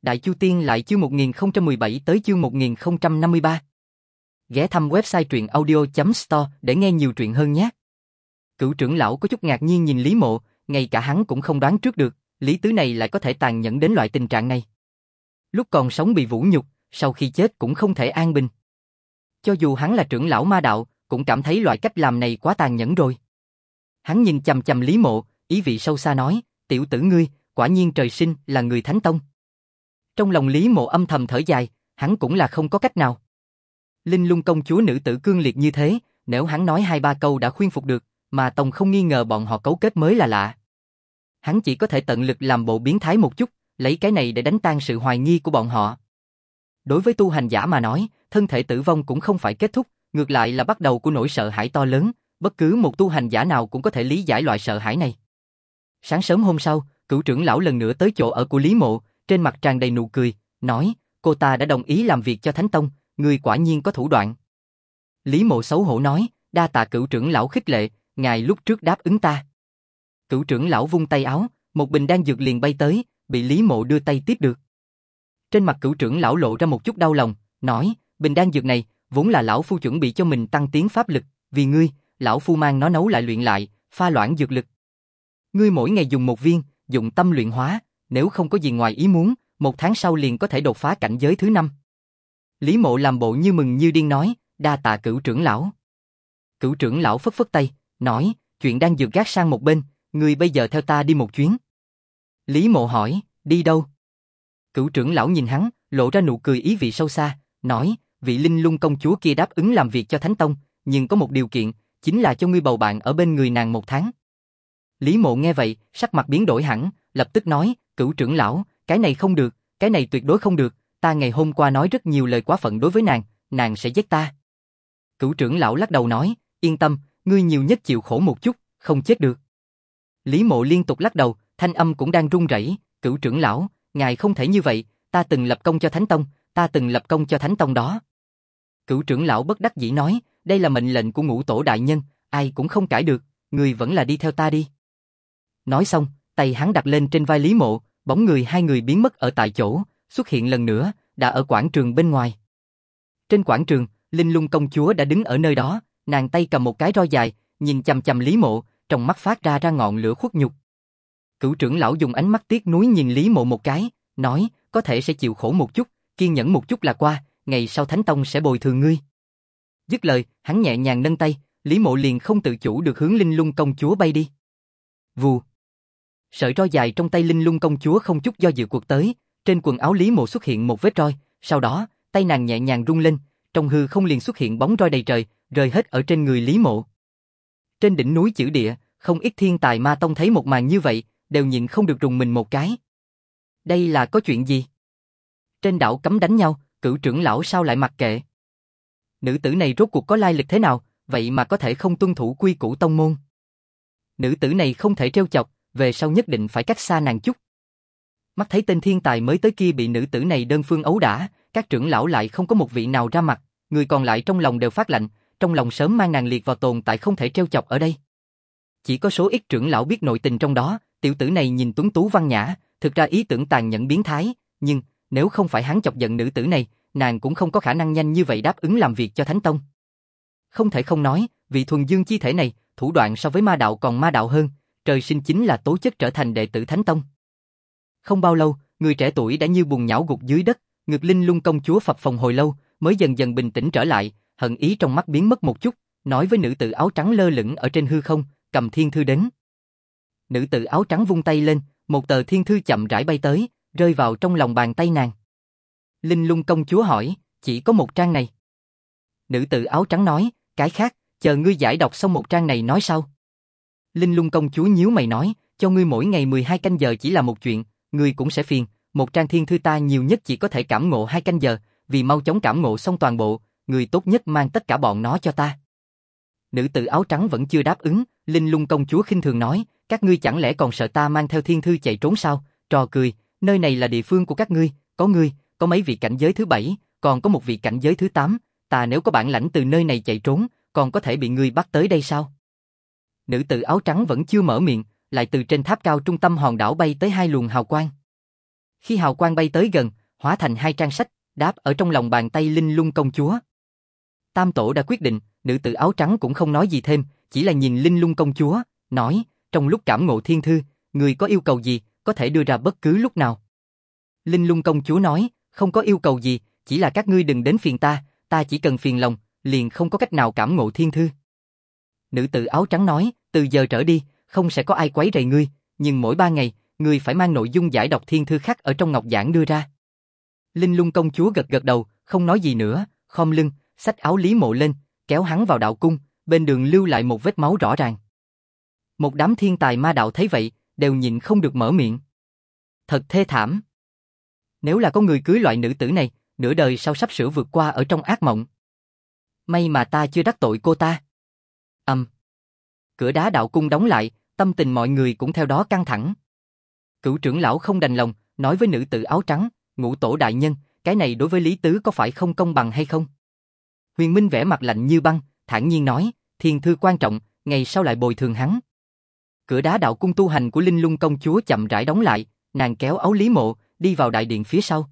Đại Chu Tiên lại chương 1017 tới chương 1053. Ghé thăm website truyện audio.store để nghe nhiều truyện hơn nhé. Cửu trưởng lão có chút ngạc nhiên nhìn Lý Mộ, ngay cả hắn cũng không đoán trước được, Lý Tứ này lại có thể tàn nhẫn đến loại tình trạng này. Lúc còn sống bị vũ nhục, sau khi chết cũng không thể an bình. Cho dù hắn là trưởng lão ma đạo, cũng cảm thấy loại cách làm này quá tàn nhẫn rồi. Hắn nhìn chằm chằm Lý Mộ, ý vị sâu xa nói, tiểu tử ngươi, quả nhiên trời sinh là người Thánh Tông. Trong lòng Lý Mộ âm thầm thở dài, hắn cũng là không có cách nào. Linh Lung công chúa nữ tử cương liệt như thế, nếu hắn nói 2-3 câu đã khuyên phục được, mà Tông không nghi ngờ bọn họ cấu kết mới là lạ. Hắn chỉ có thể tận lực làm bộ biến thái một chút, lấy cái này để đánh tan sự hoài nghi của bọn họ. Đối với tu hành giả mà nói, thân thể tử vong cũng không phải kết thúc, ngược lại là bắt đầu của nỗi sợ hãi to lớn, bất cứ một tu hành giả nào cũng có thể lý giải loại sợ hãi này. Sáng sớm hôm sau, Cửu trưởng lão lần nữa tới chỗ ở của Lý Mộ, trên mặt tràn đầy nụ cười, nói, cô ta đã đồng ý làm việc cho Thánh Tông, ngươi quả nhiên có thủ đoạn. Lý Mộ xấu hổ nói, đa tạ Cửu trưởng lão khích lệ, ngài lúc trước đáp ứng ta. Cửu trưởng lão vung tay áo, một bình đan dược liền bay tới, bị Lý Mộ đưa tay tiếp được. Trên mặt Cửu trưởng lão lộ ra một chút đau lòng, nói, bình đan dược này, vốn là lão phu chuẩn bị cho mình tăng tiến pháp lực, vì ngươi, lão phu mang nó nấu lại luyện lại, pha loãng dược lực. Ngươi mỗi ngày dùng một viên, dụng tâm luyện hóa, nếu không có gì ngoài ý muốn, 1 tháng sau liền có thể đột phá cảnh giới thứ 5. Lý Mộ làm bộ như mừng như điên nói, đa tạ Cửu trưởng lão. Cửu trưởng lão phất phất tay, nói, chuyện đang dược gác sang một bên, ngươi bây giờ theo ta đi một chuyến. Lý Mộ hỏi, đi đâu? Cửu trưởng lão nhìn hắn, lộ ra nụ cười ý vị sâu xa, nói, vị Linh Lung công chúa kia đáp ứng làm việc cho Thánh Tông, nhưng có một điều kiện, chính là cho ngươi bầu bạn ở bên người nàng 1 tháng. Lý Mộ nghe vậy, sắc mặt biến đổi hẳn, lập tức nói, Cửu trưởng lão, cái này không được, cái này tuyệt đối không được, ta ngày hôm qua nói rất nhiều lời quá phận đối với nàng sẽ giết ta. Cửu trưởng lão lắc đầu nói, yên tâm, ngươi nhiều nhất chịu khổ một chút, không chết được. Lý Mộ liên tục lắc đầu, thanh âm cũng đang run rẩy, Cửu trưởng lão, ngài không thể như vậy, ta từng lập công cho Thánh Tông, ta từng lập công cho Thánh Tông đó. Cửu trưởng lão bất đắc dĩ nói, đây là mệnh lệnh của Ngũ Tổ đại nhân, ai cũng không cãi được, người vẫn là đi theo ta đi. Nói xong, tay hắn đặt lên trên vai Lý Mộ, bóng người hai người biến mất ở tại chỗ, xuất hiện lần nữa, đã ở quảng trường bên ngoài. Trên quảng trường, Linh Lung công chúa đã đứng ở nơi đó, nàng tay cầm một cái roi dài, nhìn chằm chằm Lý Mộ, trong mắt phát ra ngọn lửa khuất nhục. Cửu trưởng lão dùng ánh mắt tiếc nuối nhìn Lý Mộ một cái, nói, có thể sẽ chịu khổ một chút, kiên nhẫn một chút là qua, ngày sau Thánh Tông sẽ bồi thường ngươi. Dứt lời, hắn nhẹ nhàng nâng tay, Lý Mộ liền không tự chủ được hướng Linh Lung công chúa bay đi. Vù. Sợi roi dài trong tay Linh Lung công chúa không chút do dự quật tới, trên quần áo Lý Mộ xuất hiện một vết roi, sau đó, tay nàng nhẹ nhàng rung lên, trong hư không liền xuất hiện bóng roi đầy trời, rơi hết ở trên người Lý Mộ. Trên đỉnh núi Chữ Địa, không ít thiên tài ma tông thấy một màn như vậy, đều nhịn không được rùng mình một cái. Đây là có chuyện gì? Trên đảo cấm đánh nhau, Cửu trưởng lão sao lại mặc kệ? Nữ tử này rốt cuộc có lai lịch thế nào, vậy mà có thể không tuân thủ quy củ tông môn? Nữ tử này không thể trêu chọc, về sau nhất định phải cách xa nàng chút. Mắt thấy tên thiên tài mới tới kia bị nữ tử này đơn phương ấu đả, các trưởng lão lại không có một vị nào ra mặt, người còn lại trong lòng đều phát lạnh, trong lòng sớm mang nàng liệt vào tồn tại không thể trêu chọc ở đây. Chỉ có số ít trưởng lão biết nội tình trong đó, tiểu tử này nhìn tuấn tú văn nhã, thực ra ý tưởng tàn nhẫn biến thái, nhưng nếu không phải hắn chọc giận nữ tử này, nàng cũng không có khả năng nhanh như vậy đáp ứng làm việc cho Thánh Tông. Không thể không nói, vị thuần dương chi thể này, thủ đoạn so với ma đạo còn ma đạo hơn, trời sinh chính là tố chất trở thành đệ tử Thánh Tông. Không bao lâu, người trẻ tuổi đã như bùn nhão gục dưới đất, ngực Linh Lung công chúa phập phồng hồi lâu, mới dần dần bình tĩnh trở lại, hận ý trong mắt biến mất một chút, nói với nữ tử áo trắng lơ lửng ở trên hư không, cầm thiên thư đến. Nữ tử áo trắng vung tay lên, một tờ thiên thư chậm rãi bay tới, rơi vào trong lòng bàn tay nàng. Linh Lung công chúa hỏi, chỉ có một trang này. Nữ tử áo trắng nói, cái khác, chờ ngươi giải đọc xong một trang này nói sau. Linh Lung công chúa nhíu mày nói, cho ngươi mỗi ngày 12 canh giờ chỉ là một chuyện, ngươi cũng sẽ phiền, một trang thiên thư ta nhiều nhất chỉ có thể cảm ngộ 2 canh giờ, vì mau chóng cảm ngộ xong toàn bộ, ngươi tốt nhất mang tất cả bọn nó cho ta. Nữ tử áo trắng vẫn chưa đáp ứng, Linh Lung công chúa khinh thường nói, các ngươi chẳng lẽ còn sợ ta mang theo thiên thư chạy trốn sao? Trò cười, nơi này là địa phương của các ngươi, có mấy vị cảnh giới thứ 7, còn có một vị cảnh giới thứ 8, ta nếu có bản lãnh từ nơi này chạy trốn, còn có thể bị ngươi bắt tới đây sao? Nữ tử áo trắng vẫn chưa mở miệng, lại từ trên tháp cao trung tâm hòn đảo bay tới 2 luồng hào quang. Khi hào quang bay tới gần, hóa thành 2 trang sách, đáp ở trong lòng bàn tay Linh Lung công chúa. Tam tổ đã quyết định, nữ tử áo trắng cũng không nói gì thêm, chỉ là nhìn Linh Lung công chúa, nói, trong lúc cảm ngộ thiên thư, người có yêu cầu gì, có thể đưa ra bất cứ lúc nào. Linh Lung công chúa nói, không có yêu cầu gì, chỉ là các ngươi đừng đến phiền ta chỉ cần phiền lòng, liền không có cách nào cảm ngộ thiên thư. Nữ tử áo trắng nói, từ giờ trở đi, không sẽ có ai quấy rầy ngươi, nhưng mỗi 3 ngày, ngươi phải mang nội dung giải đọc thiên thư khắc ở trong ngọc giản đưa ra. Linh Lung công chúa gật gật đầu, không nói gì nữa, khom lưng, xách áo Lý Mộ lên, kéo hắn vào đạo cung, bên đường lưu lại một vết máu rõ ràng. Một đám thiên tài ma đạo thấy vậy, đều nhịn không được mở miệng. Thật thê thảm. Nếu là có người cưới loại nữ tử này, nửa đời sau sắp sửa vượt qua ở trong ác mộng. May mà ta chưa đắc tội cô ta. Cửa đá đạo cung đóng lại, tâm tình mọi người cũng theo đó căng thẳng. Cửu trưởng lão không đành lòng, nói với nữ tử áo trắng, Ngũ tổ đại nhân, cái này đối với Lý Tứ có phải không công bằng hay không? Huyền Minh vẻ mặt lạnh như băng, thản nhiên nói, thiên thư quan trọng, ngày sau lại bồi thường hắn. Cửa đá đạo cung tu hành của Linh Lung công chúa chậm rãi đóng lại, nàng kéo áo Lý Mộ, đi vào đại điện phía sau.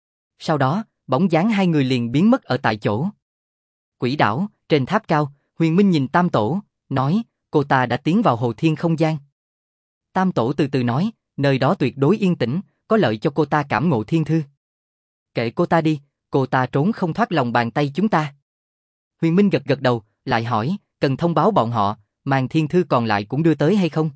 Sau đó, bóng dáng hai người liền biến mất ở tại chỗ. Quỷ đảo, trên tháp cao, Huyền Minh nhìn Tam Tổ, nói, cô ta đã tiến vào hồ thiên không gian. Tam Tổ từ từ nói, nơi đó tuyệt đối yên tĩnh, có lợi cho cô ta cảm ngộ thiên thư. Kệ cô ta đi, cô ta trốn không thoát lòng bàn tay chúng ta. Huyền Minh gật gật đầu, lại hỏi, cần thông báo bọn họ, màn thiên thư còn lại cũng đưa tới hay không?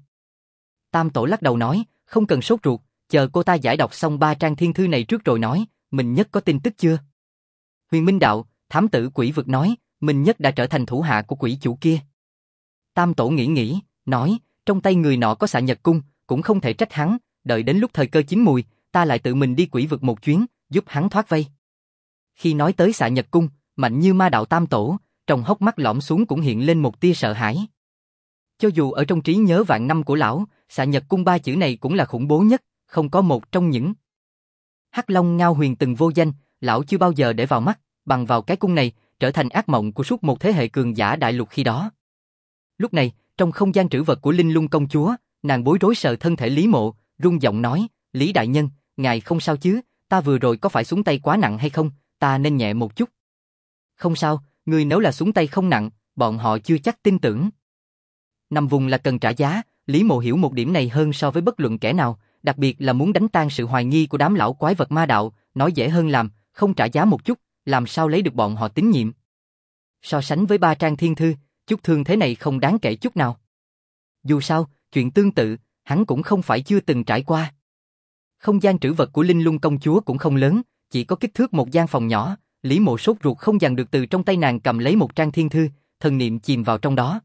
Tam Tổ lắc đầu nói, không cần sốt ruột, chờ cô ta giải đọc xong 3 trang thiên thư này trước rồi nói, mình nhất có tin tức chưa? Huyền Minh đạo, thám tử quỷ vực nói, mình nhất đã trở thành thủ hạ của quỷ chủ kia. Tam Tổ nghĩ, nói, trong tay người nọ có xạ nhật cung, cũng không thể trách hắn, đợi đến lúc thời cơ chín mùi, ta lại tự mình đi quỷ vực một chuyến, giúp hắn thoát vây. Khi nói tới xạ nhật cung, mạnh như ma đạo Tam Tổ, trong hốc mắt lõm xuống cũng hiện lên một tia sợ hãi. Cho dù ở trong trí nhớ vạn năm của lão, xạ nhật cung 3 chữ này cũng là khủng bố nhất, không có một trong những. Hắc Long Ngao Huyền từng vô danh, lão chưa bao giờ để vào mắt, bằng vào cái cung này, trở thành ác mộng của suốt một thế hệ cường giả đại lục khi đó. Lúc này, trong không gian trữ vật của Linh Lung công chúa, nàng bối rối sờ thân thể Lý Mộ, run giọng nói, Lý đại nhân, ngài không sao chứ, ta vừa rồi có phải xuống tay quá nặng hay không, ta nên nhẹ một chút. Không sao, người nếu là xuống tay không nặng, bọn họ chưa chắc tin tưởng. Nằm vùng là cần trả giá, Lý Mộ hiểu một điểm này hơn so với bất luận kẻ nào, đặc biệt là muốn đánh tan sự hoài nghi của đám lão quái vật ma đạo, nói dễ hơn làm, không trả giá một chút, làm sao lấy được bọn họ tín nhiệm. So sánh với 3 trang thiên thư, chút thương thế này không đáng kể chút nào. Dù sao, chuyện tương tự, hắn cũng không phải chưa từng trải qua. Không gian trữ vật của Linh Lung công chúa cũng không lớn, chỉ có kích thước một gian phòng nhỏ, Lý Mộ sốt ruột không dằn được từ trong tay nàng cầm lấy một trang thiên thư, thần niệm chìm vào trong đó.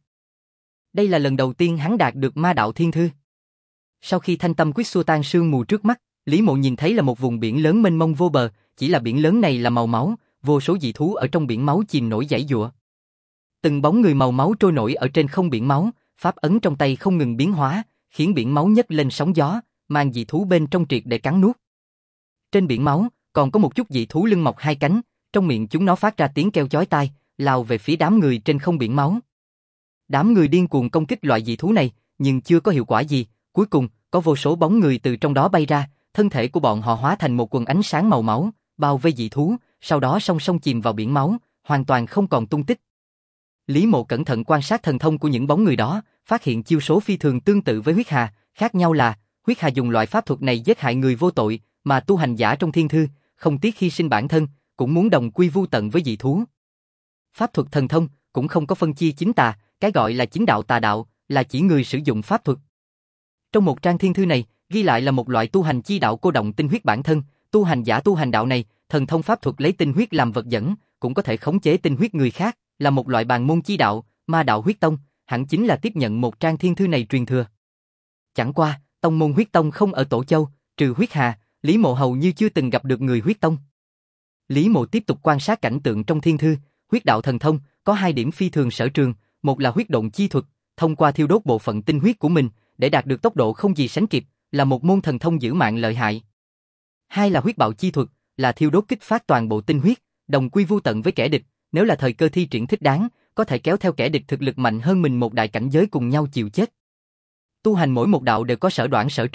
Đây là lần đầu tiên hắn đạt được ma đạo thiên thư. Sau khi thanh tâm quyết xua tan sương mù trước mắt, Lý Mộ nhìn thấy là một vùng biển lớn mênh mông vô bờ, chỉ là biển lớn này là màu máu, vô số dị thú ở trong biển máu chìm nổi giãy giụa. Từng bóng người màu máu trôi nổi ở trên không biển máu, pháp ấn trong tay không ngừng biến hóa, khiến biển máu nhấc lên sóng gió, mang dị thú bên trong triệt để cắn nuốt. Trên biển máu, còn có một chút dị thú lưng mọc 2 cánh, trong miệng chúng nó phát ra tiếng kêu chói tai, lao về phía đám người trên không biển máu. Đám người điên cuồng công kích loại dị thú này, nhưng chưa có hiệu quả gì, cuối cùng, có vô số bóng người từ trong đó bay ra, thân thể của bọn họ hóa thành một quần ánh sáng màu máu, bao vây dị thú, sau đó song song chìm vào biển máu, hoàn toàn không còn tung tích. Lý Mộ cẩn thận quan sát thần thông của những bóng người đó, phát hiện chiêu số phi thường tương tự với huyết hà, khác nhau là, huyết hà dùng loại pháp thuật này giết hại người vô tội, mà tu hành giả trong thiên thư, không tiếc hy sinh bản thân, cũng muốn đồng quy vu tận với dị thú. Pháp thuật thần thông cũng không có phân chia chính tà, cái gọi là chính đạo tà đạo, là chỉ người sử dụng pháp thuật. Trong một trang thiên thư này, ghi lại là một loại tu hành chi đạo cô động tinh huyết bản thân, tu hành giả tu hành đạo này, thần thông pháp thuật lấy tinh huyết làm vật dẫn, cũng có thể khống chế tinh huyết người khác, là một loại bàn môn chi đạo, ma đạo huyết tông, hẳn chính là tiếp nhận một trang thiên thư này truyền thừa. Chẳng qua, tông môn huyết tông không ở Tổ Châu, trừ huyết hà, Lý Mộ hầu như chưa từng gặp được người huyết tông. Lý Mộ tiếp tục quan sát cảnh tượng trong thiên thư, huyết đạo thần thông, có 2 điểm phi thường sở trường, một là huyết độn chi thuật, thông qua thiêu đốt bộ phận tinh huyết của mình, để đạt được tốc độ không gì sánh kịp, là một môn thần thông giữ mạng lợi hại. 2 là huyết bạo chi thuật, là thiêu đốt kích phát toàn bộ tinh huyết, đồng quy vu tận với kẻ địch, nếu là thời cơ thi triển thích đáng, có thể kéo theo kẻ địch thực lực mạnh hơn mình một đại cảnh giới cùng nhau chịu chết. Tu hành mỗi một đạo đều có sở đoản sở trường,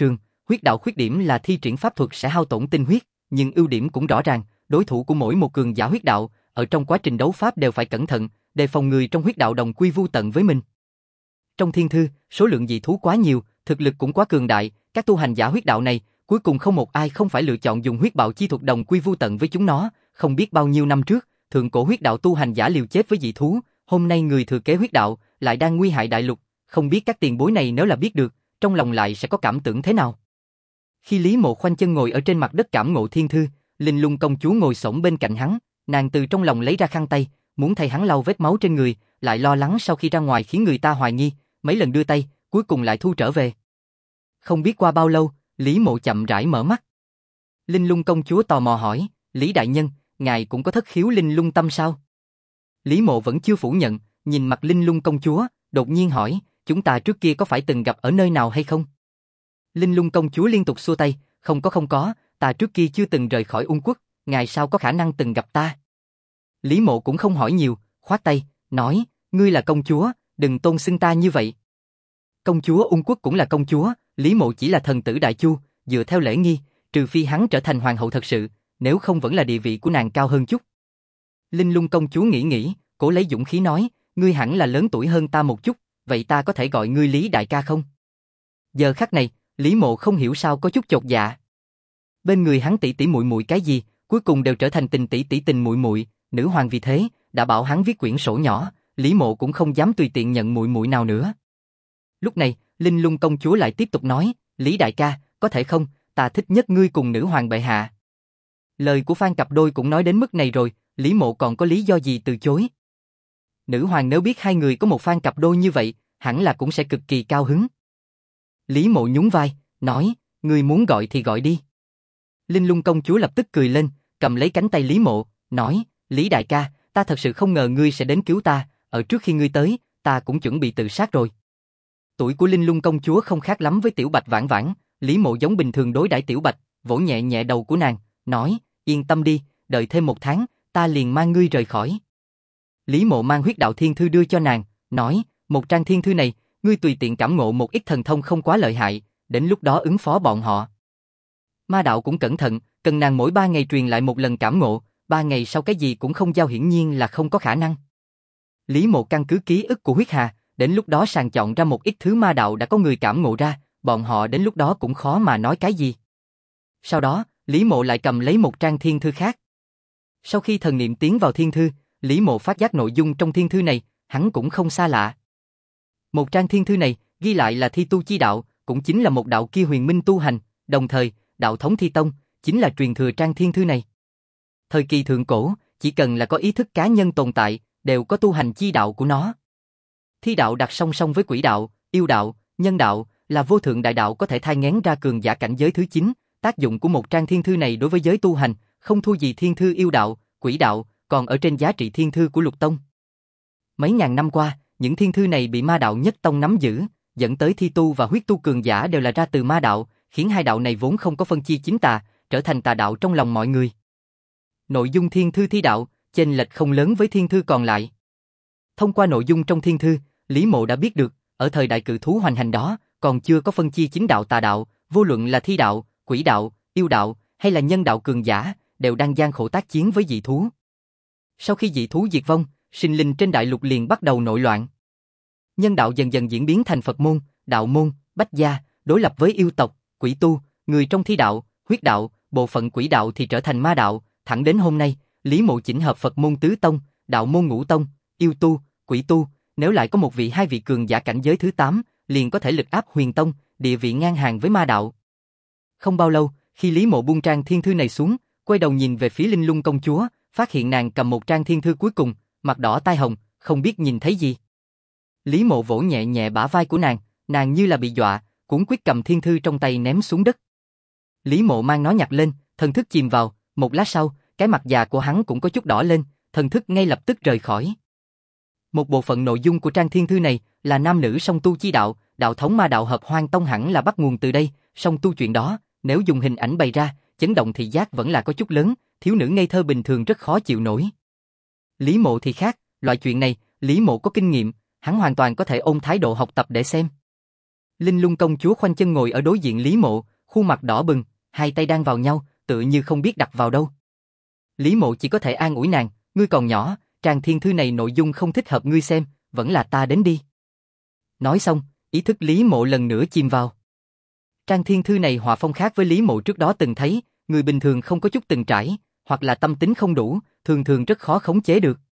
huyết đạo khuyết điểm là thi triển pháp thuật sẽ hao tổn tinh huyết, nhưng ưu điểm cũng rõ ràng, đối thủ của mỗi một cường giả huyết đạo, ở trong quá trình đấu pháp đều phải cẩn thận, đề phòng người trong huyết đạo đồng quy vu tận với mình. Trong thiên thư, số lượng dị thú quá nhiều, thực lực cũng quá cường đại, các tu hành giả huyết đạo này, cuối cùng không một ai không phải lựa chọn dùng huyết bạo chi thuật đồng quy vu tận với chúng nó, không biết bao nhiêu năm trước, thượng cổ huyết đạo tu hành giả liều chết với dị thú, hôm nay người thừa kế huyết đạo lại đang nguy hại đại lục, không biết các tiền bối này nếu là biết được, trong lòng lại sẽ có cảm tưởng thế nào. Khi Lý Mộ khoanh chân ngồi ở trên mặt đất cảm ngộ thiên thư, Linh Lung công chúa ngồi xổm bên cạnh hắn, nàng từ trong lòng lấy ra khăn tay, muốn thay hắn lau vết máu trên người, lại lo lắng sau khi ra ngoài khiến người ta hoài nghi, mấy lần đưa tay, cuối cùng lại thu trở về. Không biết qua bao lâu, Lý Mộ chậm rãi mở mắt. Linh Lung công chúa tò mò hỏi, Lý đại nhân, ngài cũng có thất khiếu linh lung tâm sao? Lý Mộ vẫn chưa phủ nhận, nhìn mặt Linh Lung công chúa, đột nhiên hỏi, chúng ta trước kia có phải từng gặp ở nơi nào hay không? Linh Lung công chúa liên tục xua tay, không có, ta trước kia chưa từng rời khỏi Ung quốc, ngài sao có khả năng từng gặp ta? Lý Mộ cũng không hỏi nhiều, khoát tay, nói, ngươi là công chúa, đừng tôn xưng ta như vậy. Công chúa Ung quốc cũng là công chúa, Lý Mộ chỉ là thần tử Đại Chu, dựa theo lễ nghi, trừ phi hắn trở thành hoàng hậu thật sự, nếu không vẫn là địa vị của nàng cao hơn chút. Linh Lung công chúa nghĩ, cố lấy dũng khí nói, ngươi hẳn là lớn tuổi hơn ta một chút, vậy ta có thể gọi ngươi Lý đại ca không? Giờ khắc này, Lý Mộ không hiểu sao có chút chột dạ. Bên người hắn tỷ tỷ muội muội cái gì, cuối cùng đều trở thành tình tỷ tỷ tình muội muội, nữ hoàng vì thế đã bảo hắn viết quyển sổ nhỏ, Lý Mộ cũng không dám tùy tiện nhận muội muội nào nữa. Lúc này, Linh Lung công chúa lại tiếp tục nói, Lý đại ca, có thể không, ta thích nhất ngươi cùng nữ hoàng bệ hạ. Lời của Phan cặp đôi cũng nói đến mức này rồi, Lý Mộ còn có lý do gì từ chối? Nữ hoàng nếu biết hai người có một Phan cặp đôi như vậy, hẳn là cũng sẽ cực kỳ cao hứng. Lý Mộ nhún vai, nói, ngươi muốn gọi thì gọi đi. Linh Lung công chúa lập tức cười lên, cầm lấy cánh tay Lý Mộ, nói, Lý đại ca, ta thật sự không ngờ ngươi sẽ đến cứu ta, ở trước khi ngươi tới, ta cũng chuẩn bị tự sát rồi. Tuổi của Linh Lung công chúa không khác lắm với Tiểu Bạch Vãn Vãn, Lý Mộ giống bình thường đối đãi Tiểu Bạch, vỗ nhẹ nhẹ đầu của nàng, nói, yên tâm đi, đợi thêm 1 tháng, ta liền mang ngươi rời khỏi. Lý Mộ mang huyết đạo thiên thư đưa cho nàng, nói, một trang thiên thư này, ngươi tùy tiện cảm ngộ một ít thần thông không quá lợi hại, đến lúc đó ứng phó bọn họ. Ma đạo cũng cẩn thận, cần nàng mỗi 3 ngày truyền lại một lần cảm ngộ, 3 ngày sau cái gì cũng không giao hiển nhiên là không có khả năng. Lý Mộ căn cứ ký ức của huyết hà, đến lúc đó sàng chọn ra một ít thứ ma đạo đã có người cảm ngộ ra, bọn họ đến lúc đó cũng khó mà nói cái gì. Sau đó, Lý Mộ lại cầm lấy một trang thiên thư khác. Sau khi thần niệm tiến vào thiên thư, Lý Mộ phát giác nội dung trong thiên thư này, hắn cũng không xa lạ. Một trang thiên thư này, ghi lại là thi tu chi đạo, cũng chính là một đạo kia huyền minh tu hành, đồng thời, đạo thống thi tông, chính là truyền thừa trang thiên thư này. Thời kỳ thượng cổ, chỉ cần là có ý thức cá nhân tồn tại, đều có tu hành chi đạo của nó. Thi đạo đặt song song với quỷ đạo, yêu đạo, nhân đạo, là vô thượng đại đạo có thể thai nghén ra cường giả cảnh giới thứ 9, tác dụng của một trang thiên thư này đối với giới tu hành, không thua gì thiên thư yêu đạo, quỷ đạo, còn ở trên giá trị thiên thư của Lục Tông. Mấy ngàn năm qua, những thiên thư này bị ma đạo nhất tông nắm giữ, dẫn tới thi tu và huyết tu cường giả đều là ra từ ma đạo, khiến hai đạo này vốn không có phân chia chính tà, trở thành tà đạo trong lòng mọi người. Nội dung thiên thư thi đạo, chênh lệch không lớn với thiên thư còn lại. Thông qua nội dung trong thiên thư, Lý Mộ đã biết được, ở thời đại cự thú hoành hành đó, còn chưa có phân chia chính đạo tà đạo, vô luận là thi đạo, quỷ đạo, yêu đạo, hay là nhân đạo cường giả, đều đang gian khổ tác chiến với dị thú. Sau khi dị thú diệt vong, sinh linh trên đại lục liền bắt đầu nội loạn. Nhân đạo dần dần diễn biến thành Phật môn, đạo môn, bách gia, đối lập với yêu tộc, quỷ tu, người trong thi đạo, huyết đạo, bộ phận quỷ đạo thì trở thành ma đạo, thẳng đến hôm nay, Lý Mộ chỉnh hợp Phật môn tứ tông, đạo môn ngũ tông, yêu tu, quỷ tu, nếu lại có một vị hai vị cường giả cảnh giới thứ 8, liền có thể lực áp huyền tông, địa vị ngang hàng với ma đạo. Không bao lâu, khi Lý Mộ buông trang thiên thư này xuống, quay đầu nhìn về phía Linh Lung công chúa, phát hiện nàng cầm một trang thiên thư cuối cùng, mặt đỏ tai hồng, không biết nhìn thấy gì. Lý Mộ vỗ nhẹ nhẹ bả vai của nàng như là bị dọa, cuống quyết cầm thiên thư trong tay ném xuống đất. Lý Mộ mang nó nhặt lên, thần thức chìm vào, một lát sau, cái mặt già của hắn cũng có chút đỏ lên, thần thức ngay lập tức rời khỏi. Một bộ phận nội dung của trang thiên thư này là nam nữ song tu chi đạo, đạo thống ma đạo hợp hoang tông hẳn là bắt nguồn từ đây, song tu chuyện đó, nếu dùng hình ảnh bày ra, chấn động thị giác vẫn là có chút lớn, thiếu nữ ngây thơ bình thường rất khó chịu nổi. Lý Mộ thì khác, loại chuyện này, Lý Mộ có kinh nghiệm, hắn hoàn toàn có thể ôm thái độ học tập để xem. Linh Lung công chúa khoanh chân ngồi ở đối diện Lý Mộ, khuôn mặt đỏ bừng, hai tay đang vào nhau, tựa như không biết đặt vào đâu. Lý Mộ chỉ có thể an ủi nàng, ngươi còn nhỏ, trang thiên thư này nội dung không thích hợp ngươi xem, vẫn là ta đến đi. Nói xong, ý thức Lý Mộ lần nữa chìm vào. Trang thiên thư này họa phong khác với Lý Mộ trước đó từng thấy, người bình thường không có chút từng trải, hoặc là tâm tính không đủ, thường thường rất khó khống chế được.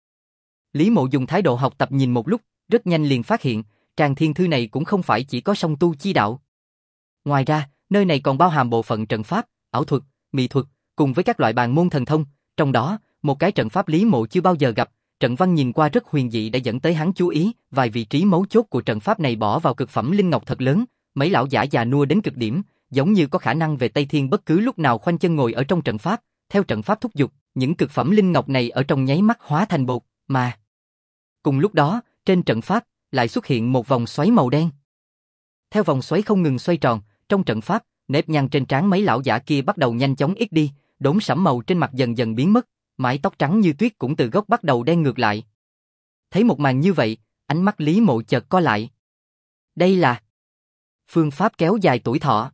Lý Mộ dùng thái độ học tập nhìn một lúc, rất nhanh liền phát hiện, trang thiên thư này cũng không phải chỉ có song tu chi đạo. Ngoài ra, nơi này còn bao hàm bộ phận trận pháp, ảo thuật, mỹ thuật, cùng với các loại bàn môn thần thông, trong đó, một cái trận pháp Lý Mộ chưa bao giờ gặp, trận văn nhìn qua rất huyền dị đã dẫn tới hắn chú ý, vài vị trí mấu chốt của trận pháp này bỏ vào cực phẩm linh ngọc thật lớn, mấy lão giả già nua đến cực điểm, giống như có khả năng về Tây Thiên bất cứ lúc nào khoanh chân ngồi ở trong trận pháp, theo trận pháp thúc giục, những cực phẩm linh ngọc này ở trong nháy mắt hóa thành bột, mà cùng lúc đó, trên trận pháp lại xuất hiện một vòng xoáy màu đen. Theo vòng xoáy không ngừng xoay tròn, trong trận pháp, nếp nhăn trên trán mấy lão giả kia bắt đầu nhanh chóng ít đi, đốm sẫm màu trên mặt dần dần biến mất, mái tóc trắng như tuyết cũng từ gốc bắt đầu đen ngược lại. Thấy một màn như vậy, ánh mắt Lý Mộ chợt co lại. Đây là phương pháp kéo dài tuổi thọ.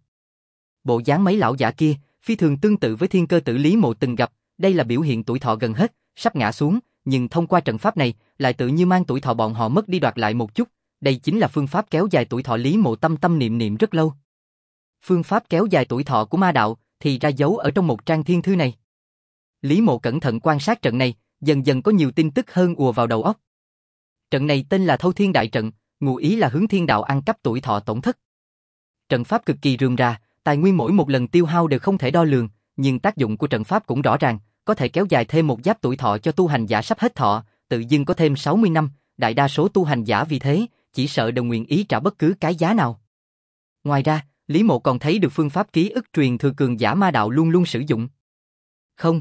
Bộ dáng mấy lão giả kia, phi thường tương tự với thiên cơ tử Lý Mộ từng gặp, đây là biểu hiện tuổi thọ gần hết, sắp ngã xuống, nhưng thông qua trận pháp này, lại tự như mang tuổi thọ bọn họ mất đi đoạt lại một chút, đây chính là phương pháp kéo dài tuổi thọ Lý Mộ tâm tâm niệm niệm rất lâu. Phương pháp kéo dài tuổi thọ của ma đạo, thì ra giấu ở trong một trang thiên thư này. Lý Mộ cẩn thận quan sát trận này, dần dần có nhiều tin tức hơn ùa vào đầu óc. Trận này tên là Thâu Thiên Đại Trận, ngụ ý là hướng thiên đạo ăn cắp tuổi thọ tổn thất. Trận pháp cực kỳ rườm rà, tài nguyên mỗi một lần tiêu hao đều không thể đo lường, nhưng tác dụng của trận pháp cũng rõ ràng, có thể kéo dài thêm một giáp tuổi thọ cho tu hành giả sắp hết thọ, tự dưng có thêm 60 năm, đại đa số tu hành giả vì thế, chỉ sợ đều nguyện ý trả bất cứ cái giá nào. Ngoài ra, Lý Mộ còn thấy được phương pháp ký ức truyền thừa cường giả ma đạo luôn luôn sử dụng. Không.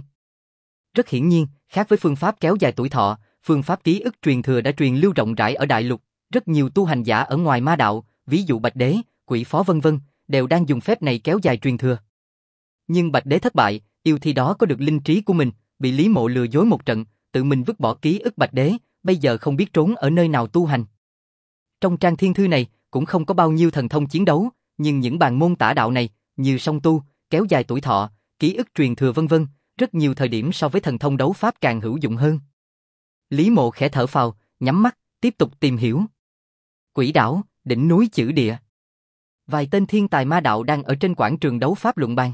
Rất hiển nhiên, khác với phương pháp kéo dài tuổi thọ, phương pháp ký ức truyền thừa đã truyền lưu rộng rãi ở đại lục, rất nhiều tu hành giả ở ngoài ma đạo, ví dụ Bạch Đế, Quỷ Phó vân vân, đều đang dùng phép này kéo dài truyền thừa. Nhưng Bạch Đế thất bại, yêu thi đó có được linh trí của mình, bị Lý Mộ lừa dối một trận, tự mình vứt bỏ ký ức Bạch Đế, bây giờ không biết trốn ở nơi nào tu hành. Trong trang thiên thư này, cũng không có bao nhiêu thần thông chiến đấu, nhưng những bàn môn tả đạo này, như song tu, kéo dài tuổi thọ, ký ức truyền thừa vân vân, rất nhiều thời điểm so với thần thông đấu pháp càng hữu dụng hơn. Lý Mộ khẽ thở phào, nhắm mắt, tiếp tục tìm hiểu. Quỷ đảo, đỉnh núi Chữ Địa. Vài tên thiên tài ma đạo đang ở trên quảng trường đấu pháp luận bàn.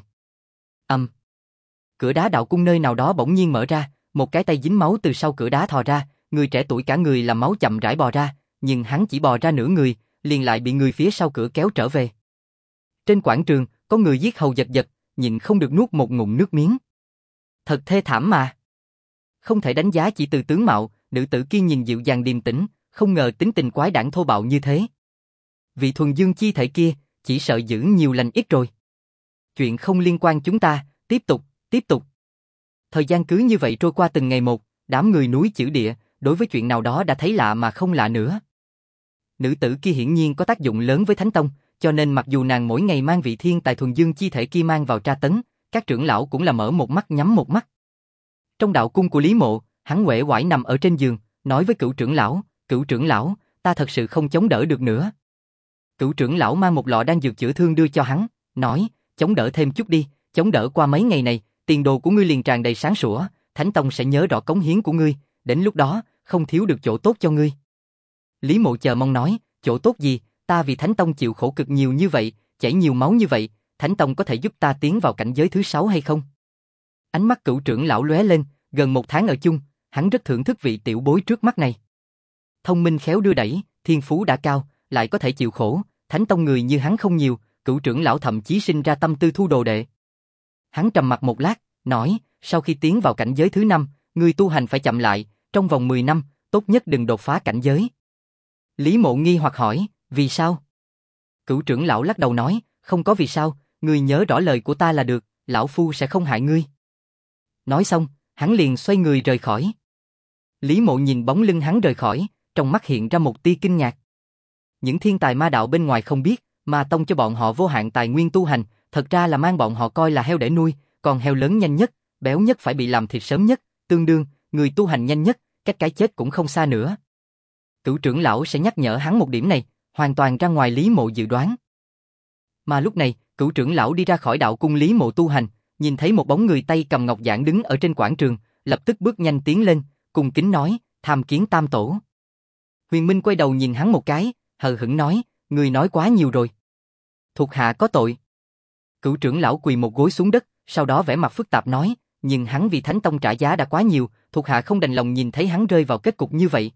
Cửa đá đạo cung nơi nào đó bỗng nhiên mở ra, một cái tay dính máu từ sau cửa đá thò ra, người trẻ tuổi cả người làm máu chậm rãi bò ra, nhưng hắn chỉ bò ra nửa người, liền lại bị người phía sau cửa kéo trở về. Trên quảng trường, có người giết hầu giật giật, nhịn không được nuốt một ngụm nước miếng. Thật thê thảm mà. Không thể đánh giá chỉ từ tướng mạo, nữ tử kia nhìn dịu dàng điềm tĩnh, không ngờ tính tình quái đản thô bạo như thế. Vị thuần dương chi thể kia, chỉ sợ giữ nhiều lành ít rồi. Chuyện không liên quan chúng ta, tiếp tục. Thời gian cứ như vậy trôi qua từng ngày một, đám người núi Chữ Địa, đối với chuyện nào đó đã thấy lạ mà không lạ nữa. Nữ tử kia hiển nhiên có tác dụng lớn với Thánh Tông, cho nên mặc dù nàng mỗi ngày mang vị thiên tài thuần dương chi thể kia mang vào tra tấn, các trưởng lão cũng là mở một mắt nhắm một mắt. Trong đạo cung của Lý Mộ, hắn uể oải nằm ở trên giường, nói với cửu trưởng lão, ta thật sự không chống đỡ được nữa. Cửu trưởng lão mang một lọ đan dược chữa thương đưa cho hắn, nói, chống đỡ thêm chút đi, chống đỡ qua mấy ngày này, tiền đồ của ngươi liền tràn đầy sáng sủa, Thánh Tông sẽ nhớ rõ cống hiến của ngươi, đến lúc đó, không thiếu được chỗ tốt cho ngươi. Lý Mộ chờ mong nói, chỗ tốt gì, ta vì Thánh Tông chịu khổ cực nhiều như vậy, chảy nhiều máu như vậy, Thánh Tông có thể giúp ta tiến vào cảnh giới thứ 6 hay không? Ánh mắt cửu trưởng lão lóe lên, gần một tháng ở chung, hắn rất thưởng thức vị tiểu bối trước mắt này. Thông minh khéo đưa đẩy, thiên phú đã cao, lại có thể chịu khổ, Thánh Tông người như hắn không nhiều, cửu trưởng lão thậm chí sinh ra tâm tư thu đồ đệ. Hắn trầm mặc một lát, nói, sau khi tiến vào cảnh giới thứ 5, ngươi tu hành phải chậm lại, trong vòng 10 năm, tốt nhất đừng đột phá cảnh giới. Lý Mộ nghi hoặc hỏi, vì sao? Cửu trưởng lão lắc đầu nói, không có vì sao, ngươi nhớ rõ lời của ta là được, lão phu sẽ không hại ngươi. Nói xong, hắn liền xoay người rời khỏi. Lý Mộ nhìn bóng lưng hắn rời khỏi, trong mắt hiện ra một tia kinh ngạc. Những thiên tài ma đạo bên ngoài không biết, Ma Tông cho bọn họ vô hạn tài nguyên tu hành, thật ra là mang bọn họ coi là heo để nuôi, còn heo lớn nhanh nhất, béo nhất phải bị làm thịt sớm nhất, tương đương, người tu hành nhanh nhất, cách cái chết cũng không xa nữa. Cửu trưởng lão sẽ nhắc nhở hắn một điểm này, hoàn toàn ra ngoài Lý Mộ dự đoán. Mà lúc này, Cửu trưởng lão đi ra khỏi đạo cung Lý Mộ tu hành, nhìn thấy một bóng người tay cầm ngọc giản đứng ở trên quảng trường, lập tức bước nhanh tiến lên, cung kính nói, tham kiến tam tổ. Huyền Minh quay đầu nhìn hắn một cái, hờ hững nói, ngươi nói quá nhiều rồi. Thuộc hạ có tội. Cửu trưởng lão quỳ một gối xuống đất, sau đó vẻ mặt phức tạp nói, nhưng hắn vì Thánh Tông trả giá đã quá nhiều, thuộc hạ không đành lòng nhìn thấy hắn rơi vào kết cục như vậy.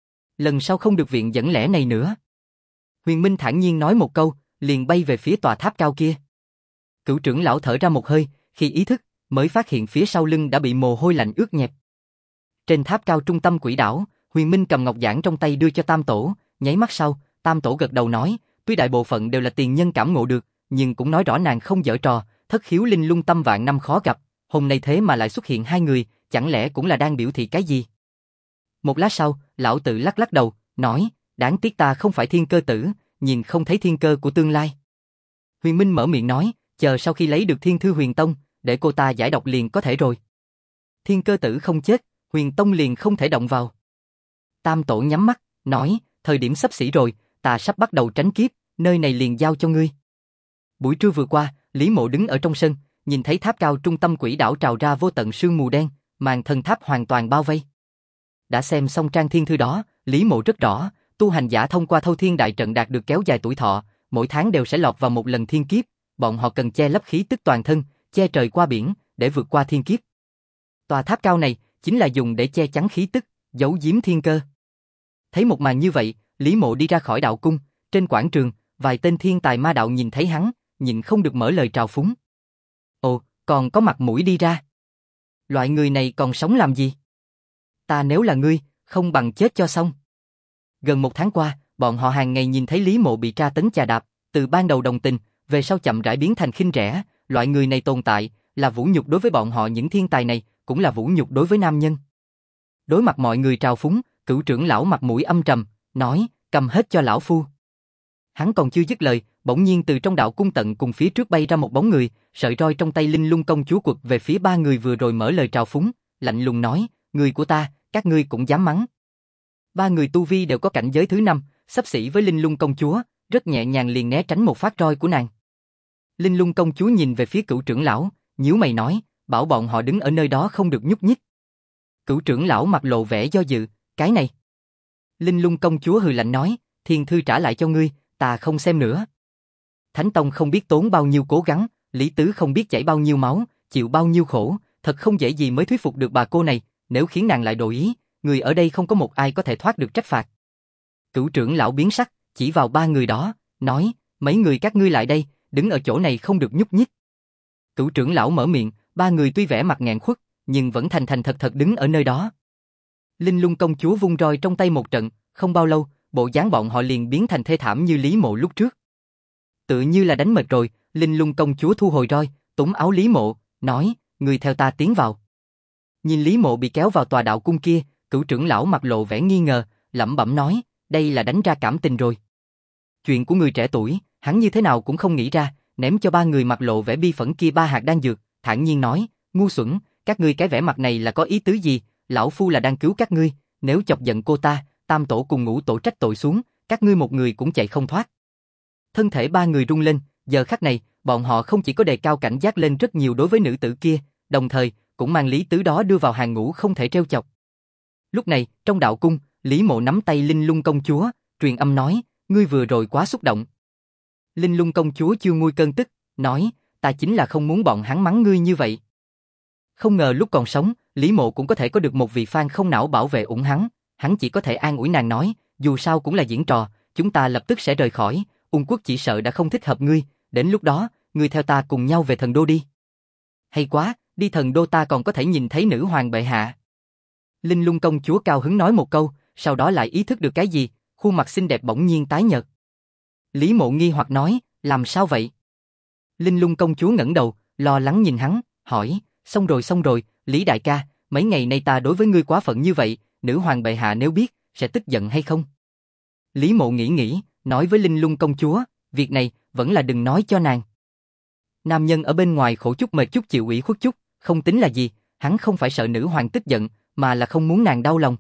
Lần sau không được viện dẫn lẽ này nữa. Huyền Minh thản nhiên nói một câu, liền bay về phía tòa tháp cao kia. Cửu trưởng lão thở ra một hơi, khi ý thức, mới phát hiện phía sau lưng đã bị mồ hôi lạnh ướt nhẹp. Trên tháp cao trung tâm quỷ đảo, Huyền Minh cầm ngọc giản trong tay đưa cho Tam Tổ, nháy mắt sau, Tam Tổ gật đầu nói, tuy đại bộ phận đều là tiền nhân cảm ngộ được, nhưng cũng nói rõ nàng không giở trò, thất khiếu linh lung tâm vạn năm khó gặp, hôm nay thế mà lại xuất hiện hai người, chẳng lẽ cũng là đang biểu thị cái gì? Một lát sau, lão tự lắc lắc đầu, nói, đáng tiếc ta không phải thiên cơ tử, nhìn không thấy thiên cơ của tương lai. Huyền Minh mở miệng nói, chờ sau khi lấy được thiên thư Huyền Tông, để cô ta giải độc liền có thể rồi. Thiên cơ tử không chết, Huyền Tông liền không thể động vào. Tam Tổ nhắm mắt, nói, thời điểm sắp xỉ rồi, ta sắp bắt đầu tránh kiếp, nơi này liền giao cho ngươi. Buổi trưa vừa qua, Lý Mộ đứng ở trong sân, nhìn thấy tháp cao trung tâm quỷ đảo trào ra vô tận sương mù đen, màn thân tháp hoàn toàn bao vây. Đã xem xong trang thiên thư đó, Lý Mộ rất rõ, tu hành giả thông qua thâu thiên đại trận đạt được kéo dài tuổi thọ, mỗi tháng đều sẽ lọt vào một lần thiên kiếp, bọn họ cần che lấp khí tức toàn thân, che trời qua biển, để vượt qua thiên kiếp. Tòa tháp cao này chính là dùng để che chắn khí tức, giấu giếm thiên cơ. Thấy một màn như vậy, Lý Mộ đi ra khỏi đạo cung, trên quảng trường, vài tên thiên tài ma đạo nhìn thấy hắn, nhịn không được mở lời trào phúng. Ồ, còn có mặt mũi đi ra. Loại người này còn sống làm gì? Ta nếu là ngươi, không bằng chết cho xong. Gần một tháng qua, bọn họ hàng ngày nhìn thấy Lý Mộ bị tra tấn chà đạp, từ ban đầu đồng tình, về sau chậm rãi biến thành khinh rẻ, loại người này tồn tại, là vũ nhục đối với bọn họ, những thiên tài này, cũng là vũ nhục đối với nam nhân. Đối mặt mọi người trào phúng, Cửu trưởng lão mặt mũi âm trầm, nói, cầm hết cho lão phu. Hắn còn chưa dứt lời, bỗng nhiên từ trong đạo cung tận cùng phía trước bay ra một bóng người, sợi roi trong tay Linh Lung công chúa quật về phía ba người vừa rồi mở lời trào phúng, lạnh lùng nói, người của ta, các ngươi cũng dám mắng. Ba người tu vi đều có cảnh giới thứ 5, xấp xỉ với Linh Lung công chúa, rất nhẹ nhàng liền né tránh một phát roi của nàng. Linh Lung công chúa nhìn về phía Cửu trưởng lão, nhíu mày nói, bảo bọn họ đứng ở nơi đó không được nhúc nhích. Cửu trưởng lão mặt lộ vẻ do dự, cái này. Linh Lung công chúa hừ lạnh nói, thiên thư trả lại cho ngươi, ta không xem nữa. Thánh Tông không biết tốn bao nhiêu cố gắng, Lý Tứ không biết chảy bao nhiêu máu, chịu bao nhiêu khổ, thật không dễ gì mới thuyết phục được bà cô này, nếu khiến nàng lại đổi ý, người ở đây không có một ai có thể thoát được trách phạt. Cửu trưởng lão biến sắc, chỉ vào ba người đó, nói, mấy người các ngươi lại đây, đứng ở chỗ này không được nhúc nhích. Cửu trưởng lão mở miệng, ba người tuy vẻ mặt nghẹn khuất, nhưng vẫn thành thành thật thật đứng ở nơi đó. Linh Lung công chúa vung roi trong tay một trận, không bao lâu, bộ dáng bọn họ liền biến thành thê thảm như Lý Mộ lúc trước. Tự như là đánh mệt rồi, Linh Lung công chúa thu hồi roi, túm áo Lý Mộ, nói, người theo ta tiến vào. Nhìn Lý Mộ bị kéo vào tòa đạo cung kia, Cửu trưởng lão mặt lộ vẻ nghi ngờ, lẩm bẩm nói, đây là đánh ra cảm tình rồi. Chuyện của người trẻ tuổi, hắn như thế nào cũng không nghĩ ra, ném cho ba người mặt lộ vẻ bi phẫn kia ba hạt đan dược, thản nhiên nói, ngu xuẩn, các ngươi cái vẻ mặt này là có ý tứ gì, lão phu là đang cứu các ngươi, nếu chọc giận cô ta, tam tổ cùng ngũ tổ trách tội xuống, các ngươi một người cũng chạy không thoát. Thân thể ba người rung lên, giờ khắc này, bọn họ không chỉ có đề cao cảnh giác lên rất nhiều đối với nữ tử kia, đồng thời, cũng mang Lý Tứ đó đưa vào hàng ngũ không thể trêu chọc. Lúc này, trong đạo cung, Lý Mộ nắm tay Linh Lung công chúa, truyền âm nói, ngươi vừa rồi quá xúc động. Linh Lung công chúa chưa nguôi cơn tức, nói, ta chính là không muốn bọn hắn mắng ngươi như vậy. Không ngờ lúc còn sống, Lý Mộ cũng có thể có được một vị fan không não bảo vệ ủng hắn chỉ có thể an ủi nàng nói, dù sao cũng là diễn trò, chúng ta lập tức sẽ rời khỏi, Ung quốc chỉ sợ đã không thích hợp ngươi, đến lúc đó, ngươi theo ta cùng nhau về thần đô đi. Hay quá, đi thần đô ta còn có thể nhìn thấy nữ hoàng bệ hạ. Linh Lung công chúa cao hứng nói một câu, sau đó lại ý thức được cái gì, khuôn mặt xinh đẹp bỗng nhiên tái nhợt. Lý Mộ nghi hoặc nói, làm sao vậy? Linh Lung công chúa ngẩng đầu, lo lắng nhìn hắn, hỏi, xong rồi, Lý đại ca, mấy ngày nay ta đối với ngươi quá phận như vậy, nữ hoàng bệ hạ nếu biết, sẽ tức giận hay không? Lý Mộ nghĩ, nói với Linh Lung công chúa, việc này, vẫn là đừng nói cho nàng. Nam nhân ở bên ngoài khổ chút mệt chút chịu ủy khuất chút, không tính là gì, hắn không phải sợ nữ hoàng tức giận, mà là không muốn nàng đau lòng.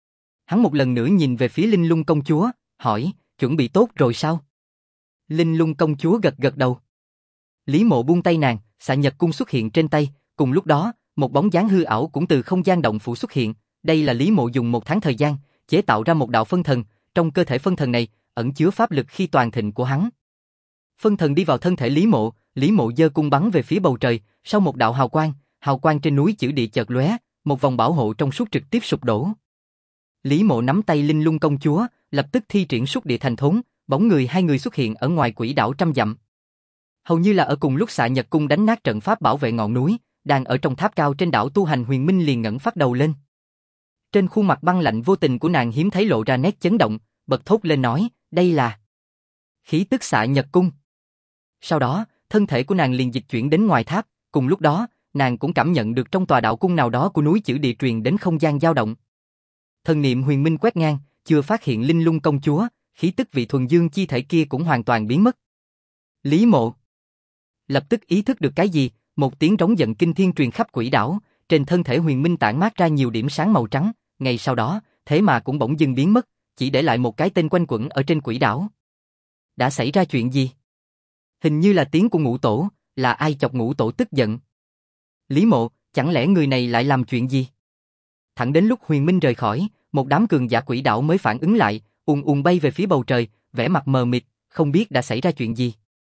Hắn một lần nữa nhìn về phía Linh Lung công chúa, hỏi, chuẩn bị tốt rồi sao? Linh Lung công chúa gật gật đầu. Lý Mộ buông tay nàng, xạ nhật cung xuất hiện trên tay, cùng lúc đó, một bóng dáng hư ảo cũng từ không gian động phủ xuất hiện, đây là Lý Mộ dùng 1 tháng thời gian, chế tạo ra một đạo phân thần, trong cơ thể phân thần này, ẩn chứa pháp lực khi toàn thịnh của hắn. Phân thần đi vào thân thể Lý Mộ giơ cung bắn về phía bầu trời, sau một đạo hào quang trên núi chữ địa chợt lóe, một vòng bảo hộ trong suốt trực tiếp sụp đổ. Lý Mộ nắm tay Linh Lung công chúa, lập tức thi triển xúc địa thành thốn, bóng người hai người xuất hiện ở ngoài quỹ đảo trăm dặm. Hầu như là ở cùng lúc xạ nhật cung đánh nát trận pháp bảo vệ ngọn núi, đang ở trong tháp cao trên đảo tu hành Huyền Minh liền ngẩng phát đầu lên. Trên khuôn mặt băng lạnh vô tình của nàng hiếm thấy lộ ra nét chấn động, bật thốt lên nói, đây là khí tức xạ nhật cung. Sau đó, thân thể của nàng liền dịch chuyển đến ngoài tháp, cùng lúc đó, nàng cũng cảm nhận được trong tòa đạo cung nào đó của núi chữ địa truyền đến không gian dao động. Thần niệm Huyền Minh quét ngang, chưa phát hiện Linh Lung công chúa, khí tức vị thuần dương chi thể kia cũng hoàn toàn biến mất. Lý Mộ lập tức ý thức được cái gì, một tiếng rống giận kinh thiên truyền khắp quỹ đảo, trên thân thể Huyền Minh tản mát ra nhiều điểm sáng màu trắng, ngay sau đó, thế mà cũng bỗng dưng biến mất, chỉ để lại một cái tên quanh quẩn ở trên quỹ đảo. Đã xảy ra chuyện gì? Hình như là tiếng của ngũ tổ, là ai chọc ngũ tổ tức giận? Lý Mộ, chẳng lẽ người này lại làm chuyện gì? Thẳng đến lúc Huyền Minh rời khỏi, một đám cường giả quỹ đảo mới phản ứng lại, ùn ùn bay về phía bầu trời, vẻ mặt mờ mịt, không biết đã xảy ra chuyện gì.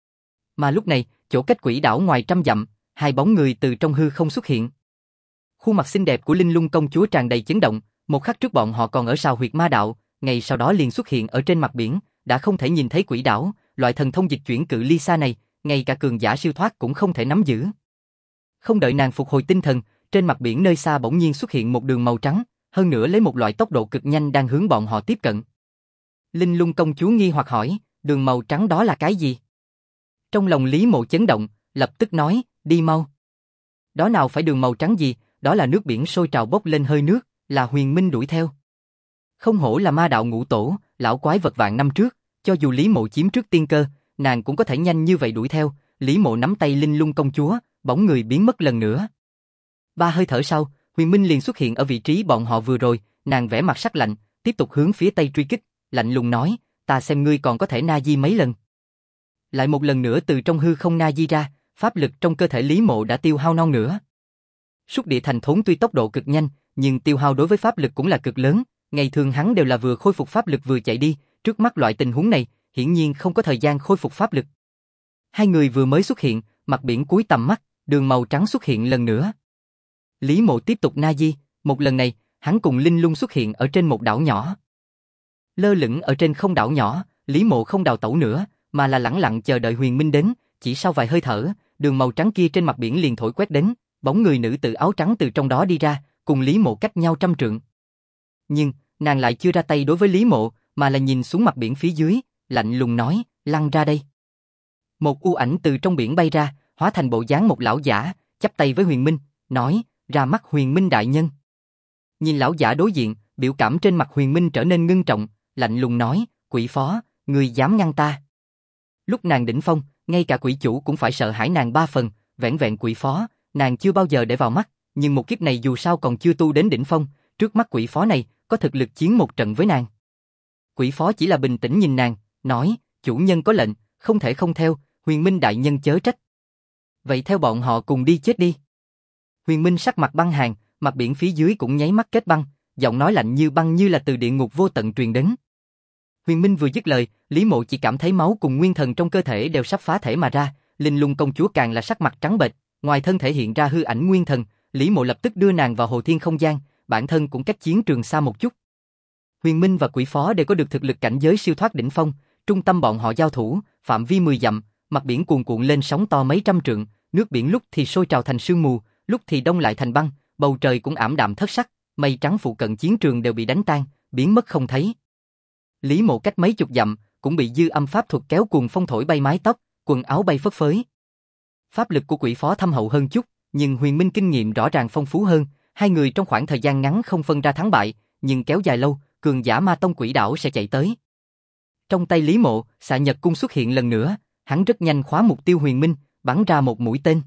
Mà lúc này, chỗ cách quỹ đảo ngoài trăm dặm, hai bóng người từ trong hư không xuất hiện. Khuôn mặt xinh đẹp của Linh Lung công chúa tràn đầy chấn động, một khắc trước bọn họ còn ở sao huyệt ma đạo, ngay sau đó liền xuất hiện ở trên mặt biển, đã không thể nhìn thấy quỹ đảo, loại thần thông dịch chuyển cự ly xa này, ngay cả cường giả siêu thoát cũng không thể nắm giữ. Không đợi nàng phục hồi tinh thần, trên mặt biển nơi xa bỗng nhiên xuất hiện một đường màu trắng, hơn nữa lấy một loại tốc độ cực nhanh đang hướng bọn họ tiếp cận. Linh Lung công chúa nghi hoặc hỏi, đường màu trắng đó là cái gì? Trong lòng Lý Mộ chấn động, lập tức nói, đi mau. Đó nào phải đường màu trắng gì, đó là nước biển sôi trào bốc lên hơi nước, là Huyền Minh đuổi theo. Không hổ là ma đạo ngũ tổ, lão quái vật vạn năm trước, cho dù Lý Mộ chiếm trước tiên cơ, nàng cũng có thể nhanh như vậy đuổi theo. Lý Mộ nắm tay Linh Lung công chúa, bóng người biến mất lần nữa. 3 hơi thở sau, Huyền Minh liền xuất hiện ở vị trí bọn họ vừa rồi, nàng vẽ mặt sắc lạnh, tiếp tục hướng phía tây truy kích, lạnh lùng nói, ta xem ngươi còn có thể na di mấy lần. Lại một lần nữa từ trong hư không na di ra, pháp lực trong cơ thể Lý Mộ đã tiêu hao non nữa. Xúc địa thành thốn tuy tốc độ cực nhanh, nhưng tiêu hao đối với pháp lực cũng là cực lớn, ngày thường hắn đều là vừa khôi phục pháp lực vừa chạy đi, trước mắt loại tình huống này, hiển nhiên không có thời gian khôi phục pháp lực. Hai người vừa mới xuất hiện, mặt biển cúi tầm mắt, đường màu trắng xuất hiện lần nữa. Lý Mộ tiếp tục na di, một lần này, hắn cùng Linh Lung xuất hiện ở trên một đảo nhỏ. Lơ lửng ở trên không đảo nhỏ, Lý Mộ không đào tẩu nữa, mà là lẳng lặng chờ đợi Huyền Minh đến, chỉ sau vài hơi thở, đường màu trắng kia trên mặt biển liền thổi quét đến, bóng người nữ tử áo trắng từ trong đó đi ra, cùng Lý Mộ cách nhau 100 trượng. Nhưng, nàng lại chưa ra tay đối với Lý Mộ, mà là nhìn xuống mặt biển phía dưới, lạnh lùng nói, lăn ra đây. Một u ảnh từ trong biển bay ra, hóa thành bộ dáng một lão giả, chắp tay với Huyền Minh, nói, ra mắt Huyền Minh đại nhân. Nhìn lão giả đối diện, biểu cảm trên mặt Huyền Minh trở nên ngưng trọng, lạnh lùng nói, quỷ phó, ngươi dám ngăn ta. Lúc nàng đỉnh phong, ngay cả quỷ chủ cũng phải sợ hãi nàng 3 phần, vẻn vẹn quỷ phó, nàng chưa bao giờ để vào mắt, nhưng một kiếp này dù sao còn chưa tu đến đỉnh phong, trước mắt quỷ phó này, có thực lực chiến một trận với nàng. Quỷ phó chỉ là bình tĩnh nhìn nàng, nói, chủ nhân có lệnh, không thể không theo, Huyền Minh đại nhân chớ trách. Vậy theo bọn họ cùng đi chết đi. Huyền Minh sắc mặt băng hàn, mặt biển phía dưới cũng nháy mắt kết băng, giọng nói lạnh như băng như là từ địa ngục vô tận truyền đến. Huyền Minh vừa dứt lời, Lý Mộ chỉ cảm thấy máu cùng nguyên thần trong cơ thể đều sắp phá thể mà ra, Linh Lung công chúa càng là sắc mặt trắng bệch, ngoài thân thể hiện ra hư ảnh nguyên thần, Lý Mộ lập tức đưa nàng vào hồ thiên không gian, bản thân cũng cách chiến trường xa một chút. Huyền Minh và quỷ phó đều có được thực lực cảnh giới siêu thoát đỉnh phong, trung tâm bọn họ giao thủ, phạm vi 10 dặm, mặt biển cuồn cuộn lên sóng to mấy trăm trượng, nước biển lúc thì sôi trào thành sương mù, lúc thì đông lại thành băng, bầu trời cũng ảm đạm thất sắc, mây trắng phụ cận chiến trường đều bị đánh tan, biến mất không thấy. Lý Mộ cách mấy chục dặm, cũng bị dư âm pháp thuật kéo cuồng phong thổi bay mái tóc, quần áo bay phất phới. Pháp lực của quỷ phó thâm hậu hơn chút, nhưng Huyền Minh kinh nghiệm rõ ràng phong phú hơn, hai người trong khoảng thời gian ngắn không phân ra thắng bại, nhưng kéo dài lâu, cường giả ma tông quỷ đảo sẽ chạy tới. Trong tay Lý Mộ, xạ nhật cung xuất hiện lần nữa, hắn rất nhanh khóa mục tiêu Huyền Minh, bắn ra một mũi tên.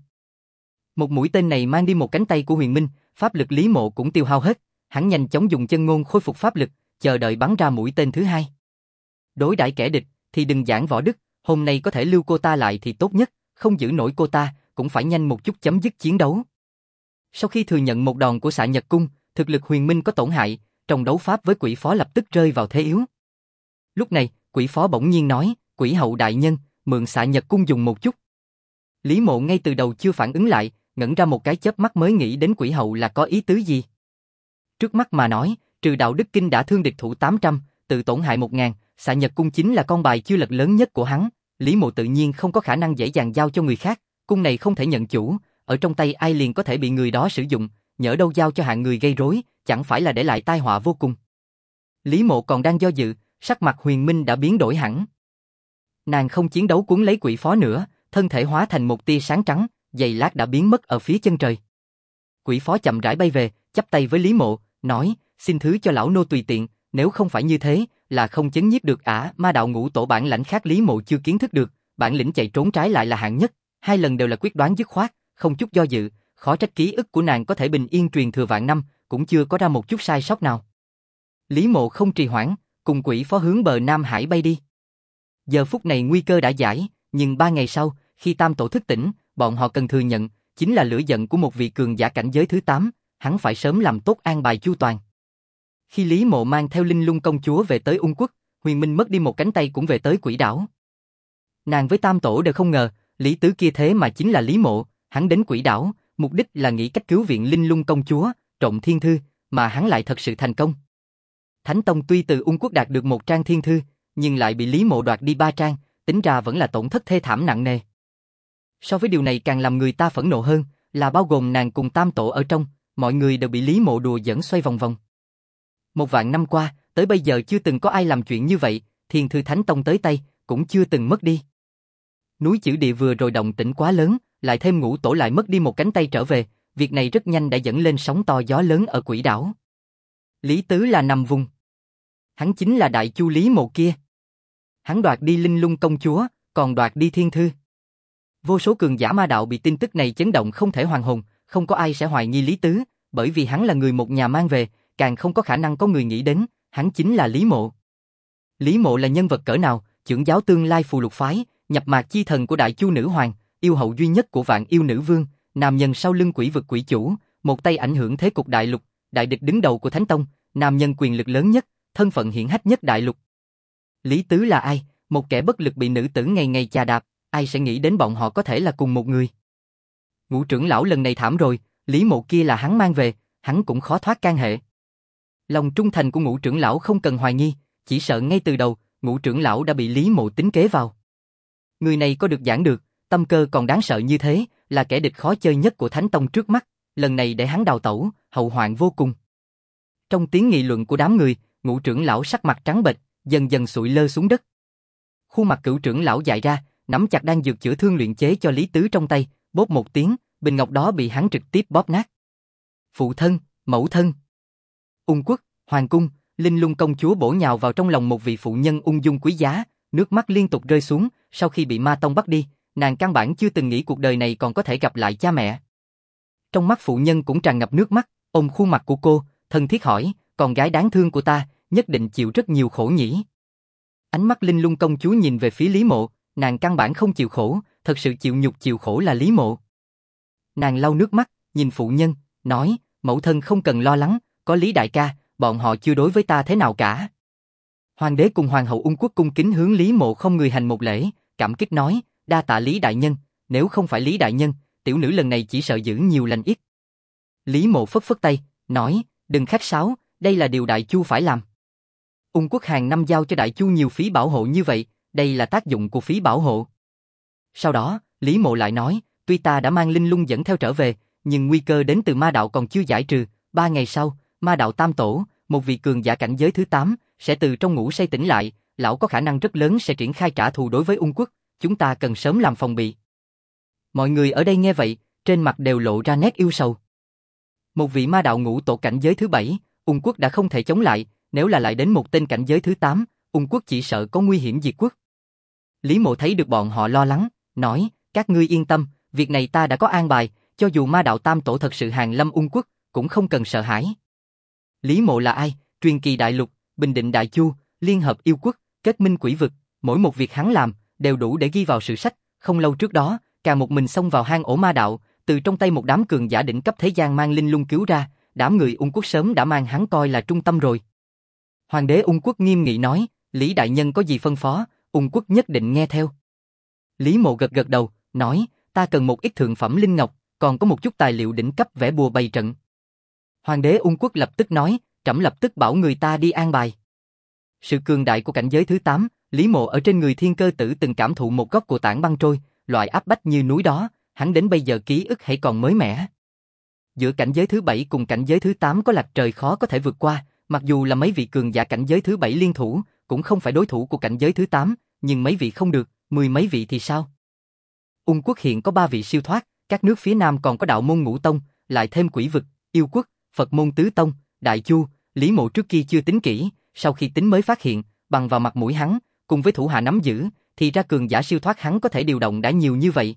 Một mũi tên này mang đi một cánh tay của Huyền Minh, pháp lực Lý Mộ cũng tiêu hao hết, hắn nhanh chóng dùng chân ngôn khôi phục pháp lực, chờ đợi bắn ra mũi tên thứ hai. Đối đãi kẻ địch thì đừng giảng võ đức, hôm nay có thể lưu cô ta lại thì tốt nhất, không giữ nổi cô ta, cũng phải nhanh một chút chấm dứt chiến đấu. Sau khi thừa nhận một đòn của Xạ Nhật Cung, thực lực Huyền Minh có tổn hại, trong đấu pháp với Quỷ Phó lập tức rơi vào thế yếu. Lúc này, Quỷ Phó bỗng nhiên nói, Quỷ Hậu đại nhân, mượn Xạ Nhật Cung dùng một chút. Lý Mộ ngay từ đầu chưa phản ứng lại, ngẩn ra một cái chớp mắt mới nghĩ đến Quỷ Hậu là có ý tứ gì. Trước mắt mà nói, trừ Đạo Đức Kinh đã thương địch thủ 800, tự tổn hại 1000, Xạ Nhật Cung chính là con bài chưa lật lớn nhất của hắn, Lý Mộ tự nhiên không có khả năng dễ dàng giao cho người khác, cung này không thể nhận chủ, ở trong tay ai liền có thể bị người đó sử dụng, nhỡ đâu giao cho hạng người gây rối, chẳng phải là để lại tai họa vô cùng. Lý Mộ còn đang do dự, sắc mặt Huyền Minh đã biến đổi hẳn. Nàng không chiến đấu cuốn lấy Quỷ Phó nữa, thân thể hóa thành một tia sáng trắng, giây lát đã biến mất ở phía chân trời. Quỷ Phó chậm rãi bay về, chắp tay với Lý Mộ, nói, xin thứ cho lão nô tùy tiện, nếu không phải như thế, là không chấn nhiếp được ả. Ma đạo ngũ tổ bản lãnh khác Lý Mộ chưa kiến thức được, bản lĩnh chạy trốn trái lại là hạng nhất, hai lần đều là quyết đoán dứt khoát, không chút do dự, khó trách ký ức của nàng có thể bình yên truyền thừa vạn năm, cũng chưa có ra một chút sai sót nào. Lý Mộ không trì hoãn, cùng Quỷ Phó hướng bờ Nam Hải bay đi. Giờ phút này nguy cơ đã giải, nhưng 3 ngày sau, khi Tam Tổ thức tỉnh, bọn họ cần thừa nhận, chính là lửa giận của một vị cường giả cảnh giới thứ 8, hắn phải sớm làm tốt an bài chu toàn. Khi Lý Mộ mang theo Linh Lung công chúa về tới Ung Quốc, Huyền Minh mất đi một cánh tay cũng về tới Quỷ đảo. Nàng với Tam Tổ đều không ngờ, Lý Tứ kia thế mà chính là Lý Mộ, hắn đến Quỷ đảo, mục đích là nghĩ cách cứu viện Linh Lung công chúa, trộm thiên thư, mà hắn lại thật sự thành công. Thánh Tông tuy từ Ung Quốc đạt được 1 trang thiên thư, nhưng lại bị Lý Mộ đoạt đi 3 trang, tính ra vẫn là tổn thất thê thảm nặng nề. So với điều này càng làm người ta phẫn nộ hơn, là bao gồm nàng cùng Tam Tổ ở trong, mọi người đều bị Lý Mộ đùa giỡn xoay vòng vòng. 1 vạn năm qua, tới bây giờ chưa từng có ai làm chuyện như vậy, thiên thư Thánh Tông tới tay, cũng chưa từng mất đi. Núi Chữ Địa vừa rồi động tĩnh quá lớn, lại thêm Ngũ Tổ lại mất đi một cánh tay trở về, việc này rất nhanh đã dẫn lên sóng to gió lớn ở Quỷ đảo. Lý Tứ là nằm vùng. Hắn chính là Đại Chu Lý Mộ kia. Hắn đoạt đi Linh Lung công chúa, còn đoạt đi thiên thư. Vô số cường giả ma đạo bị tin tức này chấn động không thể hoàn hồn, không có ai sẽ hoài nghi Lý Tứ, bởi vì hắn là người một nhà mang về, càng không có khả năng có người nghĩ đến, hắn chính là Lý Mộ. Lý Mộ là nhân vật cỡ nào, trưởng giáo tương lai Phù Lục phái, nhập mạc chi thần của Đại Chu nữ hoàng, yêu hậu duy nhất của Vạn Yêu nữ vương, nam nhân sau lưng Quỷ vực quỷ chủ, một tay ảnh hưởng thế cục đại lục, đại địch đứng đầu của Thánh Tông, nam nhân quyền lực lớn nhất, thân phận hiển hách nhất đại lục. Lý Tứ là ai? Một kẻ bất lực bị nữ tử ngày ngày chà đạp, ai sẽ nghĩ đến bọn họ có thể là cùng một người. Ngũ trưởng lão lần này thảm rồi, Lý Mộ kia là hắn mang về, hắn cũng khó thoát can hệ. Lòng trung thành của Ngũ trưởng lão không cần hoài nghi, chỉ sợ ngay từ đầu, Ngũ trưởng lão đã bị Lý Mộ tính kế vào. Người này có được giảng được, tâm cơ còn đáng sợ như thế, là kẻ địch khó chơi nhất của Thánh Tông trước mắt, lần này để hắn đào tẩu, hậu hoạn vô cùng. Trong tiếng nghị luận của đám người, Ngũ trưởng lão sắc mặt trắng bệch, dần dần sụi lơ xuống đất. Khuôn mặt Cửu trưởng lão dại ra, nắm chặt đan dược chữa thương luyện chế cho Lý Tứ trong tay, bốp một tiếng, bình ngọc đó bị hắn trực tiếp bóp nát. Phụ thân, mẫu thân. Ung Quốc, hoàng cung, Linh Lung công chúa bổ nhào vào trong lòng một vị phụ nhân ung dung quý giá, nước mắt liên tục rơi xuống, sau khi bị Ma Tông bắt đi, nàng căn bản chưa từng nghĩ cuộc đời này còn có thể gặp lại cha mẹ. Trong mắt phụ nhân cũng tràn ngập nước mắt, ôm khuôn mặt của cô, thân thiết hỏi, con gái đáng thương của ta, nhất định chịu rất nhiều khổ nhỉ. Ánh mắt Linh Lung công chúa nhìn về phía Lý Mộ, nàng căn bản không chịu khổ, thật sự chịu nhục chịu khổ là Lý Mộ. Nàng lau nước mắt, nhìn phụ nhân, nói, mẫu thân không cần lo lắng, có Lý đại ca, bọn họ chưa đối với ta thế nào cả. Hoàng đế cùng hoàng hậu Ung Quốc cung kính hướng Lý Mộ không người hành một lễ, cảm kích nói, đa tạ Lý đại nhân, nếu không phải Lý đại nhân, tiểu nữ lần này chỉ sợ giữ nhiều lành ít. Lý Mộ phất phất tay, nói, đừng khách sáo, đây là điều Đại Chu phải làm. Ung Quốc hàng năm giao cho Đại Chu nhiều phí bảo hộ như vậy, đây là tác dụng của phí bảo hộ. Sau đó, Lý Mộ lại nói, tuy ta đã mang Linh Lung dẫn theo trở về, nhưng nguy cơ đến từ ma đạo còn chưa giải trừ, 3 ngày sau, ma đạo Tam Tổ, một vị cường giả cảnh giới thứ 8, sẽ từ trong ngủ say tỉnh lại, lão có khả năng rất lớn sẽ triển khai trả thù đối với Ung Quốc, chúng ta cần sớm làm phòng bị. Mọi người ở đây nghe vậy, trên mặt đều lộ ra nét yêu sầu. Một vị ma đạo ngũ tổ cảnh giới thứ 7, Ung Quốc đã không thể chống lại, nếu là lại đến một tên cảnh giới thứ 8, Ung Quốc chỉ sợ có nguy hiểm diệt quốc. Lý Mộ thấy được bọn họ lo lắng, nói, các ngươi yên tâm, việc này ta đã có an bài, cho dù ma đạo Tam Tổ thật sự hàng lâm Ung Quốc, cũng không cần sợ hãi. Lý Mộ là ai? Truyền kỳ đại lục, bình định Đại Chu, liên hợp yêu quốc, kết minh quỷ vực, mỗi một việc hắn làm, đều đủ để ghi vào sử sách. Không lâu trước đó, càng một mình xông vào hang ổ ma đạo, từ trong tay một đám cường giả đỉnh cấp thế gian mang linh lung cứu ra, đám người Ung Quốc sớm đã mang hắn coi là trung tâm rồi. Hoàng đế Ung Quốc nghiêm nghị nói, Lý đại nhân có gì phân phó, Ung Quốc nhất định nghe theo. Lý Mộ gật gật đầu, nói, ta cần một ít thượng phẩm linh ngọc, còn có một chút tài liệu đỉnh cấp vẽ bùa bày trận. Hoàng đế Ung Quốc lập tức nói, trẫm lập tức bảo người ta đi an bài. Sự cường đại của cảnh giới thứ 8, Lý Mộ ở trên người Thiên Cơ Tử từng cảm thụ một góc của tảng băng trôi, loại áp bách như núi đó, hắn đến bây giờ ký ức hãy còn mới mẻ. Giữa cảnh giới thứ 7 cùng cảnh giới thứ 8 có lệch trời khó có thể vượt qua, mặc dù là mấy vị cường giả cảnh giới thứ 7 liên thủ, cũng không phải đối thủ của cảnh giới thứ 8, nhưng mấy vị không được, mười mấy vị thì sao? Ung Quốc hiện có 3 vị siêu thoát, các nước phía Nam còn có đạo môn Ngũ Tông, lại thêm Quỷ Vực, Yêu Quốc, Phật môn Tứ Tông, Đại Chu, Lý Mộ trước kia chưa tính kỹ, sau khi tính mới phát hiện, bằng vào mặt mũi hắn, cùng với thủ hạ nắm giữ, thì ra cường giả siêu thoát hắn có thể điều động đã nhiều như vậy.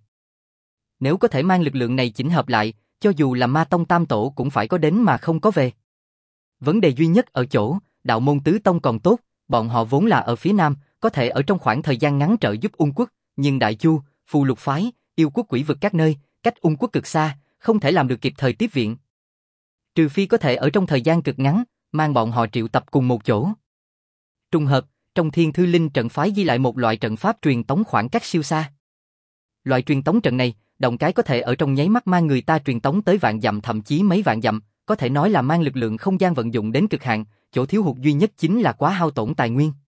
Nếu có thể mang lực lượng này chỉnh hợp lại, cho dù là Ma Tông Tam Tổ cũng phải có đến mà không có về. Vấn đề duy nhất ở chỗ, đạo môn Tứ Tông còn tốt, bọn họ vốn là ở phía Nam, có thể ở trong khoảng thời gian ngắn trợ giúp Ung Quốc, nhưng Đại Chu, Phù Lục Phái, Yêu Quốc Quỷ Vực các nơi, cách Ung Quốc cực xa, không thể làm được kịp thời tiếp viện. Trừ phi có thể ở trong thời gian cực ngắn, mang bọn họ triệu tập cùng một chỗ. Trùng hợp, trong Thiên Thư Linh trận phái ghi lại một loại trận pháp truyền tống khoảng cách siêu xa. Loại truyền tống trận này, động cái có thể ở trong nháy mắt mang người ta truyền tống tới vạn dặm thậm chí mấy vạn dặm, có thể nói là mang lực lượng không gian vận dụng đến cực hạn, chỗ thiếu hụt duy nhất chính là quá hao tổn tài nguyên.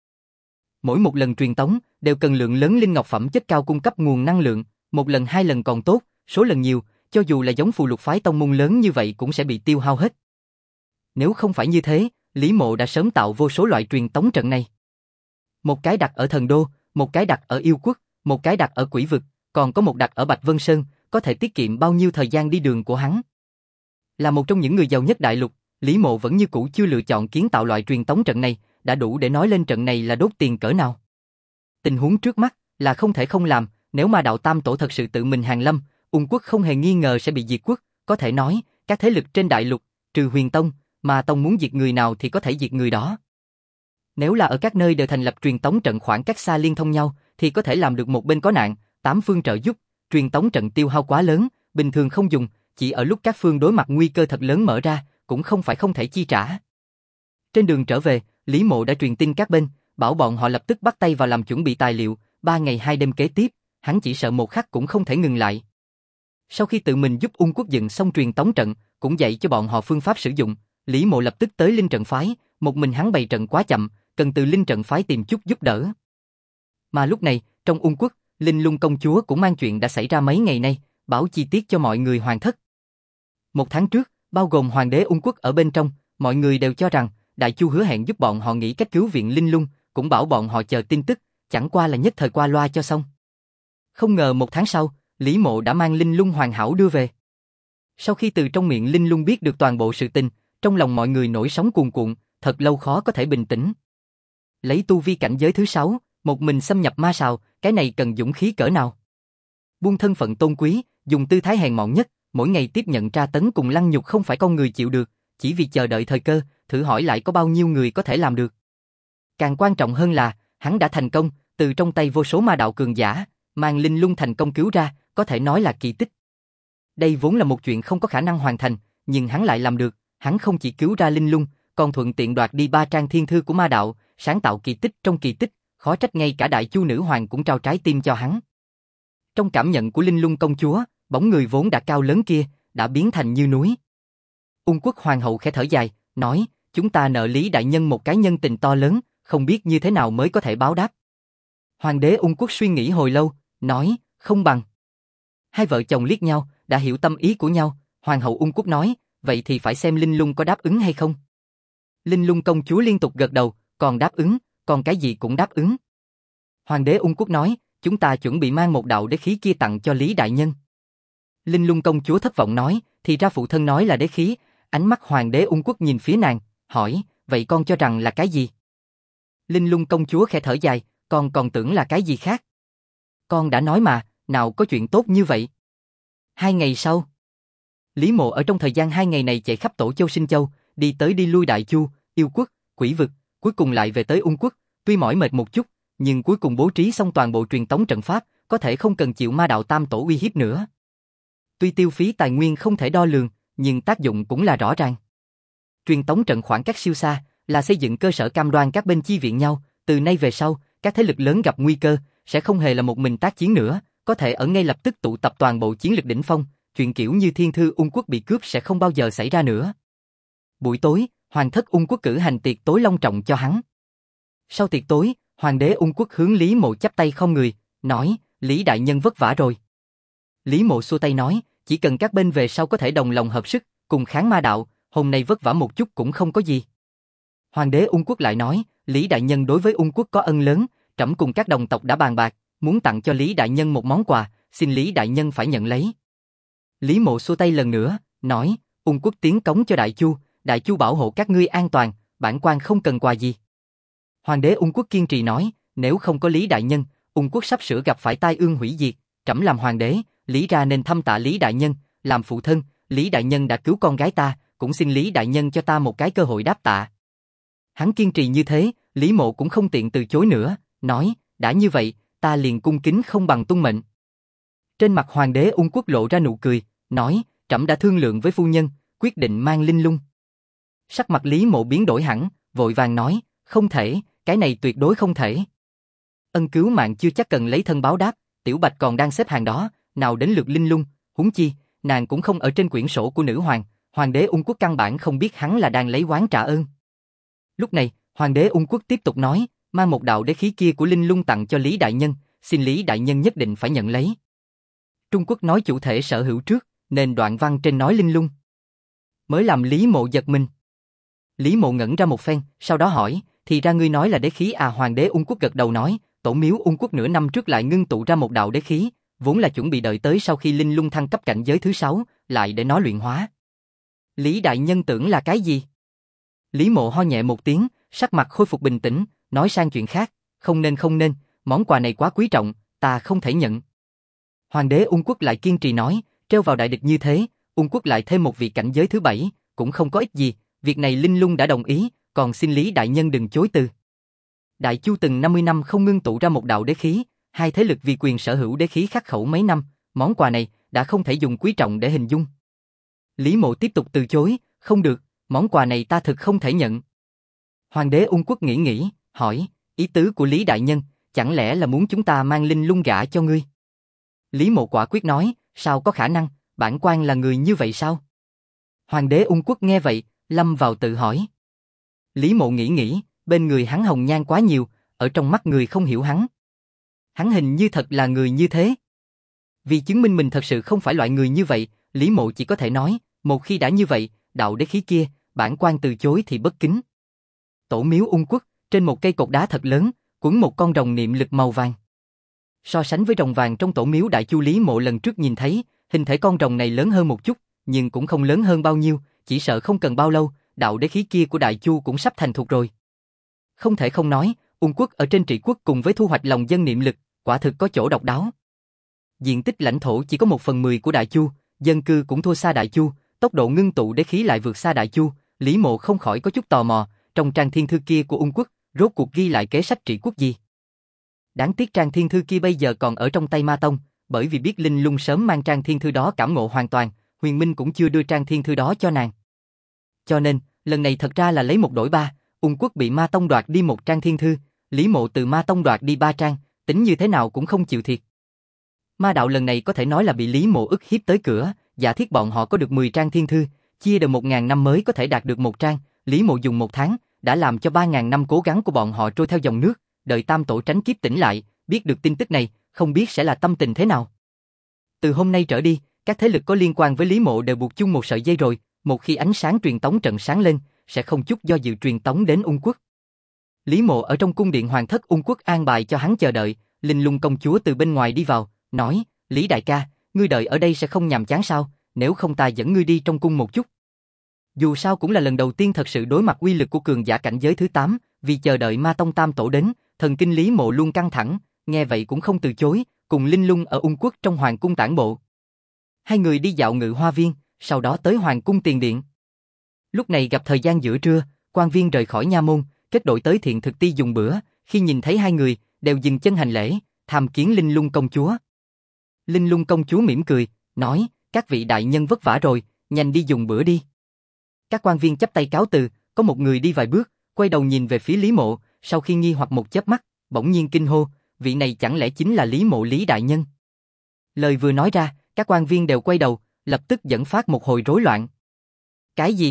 Mỗi một lần truyền tống đều cần lượng lớn linh ngọc phẩm chất cao cung cấp nguồn năng lượng, một lần hai lần còn tốt, số lần nhiều, cho dù là giống Phù Lục Phái tông môn lớn như vậy cũng sẽ bị tiêu hao hết. Nếu không phải như thế, Lý Mộ đã sớm tạo vô số loại truyền tống trận này. Một cái đặt ở Thần Đô, một cái đặt ở Yêu Quốc, một cái đặt ở Quỷ Vực, còn có một đặt ở Bạch Vân Sơn, có thể tiết kiệm bao nhiêu thời gian đi đường của hắn. Là một trong những người giàu nhất đại lục, Lý Mộ vẫn như cũ chưa lựa chọn kiến tạo loại truyền tống trận này, đã đủ để nói lên trận này là đốt tiền cỡ nào. Tình huống trước mắt là không thể không làm, nếu mà đạo Tam Tổ thật sự tự mình hàng lâm, Ung Quốc không hề nghi ngờ sẽ bị diệt quốc, có thể nói, các thế lực trên đại lục, trừ Huyền Tông, mà Tông muốn diệt người nào thì có thể diệt người đó. Nếu là ở các nơi đều thành lập truyền tống trận khoảng cách xa liên thông nhau, thì có thể làm được một bên có nạn, tám phương trợ giúp, truyền tống trận tiêu hao quá lớn, bình thường không dùng, chỉ ở lúc các phương đối mặt nguy cơ thật lớn mở ra, cũng không phải không thể chi trả. Trên đường trở về, Lý Mộ đã truyền tin các bên, bảo bọn họ lập tức bắt tay vào làm chuẩn bị tài liệu, 3 ngày 2 đêm kế tiếp, hắn chỉ sợ một khắc cũng không thể ngừng lại. Sau khi tự mình giúp Ung Quốc dựng xong truyền tống trận, cũng dạy cho bọn họ phương pháp sử dụng, Lý Mộ lập tức tới Linh Trận Phái, một mình hắn bày trận quá chậm, cần từ Linh Trận Phái tìm chút giúp đỡ. Mà lúc này, trong Ung Quốc, Linh Lung công chúa cũng mang chuyện đã xảy ra mấy ngày nay, báo chi tiết cho mọi người hoàng thất. Một tháng trước, bao gồm hoàng đế Ung Quốc ở bên trong, mọi người đều cho rằng Đại Chu hứa hẹn giúp bọn họ nghĩ cách cứu viện Linh Lung, cũng bảo bọn họ chờ tin tức, chẳng qua là nhất thời qua loa cho xong. Không ngờ một tháng sau, Lý Mộ đã mang Linh Lung hoàn hảo đưa về. Sau khi từ trong miệng Linh Lung biết được toàn bộ sự tình, trong lòng mọi người nổi sóng cuồn cuộn, thật lâu khó có thể bình tĩnh. Lấy tu vi cảnh giới thứ 6, một mình xâm nhập ma sào, cái này cần dũng khí cỡ nào? Buông thân phận tôn quý, dùng tư thái hèn mọn nhất, mỗi ngày tiếp nhận tra tấn cùng lăng nhục không phải con người chịu được, chỉ vì chờ đợi thời cơ, thử hỏi lại có bao nhiêu người có thể làm được. Càng quan trọng hơn là, hắn đã thành công, từ trong tay vô số ma đạo cường giả, mang Linh Lung thành công cứu ra, có thể nói là kỳ tích. Đây vốn là một chuyện không có khả năng hoàn thành, nhưng hắn lại làm được, hắn không chỉ cứu ra Linh Lung, còn thuận tiện đoạt đi 3 trang thiên thư của ma đạo, sáng tạo kỳ tích trong kỳ tích, khó trách ngay cả Đại Chu nữ hoàng cũng trao trái tim cho hắn. Trong cảm nhận của Linh Lung công chúa, bóng người vốn đã cao lớn kia, đã biến thành như núi. Ung Quốc hoàng hậu khẽ thở dài, nói, chúng ta nợ Lý đại nhân một cái nhân tình to lớn, không biết như thế nào mới có thể báo đáp. Hoàng đế Ung Quốc suy nghĩ hồi lâu, nói, không bằng. Hai vợ chồng liếc nhau, đã hiểu tâm ý của nhau, hoàng hậu Ung Quốc nói, vậy thì phải xem Linh Lung có đáp ứng hay không. Linh Lung công chúa liên tục gật đầu, còn đáp ứng, còn cái gì cũng đáp ứng. Hoàng đế Ung Quốc nói, chúng ta chuẩn bị mang một đạo đế khí kia tặng cho Lý đại nhân. Linh Lung công chúa thất vọng nói, thì ra phụ thân nói là đế khí, ánh mắt hoàng đế Ung Quốc nhìn phía nàng, hỏi, vậy con cho rằng là cái gì? Linh Lung công chúa khẽ thở dài, con còn tưởng là cái gì khác. Con đã nói mà, nào có chuyện tốt như vậy. 2 ngày sau, Lý Mộ ở trong thời gian 2 ngày này chạy khắp Tổ Châu Sinh Châu, đi tới đi lui Đại Chu, Yêu Quốc, Quỷ Vực, cuối cùng lại về tới Ung Quốc, tuy mỏi mệt một chút, nhưng cuối cùng bố trí xong toàn bộ truyền tống trận pháp, có thể không cần chịu ma đạo tam tổ uy hiếp nữa. Tuy tiêu phí tài nguyên không thể đo lường, nhưng tác dụng cũng là rõ ràng. Truyền tống trận khoảng cách siêu xa là xây dựng cơ sở cam đoan các bên chi viện nhau, từ nay về sau, các thế lực lớn gặp nguy cơ, sẽ không hề là một mình tác chiến nữa, có thể ở ngay lập tức tụ tập toàn bộ chiến lực đỉnh phong, chuyện kiểu như Thiên Thư Ung Quốc bị cướp sẽ không bao giờ xảy ra nữa. Buổi tối, Hoàng thất Ung Quốc cử hành tiệc tối long trọng cho hắn. Sau tiệc tối, Hoàng đế Ung Quốc hướng Lý Mộ chắp tay không người, nói, Lý đại nhân vất vả rồi. Lý Mộ xua tay nói, chỉ cần các bên về sau có thể đồng lòng hợp sức, cùng kháng ma đạo, hôm nay vất vả một chút cũng không có gì. Hoàng đế Ung Quốc lại nói, Lý đại nhân đối với Ung Quốc có ân lớn, trẫm cùng các đồng tộc đã bàn bạc, muốn tặng cho Lý đại nhân một món quà, xin Lý đại nhân phải nhận lấy. Lý Mộ xua tay lần nữa, nói, Ung Quốc tiến cống cho Đại Chu bảo hộ các ngươi an toàn, bản quan không cần quà gì. Hoàng đế Ung Quốc kiên trì nói, nếu không có Lý đại nhân, Ung Quốc sắp sửa gặp phải tai ương hủy diệt, trẫm làm hoàng đế, Lý ra nên thăm tạ Lý đại nhân, làm phụ thân, Lý đại nhân đã cứu con gái ta, cũng xin Lý đại nhân cho ta một cái cơ hội đáp tạ. Hắn kiên trì như thế, Lý Mộ cũng không tiện từ chối nữa, nói, đã như vậy, ta liền cung kính không bằng tuân mệnh. Trên mặt Hoàng đế Ung Quốc lộ ra nụ cười, nói, trẫm đã thương lượng với phu nhân, quyết định mang Linh Lung. Sắc mặt Lý Mộ biến đổi hẳn, vội vàng nói, không thể, cái này tuyệt đối không thể. Ân cứu mạng chưa chắc cần lấy thân báo đáp, Tiểu Bạch còn đang xếp hàng đó, nào đến lượt Linh Lung, huống chi, nàng cũng không ở trên quyển sổ của nữ hoàng, Hoàng đế Ung Quốc căn bản không biết hắn là đang lấy oán trả ơn. Lúc này, Hoàng đế Ung Quốc tiếp tục nói, mang một đạo đế khí kia của Linh Lung tặng cho Lý đại nhân, xin Lý đại nhân nhất định phải nhận lấy. Trung Quốc nói chủ thể sở hữu trước, nên đoạn văn trên nói Linh Lung mới làm Lý Mộ giật mình. Lý Mộ ngẩn ra một phen, sau đó hỏi, thì ra ngươi nói là đế khí à? Hoàng đế Ung Quốc gật đầu nói, tổ miếu Ung Quốc nửa năm trước lại ngưng tụ ra một đạo đế khí, vốn là chuẩn bị đợi tới sau khi Linh Lung thăng cấp cảnh giới thứ 6, lại để nó luyện hóa. Lý đại nhân tưởng là cái gì? Lý Mộ ho nhẹ một tiếng, sắc mặt khôi phục bình tĩnh, nói sang chuyện khác, không nên, món quà này quá quý trọng, ta không thể nhận. Hoàng đế Ung Quốc lại kiên trì nói, treo vào đại địch như thế, Ung Quốc lại thêm một vị cảnh giới thứ 7, cũng không có ích gì, việc này Linh Lung đã đồng ý, còn xin Lý đại nhân đừng chối từ. Đại Chu từng 50 năm không ngưng tụ ra một đạo đế khí, hai thế lực vì quyền sở hữu đế khí khắc khẩu mấy năm, món quà này đã không thể dùng quý trọng để hình dung. Lý Mộ tiếp tục từ chối, không được, món quà này ta thực không thể nhận. Hoàng đế Ung Quốc nghĩ, hỏi, ý tứ của Lý đại nhân, chẳng lẽ là muốn chúng ta mang Linh Lung gả cho ngươi? Lý Mộ quả quyết nói, sao có khả năng, bản quan là người như vậy sao? Hoàng đế Ung Quốc nghe vậy, lâm vào tự hỏi. Lý Mộ nghĩ, bên người hắn hồng nhan quá nhiều, ở trong mắt người không hiểu hắn. Hắn hình như thật là người như thế. Vì chứng minh mình thật sự không phải loại người như vậy, Lý Mộ chỉ có thể nói, một khi đã như vậy, đạo đế khí kia, bản quan từ chối thì bất kính. Tổ miếu Ung Quốc, trên một cây cột đá thật lớn, quấn một con rồng niệm lực màu vàng. So sánh với rồng vàng trong tổ miếu Đại Chu Lý Mộ lần trước nhìn thấy, hình thể con rồng này lớn hơn một chút, nhưng cũng không lớn hơn bao nhiêu, chỉ sợ không cần bao lâu, đạo đế khí kia của Đại Chu cũng sắp thành thục rồi. Không thể không nói, Ung Quốc ở trên trị quốc cùng với thu hoạch lòng dân niệm lực, quả thực có chỗ độc đáo. Diện tích lãnh thổ chỉ có 1/10 của Đại Chu, dân cư cũng thua xa Đại Chu, tốc độ ngưng tụ đế khí lại vượt xa Đại Chu, Lý Mộ không khỏi có chút tò mò, trong trang thiên thư kia của Ung Quốc, rốt cuộc ghi lại kế sách trị quốc gì. Đáng tiếc trang thiên thư kia bây giờ còn ở trong tay Ma Tông, bởi vì biết Linh Lung sớm mang trang thiên thư đó cảm ngộ hoàn toàn, Huyền Minh cũng chưa đưa trang thiên thư đó cho nàng. Cho nên, lần này thật ra là lấy một đổi ba, Ung Quốc bị Ma Tông đoạt đi một trang thiên thư, Lý Mộ từ Ma Tông đoạt đi 3 trang, tính như thế nào cũng không chịu thiệt. Ma đạo lần này có thể nói là bị Lý Mộ ức hiếp tới cửa, giả thiết bọn họ có được 10 trang thiên thư, chia đều 1000 năm mới có thể đạt được một trang, Lý Mộ dùng 1 tháng, đã làm cho 3000 năm cố gắng của bọn họ trôi theo dòng nước, đợi tam tổ tránh kiếp tỉnh lại, biết được tin tức này, không biết sẽ là tâm tình thế nào. Từ hôm nay trở đi, các thế lực có liên quan với Lý Mộ đều buộc chung một sợi dây rồi, một khi ánh sáng truyền tống trận sáng lên, sẽ không chút do dự truyền tống đến Ung Quốc. Lý Mộ ở trong cung điện hoàng thất Ung Quốc an bài cho hắn chờ đợi, Linh Lung công chúa từ bên ngoài đi vào, nói, Lý đại ca, ngươi đợi ở đây sẽ không nhàm chán sao, nếu không ta dẫn ngươi đi trong cung một chút. Dù sao cũng là lần đầu tiên thật sự đối mặt uy lực của cường giả cảnh giới thứ 8, vì chờ đợi Ma Tông tam tổ đến, thần kinh Lý Mộ luôn căng thẳng, nghe vậy cũng không từ chối, cùng Linh Lung ở Ung Quốc trong hoàng cung tản bộ. Hai người đi dạo Ngự Hoa Viên, sau đó tới hoàng cung tiền điện. Lúc này gặp thời gian giữa trưa, quan viên rời khỏi nha môn, kết đội tới Thiện Thực Ti dùng bữa, khi nhìn thấy hai người, đều dừng chân hành lễ, tham kiến Linh Lung công chúa. Linh Lung công chúa mỉm cười, nói, các vị đại nhân vất vả rồi, nhanh đi dùng bữa đi. Các quan viên chắp tay cáo từ, có một người đi vài bước, quay đầu nhìn về phía Lý Mộ, sau khi nghi hoặc một chớp mắt, bỗng nhiên kinh hô, vị này chẳng lẽ chính là Lý Mộ Lý đại nhân? Lời vừa nói ra, các quan viên đều quay đầu, lập tức dẫn phát một hồi rối loạn. Cái gì?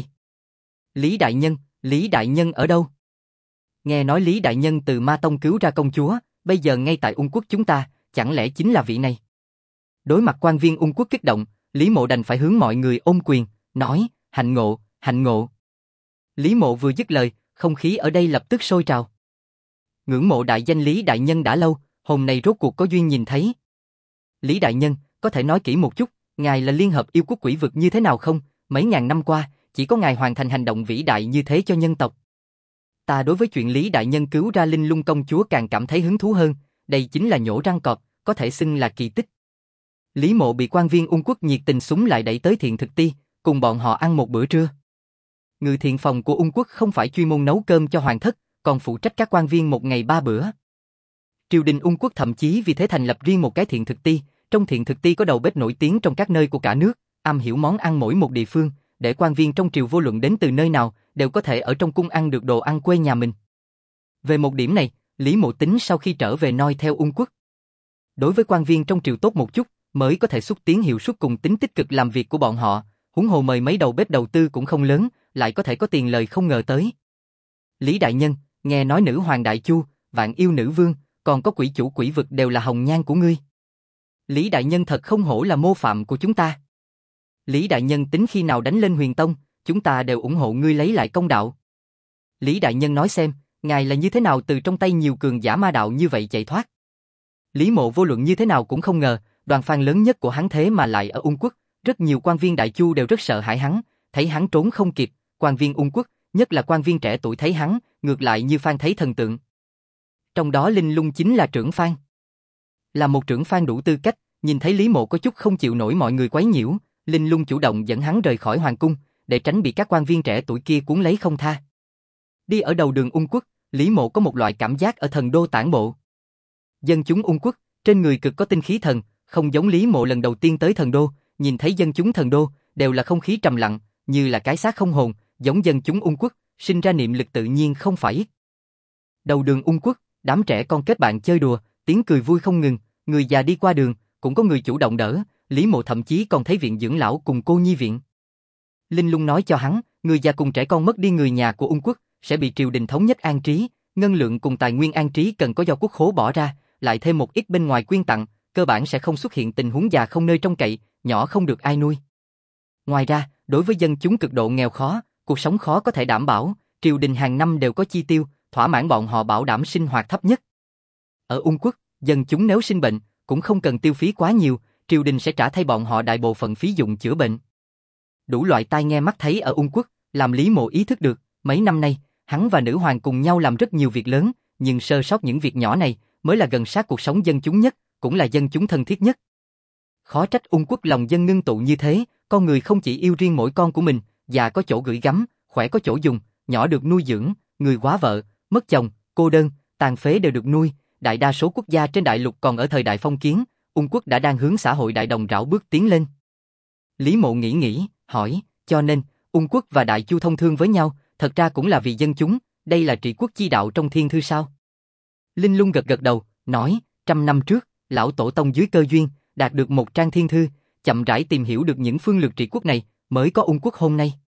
Lý đại nhân ở đâu? Nghe nói Lý đại nhân từ Ma Tông cứu ra công chúa, bây giờ ngay tại Ung quốc chúng ta, chẳng lẽ chính là vị này? Đối mặt quan viên Ung quốc kích động, Lý Mộ đành phải hướng mọi người ôm quyền, nói, hạnh ngộ, hạnh ngộ. Lý Mộ vừa dứt lời, không khí ở đây lập tức sôi trào. Ngưỡng mộ đại danh Lý đại nhân đã lâu, hôm nay rốt cuộc có duyên nhìn thấy. Lý đại nhân, có thể nói kỹ một chút, ngài là liên hợp yêu quốc quỷ vực như thế nào không? Mấy ngàn năm qua, chỉ có ngài hoàn thành hành động vĩ đại như thế cho nhân tộc. Ta đối với chuyện Lý đại nhân cứu ra Linh Lung công chúa càng cảm thấy hứng thú hơn, đây chính là nhổ răng cọp, có thể xưng là kỳ tích. Lý Mộ bị quan viên Ung quốc nhiệt tình súng lại đẩy tới Thiện Thực Ti, cùng bọn họ ăn một bữa trưa. Người thiện phòng của Ung quốc không phải chuyên môn nấu cơm cho hoàng thất, còn phụ trách các quan viên một ngày 3 bữa. Triều đình Ung quốc thậm chí vì thế thành lập riêng một cái Thiện Thực Ti, trong Thiện Thực Ti có đầu bếp nổi tiếng trong các nơi của cả nước, am hiểu món ăn mỗi một địa phương, để quan viên trong triều vô luận đến từ nơi nào đều có thể ở trong cung ăn được đồ ăn quê nhà mình. Về một điểm này, Lý Mộ tính sau khi trở về noi theo Ung quốc. Đối với quan viên trong triều tốt một chút, mới có thể xúc tiến hiệu suất cùng tính tích cực làm việc của bọn họ, huống hồ mời mấy đầu bếp đầu tư cũng không lớn, lại có thể có tiền lời không ngờ tới. Lý đại nhân, nghe nói nữ hoàng Đại Chu, Vạn Yêu nữ vương, còn có quỷ chủ quỷ vực đều là hồng nhan của ngươi. Lý đại nhân thật không hổ là mô phạm của chúng ta. Lý đại nhân tính khi nào đánh lên Huyền Tông, chúng ta đều ủng hộ ngươi lấy lại công đạo. Lý đại nhân nói xem, ngài là như thế nào từ trong tay nhiều cường giả ma đạo như vậy chạy thoát. Lý Mộ vô luận như thế nào cũng không ngờ, đoàn fan lớn nhất của hắn thế mà lại ở Ung quốc, rất nhiều quan viên Đại Chu đều rất sợ hãi hắn, thấy hắn trốn không kịp, quan viên Ung quốc, nhất là quan viên trẻ tuổi thấy hắn, ngược lại như fan thấy thần tượng. Trong đó Linh Lung chính là trưởng fan. Là một trưởng fan đủ tư cách, nhìn thấy Lý Mộ có chút không chịu nổi mọi người quấy nhiễu, Linh Lung chủ động dẫn hắn rời khỏi hoàng cung, để tránh bị các quan viên trẻ tuổi kia cuốn lấy không tha. Đi ở đầu đường Ung quốc, Lý Mộ có một loại cảm giác ở thần đô tản bộ. Dân chúng Ung quốc, trên người cực có tinh khí thần, không giống Lý Mộ lần đầu tiên tới thần đô, nhìn thấy dân chúng thần đô, đều là không khí trầm lặng, như là cái xác không hồn, giống dân chúng Ung quốc, sinh ra niệm lực tự nhiên không phải ít. Đầu đường Ung quốc, đám trẻ con kết bạn chơi đùa, tiếng cười vui không ngừng, người già đi qua đường, cũng có người chủ động đỡ, Lý Mộ thậm chí còn thấy viện dưỡng lão cùng cô nhi viện. Linh Lung nói cho hắn, người già cùng trẻ con mất đi người nhà của Ung quốc, sẽ bị triều đình thống nhất an trí, ngân lượng cùng tài nguyên an trí cần có do quốc khố bỏ ra, lại thêm một ít bên ngoài quyên tặng, cơ bản sẽ không xuất hiện tình huống già không nơi trông cậy, nhỏ không được ai nuôi. Ngoài ra, đối với dân chúng cực độ nghèo khó, cuộc sống khó có thể đảm bảo, triều đình hàng năm đều có chi tiêu, thỏa mãn bọn họ bảo đảm sinh hoạt thấp nhất. Ở Ung quốc, dân chúng nếu sinh bệnh, cũng không cần tiêu phí quá nhiều, triều đình sẽ trả thay bọn họ đại bộ phận phí dụng chữa bệnh. Đủ loại tai nghe mắt thấy ở Ung quốc, làm Lý Mộ ý thức được, mấy năm nay, hắn và nữ hoàng cùng nhau làm rất nhiều việc lớn, nhưng sơ sót những việc nhỏ này mới là gần sát cuộc sống dân chúng nhất, cũng là dân chúng thân thiết nhất. Khó trách Ung quốc lòng dân ngưng tụ như thế, con người không chỉ yêu riêng mỗi con của mình, già có chỗ gửi gắm, khỏe có chỗ dùng, nhỏ được nuôi dưỡng, người quá vợ, mất chồng, cô đơn, tàn phế đều được nuôi. Đại đa số quốc gia trên đại lục còn ở thời đại phong kiến, Ung quốc đã đang hướng xã hội đại đồng rảo bước tiến lên. Lý Mộ nghĩ, hỏi, cho nên, Ung quốc và Đại Chu thông thương với nhau, thật ra cũng là vì dân chúng, đây là trị quốc chi đạo trong thiên thư sao? Linh Lung gật đầu, nói, 100 năm trước, lão tổ tông dưới cơ duyên, đạt được một trang thiên thư, chậm rãi tìm hiểu được những phương lược trị quốc này, mới có Ung quốc hôm nay.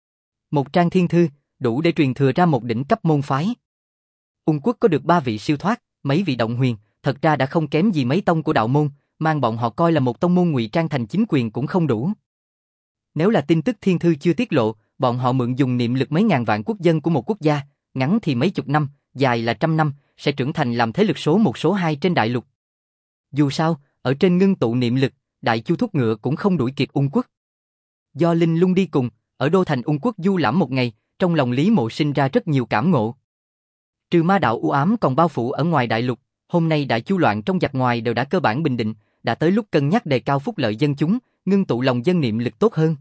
Một trang thiên thư, đủ để truyền thừa ra một đỉnh cấp môn phái. Ung quốc có được 3 vị siêu thoát, mấy vị động huyền, thật ra đã không kém gì mấy tông của đạo môn, mang bọn họ coi là một tông môn ngụy trang thành chính quyền cũng không đủ. Nếu là tin tức thiên thư chưa tiết lộ, bọn họ mượn dùng niệm lực mấy ngàn vạn quốc dân của một quốc gia, ngắn thì mấy chục năm, dài là 100 năm, sẽ trưởng thành làm thế lực số 1 số 2 trên đại lục. Dù sao, ở trên ngưng tụ niệm lực, Đại Chu thúc ngựa cũng không đuổi kịp Ung quốc. Do Linh Lung đi cùng, ở đô thành Ung quốc du lãm một ngày, trong lòng Lý Mộ sinh ra rất nhiều cảm ngộ. Trừ ma đạo u ám còn bao phủ ở ngoài đại lục, hôm nay Đại Chu loạn trong giặc ngoài đều đã cơ bản bình định, đã tới lúc cân nhắc đề cao phúc lợi dân chúng, ngưng tụ lòng dân niệm lực tốt hơn.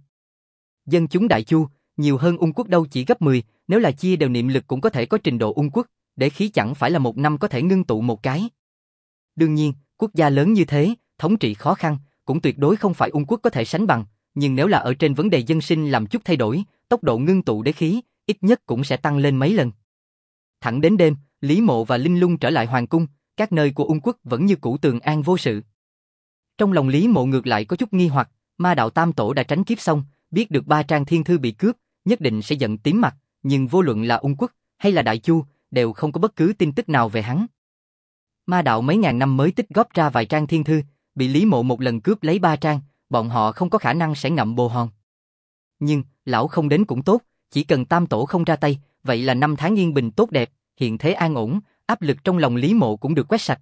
Dân chúng Đại Chu, nhiều hơn Ung quốc đâu chỉ gấp 10, nếu là chia đều niệm lực cũng có thể có trình độ Ung quốc, để khí chẳng phải là một năm có thể ngưng tụ một cái. Đương nhiên, Quốc gia lớn như thế, thống trị khó khăn, cũng tuyệt đối không phải Ung quốc có thể sánh bằng, nhưng nếu là ở trên vấn đề dân sinh làm chút thay đổi, tốc độ ngưng tụ đế khí, ít nhất cũng sẽ tăng lên mấy lần. Thẳng đến đêm, Lý Mộ và Linh Lung trở lại hoàng cung, các nơi của Ung quốc vẫn như cũ tường an vô sự. Trong lòng Lý Mộ ngược lại có chút nghi hoặc, Ma Đạo Tam Tổ đã tránh kiếp xong, biết được 3 trang thiên thư bị cướp, nhất định sẽ giận tím mặt, nhưng vô luận là Ung quốc hay là Đại Chu, đều không có bất cứ tin tức nào về hắn. Ma Đạo mấy ngàn năm mới tích góp ra vài trang thiên thư, bị Lý Mộ một lần cướp lấy 3 trang, bọn họ không có khả năng sẽ ngậm bồ hòn. Nhưng, lão không đến cũng tốt, chỉ cần Tam Tổ không ra tay, vậy là 5 tháng yên bình tốt đẹp, hiện thế an ổn, áp lực trong lòng Lý Mộ cũng được quét sạch.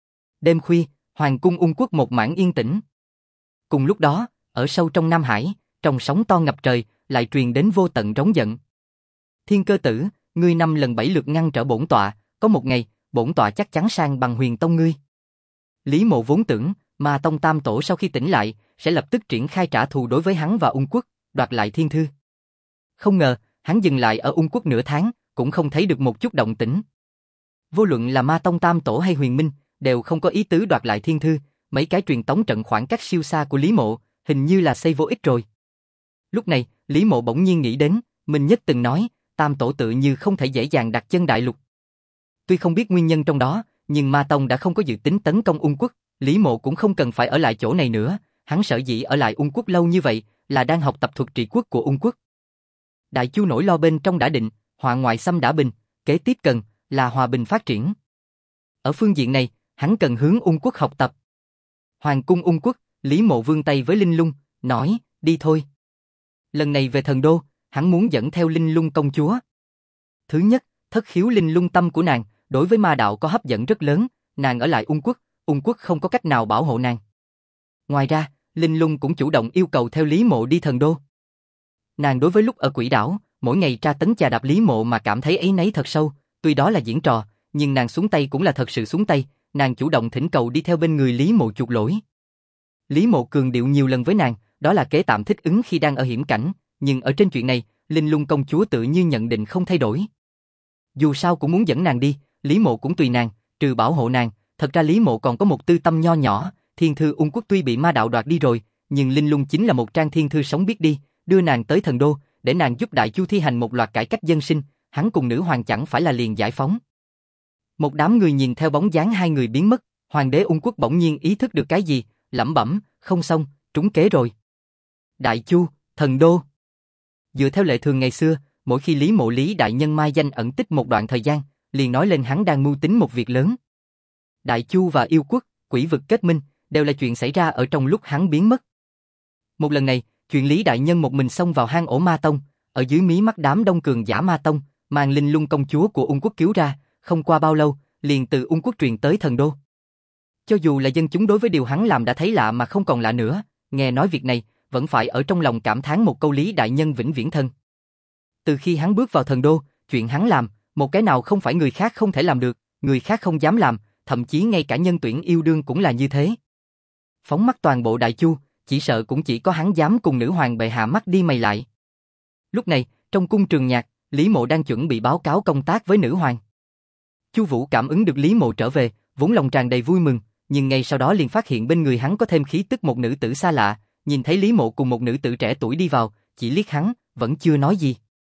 Đêm khuya, hoàng cung Ung quốc một mảng yên tĩnh. Cùng lúc đó, ở sâu trong Nam Hải, trong sóng to ngập trời, lại truyền đến vô tận rống giận. Thiên Cơ Tử, ngươi 5 lần 7 lượt ngăn trở bổn tọa, có một ngày, bổn tọa chắc chắn sang bằng Huyền Tông ngươi. Lý Mộ vốn tưởng, Ma Tông Tam Tổ sau khi tỉnh lại, sẽ lập tức triển khai trả thù đối với hắn và Ung quốc, đoạt lại thiên thư. Không ngờ, hắn dừng lại ở Ung quốc nửa tháng, cũng không thấy được một chút động tĩnh. Vô luận là Ma Tông Tam Tổ hay Huyền Minh, đều không có ý tứ đoạt lại thiên thư, mấy cái truyền tống trận khoảng cách siêu xa của Lý Mộ, hình như là xây vô ích rồi. Lúc này, Lý Mộ bỗng nhiên nghĩ đến, Minh Nhất từng nói, Tam Tổ tự như không thể dễ dàng đặt chân đại lục. Tuy không biết nguyên nhân trong đó, nhưng Ma Tông đã không có dự tính tấn công Ung quốc, Lý Mộ cũng không cần phải ở lại chỗ này nữa, hắn sở dĩ ở lại Ung quốc lâu như vậy, là đang học tập thuật trị quốc của Ung quốc. Đại Chu nỗi lo bên trong đã định, họa ngoại xâm đã bình, kế tiếp cần là hòa bình phát triển. Ở phương diện này, hắn cần hướng Ung quốc học tập. Hoàng cung Ung quốc, Lý Mộ vươn tay với Linh Lung, nói, đi thôi. Lần này về Thần Đô, hắn muốn dẫn theo Linh Lung công chúa. Thứ nhất, thất khiếu Linh Lung tâm của nàng, đối với Ma Đạo có hấp dẫn rất lớn, nàng ở lại Ung quốc không có cách nào bảo hộ nàng. Ngoài ra, Linh Lung cũng chủ động yêu cầu theo Lý Mộ đi Thần Đô. Nàng đối với lúc ở Quỷ Đảo, mỗi ngày tra tấn chà đạp Lý Mộ mà cảm thấy áy náy thật sâu, tuy đó là diễn trò, nhưng nàng xuống tay cũng là thật sự xuống tay, nàng chủ động thỉnh cầu đi theo bên người Lý Mộ chuộc lỗi. Lý Mộ cường điệu nhiều lần với nàng, đó là kế tạm thích ứng khi đang ở hiểm cảnh, nhưng ở trên chuyện này, Linh Lung công chúa tự như nhận định không thay đổi. Dù sao cũng muốn dẫn nàng đi, Lý Mộ cũng tùy nàng, trừ bảo hộ nàng, thật ra Lý Mộ còn có một tư tâm nho nhỏ, thiên thư Ung quốc tuy bị Ma Đạo đoạt đi rồi, nhưng Linh Lung chính là một trang thiên thư sống biết đi, đưa nàng tới Thần Đô, để nàng giúp Đại Chu thi hành một loạt cải cách dân sinh, hắn cùng nữ hoàng chẳng phải là liền giải phóng. Một đám người nhìn theo bóng dáng hai người biến mất, hoàng đế Ung quốc bỗng nhiên ý thức được cái gì, lẩm bẩm, không xong, trúng kế rồi. Đại Chu, Thần Đô. Dựa theo lệ thường ngày xưa, mỗi khi Lý Mộ Lý đại nhân mai danh ẩn tích một đoạn thời gian, liền nói lên hắn đang mưu tính một việc lớn. Đại Chu và Yêu quốc, Quỷ vực kết minh, đều là chuyện xảy ra ở trong lúc hắn biến mất. Một lần này, chuyện Lý đại nhân một mình xông vào hang ổ Ma Tông, ở dưới mí mắt đám đông cường giả Ma Tông, mang Linh Lung công chúa của Ung quốc cứu ra, không qua bao lâu, liền từ Ung quốc truyền tới Thần Đô. Cho dù là dân chúng đối với điều hắn làm đã thấy lạ mà không còn lạ nữa, nghe nói việc này, vẫn phải ở trong lòng cảm thán một câu Lý đại nhân vĩnh viễn thân. Từ khi hắn bước vào Thần Đô, chuyện hắn làm, một cái nào không phải người khác không thể làm được, người khác không dám làm, thậm chí ngay cả nhân tuyển yêu đương cũng là như thế. Phóng mắt toàn bộ Đại Chu, chỉ sợ cũng chỉ có hắn dám cùng nữ hoàng bệ hạ mắt đi mày lại. Lúc này, trong cung Trường Nhạc, Lý Mộ đang chuẩn bị báo cáo công tác với nữ hoàng. Chu Vũ cảm ứng được Lý Mộ trở về, vốn lòng tràn đầy vui mừng, nhưng ngay sau đó liền phát hiện bên người hắn có thêm khí tức một nữ tử xa lạ, nhìn thấy Lý Mộ cùng một nữ tử trẻ tuổi đi vào, chỉ liếc hắn, vẫn chưa nói gì.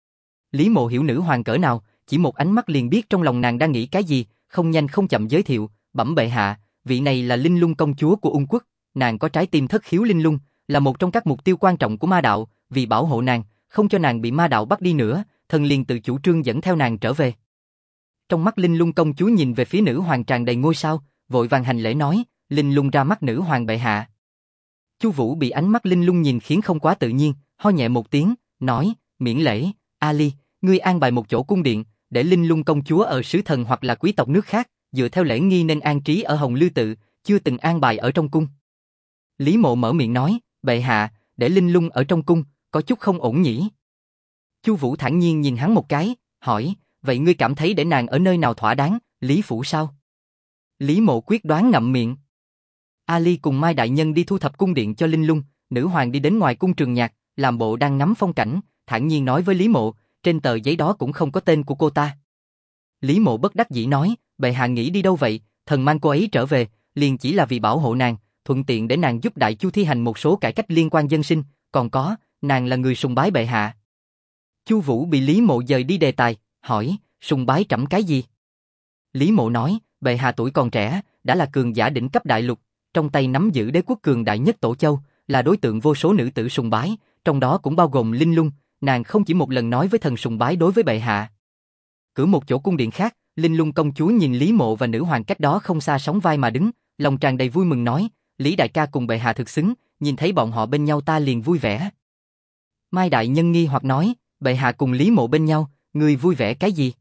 Lý Mộ hiểu nữ hoàng cỡ nào, chỉ một ánh mắt liền biết trong lòng nàng đang nghĩ cái gì, không nhanh không chậm giới thiệu, bẩm bệ hạ, vị này là Linh Lung công chúa của Ung quốc, nàng có trái tim thất khiếu linh lung, là một trong các mục tiêu quan trọng của Ma Đạo, vì bảo hộ nàng, không cho nàng bị Ma Đạo bắt đi nữa, thần liền tự chủ trương dẫn theo nàng trở về. Trong mắt Linh Lung công chúa nhìn về phía nữ hoàng tràn đầy ngôi sao, vội vàng hành lễ nói, Linh Lung ra mắt nữ hoàng bệ hạ. Chu Vũ bị ánh mắt Linh Lung nhìn khiến không quá tự nhiên, ho nhẹ một tiếng, nói, miễn lễ, Ali, ngươi an bài một chỗ cung điện, để Linh Lung công chúa ở xứ thần hoặc là quý tộc nước khác, dựa theo lễ nghi nên an trí ở Hồng Lư tự, chưa từng an bài ở trong cung. Lý Mộ mở miệng nói, bệ hạ, để Linh Lung ở trong cung, có chút không ổn nhỉ. Chu Vũ thản nhiên nhìn hắn một cái, hỏi, vậy ngươi cảm thấy để nàng ở nơi nào thỏa đáng, Lý phủ sao? Lý Mộ quyết đoán ngậm miệng. Ali cùng Mai đại nhân đi thu thập cung điện cho Linh Lung, nữ hoàng đi đến ngoài cung Trường Nhạc, làm bộ đang ngắm phong cảnh, thản nhiên nói với Lý Mộ, trên tờ giấy đó cũng không có tên của cô ta. Lý Mộ bất đắc dĩ nói, bệ hạ nghĩ đi đâu vậy, thần mang cô ấy trở về, liền chỉ là vì bảo hộ nàng, thuận tiện để nàng giúp Đại Chu thi hành một số cải cách liên quan dân sinh, còn có, nàng là người sùng bái bệ hạ. Chu Vũ bị Lý Mộ dời đi đề tài, hỏi, sùng bái trẫm cái gì? Lý Mộ nói, bệ hạ tuổi còn trẻ, đã là cường giả đỉnh cấp đại lục, trong tay nắm giữ đế quốc cường đại nhất Tổ Châu, là đối tượng vô số nữ tử sùng bái, trong đó cũng bao gồm Linh Lung, nàng không chỉ một lần nói với thần sùng bái đối với bệ hạ. Cử một chỗ cung điện khác, Linh Lung công chúa nhìn Lý Mộ và nữ hoàng cách đó không xa sóng vai mà đứng, lòng tràn đầy vui mừng nói, Lý đại ca cùng bệ hạ thực xứng, nhìn thấy bọn họ bên nhau ta liền vui vẻ. Mai đại nhân nghi hoặc nói, bệ hạ cùng Lý Mộ bên nhau, ngươi vui vẻ cái gì?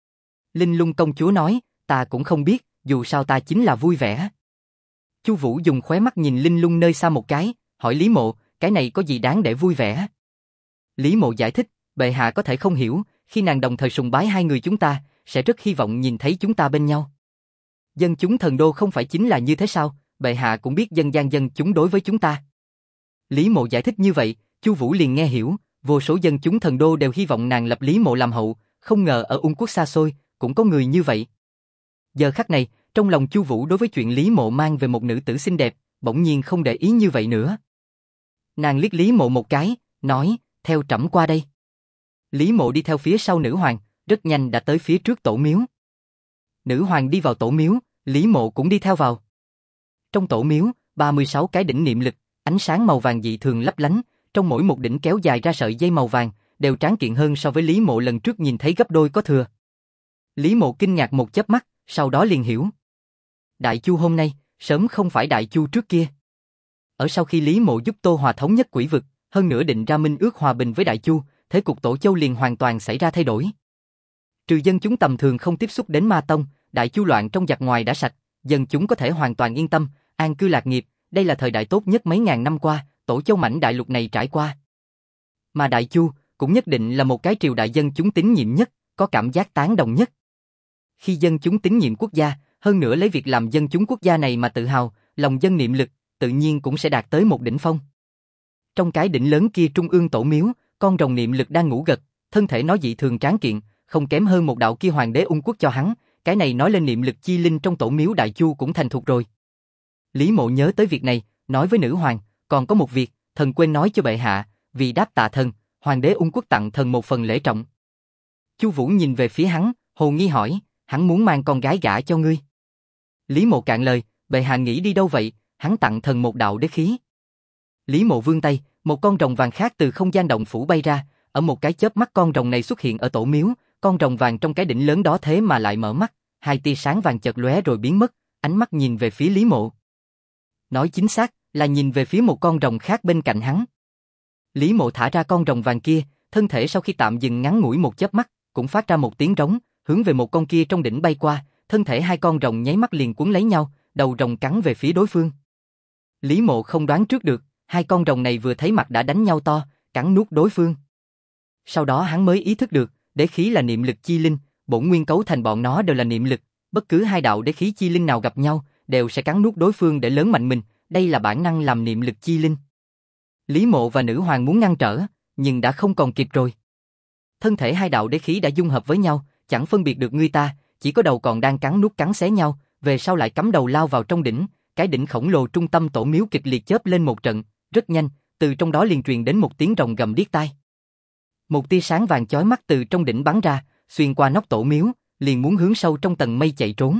Linh Lung công chúa nói, ta cũng không biết, dù sao ta chính là vui vẻ. Chu Vũ dùng khóe mắt nhìn Linh Lung nơi xa một cái, hỏi Lý Mộ, cái này có gì đáng để vui vẻ? Lý Mộ giải thích, bệ hạ có thể không hiểu, khi nàng đồng thời sùng bái hai người chúng ta, sẽ rất hy vọng nhìn thấy chúng ta bên nhau. Dân chúng thần đô không phải chính là như thế sao, bệ hạ cũng biết dân gian dân chúng đối với chúng ta. Lý Mộ giải thích như vậy, Chu Vũ liền nghe hiểu, vô số dân chúng thần đô đều hy vọng nàng lập Lý Mộ làm hậu, không ngờ ở Ung quốc xa xôi, cũng có người như vậy. Giờ khắc này, trong lòng Chu Vũ đối với chuyện Lý Mộ mang về một nữ tử xinh đẹp, bỗng nhiên không để ý như vậy nữa. Nàng liếc Lý Mộ một cái, nói, theo trẫm qua đây. Lý Mộ đi theo phía sau nữ hoàng, rất nhanh đã tới phía trước tổ miếu. Nữ hoàng đi vào tổ miếu, Lý Mộ cũng đi theo vào. Trong tổ miếu, 36 cái đỉnh niệm lực, ánh sáng màu vàng dị thường lấp lánh, trong mỗi một đỉnh kéo dài ra sợi dây màu vàng, đều tráng kiện hơn so với Lý Mộ lần trước nhìn thấy gấp đôi có thừa. Lý Mộ kinh ngạc một chớp mắt, sau đó liền hiểu. Đại Chu hôm nay, sớm không phải Đại Chu trước kia. Ở sau khi Lý Mộ giúp Tô Hòa thống nhất Quỷ vực, hơn nữa định ra minh ước hòa bình với Đại Chu, thế cục Tổ Châu liền hoàn toàn xảy ra thay đổi. Trừ dân chúng tầm thường không tiếp xúc đến Ma Tông, Đại Chu loạn trong giặc ngoài đã sạch, dân chúng có thể hoàn toàn yên tâm, an cư lạc nghiệp, đây là thời đại tốt nhất mấy ngàn năm qua, Tổ Châu mảnh đại lục này trải qua. Mà Đại Chu cũng nhất định là một cái triều đại dân chúng tín nhiệm nhất, có cảm giác tán đồng nhất. Khi dân chúng tín nhiệm quốc gia, hơn nữa lấy việc làm dân chúng quốc gia này mà tự hào, lòng dân niệm lực, tự nhiên cũng sẽ đạt tới một đỉnh phong. Trong cái đỉnh lớn kia trung ương tổ miếu, con rồng niệm lực đang ngủ gật, thân thể nó dị thường tráng kiện, không kém hơn một đạo kia hoàng đế Ung quốc cho hắn, cái này nói lên niệm lực chi linh trong tổ miếu Đại Chu cũng thành thục rồi. Lý Mộ nhớ tới việc này, nói với nữ hoàng, còn có một việc, thần quên nói cho bệ hạ, vì đáp tạ thần, hoàng đế Ung quốc tặng thần một phần lễ trọng. Chu Vũ nhìn về phía hắn, hồ nghi hỏi, hắn muốn mang con gái gả cho ngươi. Lý Mộ cạn lời, bệ hạ nghĩ đi đâu vậy, hắn tặng thần một đạo đế khí. Lý Mộ vươn tay, một con rồng vàng khác từ không gian động phủ bay ra, ở một cái chớp mắt con rồng này xuất hiện ở tổ miếu, con rồng vàng trong cái đỉnh lớn đó thế mà lại mở mắt, hai tia sáng vàng chợt lóe rồi biến mất, ánh mắt nhìn về phía Lý Mộ. Nói chính xác là nhìn về phía một con rồng khác bên cạnh hắn. Lý Mộ thả ra con rồng vàng kia, thân thể sau khi tạm dừng ngắn ngủi một chớp mắt, cũng phát ra một tiếng rống, hướng về một con kia trong đỉnh bay qua, thân thể hai con rồng nháy mắt liền cuốn lấy nhau, đầu rồng cắn về phía đối phương. Lý Mộ không đoán trước được, hai con rồng này vừa thấy mặt đã đánh nhau to, cắn nuốt đối phương. Sau đó hắn mới ý thức được, đế khí là niệm lực chi linh, bổn nguyên cấu thành bọn nó đều là niệm lực, bất cứ hai đạo đế khí chi linh nào gặp nhau, đều sẽ cắn nuốt đối phương để lớn mạnh mình, đây là bản năng làm niệm lực chi linh. Lý Mộ và nữ hoàng muốn ngăn trở, nhưng đã không còn kịp rồi. Thân thể hai đạo đế khí đã dung hợp với nhau, chẳng phân biệt được người ta, chỉ có đầu còn đang cắn nuốt cắn xé nhau, về sau lại cắm đầu lao vào trong đỉnh, cái đỉnh khổng lồ trung tâm tổ miếu kịch liệt chớp lên một trận, rất nhanh, từ trong đó liền truyền đến một tiếng rồng gầm điếc tai. Một tia sáng vàng chói mắt từ trong đỉnh bắn ra, xuyên qua nóc tổ miếu, liền muốn hướng sâu trong tầng mây chạy trốn.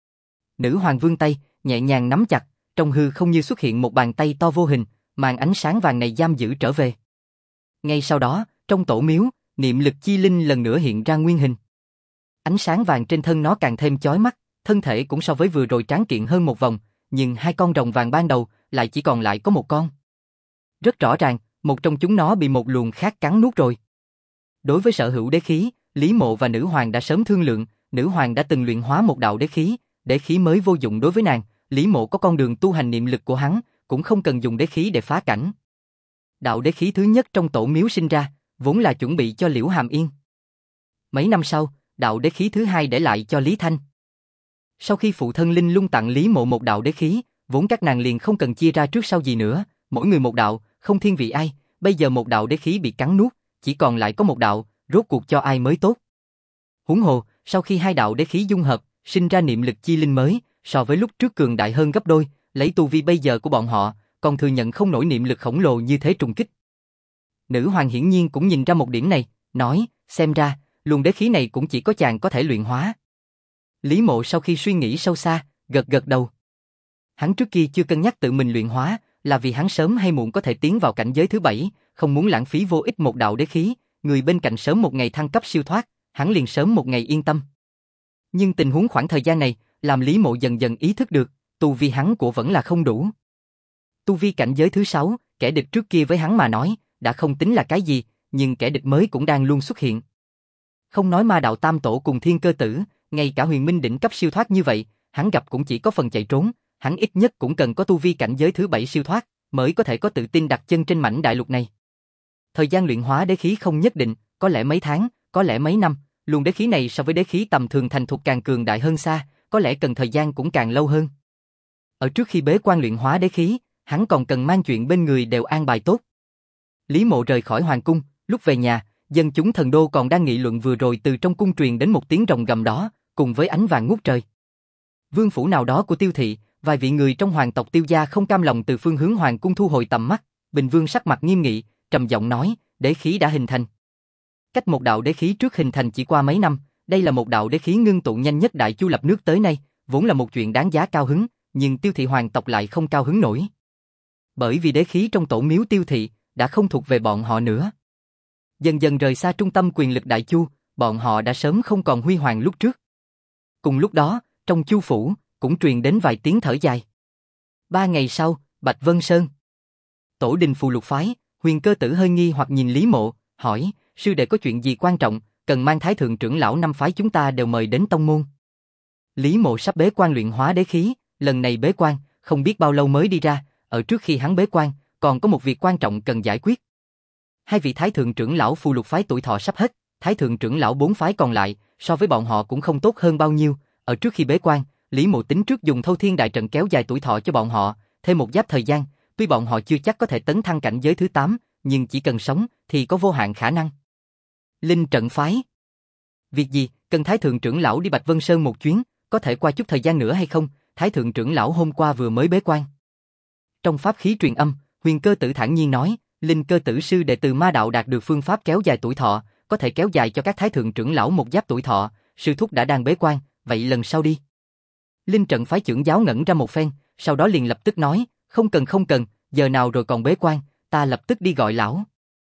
Nữ hoàng vươn tay, nhẹ nhàng nắm chặt, trong hư không như xuất hiện một bàn tay to vô hình, màn ánh sáng vàng này giam giữ trở về. Ngay sau đó, trong tổ miếu, niệm lực chi linh lần nữa hiện ra nguyên hình. Ánh sáng vàng trên thân nó càng thêm chói mắt, thân thể cũng so với vừa rồi tráng kiện hơn một vòng, nhưng hai con rồng vàng ban đầu lại chỉ còn lại có một con. Rất rõ ràng, một trong chúng nó bị một luồng khác cắn nuốt rồi. Đối với sở hữu đế khí, Lý Mộ và nữ hoàng đã sớm thương lượng, nữ hoàng đã từng luyện hóa một đạo đế khí mới vô dụng đối với nàng, Lý Mộ có con đường tu hành niệm lực của hắn, cũng không cần dùng đế khí để phá cảnh. Đạo đế khí thứ nhất trong tổ miếu sinh ra, vốn là chuẩn bị cho Liễu Hàm Yên. Mấy năm sau, đạo đế khí thứ hai để lại cho Lý Thanh. Sau khi phụ thân Linh Lung tặng Lý Mộ một đạo đế khí, vốn các nàng liền không cần chia ra trước sau gì nữa, mỗi người một đạo, không thiên vị ai, bây giờ một đạo đế khí bị cắn nuốt, chỉ còn lại có một đạo, rốt cuộc cho ai mới tốt. Huống hồ, sau khi hai đạo đế khí dung hợp, sinh ra niệm lực chi linh mới, so với lúc trước cường đại hơn gấp đôi, lấy tu vi bây giờ của bọn họ, còn thừa nhận không nổi niệm lực khổng lồ như thế trùng kích. Nữ hoàng hiển nhiên cũng nhìn ra một điểm này, nói, xem ra, luồng đế khí này cũng chỉ có chàng có thể luyện hóa. Lý Mộ sau khi suy nghĩ sâu xa, gật gật đầu. Hắn trước kia chưa cân nhắc tự mình luyện hóa, là vì hắn sớm hay muộn có thể tiến vào cảnh giới thứ 7, không muốn lãng phí vô ích một đạo đế khí, người bên cạnh sớm một ngày thăng cấp siêu thoát, hắn liền sớm một ngày yên tâm. Nhưng tình huống khoảng thời gian này, làm Lý Mộ dần dần ý thức được, tu vi hắn của vẫn là không đủ. Tu vi cảnh giới thứ 6, kẻ địch trước kia với hắn mà nói, đã không tính là cái gì, nhưng kẻ địch mới cũng đang luôn xuất hiện. Không nói ma đạo tam tổ cùng thiên cơ tử, ngay cả huyền minh đỉnh cấp siêu thoát như vậy, hắn gặp cũng chỉ có phần chạy trốn, hắn ít nhất cũng cần có tu vi cảnh giới thứ 7 siêu thoát, mới có thể có tự tin đặt chân trên mảnh đại lục này. Thời gian luyện hóa đế khí không nhất định, có lẽ mấy tháng, có lẽ mấy năm, luồng đế khí này so với đế khí tầm thường thành thục càng cường đại hơn xa, có lẽ cần thời gian cũng càng lâu hơn. Ở trước khi bế quan luyện hóa đế khí, hắn còn cần mang chuyện bên người đều an bài tốt. Lý Mộ rời khỏi hoàng cung, lúc về nhà, dân chúng thần đô còn đang nghị luận vừa rồi từ trong cung truyền đến một tiếng rồng gầm đó, cùng với ánh vàng ngút trời. Vương phủ nào đó của Tiêu thị, vài vị người trong hoàng tộc Tiêu gia không cam lòng từ phương hướng hoàng cung thu hồi tầm mắt, Bình Vương sắc mặt nghiêm nghị, trầm giọng nói, đế khí đã hình thành. Cách một đạo đế khí trước hình thành chỉ qua mấy năm, đây là một đạo đế khí ngưng tụ nhanh nhất Đại Chu lập nước tới nay, vốn là một chuyện đáng giá cao hứng, nhưng Tiêu thị hoàng tộc lại không cao hứng nổi. Bởi vì đế khí trong tổ miếu Tiêu thị đã không thuộc về bọn họ nữa. Dần dần rời xa trung tâm quyền lực Đại Chu, bọn họ đã sớm không còn huy hoàng lúc trước. Cùng lúc đó, trong Chu phủ cũng truyền đến vài tiếng thở dài. 3 ngày sau, Bạch Vân Sơn. Tổ đình Phù Lục phái, Huyền Cơ Tử hơi nghi hoặc nhìn Lý Mộ, hỏi, sư đệ có chuyện gì quan trọng, cần mang thái thượng trưởng lão năm phái chúng ta đều mời đến tông môn. Lý Mộ sắp bế quan luyện hóa đế khí, lần này bế quan, không biết bao lâu mới đi ra, ở trước khi hắn bế quan, còn có một việc quan trọng cần giải quyết. Hai vị thái thượng trưởng lão Phù Lục phái tuổi thọ sắp hết, thái thượng trưởng lão 4 phái còn lại, so với bọn họ cũng không tốt hơn bao nhiêu, ở trước khi bế quan, Lý Mộ tính trước dùng Thâu Thiên đại trận kéo dài tuổi thọ cho bọn họ, thêm một giáp thời gian, tuy bọn họ chưa chắc có thể tấn thăng cảnh giới thứ 8, nhưng chỉ cần sống thì có vô hạn khả năng. Linh trận phái. Việc gì, cần thái thượng trưởng lão đi Bạch Vân Sơn một chuyến, có thể qua chút thời gian nữa hay không? Thái thượng trưởng lão hôm qua vừa mới bế quan. Trong pháp khí truyền âm, Huyền Cơ Tử thản nhiên nói, Linh Cơ Tử sư đệ từ ma đạo đạt được phương pháp kéo dài tuổi thọ, có thể kéo dài cho các thái thượng trưởng lão một giáp tuổi thọ, sư thúc đã đang bế quan, vậy lần sau đi. Linh trận phái trưởng giáo ngẩn ra một phen, sau đó liền lập tức nói, không cần, giờ nào rồi còn bế quan, ta lập tức đi gọi lão.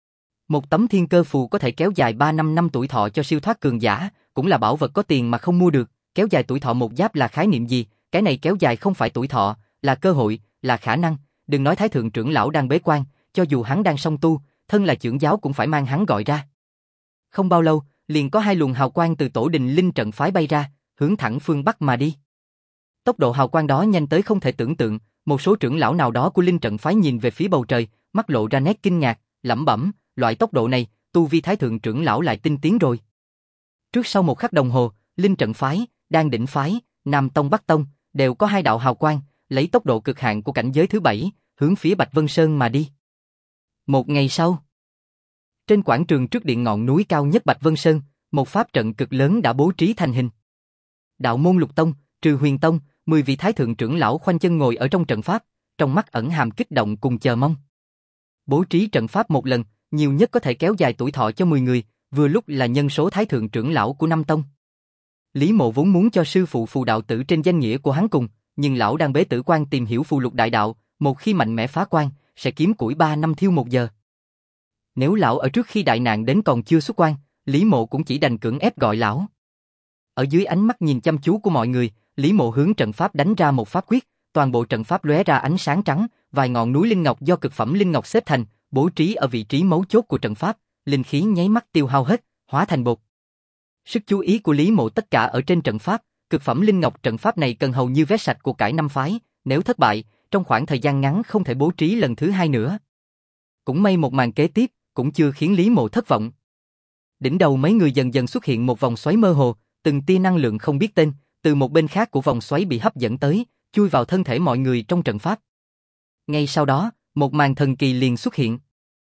Một tấm thiên cơ phù có thể kéo dài 3-5 năm tuổi thọ cho siêu thoát cường giả, cũng là bảo vật có tiền mà không mua được, kéo dài tuổi thọ một giáp là khái niệm gì, cái này kéo dài không phải tuổi thọ, là cơ hội, là khả năng, đừng nói thái thượng trưởng lão đang bế quan, cho dù hắn đang song tu, thân là trưởng giáo cũng phải mang hắn gọi ra. Không bao lâu, liền có 2 luồng hào quang từ tổ đình linh trận phái bay ra, hướng thẳng phương Bắc mà đi. Tốc độ hào quang đó nhanh tới không thể tưởng tượng, một số trưởng lão nào đó của linh trận phái nhìn về phía bầu trời, mắt lộ ra nét kinh ngạc, lẩm bẩm, loại tốc độ này, tu vi thái thượng trưởng lão lại tinh tiến rồi. Trước sau một khắc đồng hồ, linh trận phái, Đan Đỉnh phái, Nam Tông Bắc Tông, đều có 2 đạo hào quang, lấy tốc độ cực hạn của cảnh giới thứ 7, hướng phía Bạch Vân Sơn mà đi. Một ngày sau, trên quảng trường trước điện ngọn núi cao nhất Bạch Vân Sơn, một pháp trận cực lớn đã bố trí thành hình. Đạo môn Lục Tông, trừ Huyền Tông, 10 vị thái thượng trưởng lão khoanh chân ngồi ở trong trận pháp, trong mắt ẩn hàm kích động cùng chờ mong. Bố trí trận pháp một lần, nhiều nhất có thể kéo dài tuổi thọ cho 10 người, vừa lúc là nhân số thái thượng trưởng lão của 5 tông. Lý Mộ vốn muốn cho sư phụ Phù đạo tử trên danh nghĩa của hắn cùng, nhưng lão đang bế tử quan tìm hiểu phù lục đại đạo, một khi mạnh mẽ phá quan, sẽ kiếm củi 3 năm thiêu 1 giờ. Nếu lão ở trước khi đại nạn đến còn chưa xuất quan, Lý Mộ cũng chỉ đành cưỡng ép gọi lão. Ở dưới ánh mắt nhìn chăm chú của mọi người, Lý Mộ hướng trận pháp đánh ra một pháp quyết, toàn bộ trận pháp lóe ra ánh sáng trắng, vài ngọn núi linh ngọc do cực phẩm linh ngọc xếp thành, bố trí ở vị trí mấu chốt của trận pháp, linh khí nháy mắt tiêu hao hết, hóa thành bột. Sức chú ý của Lý Mộ tất cả ở trên trận pháp, cực phẩm linh ngọc trận pháp này cần hầu như vét sạch của cải 5 phái, nếu thất bại, trong khoảng thời gian ngắn không thể bố trí lần thứ 2 nữa. Cũng may một màn kế tiếp, cũng chưa khiến Lý Mộ thất vọng. Đỉnh đầu mấy người dần dần xuất hiện một vòng xoáy mơ hồ, từng tia năng lượng không biết tên, từ một bên khác của vòng xoáy bị hấp dẫn tới, chui vào thân thể mọi người trong trận pháp. Ngay sau đó, một màn thần kỳ liền xuất hiện.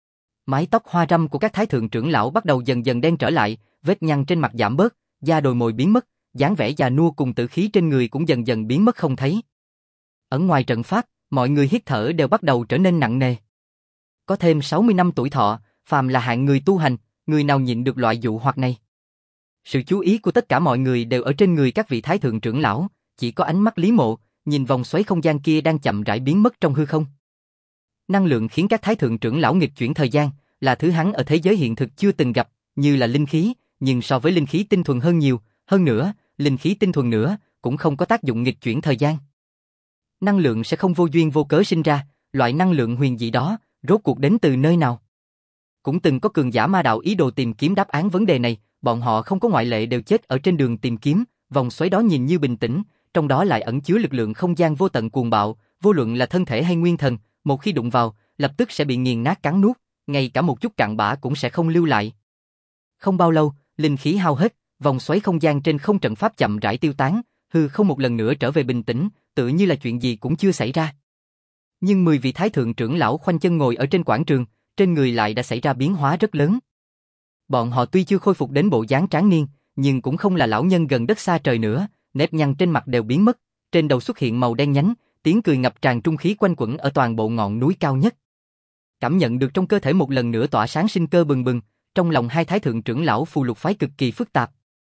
Mái tóc hoa râm của các thái thượng trưởng lão bắt đầu dần dần đen trở lại, vết nhăn trên mặt giảm bớt, da đồi mồi biến mất, dáng vẻ già nua cùng tử khí trên người cũng dần dần biến mất không thấy. Ở ngoài trận pháp, mọi người hít thở đều bắt đầu trở nên nặng nề. Có thêm 60 năm tuổi thọ, phàm là hạng người tu hành, người nào nhịn được loại dụ hoặc này. Sự chú ý của tất cả mọi người đều ở trên người các vị thái thượng trưởng lão, chỉ có ánh mắt Lý Mộ, nhìn vòng xoáy không gian kia đang chậm rãi biến mất trong hư không. Năng lượng khiến các thái thượng trưởng lão nghịch chuyển thời gian, là thứ hắn ở thế giới hiện thực chưa từng gặp, như là linh khí, nhưng so với linh khí tinh thuần hơn nhiều, hơn nữa, linh khí tinh thuần nữa, cũng không có tác dụng nghịch chuyển thời gian. Năng lượng sẽ không vô duyên vô cớ sinh ra, loại năng lượng huyền dị đó, rốt cuộc đến từ nơi nào? Cũng từng có cường giả ma đạo ý đồ tìm kiếm đáp án vấn đề này, bọn họ không có ngoại lệ đều chết ở trên đường tìm kiếm, vòng xoáy đó nhìn như bình tĩnh, trong đó lại ẩn chứa lực lượng không gian vô tận cuồng bạo, vô luận là thân thể hay nguyên thần, một khi đụng vào, lập tức sẽ bị nghiền nát cắn nuốt, ngay cả một chút cặn bã cũng sẽ không lưu lại. Không bao lâu, linh khí hao hết, vòng xoáy không gian trên không trận pháp chậm rãi tiêu tán, hư không một lần nữa trở về bình tĩnh, tự như là chuyện gì cũng chưa xảy ra. Nhưng 10 vị thái thượng trưởng lão khoanh chân ngồi ở trên quảng trường, trên người lại đã xảy ra biến hóa rất lớn. Bọn họ tuy chưa khôi phục đến bộ dáng tráng niên, nhưng cũng không là lão nhân gần đất xa trời nữa, nếp nhăn trên mặt đều biến mất, trên đầu xuất hiện màu đen nhánh, tiếng cười ngập tràn trung khí quanh quẩn ở toàn bộ ngọn núi cao nhất. Cảm nhận được trong cơ thể một lần nữa tỏa sáng sinh cơ bừng bừng, trong lòng hai thái thượng trưởng lão phù lục phái cực kỳ phức tạp.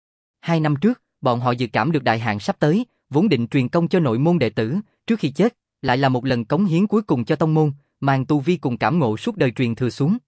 2 năm trước, bọn họ dự cảm được đại hạn sắp tới, vốn định truyền công cho nội môn đệ tử, trước khi chết, lại là một lần cống hiến cuối cùng cho tông môn, mang tu vi cùng cảm ngộ suốt đời truyền thừa xuống.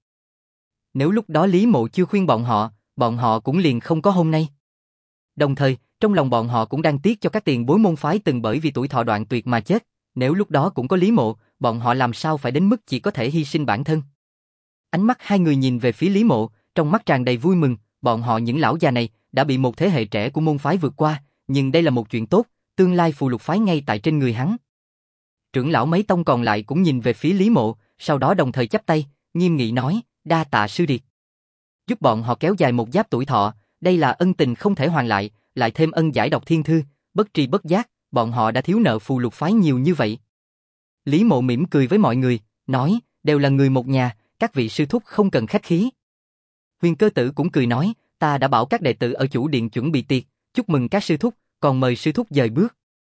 Nếu lúc đó Lý Mộ chưa khuyên bọn họ cũng liền không có hôm nay. Đồng thời, trong lòng bọn họ cũng đang tiếc cho các tiền bối môn phái từng bởi vì tuổi thọ đoạn tuyệt mà chết, nếu lúc đó cũng có Lý Mộ, bọn họ làm sao phải đến mức chỉ có thể hy sinh bản thân. Ánh mắt hai người nhìn về phía Lý Mộ, trong mắt tràn đầy vui mừng, bọn họ những lão già này đã bị một thế hệ trẻ của môn phái vượt qua, nhưng đây là một chuyện tốt, tương lai phù lục phái ngay tại trên người hắn. Trưởng lão mấy tông còn lại cũng nhìn về phía Lý Mộ, sau đó đồng thời chắp tay, nghiêm nghị nói, đa tạ sư điệt. Giúp bọn họ kéo dài một giáp tuổi thọ, đây là ân tình không thể hoàn lại thêm ân giải đọc thiên thư, bất tri bất giác, bọn họ đã thiếu nợ phù lục phái nhiều như vậy. Lý Mộ mỉm cười với mọi người, nói, đều là người một nhà, các vị sư thúc không cần khách khí. Huyền Cơ Tử cũng cười nói, ta đã bảo các đệ tử ở chủ điện chuẩn bị tiệc, chúc mừng các sư thúc, còn mời sư thúc dời bước.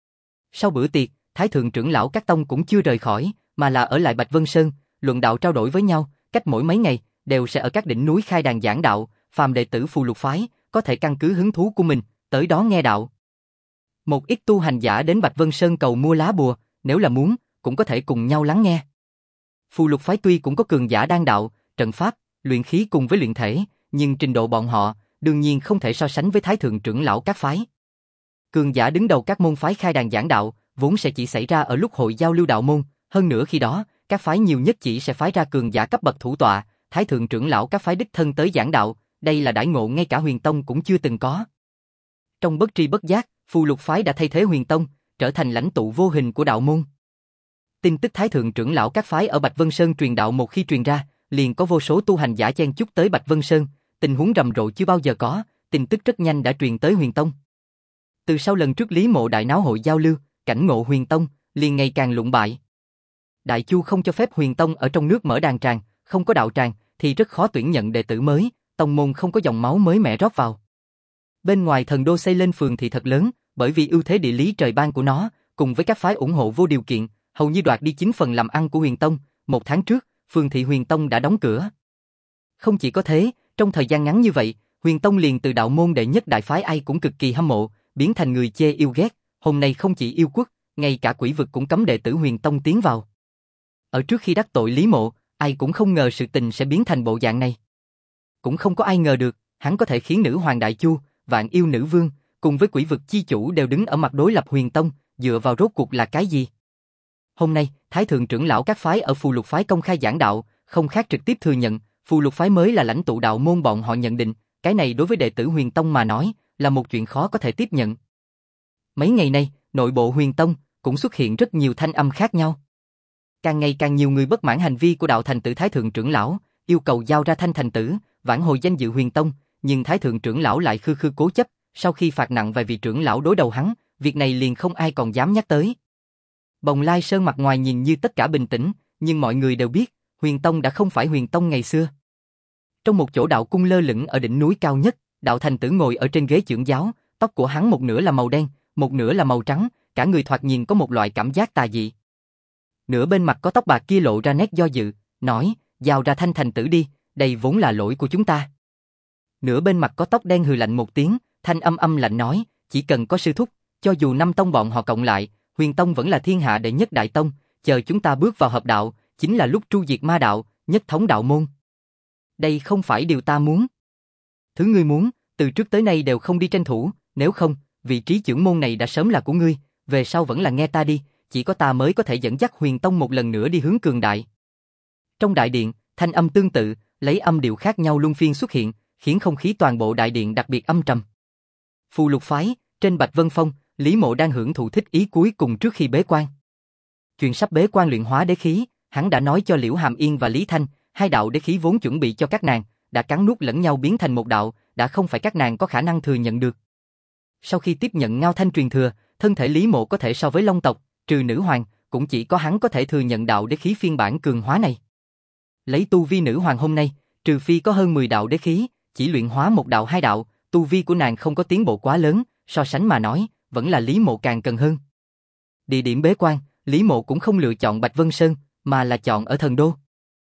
Sau bữa tiệc, thái thượng trưởng lão các tông cũng chưa rời khỏi, mà là ở lại Bạch Vân Sơn, luận đạo trao đổi với nhau, cách mỗi mấy ngày, đều sẽ ở các đỉnh núi khai đàn giảng đạo, phàm đệ tử phù lục phái, có thể căn cứ hứng thú của mình, tới đó nghe đạo. Một ít tu hành giả đến Bạch Vân Sơn cầu mua lá bùa, nếu là muốn, cũng có thể cùng nhau lắng nghe. Phù lục phái tuy cũng có cường giả đan đạo, trận pháp, luyện khí cùng với luyện thể, nhưng trình độ bọn họ, đương nhiên không thể so sánh với thái thượng trưởng lão các phái. Cường giả đứng đầu các môn phái khai đàn giảng đạo, vốn sẽ chỉ xảy ra ở lúc hội giao lưu đạo môn, hơn nữa khi đó, các phái nhiều nhất chỉ sẽ phái ra cường giả cấp bậc thủ tọa, thái thượng trưởng lão các phái đích thân tới giảng đạo, đây là đãi ngộ ngay cả Huyền Tông cũng chưa từng có. Trong bất tri bất giác, phù lục phái đã thay thế Huyền Tông, trở thành lãnh tụ vô hình của đạo môn. Tin tức thái thượng trưởng lão các phái ở Bạch Vân Sơn truyền đạo một khi truyền ra, liền có vô số tu hành giả chen chúc tới Bạch Vân Sơn, tình huống rầm rộ chưa bao giờ có, tin tức rất nhanh đã truyền tới Huyền Tông. Từ sau lần trước Lý Mộ đại náo hội giao lưu, cảnh ngộ Huyền Tông liền ngày càng lụng bại. Đại Chu không cho phép Huyền Tông ở trong nước mở đàn tràng, không có đạo tràng thì rất khó tuyển nhận đệ tử mới, tông môn không có dòng máu mới mẻ rót vào. Bên ngoài thần đô xây lên phường thị thật lớn, bởi vì ưu thế địa lý trời ban của nó, cùng với các phái ủng hộ vô điều kiện, hầu như đoạt đi 9 phần làm ăn của Huyền Tông. Một tháng trước, phường thị Huyền Tông đã đóng cửa. Không chỉ có thế, trong thời gian ngắn như vậy, Huyền Tông liền từ đạo môn đệ nhất đại phái ai cũng cực kỳ hâm mộ, biến thành người chê yêu ghét. Hôm nay không chỉ yêu quốc, ngay cả quỷ vực cũng cấm đệ tử Huyền Tông tiến vào. Ở trước khi đắc tội Lý Mộ, ai cũng không ngờ sự tình sẽ biến thành bộ dạng này. Cũng không có ai ngờ được, hắn có thể khiến nữ hoàng Đại Chu, Vạn Yêu Nữ Vương, cùng với quỷ vực chi chủ đều đứng ở mặt đối lập Huyền Tông, dựa vào rốt cuộc là cái gì? Hôm nay, thái thượng trưởng lão các phái ở phù lục phái công khai giảng đạo, không khác trực tiếp thừa nhận, phù lục phái mới là lãnh tụ đạo môn bọn họ nhận định, cái này đối với đệ tử Huyền Tông mà nói, là một chuyện khó có thể tiếp nhận. Mấy ngày nay, nội bộ Huyền Tông cũng xuất hiện rất nhiều thanh âm khác nhau. Càng ngày càng nhiều người bất mãn hành vi của đạo thành tử thái thượng trưởng lão, yêu cầu giao ra thanh thành tử, vãn hồi danh dự Huyền Tông, nhưng thái thượng trưởng lão lại khư khư cố chấp, sau khi phạt nặng vài vị trưởng lão đối đầu hắn, việc này liền không ai còn dám nhắc tới. Bồng Lai Sơn mặt ngoài nhìn như tất cả bình tĩnh, nhưng mọi người đều biết, Huyền Tông đã không phải Huyền Tông ngày xưa. Trong một chỗ đạo cung lơ lửng ở đỉnh núi cao nhất, đạo thành tử ngồi ở trên ghế trưởng giáo, Tóc của hắn một nửa là màu đen, một nửa là màu trắng, cả người thoạt nhìn có một loại cảm giác tà dị. Nửa bên mặt có tóc bạc kia lộ ra nét do dự, nói, giao ra Thanh Thành Tử đi, đây vốn là lỗi của chúng ta. Nửa bên mặt có tóc đen hừ lạnh một tiếng, thanh âm lạnh nói, chỉ cần có sư thúc, cho dù 5 tông bọn họ cộng lại, Huyền Tông vẫn là thiên hạ đệ nhất đại tông, chờ chúng ta bước vào hợp đạo, chính là lúc tru diệt ma đạo, nhất thống đạo môn. Đây không phải điều ta muốn. Thứ ngươi muốn, từ trước tới nay đều không đi tranh thủ, nếu không, vị trí trưởng môn này đã sớm là của ngươi, về sau vẫn là nghe ta đi, chỉ có ta mới có thể dẫn dắt Huyền Tông một lần nữa đi hướng cường đại. Trong đại điện, thanh âm tương tự, lấy âm điệu khác nhau luân phiên xuất hiện, khiến không khí toàn bộ đại điện đặc biệt âm trầm. Phù Lục phái, trên Bạch Vân Phong, Lý Mộ đang hưởng thụ thích ý cuối cùng trước khi bế quan. Chuyện sắp bế quan luyện hóa đế khí, hắn đã nói cho Liễu Hàm Yên và Lý Thanh, hai đạo đế khí vốn chuẩn bị cho các nàng, đã cắn nuốt lẫn nhau biến thành một đạo, đã không phải các nàng có khả năng thừa nhận được. Sau khi tiếp nhận Ngao Thanh truyền thừa, thân thể Lý Mộ có thể so với Long tộc, trừ nữ hoàng, cũng chỉ có hắn có thể thừa nhận đạo đế khí phiên bản cường hóa này. Lấy tu vi nữ hoàng hôm nay, trừ phi có hơn 10 đạo đế khí, chỉ luyện hóa một đạo hai đạo, tu vi của nàng không có tiến bộ quá lớn, so sánh mà nói, vẫn là Lý Mộ càng cần hơn. Địa điểm bế quan, Lý Mộ cũng không lựa chọn Bạch Vân Sơn, mà là chọn ở Thần Đô.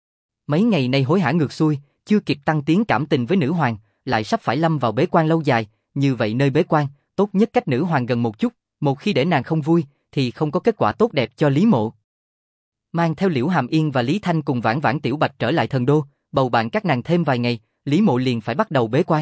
Mấy ngày nay hối hả ngược xuôi, chưa kịp tăng tiến cảm tình với nữ hoàng, lại sắp phải lâm vào bế quan lâu dài, như vậy nơi bế quan, tốt nhất cách nữ hoàng gần một chút, một khi để nàng không vui, thì không có kết quả tốt đẹp cho Lý Mộ. Mang theo Liễu Hàm Yên và Lý Thanh cùng Vãn Vãn Tiểu Bạch trở lại Thần Đô, bầu bạn các nàng thêm vài ngày, Lý Mộ liền phải bắt đầu bế quan.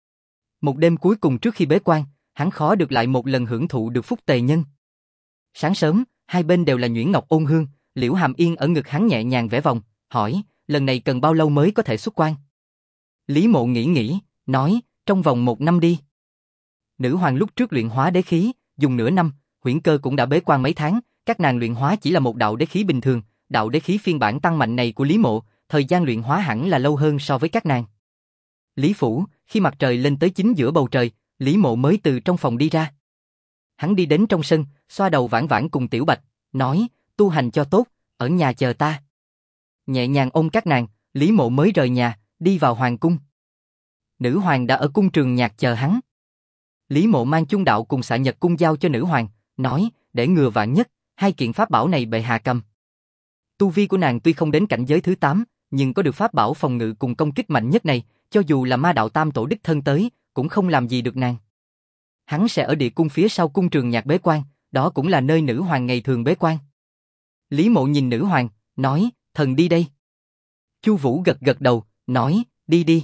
Một đêm cuối cùng trước khi bế quan, hắn khó được lại một lần hưởng thụ được phúc tề nhân. Sáng sớm, hai bên đều là nhuyễn ngọc ôn hương, Liễu Hàm Yên ở ngực hắn nhẹ nhàng vẽ vòng, hỏi, lần này cần bao lâu mới có thể xuất quan? Lý Mộ nghĩ, nói, trong vòng 1 năm đi. Nữ hoàng lúc trước luyện hóa đế khí, dùng nửa năm, Huyễn Cơ cũng đã bế quan mấy tháng, các nàng luyện hóa chỉ là một đạo đế khí bình thường, đạo đế khí phiên bản tăng mạnh này của Lý Mộ, thời gian luyện hóa hẳn là lâu hơn so với các nàng. Lý Phủ, khi mặt trời lên tới chính giữa bầu trời, Lý Mộ mới từ trong phòng đi ra. Hắn đi đến trong sân, xoa đầu Vãn Vãn cùng Tiểu Bạch, nói, tu hành cho tốt, ở nhà chờ ta. Nhẹ nhàng ôm các nàng, Lý Mộ mới rời nhà, đi vào hoàng cung. Nữ hoàng đã ở cung Trường Nhạc chờ hắn. Lý Mộ mang chung đạo cùng Xạ Nhật cung giao cho nữ hoàng, nói, để ngừa vạn nhất, 2 kiện pháp bảo này bệ hạ cầm. Tu vi của nàng tuy không đến cảnh giới thứ 8, nhưng có được pháp bảo phòng ngự cùng công kích mạnh nhất này, cho dù là ma đạo tam tổ đích thân tới, cũng không làm gì được nàng. Hắn sẽ ở địa cung phía sau cung Trường Nhạc bế quan, đó cũng là nơi nữ hoàng ngày thường bế quan. Lý Mộ nhìn nữ hoàng, nói, thần đi đây. Chu Vũ gật gật đầu, nói, đi đi.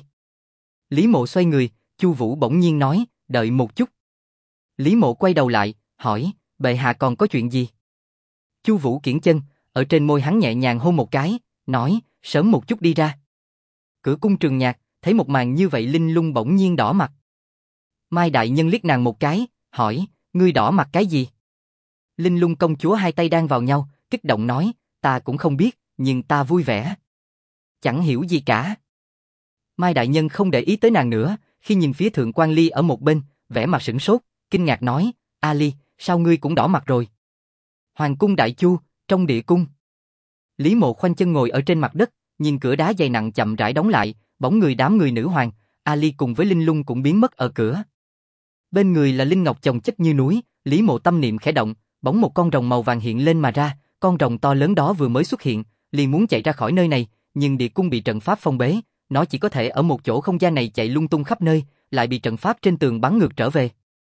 Lý Mộ xoay người, Chu Vũ bỗng nhiên nói, đợi một chút. Lý Mộ quay đầu lại, hỏi, bệ hạ còn có chuyện gì? Chu Vũ kiễng chân, ở trên môi hắn nhẹ nhàng hôn một cái, nói, sớm một chút đi ra. Cửa cung Trường Nhạc, thấy một màn như vậy Linh Lung bỗng nhiên đỏ mặt. Mai đại nhân liếc nàng một cái, hỏi, ngươi đỏ mặt cái gì? Linh Lung công chúa hai tay đang vào nhau, kích động nói, ta cũng không biết, nhưng ta vui vẻ. Chẳng hiểu gì cả. Mai đại nhân không để ý tới nàng nữa, khi nhìn phía Thượng Quan Ly ở một bên, vẻ mặt sửng sốt, kinh ngạc nói, A Ly, sao ngươi cũng đỏ mặt rồi? Hoàng cung Đại Chu, trong địa cung. Lý Mộ khoanh chân ngồi ở trên mặt đất, nhìn cửa đá dày nặng chậm rãi đóng lại, bóng người đám người nữ hoàng, A Ly cùng với Linh Lung cũng biến mất ở cửa. Bên người là linh ngọc chồng chất như núi, Lý Mộ tâm niệm khẽ động, bỗng một con rồng màu vàng hiện lên mà ra, con rồng to lớn đó vừa mới xuất hiện, liền muốn chạy ra khỏi nơi này, nhưng địa cung bị trận pháp phong bế, nó chỉ có thể ở một chỗ không gian này chạy lung tung khắp nơi, lại bị trận pháp trên tường bắn ngược trở về.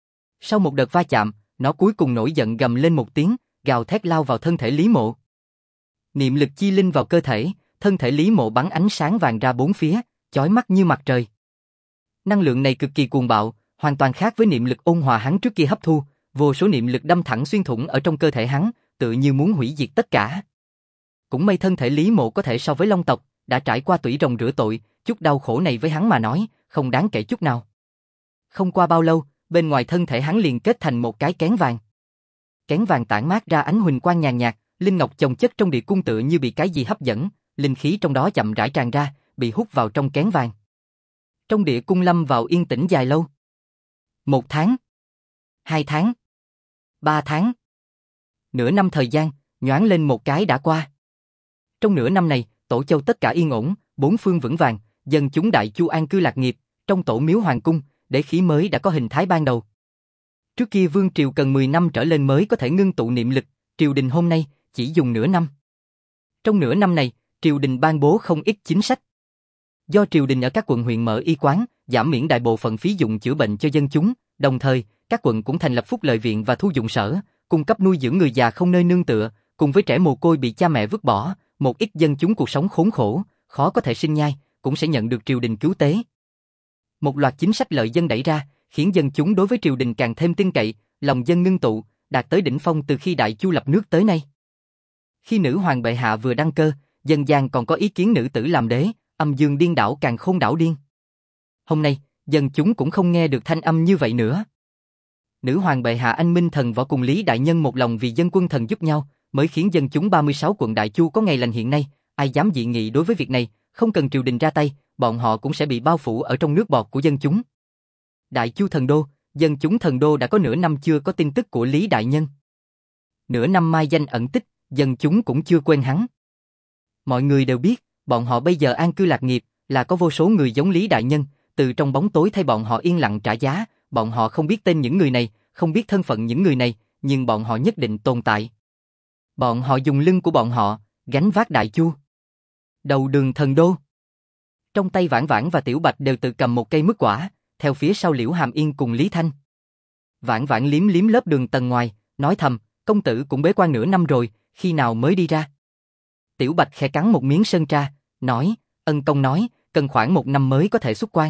Sau một đợt va chạm, nó cuối cùng nổi giận gầm lên một tiếng, gào thét lao vào thân thể Lý Mộ. Niệm lực chi linh vào cơ thể, thân thể Lý Mộ bắn ánh sáng vàng ra bốn phía, chói mắt như mặt trời. Năng lượng này cực kỳ cuồng bạo, hoàn toàn khác với niệm lực ôn hòa hắn trước kia hấp thu, vô số niệm lực đâm thẳng xuyên thủng ở trong cơ thể hắn, tự như muốn hủy diệt tất cả. Cũng may thân thể Lý Mộ có thể so với Long tộc, đã trải qua tủy rồng rửa tội, chút đau khổ này với hắn mà nói, không đáng kể chút nào. Không qua bao lâu, bên ngoài thân thể hắn liền kết thành một cái kén vàng. Kén vàng tản mát ra ánh huỳnh quang nhàn nhạt, linh ngọc chồng chất trong địa cung tựa như bị cái gì hấp dẫn, linh khí trong đó chậm rãi tràn ra, bị hút vào trong kén vàng. Trong địa cung lâm vào yên tĩnh dài lâu. 1 tháng, 2 tháng, 3 tháng, nửa năm thời gian, nhoáng lên một cái đã qua. Trong nửa năm này, Tổ Châu tất cả yên ổn, bốn phương vững vàng, dân chúng Đại Chu an cư lạc nghiệp, trong tổ miếu hoàng cung, đế khí mới đã có hình thái ban đầu. Trước kia vương triều cần 10 năm trở lên mới có thể ngưng tụ niệm lực, triều đình hôm nay chỉ dùng nửa năm. Trong nửa năm này, triều đình ban bố không ít chính sách. Do triều đình ở các quận huyện mở y quán, giảm miễn đại bộ phận phí dụng chữa bệnh cho dân chúng, đồng thời, các quận cũng thành lập phúc lợi viện và thu dụng sở, cung cấp nuôi dưỡng người già không nơi nương tựa, cùng với trẻ mồ côi bị cha mẹ vứt bỏ, một ít dân chúng cuộc sống khốn khổ, khó có thể sinh nhai, cũng sẽ nhận được triều đình cứu tế. Một loạt chính sách lợi dân đẩy ra, khiến dân chúng đối với triều đình càng thêm tin cậy, lòng dân ngưng tụ, đạt tới đỉnh phong từ khi Đại Chu lập nước tới nay. Khi nữ hoàng bệ hạ vừa đăng cơ, dân gian còn có ý kiến nữ tử làm đế, âm dương điên đảo càng khôn đảo điên. Hôm nay, dân chúng cũng không nghe được thanh âm như vậy nữa. Nữ hoàng bệ hạ anh minh thần võ cùng Lý đại nhân một lòng vì dân quân thần giúp nhau, mới khiến dân chúng 36 quận Đại Chu có ngày lành hiện nay, ai dám dị nghị đối với việc này, không cần triều đình ra tay, bọn họ cũng sẽ bị bao phủ ở trong nước bọt của dân chúng. Đại Chu thần đô, dân chúng thần đô đã có nửa năm chưa có tin tức của Lý đại nhân. Nửa năm mai danh ẩn tích, dân chúng cũng chưa quên hắn. Mọi người đều biết, bọn họ bây giờ an cư lạc nghiệp, là có vô số người giống Lý đại nhân, từ trong bóng tối thay bọn họ yên lặng trả giá, bọn họ không biết tên những người này, không biết thân phận những người này, nhưng bọn họ nhất định tồn tại. Bọn họ dùng lưng của bọn họ, gánh vác Đại Chu. Đầu đường thần đô. Trong tay Vãn Vãn và Tiểu Bạch đều tự cầm một cây mứt quả, theo phía sau Liễu Hàm Yên cùng Lý Thanh. Vãn Vãn liếm liếm lớp đường tầng ngoài, nói thầm, công tử cũng bế quan nửa năm rồi, khi nào mới đi ra? Tiểu Bạch khẽ cắn một miếng sơn tra, nói, ân công nói, cần khoảng 1 năm mới có thể xuất quan.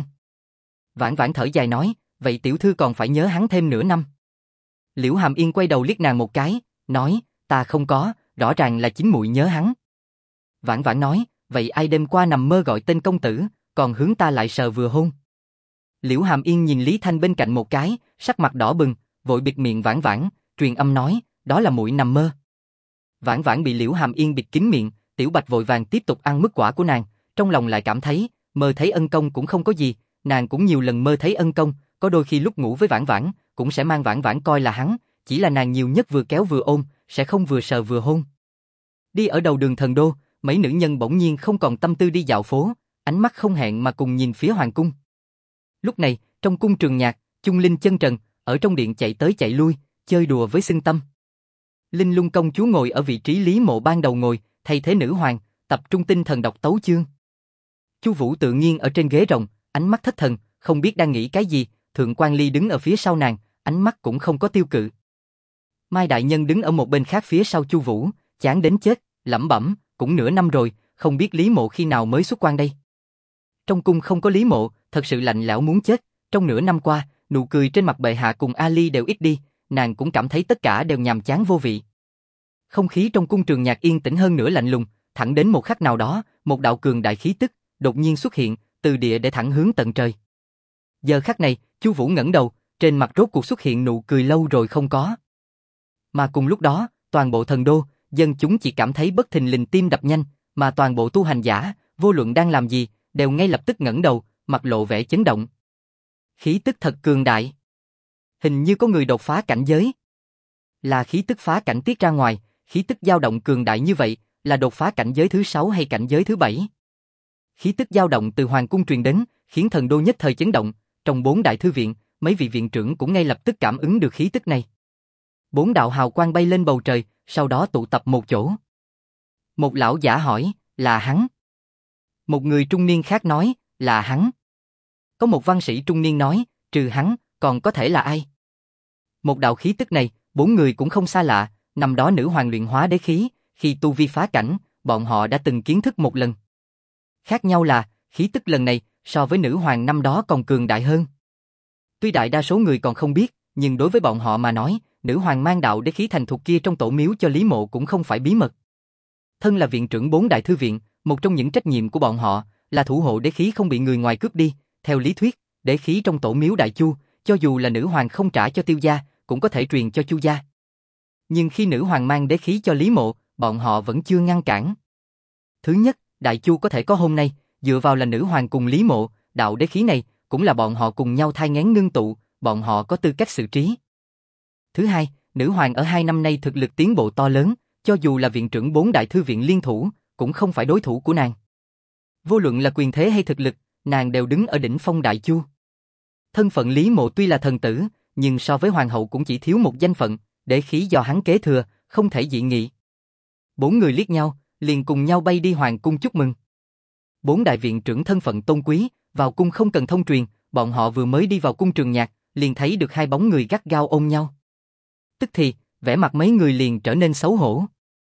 Vãn Vãn thở dài nói, vậy tiểu thư còn phải nhớ hắn thêm nửa năm. Liễu Hàm Yên quay đầu liếc nàng một cái, nói, ta không có, rõ ràng là chính muội nhớ hắn. Vãn Vãn nói, vậy ai đêm qua nằm mơ gọi tên công tử, còn hướng ta lại sờ vừa hôn. Liễu Hàm Yên nhìn Lý Thanh bên cạnh một cái, sắc mặt đỏ bừng, vội bịt miệng Vãn Vãn, truyền âm nói, đó là muội nằm mơ. Vãn Vãn bị Liễu Hàm Yên bịt kín miệng, Tiểu Bạch vội vàng tiếp tục ăn mứt quả của nàng, trong lòng lại cảm thấy, mơ thấy ân công cũng không có gì, nàng cũng nhiều lần mơ thấy ân công, có đôi khi lúc ngủ với Vãn Vãn, cũng sẽ mang Vãn Vãn coi là hắn, chỉ là nàng nhiều nhất vừa kéo vừa ôm, sẽ không vừa sờ vừa hôn. Đi ở đầu đường thần đô, mấy nữ nhân bỗng nhiên không còn tâm tư đi dạo phố, ánh mắt không hẹn mà cùng nhìn phía hoàng cung. Lúc này, trong cung Trường Nhạc, Chung Linh chân trần, ở trong điện chạy tới chạy lui, chơi đùa với Xưng Tâm. Linh Lung công chúa ngồi ở vị trí Lý Mộ ban đầu ngồi, thay thế nữ hoàng, tập trung tinh thần đọc tấu chương. Chu Vũ tự nhiên ở trên ghế rồng, ánh mắt thất thần, không biết đang nghĩ cái gì. Thượng quan Ly đứng ở phía sau nàng, ánh mắt cũng không có tiêu cự. Mai đại nhân đứng ở một bên khác phía sau Chu Vũ, chán đến chết, lẩm bẩm, cũng nửa năm rồi, không biết Lý Mộ khi nào mới xuất quan đây. Trong cung không có Lý Mộ, thật sự lạnh lẽo muốn chết. Trong nửa năm qua, nụ cười trên mặt bệ hạ cùng Ali đều ít đi, nàng cũng cảm thấy tất cả đều nhàm chán vô vị. Không khí trong cung Trường Nhạc yên tĩnh hơn nữa lạnh lùng, thẳng đến một khắc nào đó, một đạo cường đại khí tức đột nhiên xuất hiện, từ địa để thẳng hướng tận trời. Giờ khắc này, Chu Vũ ngẩng đầu, trên mặt rốt cuộc xuất hiện nụ cười lâu rồi không có. Mà cùng lúc đó, toàn bộ thần đô, dân chúng chỉ cảm thấy bất thình lình tim đập nhanh, mà toàn bộ tu hành giả, vô luận đang làm gì, đều ngay lập tức ngẩng đầu, mặt lộ vẻ chấn động. Khí tức thật cường đại. Hình như có người đột phá cảnh giới. Là khí tức phá cảnh tiết ra ngoài, khí tức dao động cường đại như vậy, là đột phá cảnh giới thứ 6 hay cảnh giới thứ 7? Khí tức dao động từ hoàng cung truyền đến, khiến thần đô nhất thời chấn động, trong 4 đại thư viện, mấy vị viện trưởng cũng ngay lập tức cảm ứng được khí tức này. 4 đạo hào quang bay lên bầu trời, sau đó tụ tập một chỗ. Một lão giả hỏi, là hắn. Một người trung niên khác nói, là hắn. Có một văn sĩ trung niên nói, trừ hắn, còn có thể là ai? Một đạo khí tức này, 4 người cũng không xa lạ, năm đó nữ hoàng luyện hóa đế khí, khi tu vi phá cảnh, bọn họ đã từng kiến thức một lần. Khác nhau là, khí tức lần này, so với nữ hoàng năm đó còn cường đại hơn. Tuy đại đa số người còn không biết, nhưng đối với bọn họ mà nói, nữ hoàng mang đạo đế khí thành thục kia trong tổ miếu cho Lý Mộ cũng không phải bí mật. Thân là viện trưởng 4 đại thư viện, một trong những trách nhiệm của bọn họ là thủ hộ đế khí không bị người ngoài cướp đi. Theo lý thuyết, đế khí trong tổ miếu Đại Chu, cho dù là nữ hoàng không trả cho Tiêu gia, cũng có thể truyền cho Chu gia. Nhưng khi nữ hoàng mang đế khí cho Lý Mộ, bọn họ vẫn chưa ngăn cản. Thứ nhất, Đại Chu có thể có hôm nay, dựa vào là nữ hoàng cùng Lý Mộ, đạo đế khí này cũng là bọn họ cùng nhau thai nghén ngưng tụ, bọn họ có tư cách xử trí. Thứ hai, nữ hoàng ở 2 năm nay thực lực tiến bộ to lớn, cho dù là viện trưởng 4 đại thư viện liên thủ, cũng không phải đối thủ của nàng. Vô luận là quyền thế hay thực lực, nàng đều đứng ở đỉnh phong Đại Chu. Thân phận Lý Mộ tuy là thần tử, nhưng so với hoàng hậu cũng chỉ thiếu một danh phận, đế khí do hắn kế thừa, không thể dị nghị. Bốn người liếc nhau, liền cùng nhau bay đi hoàng cung chúc mừng. Bốn đại viện trưởng thân phận tôn quý, vào cung không cần thông truyền, bọn họ vừa mới đi vào cung Trường Nhạc, liền thấy được hai bóng người gắt gao ôm nhau. Tức thì, vẻ mặt mấy người liền trở nên xấu hổ.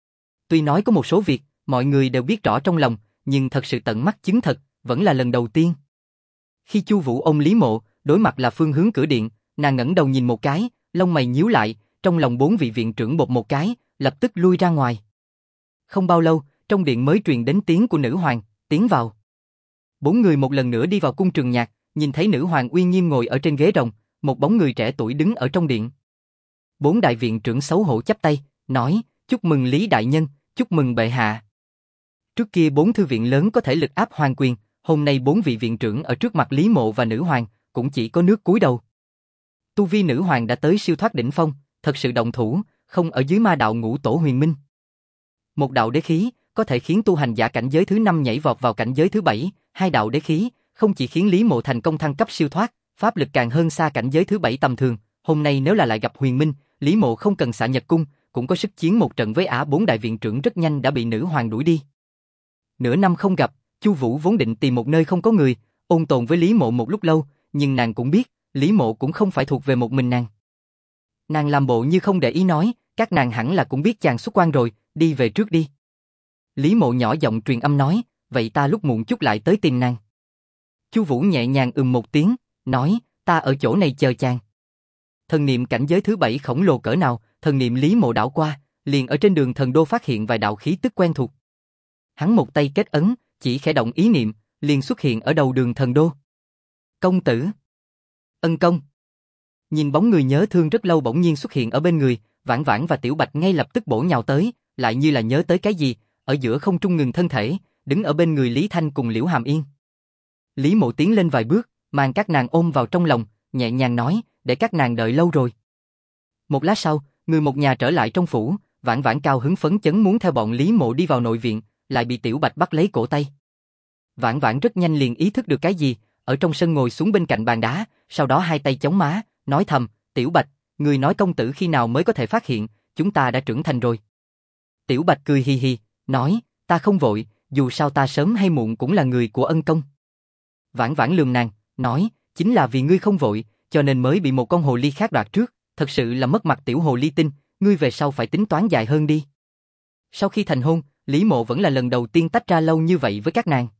Tuy nói có một số việc, mọi người đều biết rõ trong lòng, nhưng thật sự tận mắt chứng thật, vẫn là lần đầu tiên. Khi Chu Vũ ôm Lý Mộ, đối mặt là phương hướng cửa điện, nàng ngẩng đầu nhìn một cái, lông mày nhíu lại, trong lòng bốn vị viện trưởng bột một cái, lập tức lui ra ngoài. Không bao lâu, trong điện mới truyền đến tiếng của nữ hoàng, tiến vào. Bốn người một lần nữa đi vào cung Trường Nhạc, nhìn thấy nữ hoàng uy nghiêm ngồi ở trên ghế rồng, một bóng người trẻ tuổi đứng ở trong điện. Bốn đại viện trưởng xấu hổ chắp tay, nói, chúc mừng Lý đại nhân, chúc mừng bệ hạ. Trước kia bốn thư viện lớn có thể lực áp hoàng quyền, hôm nay bốn vị viện trưởng ở trước mặt Lý Mộ và nữ hoàng, cũng chỉ có nước cúi đầu. Tu vi nữ hoàng đã tới siêu thoát đỉnh phong, thật sự động thủ, không ở dưới ma đạo ngũ tổ huyền minh. Một đạo đế khí, có thể khiến tu hành giả cảnh giới thứ 5 nhảy vọt vào cảnh giới thứ 7, hai đạo đế khí, không chỉ khiến Lý Mộ thành công thăng cấp siêu thoát, pháp lực càng hơn xa cảnh giới thứ 7 tầm thường, hôm nay nếu là lại gặp huyền minh, Lý Mộ không cần xạ nhật cung, cũng có sức chiến một trận với Ả bốn đại viện trưởng rất nhanh đã bị nữ hoàng đuổi đi. Nửa năm không gặp, Chu Vũ vốn định tìm một nơi không có người, ôn tồn với Lý Mộ một lúc lâu, nhưng nàng cũng biết, Lý Mộ cũng không phải thuộc về một mình nàng. Nàng làm bộ như không để ý nói, các nàng hẳn là cũng biết chàng xuất quan rồi, đi về trước đi. Lý Mộ nhỏ giọng truyền âm nói, vậy ta lúc muộn chút lại tới tìm nàng. Chu Vũ nhẹ nhàng một tiếng, nói, ta ở chỗ này chờ chàng. Thần niệm cảnh giới thứ 7 khổng lồ cỡ nào, thần niệm Lý Mộ đảo qua, liền ở trên đường thần đô phát hiện vài đạo khí tức quen thuộc. Hắn một tay kết ấn, chỉ khẽ động ý niệm, liền xuất hiện ở đầu đường thần đô. Công tử. Ân công. Nhìn bóng người nhớ thương rất lâu bỗng nhiên xuất hiện ở bên người, Vãn Vãn và Tiểu Bạch ngay lập tức bổ nhào tới, lại như là nhớ tới cái gì, ở giữa không trung ngừng thân thể, đứng ở bên người Lý Thanh cùng Liễu Hàm Yên. Lý Mộ tiến lên vài bước, mang các nàng ôm vào trong lòng, nhẹ nhàng nói, để các nàng đợi lâu rồi. Một lát sau, người một nhà trở lại trong phủ, Vãn Vãn cao hứng phấn chấn muốn theo bọn Lý Mộ đi vào nội viện, lại bị Tiểu Bạch bắt lấy cổ tay. Vãn Vãn rất nhanh liền ý thức được cái gì, ở trong sân ngồi xuống bên cạnh bàn đá, sau đó hai tay chống má, nói thầm, Tiểu Bạch, người nói công tử khi nào mới có thể phát hiện, chúng ta đã trưởng thành rồi. Tiểu Bạch cười hi hi, nói, ta không vội, dù sao ta sớm hay muộn cũng là người của ân công. Vãn Vãn lườm nàng, nói, chính là vì ngươi không vội, cho nên mới bị một con hồ ly khác đoạt trước, thật sự là mất mặt tiểu hồ ly tinh, ngươi về sau phải tính toán dài hơn đi. Sau khi thành hôn, Lý Mộ vẫn là lần đầu tiên tách ra lâu như vậy với các nàng.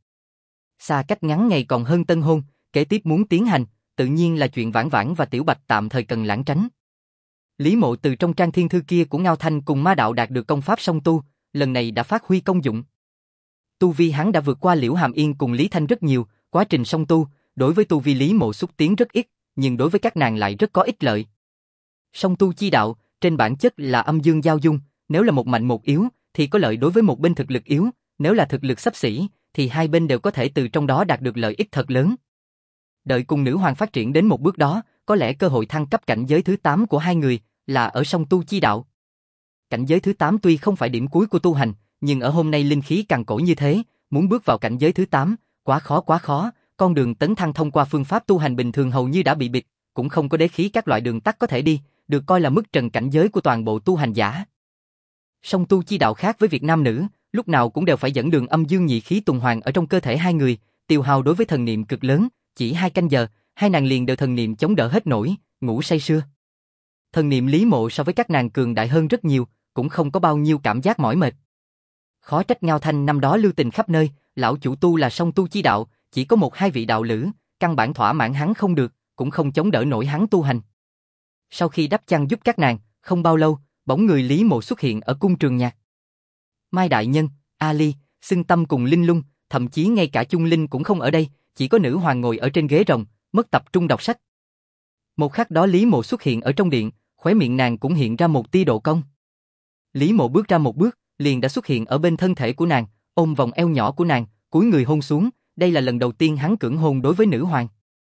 Xa cách ngắn ngày còn hơn tân hôn, kế tiếp muốn tiến hành, tự nhiên là chuyện Vãn Vãn và Tiểu Bạch tạm thời cần lãng tránh. Lý Mộ từ trong trang thiên thư kia của Ngao Thanh cùng ma đạo đạt được công pháp song tu, lần này đã phát huy công dụng. Tu vi hắn đã vượt qua Liễu Hàm Yên cùng Lý Thanh rất nhiều, quá trình song tu, đối với tu vi Lý Mộ xúc tiến rất ít, nhưng đối với các nàng lại rất có ích lợi. Song tu chi đạo, trên bản chất là âm dương giao dung, nếu là một mạnh một yếu, thì có lợi đối với một bên thực lực yếu, nếu là thực lực xấp xỉ, thì hai bên đều có thể từ trong đó đạt được lợi ích thật lớn. Đợi cùng nữ hoàng phát triển đến một bước đó, có lẽ cơ hội thăng cấp cảnh giới thứ 8 của hai người là ở song tu chi đạo. Cảnh giới thứ 8 tuy không phải điểm cuối của tu hành, nhưng ở hôm nay linh khí cằn cỗi như thế, muốn bước vào cảnh giới thứ 8, quá khó, con đường tấn thăng thông qua phương pháp tu hành bình thường hầu như đã bị bịt, cũng không có đế khí các loại đường tắt có thể đi, được coi là mức trần cảnh giới của toàn bộ tu hành giả. Song tu chi đạo khác với việc nam nữ, lúc nào cũng đều phải dẫn đường âm dương nhị khí tuần hoàn ở trong cơ thể hai người, tiêu hao đối với thần niệm cực lớn, chỉ 2 canh giờ, hai nàng liền đều thần niệm chống đỡ hết nổi, ngủ say sưa. Thần niệm Lý Mộ so với các nàng cường đại hơn rất nhiều, cũng không có bao nhiêu cảm giác mỏi mệt. Khó trách Ngao Thanh năm đó lưu tình khắp nơi, lão chủ tu là song tu chi đạo, chỉ có 1-2 vị đạo lữ, căn bản thỏa mãn hắn không được, cũng không chống đỡ nổi hắn tu hành. Sau khi đắp chăn giúp các nàng, không bao lâu, bóng người Lý Mộ xuất hiện ở cung Trường Nhạc. Mai Đại Nhân, Ali, Xưng Tâm cùng Linh Lung, thậm chí ngay cả Chung Linh cũng không ở đây, chỉ có nữ hoàng ngồi ở trên ghế rồng, mất tập trung đọc sách. Một khắc đó Lý Mộ xuất hiện ở trong điện, khóe miệng nàng cũng hiện ra một tia độ cong. Lý Mộ bước ra một bước, liền đã xuất hiện ở bên thân thể của nàng, ôm vòng eo nhỏ của nàng, cúi người hôn xuống, đây là lần đầu tiên hắn cưỡng hôn đối với nữ hoàng.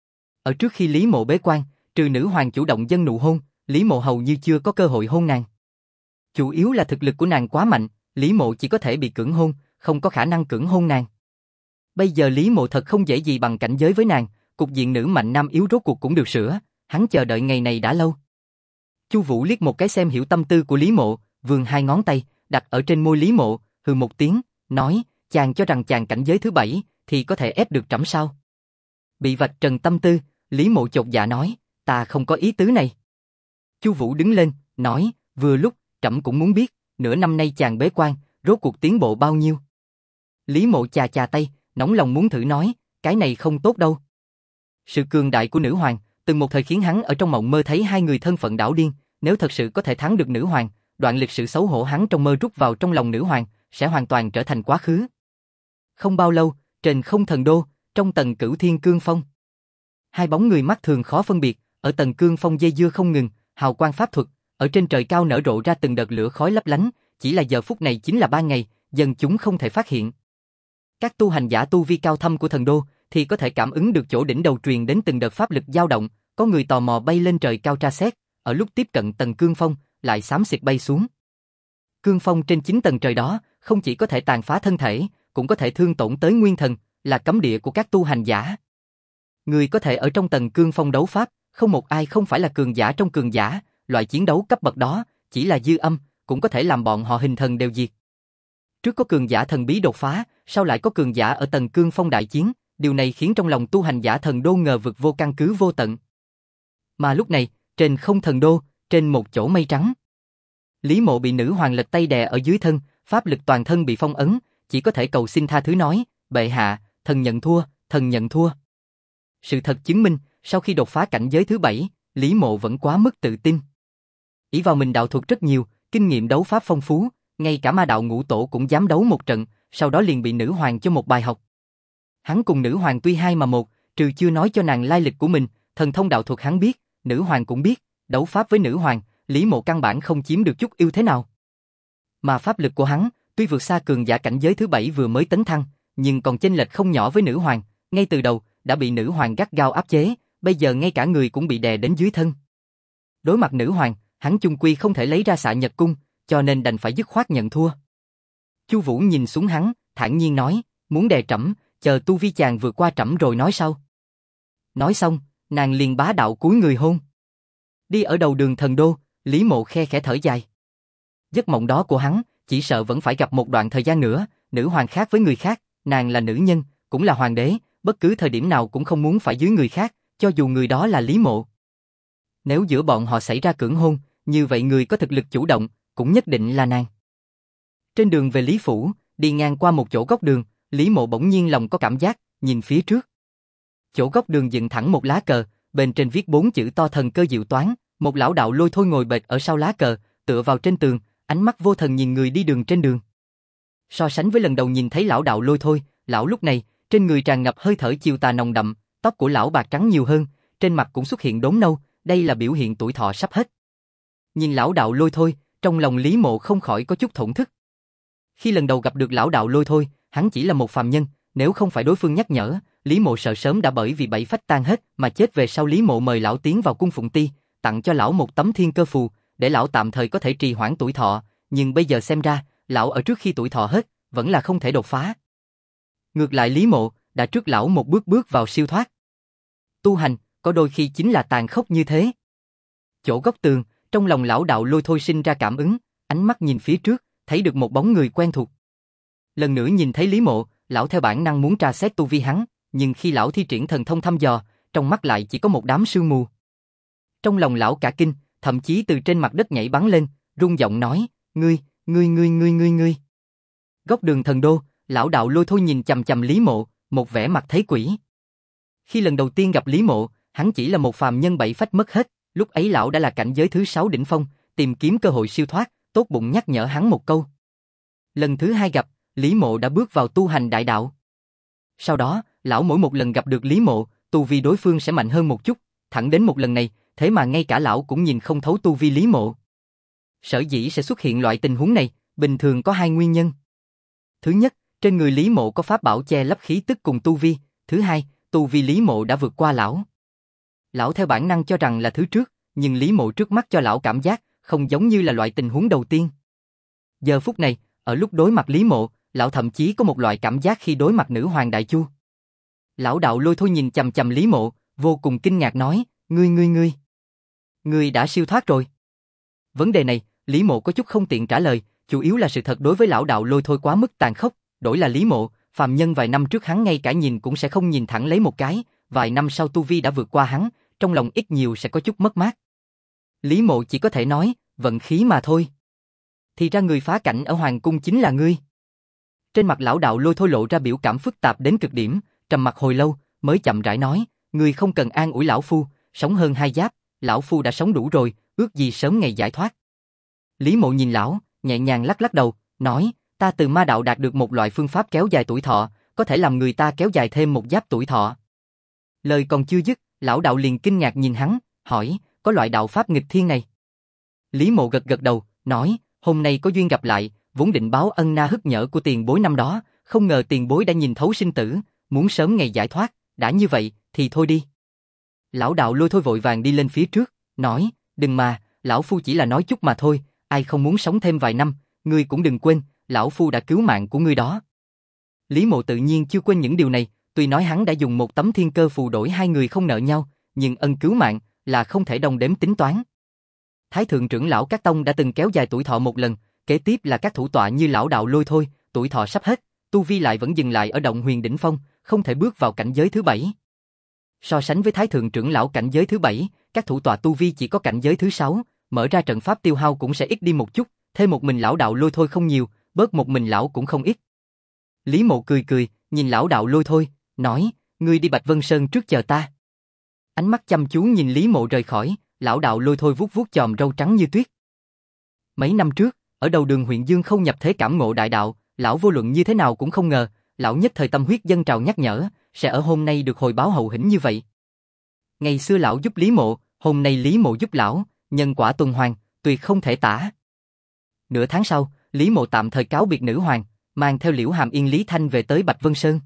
Ở trước khi Lý Mộ bế quan, trừ nữ hoàng chủ động dâng nụ hôn, Lý Mộ hầu như chưa có cơ hội hôn nàng. Chủ yếu là thực lực của nàng quá mạnh, Lý Mộ chỉ có thể bị cưỡng hôn, không có khả năng cưỡng hôn nàng. Bây giờ Lý Mộ thật không dễ gì bằng cảnh giới với nàng, cục diện nữ mạnh nam yếu rốt cuộc cũng được sửa, hắn chờ đợi ngày này đã lâu. Chu Vũ liếc một cái xem hiểu tâm tư của Lý Mộ, vươn hai ngón tay, đặt ở trên môi Lý Mộ, hừ một tiếng, nói, chàng cho rằng chàng cảnh giới thứ 7, thì có thể ép được trẫm sao? Bị vạch trần tâm tư, Lý Mộ chột dạ nói, ta không có ý tứ này. Chu Vũ đứng lên, nói, vừa lúc, trẫm cũng muốn biết, nửa năm nay chàng bế quan, rốt cuộc tiến bộ bao nhiêu? Lý Mộ chà chà tay, nóng lòng muốn thử nói, cái này không tốt đâu. Sự cường đại của nữ hoàng, từng một thời khiến hắn ở trong mộng mơ thấy hai người thân phận đảo điên, nếu thật sự có thể thắng được nữ hoàng, đoạn lịch sự xấu hổ hắn trong mơ rút vào trong lòng nữ hoàng, sẽ hoàn toàn trở thành quá khứ. Không bao lâu, trên không thần đô, trong tầng Cửu Thiên Cương Phong. Hai bóng người mắt thường khó phân biệt, ở tầng cương phong dây dưa không ngừng, hào quang pháp thuật, ở trên trời cao nở rộ ra từng đợt lửa khói lấp lánh, chỉ là giờ phút này chính là ban ngày, dân chúng không thể phát hiện. Các tu hành giả tu vi cao thâm của thần đô thì có thể cảm ứng được chỗ đỉnh đầu truyền đến từng đợt pháp lực dao động, có người tò mò bay lên trời cao tra xét, ở lúc tiếp cận tầng cương phong, lại xám xịt bay xuống. Cương phong trên 9 tầng trời đó, không chỉ có thể tàn phá thân thể, cũng có thể thương tổn tới nguyên thần, là cấm địa của các tu hành giả. Người có thể ở trong tầng cương phong đấu pháp, không một ai không phải là cường giả trong cường giả, loại chiến đấu cấp bậc đó, chỉ là dư âm, cũng có thể làm bọn họ hình thần đều diệt. Trước có cường giả thần bí đột phá, sau lại có cường giả ở tầng cương phong đại chiến, điều này khiến trong lòng tu hành giả thần đô ngờ vực vô căn cứ vô tận. Mà lúc này, trên không thần đô, trên một chỗ mây trắng, Lý Mộ bị nữ hoàng lệch tay đè ở dưới thân, pháp lực toàn thân bị phong ấn, chỉ có thể cầu xin tha thứ nói, bệ hạ, thần nhận thua, thần nhận thua. Sự thật chứng minh, sau khi đột phá cảnh giới thứ 7, Lý Mộ vẫn quá mức tự tin. Ỷ vào mình đạo thuật rất nhiều, kinh nghiệm đấu pháp phong phú, ngay cả ma đạo ngũ tổ cũng dám đấu một trận, sau đó liền bị nữ hoàng cho một bài học. Hắn cùng nữ hoàng tuy hai mà một, trừ chưa nói cho nàng lai lịch của mình, thần thông đạo thuật hắn biết, nữ hoàng cũng biết, đấu pháp với nữ hoàng, Lý Mộ căn bản không chiếm được chút ưu thế nào. Mà pháp lực của hắn, tuy vượt xa cường giả cảnh giới thứ 7 vừa mới tấn thăng, nhưng còn chênh lệch không nhỏ với nữ hoàng, ngay từ đầu đã bị nữ hoàng gắt gao áp chế, bây giờ ngay cả người cũng bị đè đến dưới thân. Đối mặt nữ hoàng, hắn chung quy không thể lấy ra xạ nhật cung, cho nên đành phải dứt khoát nhận thua. Chu Vũ nhìn xuống hắn, thản nhiên nói, muốn đè trẫm, chờ tu vi chàng vượt qua trẫm rồi nói sau. Nói xong, nàng liền bá đạo cúi người hôn. Đi ở đầu đường thần đô, Lý Mộ khe khẽ thở dài. Giấc mộng đó của hắn, chỉ sợ vẫn phải gặp một đoạn thời gian nữa, nữ hoàng khác với người khác, nàng là nữ nhân, cũng là hoàng đế, bất cứ thời điểm nào cũng không muốn phải dưới người khác, cho dù người đó là Lý Mộ. Nếu giữa bọn họ xảy ra cưỡng hôn, như vậy người có thực lực chủ động, cũng nhất định là nàng. Trên đường về Lý Phủ, đi ngang qua một chỗ góc đường, Lý Mộ bỗng nhiên lòng có cảm giác, nhìn phía trước. Chỗ góc đường dựng thẳng một lá cờ, bên trên viết 4 chữ to thần cơ diệu toán, một lão đạo lôi thôi ngồi bệt ở sau lá cờ, tựa vào trên tường, ánh mắt vô thần nhìn người đi đường trên đường. So sánh với lần đầu nhìn thấy lão đạo lôi thôi, lão lúc này, trên người tràn ngập hơi thở chiều tà nồng đậm, tóc của lão bạc trắng nhiều hơn, trên mặt cũng xuất hiện đốm nâu, đây là biểu hiện tuổi thọ sắp hết. Nhìn lão đạo lôi thôi, trong lòng Lý Mộ không khỏi có chút thổn thức. Khi lần đầu gặp được lão đạo lôi thôi, hắn chỉ là một phàm nhân, nếu không phải đối phương nhắc nhở, Lý Mộ sợ sớm đã bởi vì bảy phách tan hết mà chết. Về sau Lý Mộ mời lão tiến vào cung Phụng Ti, tặng cho lão một tấm thiên cơ phù, để lão tạm thời có thể trì hoãn tuổi thọ, nhưng bây giờ xem ra, lão ở trước khi tuổi thọ hết, vẫn là không thể đột phá. Ngược lại Lý Mộ, đã trước lão một bước bước vào siêu thoát. Tu hành, có đôi khi chính là tàn khốc như thế. Chỗ góc tường, trong lòng lão đạo lôi thôi sinh ra cảm ứng, ánh mắt nhìn phía trước, thấy được một bóng người quen thuộc. Lần nữa nhìn thấy Lý Mộ, lão theo bản năng muốn tra xét tu vi hắn, nhưng khi lão thi triển thần thông thăm dò, trong mắt lại chỉ có một đám sương mù. Trong lòng lão cả kinh, thậm chí từ trên mặt đất nhảy bắn lên, rung giọng nói, ngươi. Góc đường thần đô, lão đạo lôi thôi nhìn chằm chằm Lý Mộ, một vẻ mặt thấy quỷ. Khi lần đầu tiên gặp Lý Mộ, hắn chỉ là một phàm nhân bảy phách mất hết, lúc ấy lão đã là cảnh giới thứ 6 đỉnh phong, tìm kiếm cơ hội siêu thoát, tốt bụng nhắc nhở hắn một câu. Lần thứ hai gặp, Lý Mộ đã bước vào tu hành đại đạo. Sau đó, lão mỗi một lần gặp được Lý Mộ, tu vi đối phương sẽ mạnh hơn một chút, thẳng đến một lần này, thế mà ngay cả lão cũng nhìn không thấu tu vi Lý Mộ. Sở dĩ sẽ xuất hiện loại tình huống này, bình thường có hai nguyên nhân. Thứ nhất, trên người Lý Mộ có pháp bảo che lấp khí tức cùng tu vi, thứ hai, tu vi Lý Mộ đã vượt qua lão. Lão theo bản năng cho rằng là thứ trước, nhưng Lý Mộ trước mắt cho lão cảm giác không giống như là loại tình huống đầu tiên. Giờ phút này, ở lúc đối mặt Lý Mộ, lão thậm chí có một loại cảm giác khi đối mặt nữ hoàng Đại Chu. Lão đạo lôi thôi nhìn chằm chằm Lý Mộ, vô cùng kinh ngạc nói, ngươi. Ngươi đã siêu thoát rồi. Vấn đề này, Lý Mộ có chút không tiện trả lời, chủ yếu là sự thật đối với lão đạo lôi thôi quá mức tàn khốc, đổi là Lý Mộ, phàm nhân vài năm trước hắn ngay cả nhìn cũng sẽ không nhìn thẳng lấy một cái, vài năm sau tu vi đã vượt qua hắn, trong lòng ít nhiều sẽ có chút mất mát. Lý Mộ chỉ có thể nói, vận khí mà thôi. Thì ra người phá cảnh ở Hoàng Cung chính là ngươi. Trên mặt lão đạo lôi thôi lộ ra biểu cảm phức tạp đến cực điểm, trầm mặc hồi lâu, mới chậm rãi nói, ngươi không cần an ủi lão phu, sống hơn 2 giáp, lão phu đã sống đủ rồi, ước gì sớm ngày giải thoát. Lý Mộ nhìn lão, nhẹ nhàng lắc lắc đầu, nói, ta từ ma đạo đạt được một loại phương pháp kéo dài tuổi thọ, có thể làm người ta kéo dài thêm 1 giáp tuổi thọ. Lời còn chưa dứt, lão đạo liền kinh ngạc nhìn hắn, hỏi, có loại đạo pháp nghịch thiên này? Lý Mộ gật gật đầu, nói, hôm nay có duyên gặp lại, vốn định báo ân na hức nhở của tiền bối năm đó, không ngờ tiền bối đã nhìn thấu sinh tử, muốn sớm ngày giải thoát, đã như vậy, thì thôi đi. Lão đạo lôi thôi vội vàng đi lên phía trước, nói, đừng mà, lão phu chỉ là nói chút mà thôi, ai không muốn sống thêm vài năm, ngươi cũng đừng quên, lão phu đã cứu mạng của ngươi đó. Lý Mộ tự nhiên chưa quên những điều này, tuy nói hắn đã dùng một tấm thiên cơ phù đổi hai người không nợ nhau, nhưng ân cứu mạng là không thể đong đếm tính toán. Thái thượng trưởng lão các tông đã từng kéo dài tuổi thọ một lần, kế tiếp là các thủ tọa như lão đạo lôi thôi, tuổi thọ sắp hết, tu vi lại vẫn dừng lại ở động huyền đỉnh phong, không thể bước vào cảnh giới thứ 7. So sánh với thái thượng trưởng lão cảnh giới thứ 7, các thủ tọa tu vi chỉ có cảnh giới thứ 6, mở ra trận pháp tiêu hao cũng sẽ ít đi một chút, thêm một mình lão đạo lôi thôi không nhiều, bớt một mình lão cũng không ít. Lý Mộ cười cười, nhìn lão đạo lôi thôi, nói, ngươi đi Bạch Vân Sơn trước chờ ta. Ánh mắt chăm chú nhìn Lý Mộ rời khỏi, lão đạo lôi thôi vuốt vuốt chòm râu trắng như tuyết. Mấy năm trước, ở đầu đường huyện Dương Khâu nhập thế cảm ngộ đại đạo, lão vô luận như thế nào cũng không ngờ, lão nhất thời tâm huyết dâng trào nhắc nhở, sẽ ở hôm nay được hồi báo hậu hĩnh như vậy. Ngày xưa lão giúp Lý Mộ, hôm nay Lý Mộ giúp lão, nhân quả tuần hoàn, tuyệt không thể tả. Nửa tháng sau, Lý Mộ tạm thời cáo biệt nữ hoàng, mang theo Liễu Hàm Yên Lý Thanh về tới Bạch Vân Sơn.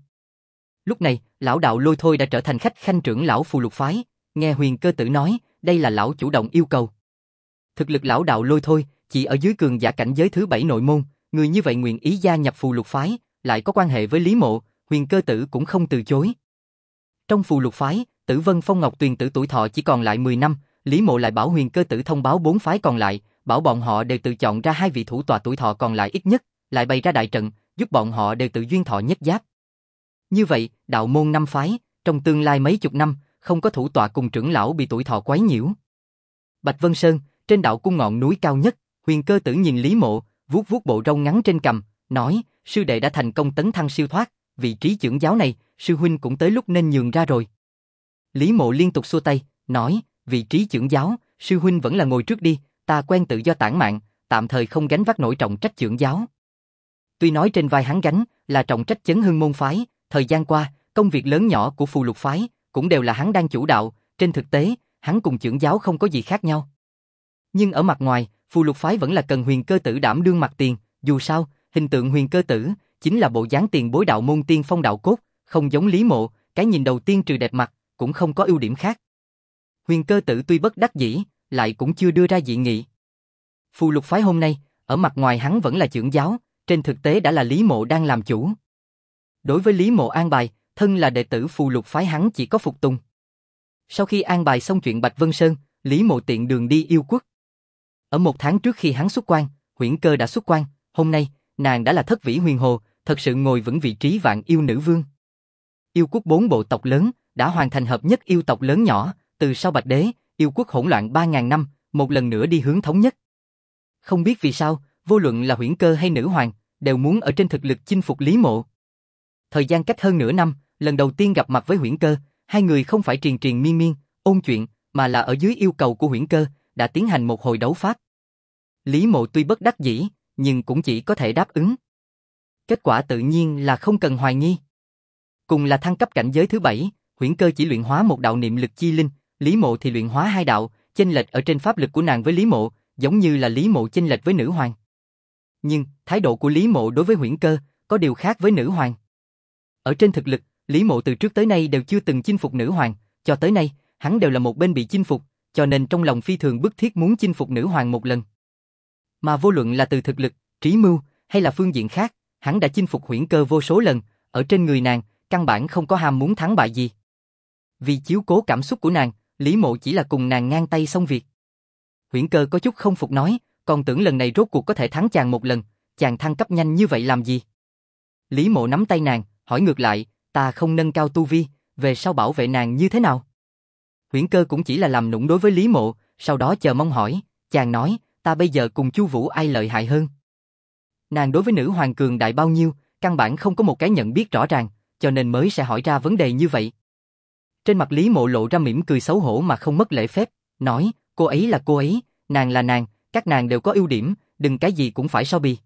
Lúc này, lão đạo lôi thôi đã trở thành khách khanh trưởng lão phù lục phái, nghe Huyền Cơ Tử nói, đây là lão chủ động yêu cầu. Thực lực lão đạo lôi thôi, chỉ ở dưới cường giả cảnh giới thứ 7 nội môn, người như vậy nguyện ý gia nhập phù lục phái, lại có quan hệ với Lý Mộ, Huyền Cơ Tử cũng không từ chối. Trong phù lục phái, Tử Vân Phong Ngọc Tuyền Tử tuổi thọ chỉ còn lại 10 năm, Lý Mộ lại bảo Huyền Cơ Tử thông báo 4 phái còn lại, bảo bọn họ đều tự chọn ra 2 vị thủ tọa tuổi thọ còn lại ít nhất, lại bày ra đại trận, giúp bọn họ đều tự duyên thọ nhất giáp. Như vậy, đạo môn 5 phái, trong tương lai mấy chục năm, không có thủ tọa cùng trưởng lão bị tuổi thọ quấy nhiễu. Bạch Vân Sơn, trên đạo cung ngọn núi cao nhất, Huyền Cơ Tử nhìn Lý Mộ, vuốt vuốt bộ râu ngắn trên cằm, nói, sư đệ đã thành công tấn thăng siêu thoát, vị trí trưởng giáo này, sư huynh cũng tới lúc nên nhường ra rồi. Lý Mộ liên tục xua tay, nói, vị trí trưởng giáo, sư huynh vẫn là ngồi trước đi, ta quen tự do tản mạn, tạm thời không gánh vác nổi trọng trách trưởng giáo. Tuy nói trên vai hắn gánh là trọng trách chấn hưng môn phái, thời gian qua, công việc lớn nhỏ của phù lục phái cũng đều là hắn đang chủ đạo, trên thực tế, hắn cùng trưởng giáo không có gì khác nhau. Nhưng ở mặt ngoài, phù lục phái vẫn là cần Huyền Cơ Tử đảm đương mặt tiền, dù sao, hình tượng Huyền Cơ Tử chính là bộ dáng tiền bối đạo môn tiên phong đạo cốt, không giống Lý Mộ, cái nhìn đầu tiên trừ đẹp mặt, cũng không có ưu điểm khác. Huyền Cơ Tử tuy bất đắc dĩ, lại cũng chưa đưa ra dị nghị. Phù lục phái hôm nay, ở mặt ngoài hắn vẫn là trưởng giáo, trên thực tế đã là Lý Mộ đang làm chủ. Đối với Lý Mộ an bài, thân là đệ tử phù lục phái hắn chỉ có phục tùng. Sau khi an bài xong chuyện Bạch Vân Sơn, Lý Mộ tiện đường đi Yêu Quốc. Ở 1 tháng trước khi hắn xuất quan, Huyễn Cơ đã xuất quan, hôm nay, nàng đã là Thất Vĩ Huyền Hồ, thật sự ngồi vững vị trí vạn yêu nữ vương. Yêu Quốc 4 bộ tộc lớn, đã hoàn thành hợp nhất yêu tộc lớn nhỏ, từ sau Bạch Đế, Yêu Quốc hỗn loạn 3.000 năm, một lần nữa đi hướng thống nhất. Không biết vì sao, vô luận là Huyễn Cơ hay Nữ Hoàng, đều muốn ở trên thực lực chinh phục Lý Mộ. Thời gian cách hơn nửa năm, lần đầu tiên gặp mặt với Huyễn Cơ, hai người không phải triền triền miên miên, ôn chuyện, mà là ở dưới yêu cầu của Huyễn Cơ, đã tiến hành một hồi đấu pháp. Lý Mộ tuy bất đắc dĩ, nhưng cũng chỉ có thể đáp ứng. Kết quả tự nhiên là không cần hoài nghi. Cùng là thăng cấp cảnh giới thứ 7, Huyễn Cơ chỉ luyện hóa một đạo niệm lực chi linh, Lý Mộ thì luyện hóa 2 đạo, chênh lệch ở trên pháp lực của nàng với Lý Mộ, giống như là Lý Mộ chênh lệch với Nữ Hoàng. Nhưng, thái độ của Lý Mộ đối với Huyễn Cơ, có điều khác với Nữ Hoàng. Ở trên thực lực, Lý Mộ từ trước tới nay đều chưa từng chinh phục Nữ Hoàng, cho tới nay, hắn đều là một bên bị chinh phục, cho nên trong lòng phi thường bức thiết muốn chinh phục Nữ Hoàng một lần. Mà vô luận là từ thực lực, trí mưu, hay là phương diện khác, hắn đã chinh phục Huyễn Cơ vô số lần, ở trên người nàng, căn bản không có ham muốn thắng bại gì. Vì chiếu cố cảm xúc của nàng, Lý Mộ chỉ là cùng nàng ngang tay xong việc. Huyễn Cơ có chút không phục nói, còn tưởng lần này rốt cuộc có thể thắng chàng một lần, chàng thăng cấp nhanh như vậy làm gì? Lý Mộ nắm tay nàng, hỏi ngược lại, ta không nâng cao tu vi, về sau bảo vệ nàng như thế nào? Huyễn Cơ cũng chỉ là làm nũng đối với Lý Mộ, sau đó chờ mong hỏi, chàng nói, ta bây giờ cùng Chu Vũ ai lợi hại hơn? Nàng đối với nữ hoàng cường đại bao nhiêu, căn bản không có một cái nhận biết rõ ràng, cho nên mới sẽ hỏi ra vấn đề như vậy. Trên mặt Lý Mộ lộ ra mỉm cười xấu hổ mà không mất lễ phép, nói, cô ấy là cô ấy, nàng là nàng, các nàng đều có ưu điểm, đừng cái gì cũng phải so bì.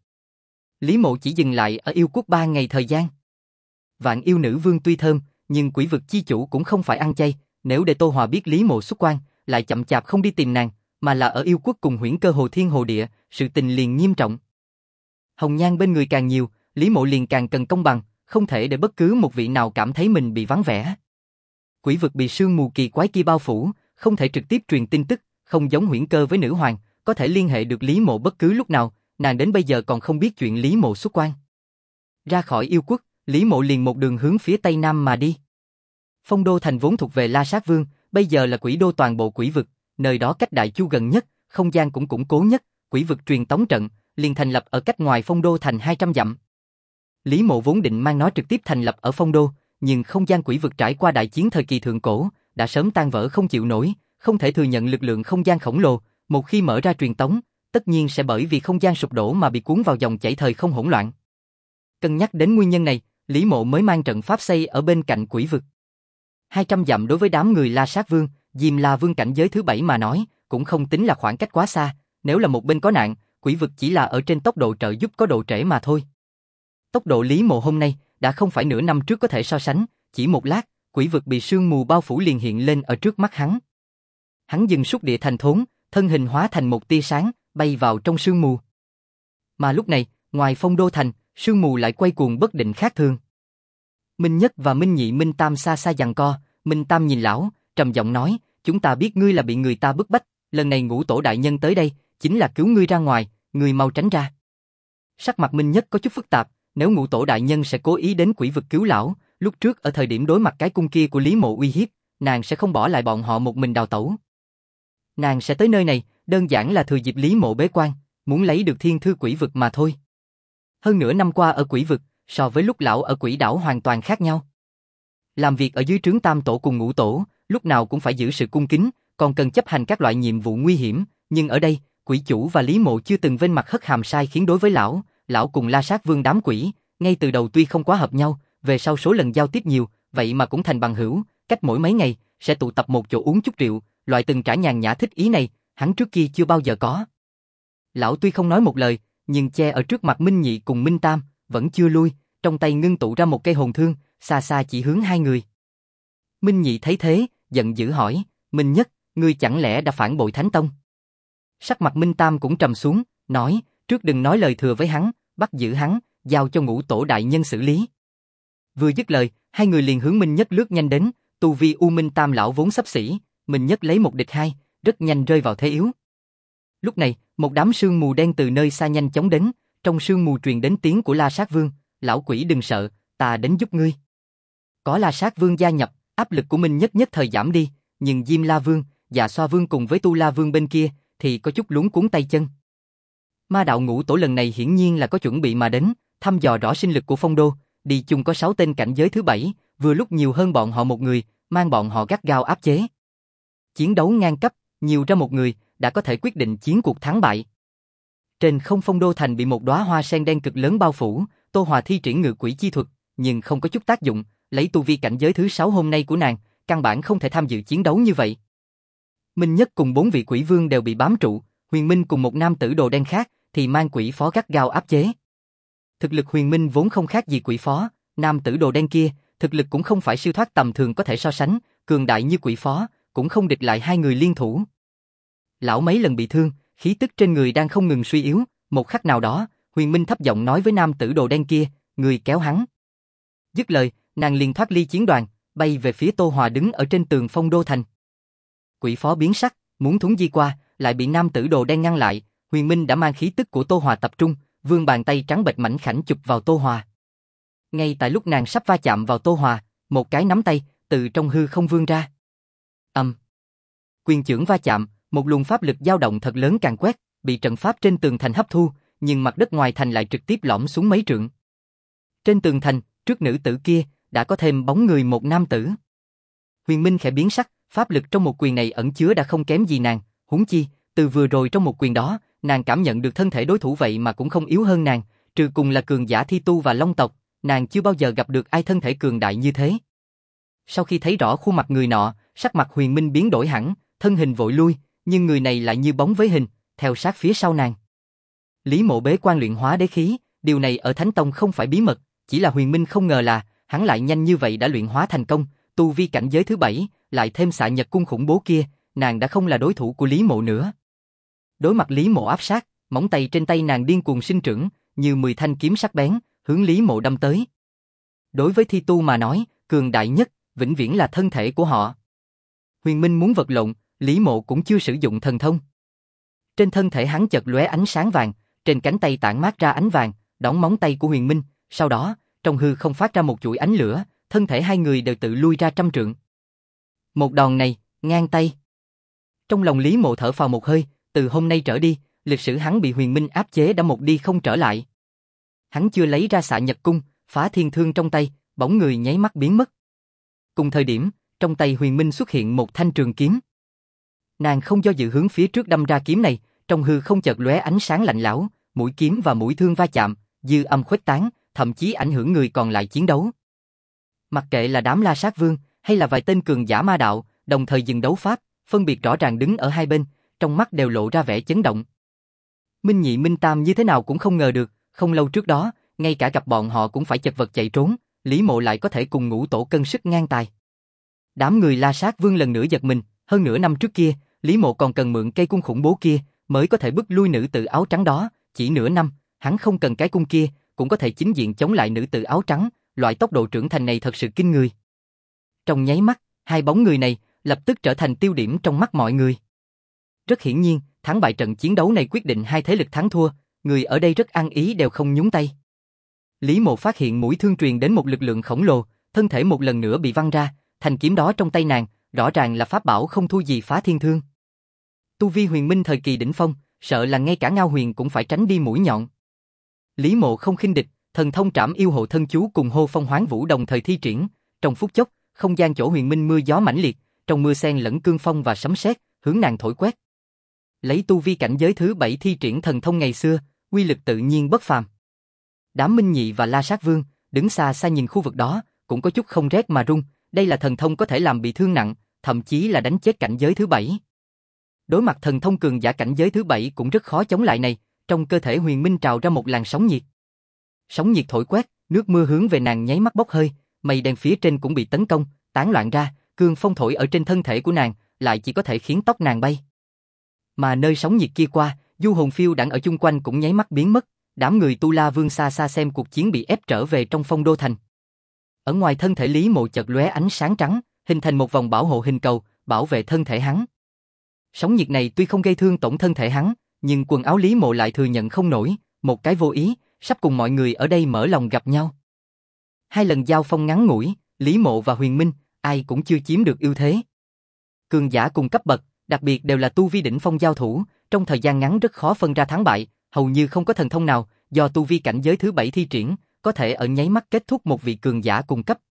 Lý Mộ chỉ dừng lại ở yêu quốc 3 ngày thời gian. Vạn yêu nữ vương tuy thơm, nhưng quỷ vực chi chủ cũng không phải ăn chay, nếu để Tô Hòa biết Lý Mộ xuất quan, lại chậm chạp không đi tìm nàng, mà là ở yêu quốc cùng Huyễn Cơ hồ thiên hồ địa, sự tình liền nghiêm trọng. Hồng nhan bên người càng nhiều, Lý Mộ liền càng cần công bằng, không thể để bất cứ một vị nào cảm thấy mình bị vắng vẻ. Quỷ vực bị sương mù kỳ quái kia bao phủ, không thể trực tiếp truyền tin tức, không giống Huyễn Cơ với nữ hoàng, có thể liên hệ được Lý Mộ bất cứ lúc nào, nàng đến bây giờ còn không biết chuyện Lý Mộ xuất quan. Ra khỏi yêu quốc, Lý Mộ liền một đường hướng phía tây nam mà đi. Phong Đô thành vốn thuộc về La Sát Vương, bây giờ là quỷ đô toàn bộ quỷ vực, nơi đó cách Đại Chu gần nhất, không gian cũng củng cố nhất, quỷ vực truyền tống trận liền thành lập ở cách ngoài Phong Đô thành 200 dặm. Lý Mộ vốn định mang nó trực tiếp thành lập ở Phong Đô, nhưng không gian quỷ vực trải qua đại chiến thời kỳ thượng cổ, đã sớm tan vỡ không chịu nổi, không thể thừa nhận lực lượng không gian khổng lồ, một khi mở ra truyền tống, tất nhiên sẽ bởi vì không gian sụp đổ mà bị cuốn vào dòng chảy thời không hỗn loạn. Cân nhắc đến nguyên nhân này, Lý Mộ mới mang trận pháp xây ở bên cạnh quỷ vực. 200 dặm đối với đám người La Sát Vương, Diêm La Vương cảnh giới thứ 7 mà nói, cũng không tính là khoảng cách quá xa, nếu là một bên có nạn, quỷ vực chỉ là ở trên tốc độ trợ giúp có độ trễ mà thôi. Tốc độ Lý Mộ hôm nay đã không phải nửa năm trước có thể so sánh, chỉ một lát, quỷ vực bị sương mù bao phủ liền hiện lên ở trước mắt hắn. Hắn dừng xúc địa thành thốn, thân hình hóa thành một tia sáng, bay vào trong sương mù. Mà lúc này, ngoài Phong Đô thành, sương mù lại quay cuồng bất định khác thường. Minh Nhất và Minh Nhị Minh Tam xa xa giằng co, Minh Tam nhìn lão, trầm giọng nói, chúng ta biết ngươi là bị người ta bức bách, lần này Ngũ Tổ đại nhân tới đây, chính là cứu ngươi ra ngoài, ngươi mau tránh ra. Sắc mặt Minh Nhất có chút phức tạp, nếu Ngũ Tổ đại nhân sẽ cố ý đến quỷ vực cứu lão, lúc trước ở thời điểm đối mặt cái cung kia của Lý Mộ uy hiếp, nàng sẽ không bỏ lại bọn họ một mình đào tẩu. Nàng sẽ tới nơi này, đơn giản là thừa dịp Lý Mộ bế quan, muốn lấy được thiên thư quỷ vực mà thôi. Hơn nửa năm qua ở quỷ vực, so với lúc lão ở quỷ đảo hoàn toàn khác nhau. Làm việc ở dưới trướng Tam Tổ cùng Ngũ Tổ, lúc nào cũng phải giữ sự cung kính, còn cần chấp hành các loại nhiệm vụ nguy hiểm, nhưng ở đây, quỷ chủ và Lý Mộ chưa từng vênh mặt hất hàm sai khiến đối với lão cùng La Sát Vương đám quỷ, ngay từ đầu tuy không quá hợp nhau, về sau số lần giao tiếp nhiều, vậy mà cũng thành bằng hữu, cách mỗi mấy ngày, sẽ tụ tập một chỗ uống chút rượu, loại từng trải nhàn nhã thích ý này, hắn trước kia chưa bao giờ có. Lão tuy không nói một lời, nhưng che ở trước mặt Minh Nhị cùng Minh Tam, vẫn chưa lui, trong tay ngưng tụ ra một cây hồn thương, xa xa chỉ hướng hai người. Minh Nhị thấy thế, giận dữ hỏi, Minh Nhất, ngươi chẳng lẽ đã phản bội Thánh Tông? Sắc mặt Minh Tam cũng trầm xuống, nói, trước đừng nói lời thừa với hắn, bắt giữ hắn, giao cho Ngũ Tổ đại nhân xử lý. Vừa dứt lời, hai người liền hướng Minh Nhất lướt nhanh đến, tu vi U Minh Tam lão vốn xấp xỉ, Minh Nhất lấy một địch hai, rất nhanh rơi vào thế yếu. Lúc này, một đám sương mù đen từ nơi xa nhanh chóng đến, trong sương mù truyền đến tiếng của La Sát Vương, lão quỷ đừng sợ, ta đến giúp ngươi. Có La Sát Vương gia nhập, áp lực của Minh Nhất nhất thời giảm đi, nhưng Diêm La Vương, Dạ Xoa Vương cùng với Tu La Vương bên kia thì có chút luống cuống tay chân. Ma đạo Ngũ Tổ lần này hiển nhiên là có chuẩn bị mà đến, thăm dò rõ sinh lực của Phong Đô, đi chung có 6 tên cảnh giới thứ 7, vừa lúc nhiều hơn bọn họ một người, mang bọn họ gắt gao áp chế. Chiến đấu ngang cấp, nhiều ra một người, đã có thể quyết định chiến cuộc thắng bại. Trên không Phong Đô thành bị một đóa hoa sen đen cực lớn bao phủ, Tô Hòa thi triển ngự quỷ chi thuật, nhưng không có chút tác dụng, lấy tu vi cảnh giới thứ 6 hôm nay của nàng, căn bản không thể tham dự chiến đấu như vậy. Minh Nhất cùng 4 vị quỷ vương đều bị bám trụ, Huyền Minh cùng một nam tử đồ đen khác thì mang quỷ phó gắt gao áp chế. Thực lực Huyền Minh vốn không khác gì quỷ phó, nam tử đồ đen kia, thực lực cũng không phải siêu thoát tầm thường có thể so sánh, cường đại như quỷ phó, cũng không địch lại hai người liên thủ. Lão mấy lần bị thương, khí tức trên người đang không ngừng suy yếu, một khắc nào đó, Huyền Minh thấp giọng nói với nam tử đồ đen kia, người kéo hắn. Dứt lời, nàng liền thoát ly chiến đoàn, bay về phía Tô Hòa đứng ở trên tường Phong Đô thành. Quỷ phó biến sắc, muốn thuấn di qua, lại bị nam tử đồ đen ngăn lại, Huyền Minh đã mang khí tức của Tô Hòa tập trung, vươn bàn tay trắng bệch mảnh khảnh chụp vào Tô Hòa. Ngay tại lúc nàng sắp va chạm vào Tô Hòa, một cái nắm tay từ trong hư không vươn ra. Quyền chưởng va chạm, Một luồng pháp lực dao động thật lớn càng quét, bị trận pháp trên tường thành hấp thu, nhưng mặt đất ngoài thành lại trực tiếp lõm xuống mấy trượng. Trên tường thành, trước nữ tử kia, đã có thêm bóng người một nam tử. Huyền Minh khẽ biến sắc, pháp lực trong một quyền này ẩn chứa đã không kém gì nàng, huống chi, từ vừa rồi trong một quyền đó, nàng cảm nhận được thân thể đối thủ vậy mà cũng không yếu hơn nàng, trừ cùng là cường giả thi tu và long tộc, nàng chưa bao giờ gặp được ai thân thể cường đại như thế. Sau khi thấy rõ khuôn mặt người nọ, sắc mặt Huyền Minh biến đổi hẳn, thân hình vội lui, nhưng người này lại như bóng với hình, theo sát phía sau nàng. Lý Mộ bế quan luyện hóa đế khí, điều này ở Thánh Tông không phải bí mật, chỉ là Huyền Minh không ngờ là hắn lại nhanh như vậy đã luyện hóa thành công, tu vi cảnh giới thứ 7, lại thêm xạ nhật cung khủng bố kia, nàng đã không là đối thủ của Lý Mộ nữa. Đối mặt Lý Mộ áp sát, móng tay trên tay nàng điên cuồng sinh trưởng, như 10 thanh kiếm sắc bén, hướng Lý Mộ đâm tới. Đối với thi tu mà nói, cường đại nhất, vĩnh viễn là thân thể của họ. Huyền Minh muốn vật lộn, Lý Mộ cũng chưa sử dụng thần thông. Trên thân thể hắn chợt lóe ánh sáng vàng, trên cánh tay tản mát ra ánh vàng, đón móng tay của Huyền Minh, sau đó, trong hư không phát ra một chuỗi ánh lửa, thân thể hai người đều tự lui ra trăm trượng. Một đòn này, ngang tay. Trong lòng Lý Mộ thở phào một hơi, từ hôm nay trở đi, lịch sử hắn bị Huyền Minh áp chế đã một đi không trở lại. Hắn chưa lấy ra xạ nhật cung, phá thiên thương trong tay, bóng người nháy mắt biến mất. Cùng thời điểm, trong tay Huyền Minh xuất hiện một thanh trường kiếm. Nàng không do dự hướng phía trước đâm ra kiếm này, trong hư không chợt lóe ánh sáng lạnh lẽo, mũi kiếm và mũi thương va chạm, dư âm khuếch tán, thậm chí ảnh hưởng người còn lại chiến đấu. Mặc kệ là đám La Sát Vương hay là vài tên cường giả ma đạo, đồng thời dừng đấu pháp, phân biệt rõ ràng đứng ở hai bên, trong mắt đều lộ ra vẻ chấn động. Minh Nhị Minh Tam như thế nào cũng không ngờ được, không lâu trước đó, ngay cả gặp bọn họ cũng phải chật vật chạy trốn, Lý Mộ lại có thể cùng Ngũ Tổ cân sức ngang tài. Đám người La Sát Vương lần nữa giật mình, hơn nửa năm trước kia, Lý Mộ còn cần mượn cây cung khủng bố kia mới có thể bức lui nữ tử áo trắng đó, chỉ nửa năm, hắn không cần cái cung kia, cũng có thể chính diện chống lại nữ tử áo trắng, loại tốc độ trưởng thành này thật sự kinh người. Trong nháy mắt, hai bóng người này lập tức trở thành tiêu điểm trong mắt mọi người. Rất hiển nhiên, thắng bại trận chiến đấu này quyết định hai thế lực thắng thua, người ở đây rất ăn ý đều không nhúng tay. Lý Mộ phát hiện mũi thương truyền đến một lực lượng khổng lồ, thân thể một lần nữa bị văng ra, thanh kiếm đó trong tay nàng, rõ ràng là pháp bảo không thua gì phá thiên thương. Tu vi Huyền Minh thời kỳ đỉnh phong, sợ là ngay cả Ngao Huyền cũng phải tránh đi mũi nhọn. Lý Mộ không khinh địch, thần thông trảm yêu hộ thân chú cùng hô phong hoán vũ đồng thời thi triển, trong phút chốc, không gian chỗ Huyền Minh mưa gió mãnh liệt, trong mưa xen lẫn cương phong và sấm sét, hướng nàng thổi quét. Lấy tu vi cảnh giới thứ 7 thi triển thần thông ngày xưa, uy lực tự nhiên bất phàm. Đám Minh Nhị và La Sát Vương đứng xa xa nhìn khu vực đó, cũng có chút không rét mà run, đây là thần thông có thể làm bị thương nặng, thậm chí là đánh chết cảnh giới thứ 7. Đối mặt thần thông cường giả cảnh giới thứ 7 cũng rất khó chống lại này, trong cơ thể Huyền Minh trào ra một làn sóng nhiệt. Sóng nhiệt thổi quét, nước mưa hướng về nàng nháy mắt bốc hơi, mây đen phía trên cũng bị tấn công, tán loạn ra, cương phong thổi ở trên thân thể của nàng, lại chỉ có thể khiến tóc nàng bay. Mà nơi sóng nhiệt kia qua, du hồn phiêu đãng ở chung quanh cũng nháy mắt biến mất, đám người Tu La Vương xa xa xem cuộc chiến bị ép trở về trong Phong Đô thành. Ở ngoài thân thể Lý Mộ chợt lóe ánh sáng trắng, hình thành một vòng bảo hộ hình cầu, bảo vệ thân thể hắn. Sóng nhiệt này tuy không gây thương tổn thân thể hắn, nhưng quần áo Lý Mộ lại thừa nhận không nổi, một cái vô ý, sắp cùng mọi người ở đây mở lòng gặp nhau. Hai lần giao phong ngắn ngủi, Lý Mộ và Huyền Minh, ai cũng chưa chiếm được ưu thế. Cường giả cùng cấp bậc, đặc biệt đều là tu vi đỉnh phong giao thủ, trong thời gian ngắn rất khó phân ra thắng bại, hầu như không có thần thông nào do tu vi cảnh giới thứ 7 thi triển, có thể ở nháy mắt kết thúc một vị cường giả cùng cấp.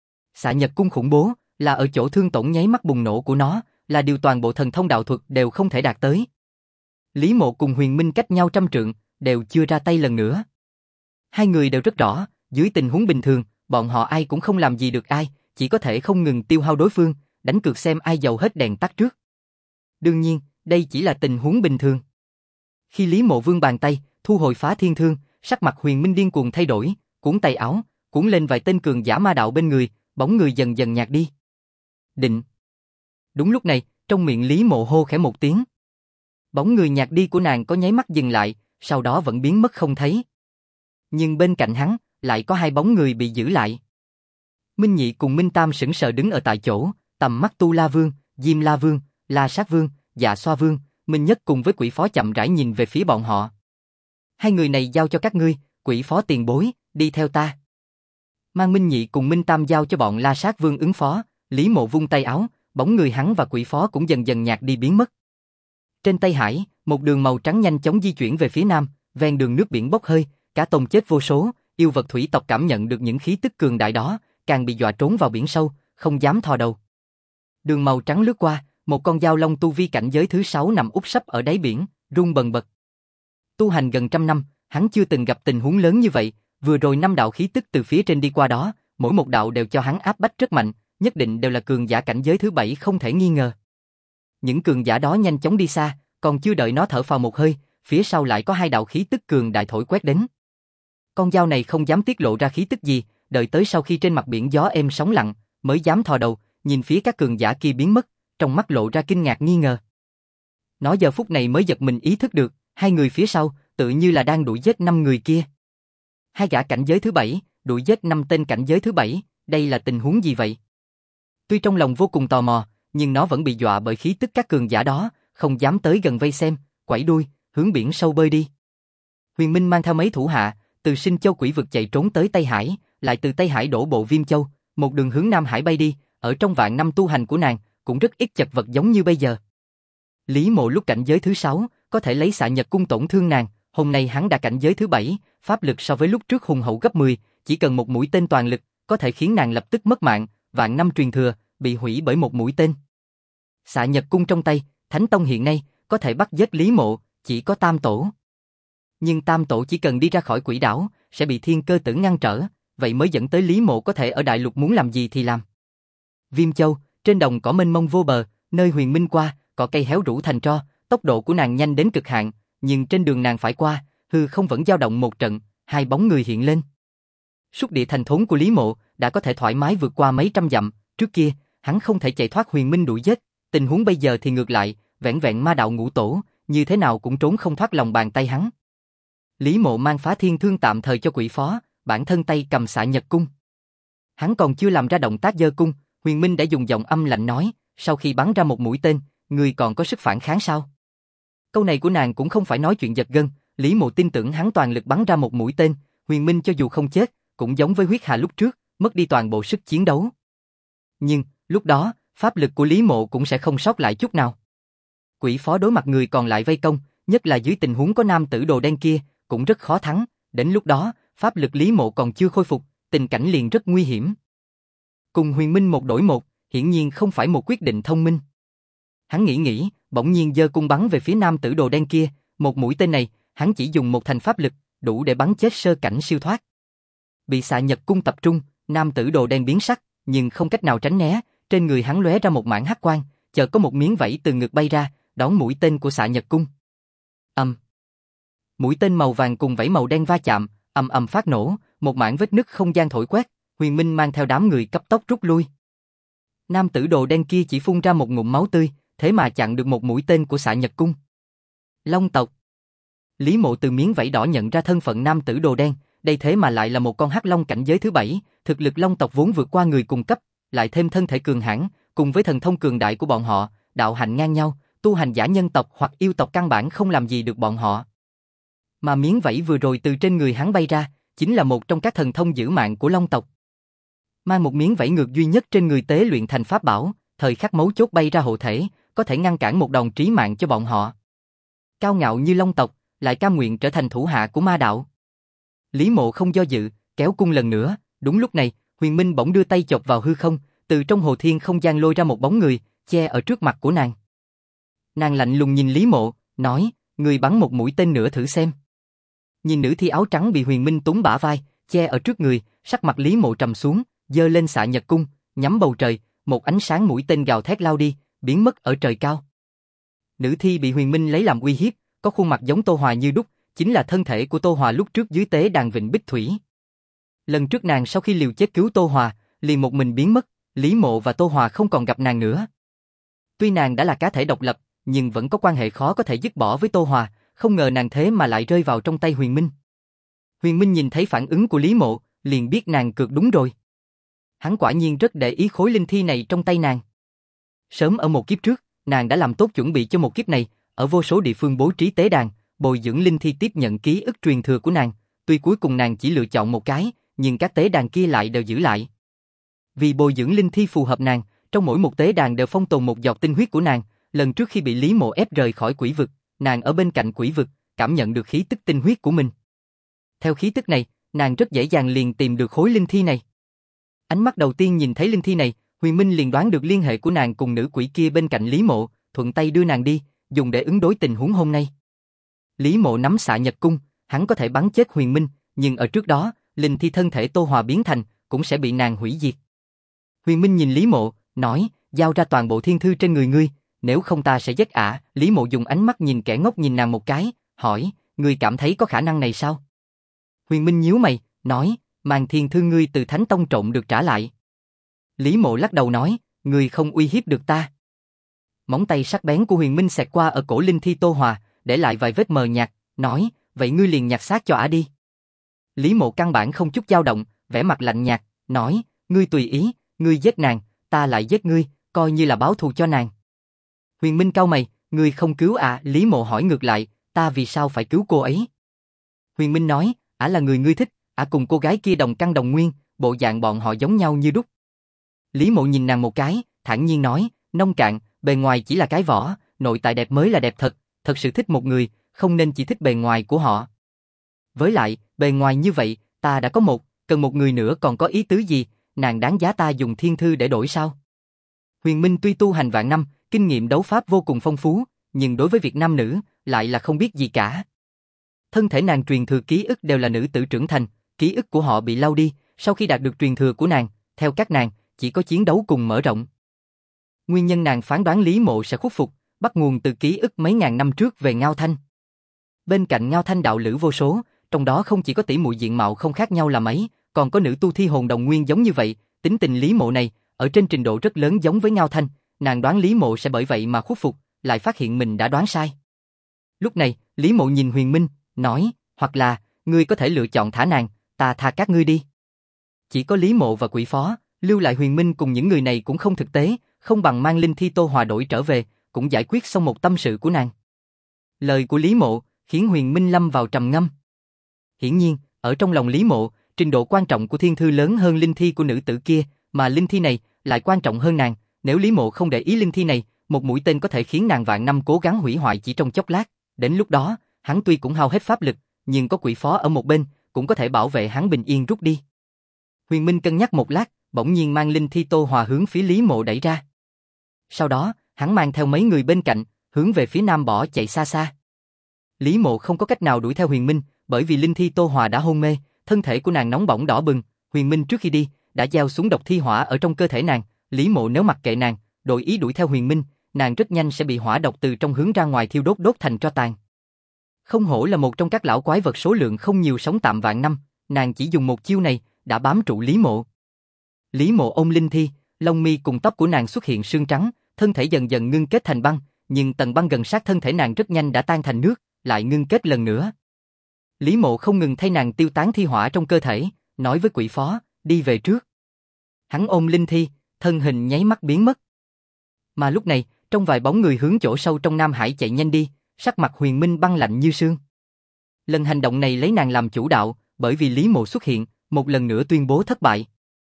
Xạ Nhật cung khủng bố, là ở chỗ thương tổn nháy mắt bùng nổ của nó, là điều toàn bộ thần thông đạo thuật đều không thể đạt tới. Lý Mộ cùng Huyền Minh cách nhau trăm trượng, đều chưa ra tay lần nữa. Hai người đều rất rõ, dưới tình huống bình thường, bọn họ ai cũng không làm gì được ai, chỉ có thể không ngừng tiêu hao đối phương, đánh cược xem ai giàu hết đèn tắt trước. Đương nhiên, đây chỉ là tình huống bình thường. Khi Lý Mộ vươn bàn tay, thu hồi phá thiên thương, sắc mặt Huyền Minh điên cuồng thay đổi, cuốn tay áo, cuốn lên vài tên cường giả ma đạo bên người, bóng người dần dần nhạt đi. Định. Đúng lúc này, trong miệng Lý Mộ hô khẽ một tiếng. Bóng người nhạt đi của nàng có nháy mắt dừng lại, sau đó vẫn biến mất không thấy. Nhưng bên cạnh hắn, lại có hai bóng người bị giữ lại. Minh Nhị cùng Minh Tam sững sờ đứng ở tại chỗ, tầm mắt Tu La Vương, Diêm La Vương, La Sát Vương, Dạ Xoa Vương, Minh Nhất cùng với Quỷ Phó chậm rãi nhìn về phía bọn họ. Hai người này giao cho các ngươi, Quỷ Phó tiền bối, đi theo ta. Mang Minh Nhị cùng Minh Tam giao cho bọn La Sát Vương ứng phó, Lý Mộ vung tay áo, bóng người hắn và Quỷ Phó cũng dần dần nhạt đi biến mất. Trên Tây Hải, một đường màu trắng nhanh chóng di chuyển về phía nam, ven đường nước biển bốc hơi, cá tôm chết vô số, yêu vật thủy tộc cảm nhận được những khí tức cường đại đó, càng bị dọa trốn vào biển sâu, không dám thò đầu. Đường màu trắng lướt qua, một con dao long tu vi cảnh giới thứ 6 nằm úp sấp ở đáy biển, rung bần bật. Tu hành gần trăm năm, hắn chưa từng gặp tình huống lớn như vậy, vừa rồi 5 đạo khí tức từ phía trên đi qua đó, mỗi một đạo đều cho hắn áp bách rất mạnh, nhất định đều là cường giả cảnh giới thứ 7 không thể nghi ngờ. Những cường giả đó nhanh chóng đi xa, còn chưa đợi nó thở phào một hơi, phía sau lại có 2 đạo khí tức cường đại thổi quét đến. Con dao này không dám tiết lộ ra khí tức gì, đợi tới sau khi trên mặt biển gió êm sóng lặng, mới dám thò đầu, nhìn phía các cường giả kia biến mất, trong mắt lộ ra kinh ngạc nghi ngờ. Nó giờ phút này mới giật mình ý thức được, 2 người phía sau, tự như là đang đuổi giết 5 người kia. 2 gã cảnh giới thứ 7, đuổi giết 5 tên cảnh giới thứ 7, đây là tình huống gì vậy? Tuy trong lòng vô cùng tò mò, nhưng nó vẫn bị dọa bởi khí tức các cường giả đó, không dám tới gần vây xem, quẩy đuôi, hướng biển sâu bơi đi. Huyền Minh mang theo mấy thủ hạ, từ Sinh Châu Quỷ Vực chạy trốn tới Tây Hải, lại từ Tây Hải đổ bộ Viêm Châu, một đường hướng Nam Hải bay đi, ở trong vạn năm tu hành của nàng, cũng rất ít chật vật giống như bây giờ. Lý Mộ lúc cảnh giới thứ 6, có thể lấy Xạ Nhật Cung tổn thương nàng, hôm nay hắn đã cảnh giới thứ 7, pháp lực so với lúc trước hùng hậu gấp 10, chỉ cần một mũi tên toàn lực, có thể khiến nàng lập tức mất mạng, vạn năm truyền thừa, bị hủy bởi một mũi tên. Xạ Nhật Cung trong tay, Thánh Tông hiện nay, có thể bắt giết Lý Mộ, chỉ có Tam Tổ. Nhưng Tam Tổ chỉ cần đi ra khỏi quỷ đảo, sẽ bị Thiên Cơ Tử ngăn trở, vậy mới dẫn tới Lý Mộ có thể ở Đại Lục muốn làm gì thì làm. Viêm Châu, trên đồng cỏ mênh mông vô bờ, nơi Huyền Minh qua, cỏ cây héo rũ thành tro, tốc độ của nàng nhanh đến cực hạn, nhưng trên đường nàng phải qua, hư không vẫn dao động một trận, 2 bóng người hiện lên. Súc địa thành thốn của Lý Mộ đã có thể thoải mái vượt qua mấy trăm dặm, trước kia, hắn không thể chạy thoát Huyền Minh đuổi giết, tình huống bây giờ thì ngược lại, vẻn vẹn ma đạo ngũ tổ, như thế nào cũng trốn không thoát lòng bàn tay hắn. Lý Mộ mang Phá Thiên Thương tạm thời cho quỷ phó, bản thân tay cầm Xạ Nhật Cung. Hắn còn chưa làm ra động tác giơ cung, Huyền Minh đã dùng giọng âm lạnh nói, sau khi bắn ra một mũi tên, người còn có sức phản kháng sao? Câu này của nàng cũng không phải nói chuyện giật gân, Lý Mộ tin tưởng hắn toàn lực bắn ra một mũi tên, Huyền Minh cho dù không chết, cũng giống với huyết hà lúc trước, mất đi toàn bộ sức chiến đấu. Nhưng, lúc đó, pháp lực của Lý Mộ cũng sẽ không sót lại chút nào. Quỷ phó đối mặt người còn lại vây công, nhất là dưới tình huống có nam tử đồ đen kia, cũng rất khó thắng, đến lúc đó, pháp lực Lý Mộ còn chưa khôi phục, tình cảnh liền rất nguy hiểm. Cùng Huyền Minh một đổi một, hiển nhiên không phải một quyết định thông minh. Hắn nghĩ, bỗng nhiên giơ cung bắn về phía nam tử đồ đen kia, một mũi tên này, hắn chỉ dùng một thành pháp lực, đủ để bắn chết sơ cảnh siêu thoát. Bị Xạ Nhật Cung tập trung, nam tử đồ đen biến sắc, nhưng không cách nào tránh né, trên người hắn lóe ra một mảng hắc quang, chợt có một miếng vảy từ ngực bay ra, đón mũi tên của Xạ Nhật Cung. Mũi tên màu vàng cùng vảy màu đen va chạm, ầm ầm phát nổ, một mảng vết nứt không gian thổi quét, Huyền Minh mang theo đám người cấp tốc rút lui. Nam tử đồ đen kia chỉ phun ra một ngụm máu tươi, thế mà chặn được một mũi tên của Xạ Nhật Cung. Long tộc. Lý Mộ từ miếng vảy đỏ nhận ra thân phận nam tử đồ đen, đây thế mà lại là một con hắc long cảnh giới thứ 7, thực lực long tộc vốn vượt qua người cùng cấp, lại thêm thân thể cường hãn, cùng với thần thông cường đại của bọn họ, đạo hạnh ngang nhau, tu hành giả nhân tộc hoặc yêu tộc căn bản không làm gì được bọn họ. Mà miếng vảy vừa rồi từ trên người hắn bay ra, chính là một trong các thần thông giữ mạng của long tộc. Mang một miếng vảy ngược duy nhất trên người tế luyện thành pháp bảo, thời khắc mấu chốt bay ra hộ thể, có thể ngăn cản một đòn trí mạng cho bọn họ. Cao ngạo như long tộc, lại cam nguyện trở thành thủ hạ của ma đạo. Lý Mộ không do dự, kéo cung lần nữa, đúng lúc này, Huyền Minh bỗng đưa tay chộp vào hư không, từ trong hồ thiên không gian lôi ra một bóng người, che ở trước mặt của nàng. Nàng lạnh lùng nhìn Lý Mộ, nói, người bắn một mũi tên nữa thử xem. Nhìn nữ thi áo trắng bị Huyền Minh túm bả vai, che ở trước người, sắc mặt Lý Mộ trầm xuống, giơ lên Xạ Nhật Cung, nhắm bầu trời, một ánh sáng mũi tên gào thét lao đi, biến mất ở trời cao. Nữ thi bị Huyền Minh lấy làm uy hiếp, có khuôn mặt giống Tô Hòa như đúc, chính là thân thể của Tô Hòa lúc trước dưới tế đàn Vịnh Bích Thủy. Lần trước nàng sau khi liều chết cứu Tô Hòa, liền một mình biến mất, Lý Mộ và Tô Hòa không còn gặp nàng nữa. Tuy nàng đã là cá thể độc lập, nhưng vẫn có quan hệ khó có thể dứt bỏ với Tô Hòa, không ngờ nàng thế mà lại rơi vào trong tay Huyền Minh. Huyền Minh nhìn thấy phản ứng của Lý Mộ, liền biết nàng cược đúng rồi. Hắn quả nhiên rất để ý khối linh thi này trong tay nàng. Sớm ở một kiếp trước, nàng đã làm tốt chuẩn bị cho một kiếp này, ở vô số địa phương bố trí tế đàn, bồi dưỡng linh thi tiếp nhận ký ức truyền thừa của nàng, tuy cuối cùng nàng chỉ lựa chọn một cái, nhưng các tế đàn kia lại đều giữ lại. Vì bồi dưỡng linh thi phù hợp nàng, trong mỗi một tế đàn đều phong tồn một giọt tinh huyết của nàng, lần trước khi bị Lý Mộ ép rời khỏi quỷ vực, nàng ở bên cạnh quỷ vực, cảm nhận được khí tức tinh huyết của mình. Theo khí tức này, nàng rất dễ dàng liền tìm được khối linh thi này. Ánh mắt đầu tiên nhìn thấy linh thi này, Huyền Minh liền đoán được liên hệ của nàng cùng nữ quỷ kia bên cạnh Lý Mộ, thuận tay đưa nàng đi, dùng để ứng đối tình huống hôm nay. Lý Mộ nắm xạ nhật cung, hắn có thể bắn chết Huyền Minh, nhưng ở trước đó, linh thi thân thể Tô Hòa biến thành, cũng sẽ bị nàng hủy diệt. Huyền Minh nhìn Lý Mộ, nói, giao ra toàn bộ thiên thư trên người ngươi, nếu không ta sẽ giết ả. Lý Mộ dùng ánh mắt nhìn kẻ ngốc nhìn nàng một cái, hỏi, ngươi cảm thấy có khả năng này sao? Huyền Minh nhíu mày, nói, mang thiên thư ngươi từ Thánh Tông trộm được trả lại. Lý Mộ lắc đầu nói, ngươi không uy hiếp được ta. Móng tay sắc bén của Huyền Minh xẹt qua ở cổ linh thi Tô Hòa, để lại vài vết mờ nhạt, nói, vậy ngươi liền nhặt xác cho ả đi. Lý Mộ căn bản không chút dao động, vẻ mặt lạnh nhạt, nói, ngươi tùy ý, ngươi giết nàng, ta lại giết ngươi, coi như là báo thù cho nàng. Huyền Minh cau mày, ngươi không cứu ả? Lý Mộ hỏi ngược lại, ta vì sao phải cứu cô ấy? Huyền Minh nói, ả là người ngươi thích, ả cùng cô gái kia đồng căn đồng nguyên, bộ dạng bọn họ giống nhau như đúc. Lý Mộ nhìn nàng một cái, thản nhiên nói, nông cạn, bề ngoài chỉ là cái vỏ, nội tại đẹp mới là đẹp thật, thật sự thích một người, không nên chỉ thích bề ngoài của họ. Với lại, bề ngoài như vậy, ta đã có một, cần một người nữa còn có ý tứ gì, nàng đáng giá ta dùng thiên thư để đổi sao? Huyền Minh tuy tu hành vạn năm, kinh nghiệm đấu pháp vô cùng phong phú, nhưng đối với việc nam nữ, lại là không biết gì cả. Thân thể nàng truyền thừa ký ức đều là nữ tử trưởng thành, ký ức của họ bị lau đi, sau khi đạt được truyền thừa của nàng, theo các nàng, chỉ có chiến đấu cùng mở rộng. Nguyên nhân nàng phán đoán Lý Mộ sẽ khuất phục, bắt nguồn từ ký ức mấy ngàn năm trước về Ngao Thanh. Bên cạnh Ngao Thanh đạo lữ vô số, trong đó không chỉ có tỷ muội diện mạo không khác nhau là mấy, còn có nữ tu thi hồn đồng nguyên giống như vậy, tính tình Lý Mộ này, ở trên trình độ rất lớn giống với Ngao Thanh, nàng đoán Lý Mộ sẽ bởi vậy mà khuất phục, lại phát hiện mình đã đoán sai. Lúc này, Lý Mộ nhìn Huyền Minh, nói, hoặc là, ngươi có thể lựa chọn thả nàng, ta tha các ngươi đi. Chỉ có Lý Mộ và Quỷ Phó, lưu lại Huyền Minh cùng những người này cũng không thực tế, không bằng mang linh thi Tô Hòa đổi trở về, cũng giải quyết xong một tâm sự của nàng. Lời của Lý Mộ khiến Huyền Minh lâm vào trầm ngâm. Hiển nhiên, ở trong lòng Lý Mộ, trình độ quan trọng của thiên thư lớn hơn linh thi của nữ tử kia, mà linh thi này lại quan trọng hơn nàng. Nếu Lý Mộ không để ý linh thi này, một mũi tên có thể khiến nàng vạn năm cố gắng hủy hoại chỉ trong chốc lát. Đến lúc đó, hắn tuy cũng hao hết pháp lực, nhưng có Quỷ Phó ở một bên, cũng có thể bảo vệ hắn bình yên rút đi. Huyền Minh cân nhắc một lát, bỗng nhiên mang linh thi Tô Hòa hướng phía Lý Mộ đẩy ra. Sau đó, hắn mang theo mấy người bên cạnh, hướng về phía nam bỏ chạy xa xa. Lý Mộ không có cách nào đuổi theo Huyền Minh, bởi vì linh thi Tô Hòa đã hôn mê, thân thể của nàng nóng bỏng đỏ bừng. Huyền Minh trước khi đi, đã gieo xuống độc thi hỏa ở trong cơ thể nàng. Lý Mộ nếu mặc kệ nàng, đổi ý đuổi theo Huyền Minh, nàng rất nhanh sẽ bị hỏa độc từ trong hướng ra ngoài thiêu đốt thành tro tàn. Không hổ là một trong các lão quái vật số lượng không nhiều sống tạm vạn năm, nàng chỉ dùng một chiêu này đã bám trụ Lý Mộ. Lý Mộ ôm linh thi, lông mi cùng tóc của nàng xuất hiện sương trắng, thân thể dần dần ngưng kết thành băng, nhưng tầng băng gần sát thân thể nàng rất nhanh đã tan thành nước, lại ngưng kết lần nữa. Lý Mộ không ngừng thay nàng tiêu tán thi hỏa trong cơ thể, nói với Quỷ Phó, đi về trước. Hắn ôm linh thi, thân hình nháy mắt biến mất. Mà lúc này, trong vài bóng người hướng chỗ sâu trong Nam Hải chạy nhanh đi, sắc mặt Huyền Minh băng lạnh như sương. Lần hành động này lấy nàng làm chủ đạo, bởi vì Lý Mộ xuất hiện, một lần nữa tuyên bố thất bại.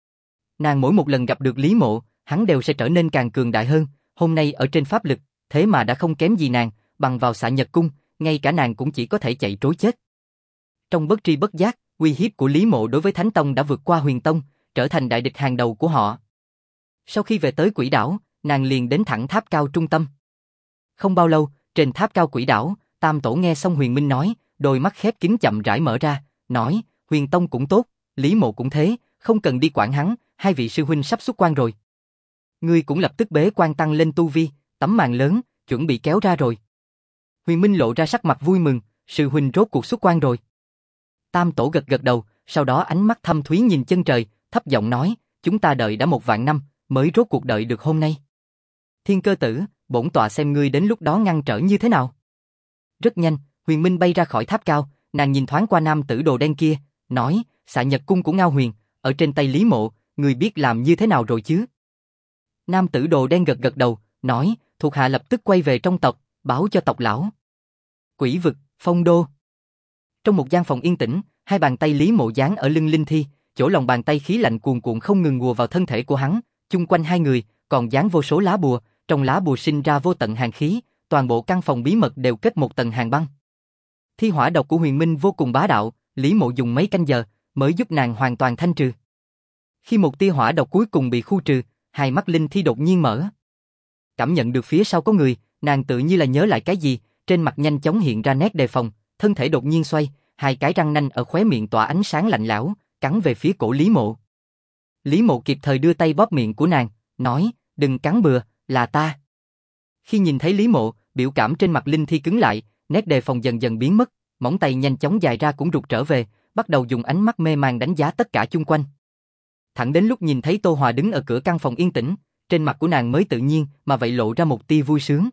Nàng mỗi một lần gặp được Lý Mộ, hắn đều sẽ trở nên càng cường đại hơn, hôm nay ở trên pháp lực, thế mà đã không kém gì nàng, bằng vào xạ nhật cung, ngay cả nàng cũng chỉ có thể chạy trối chết. Trong bất tri bất giác, uy hiếp của Lý Mộ đối với Thánh Tông đã vượt qua Huyền Tông, trở thành đại địch hàng đầu của họ. Sau khi về tới Quỷ Đảo, nàng liền đến thẳng tháp cao trung tâm. Không bao lâu, trên tháp cao Quỷ Đảo, Tam Tổ nghe xong Huyền Minh nói, đôi mắt khép kín chậm rãi mở ra, nói, Huyền Tông cũng tốt, Lý Mộ cũng thế, không cần đi quản hắn, hai vị sư huynh sắp xuất quan rồi. Ngươi cũng lập tức bế quan tăng lên tu vi, tấm màn lớn, chuẩn bị kéo ra rồi. Huyền Minh lộ ra sắc mặt vui mừng, sư huynh rốt cuộc xuất quan rồi. Tam Tổ gật gật đầu, sau đó ánh mắt thâm thúy nhìn chân trời, thấp giọng nói, chúng ta đợi đã 1.000 năm, mới rốt cuộc đợi được hôm nay. Thiên Cơ Tử, bổn tọa xem ngươi đến lúc đó ngăn trở như thế nào. Rất nhanh, Huyền Minh bay ra khỏi tháp cao, nàng nhìn thoáng qua nam tử đồ đen kia, nói, xạ nhật cung của Ngao Huyền, ở trên tay Lý Mộ, ngươi biết làm như thế nào rồi chứ? Nam tử đồ đen gật gật đầu, nói, thuộc hạ lập tức quay về trong tộc, báo cho tộc lão. Quỷ vực, Phong Đô. Trong một gian phòng yên tĩnh, hai bàn tay Lý Mộ dán ở lưng linh thi, chỗ lòng bàn tay khí lạnh cuồn cuộn không ngừng ùa vào thân thể của hắn, chung quanh hai người còn dán vô số lá bùa, trong lá bùa sinh ra vô tận hàn khí, toàn bộ căn phòng bí mật đều kết một tầng hàn băng. Thi hỏa độc của Huyền Minh vô cùng bá đạo, Lý Mộ dùng mấy canh giờ mới giúp nàng hoàn toàn thanh trừ. Khi một tia hỏa độc cuối cùng bị khu trừ, hai mắt Linh Thi đột nhiên mở. Cảm nhận được phía sau có người, nàng tự như là nhớ lại cái gì, trên mặt nhanh chóng hiện ra nét đề phòng, thân thể đột nhiên xoay, hai cái răng nanh ở khóe miệng tỏa ánh sáng lạnh lẽo, cắn về phía cổ Lý Mộ. Lý Mộ kịp thời đưa tay bóp miệng của nàng, nói, đừng cắn bừa, là ta. Khi nhìn thấy Lý Mộ, biểu cảm trên mặt Linh Thi cứng lại, nét đề phòng dần dần biến mất, móng tay nhanh chóng dài ra cũng rụt trở về, bắt đầu dùng ánh mắt mê man đánh giá tất cả chung quanh. Thẳng đến lúc nhìn thấy Tô Hòa đứng ở cửa căn phòng yên tĩnh, trên mặt của nàng mới tự nhiên mà vậy lộ ra một tia vui sướng.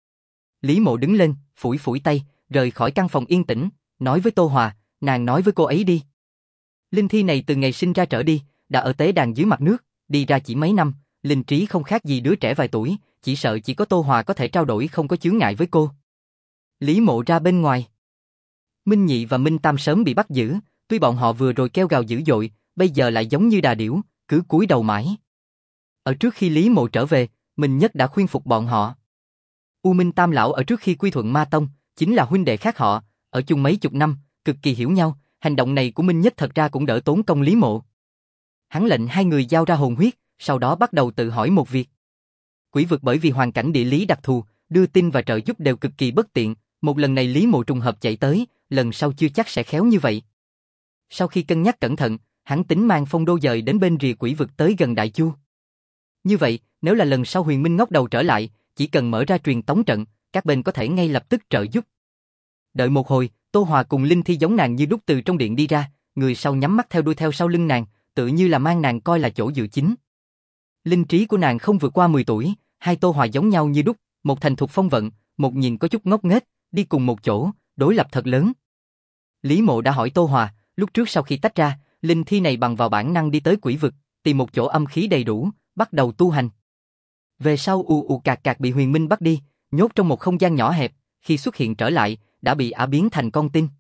Lý Mộ đứng lên, phủi phủi tay, rời khỏi căn phòng yên tĩnh, nói với Tô Hòa, nàng nói với cô ấy đi. Linh Thi này từ ngày sinh ra trở đi, đã ở tế đàn dưới mặt nước, đi ra chỉ mấy năm, linh trí không khác gì đứa trẻ vài tuổi, chỉ sợ chỉ có Tô Hòa có thể trao đổi không có chướng ngại với cô. Lý Mộ ra bên ngoài. Minh Nhị và Minh Tam sớm bị bắt giữ, tuy bọn họ vừa rồi kêu gào dữ dội, bây giờ lại giống như đà điểu, cứ cúi đầu mãi. Ở trước khi Lý Mộ trở về, Minh Nhất đã khuyên phục bọn họ. U Minh Tam lão ở trước khi quy thuận Ma Tông, chính là huynh đệ khác họ, ở chung mấy chục năm, cực kỳ hiểu nhau, hành động này của Minh Nhất thật ra cũng đỡ tốn công Lý Mộ. Hắn lệnh hai người giao ra hồn huyết, sau đó bắt đầu tự hỏi một việc. Quỷ vực bởi vì hoàn cảnh địa lý đặc thù, đưa tin và trợ giúp đều cực kỳ bất tiện, một lần này Lý Mộ trùng hợp chạy tới, lần sau chưa chắc sẽ khéo như vậy. Sau khi cân nhắc cẩn thận, hắn tính mang Phong Đô dời đến bên rìa quỷ vực tới gần Đại Chu. Như vậy, nếu là lần sau Huyền Minh ngóc đầu trở lại, chỉ cần mở ra truyền tống trận, các bên có thể ngay lập tức trợ giúp. Đợi một hồi, Tô Hòa cùng Linh Thi giống nàng như đúc từ trong điện đi ra, người sau nhắm mắt theo đuôi theo sau lưng nàng, tự như là mang nàng coi là chỗ dựa chính. Linh trí của nàng không vượt qua 10 tuổi, hai Tô Hòa giống nhau như đúc, một thành thục phong vận, một nhìn có chút ngốc nghếch, đi cùng một chỗ, đối lập thật lớn. Lý Mộ đã hỏi Tô Hòa, lúc trước sau khi tách ra, Linh Thi này bằng vào bản năng đi tới quỷ vực, tìm một chỗ âm khí đầy đủ, bắt đầu tu hành. Về sau ù cạc cạc bị Huyền Minh bắt đi, nhốt trong một không gian nhỏ hẹp, khi xuất hiện trở lại, đã bị ả biến thành con tin.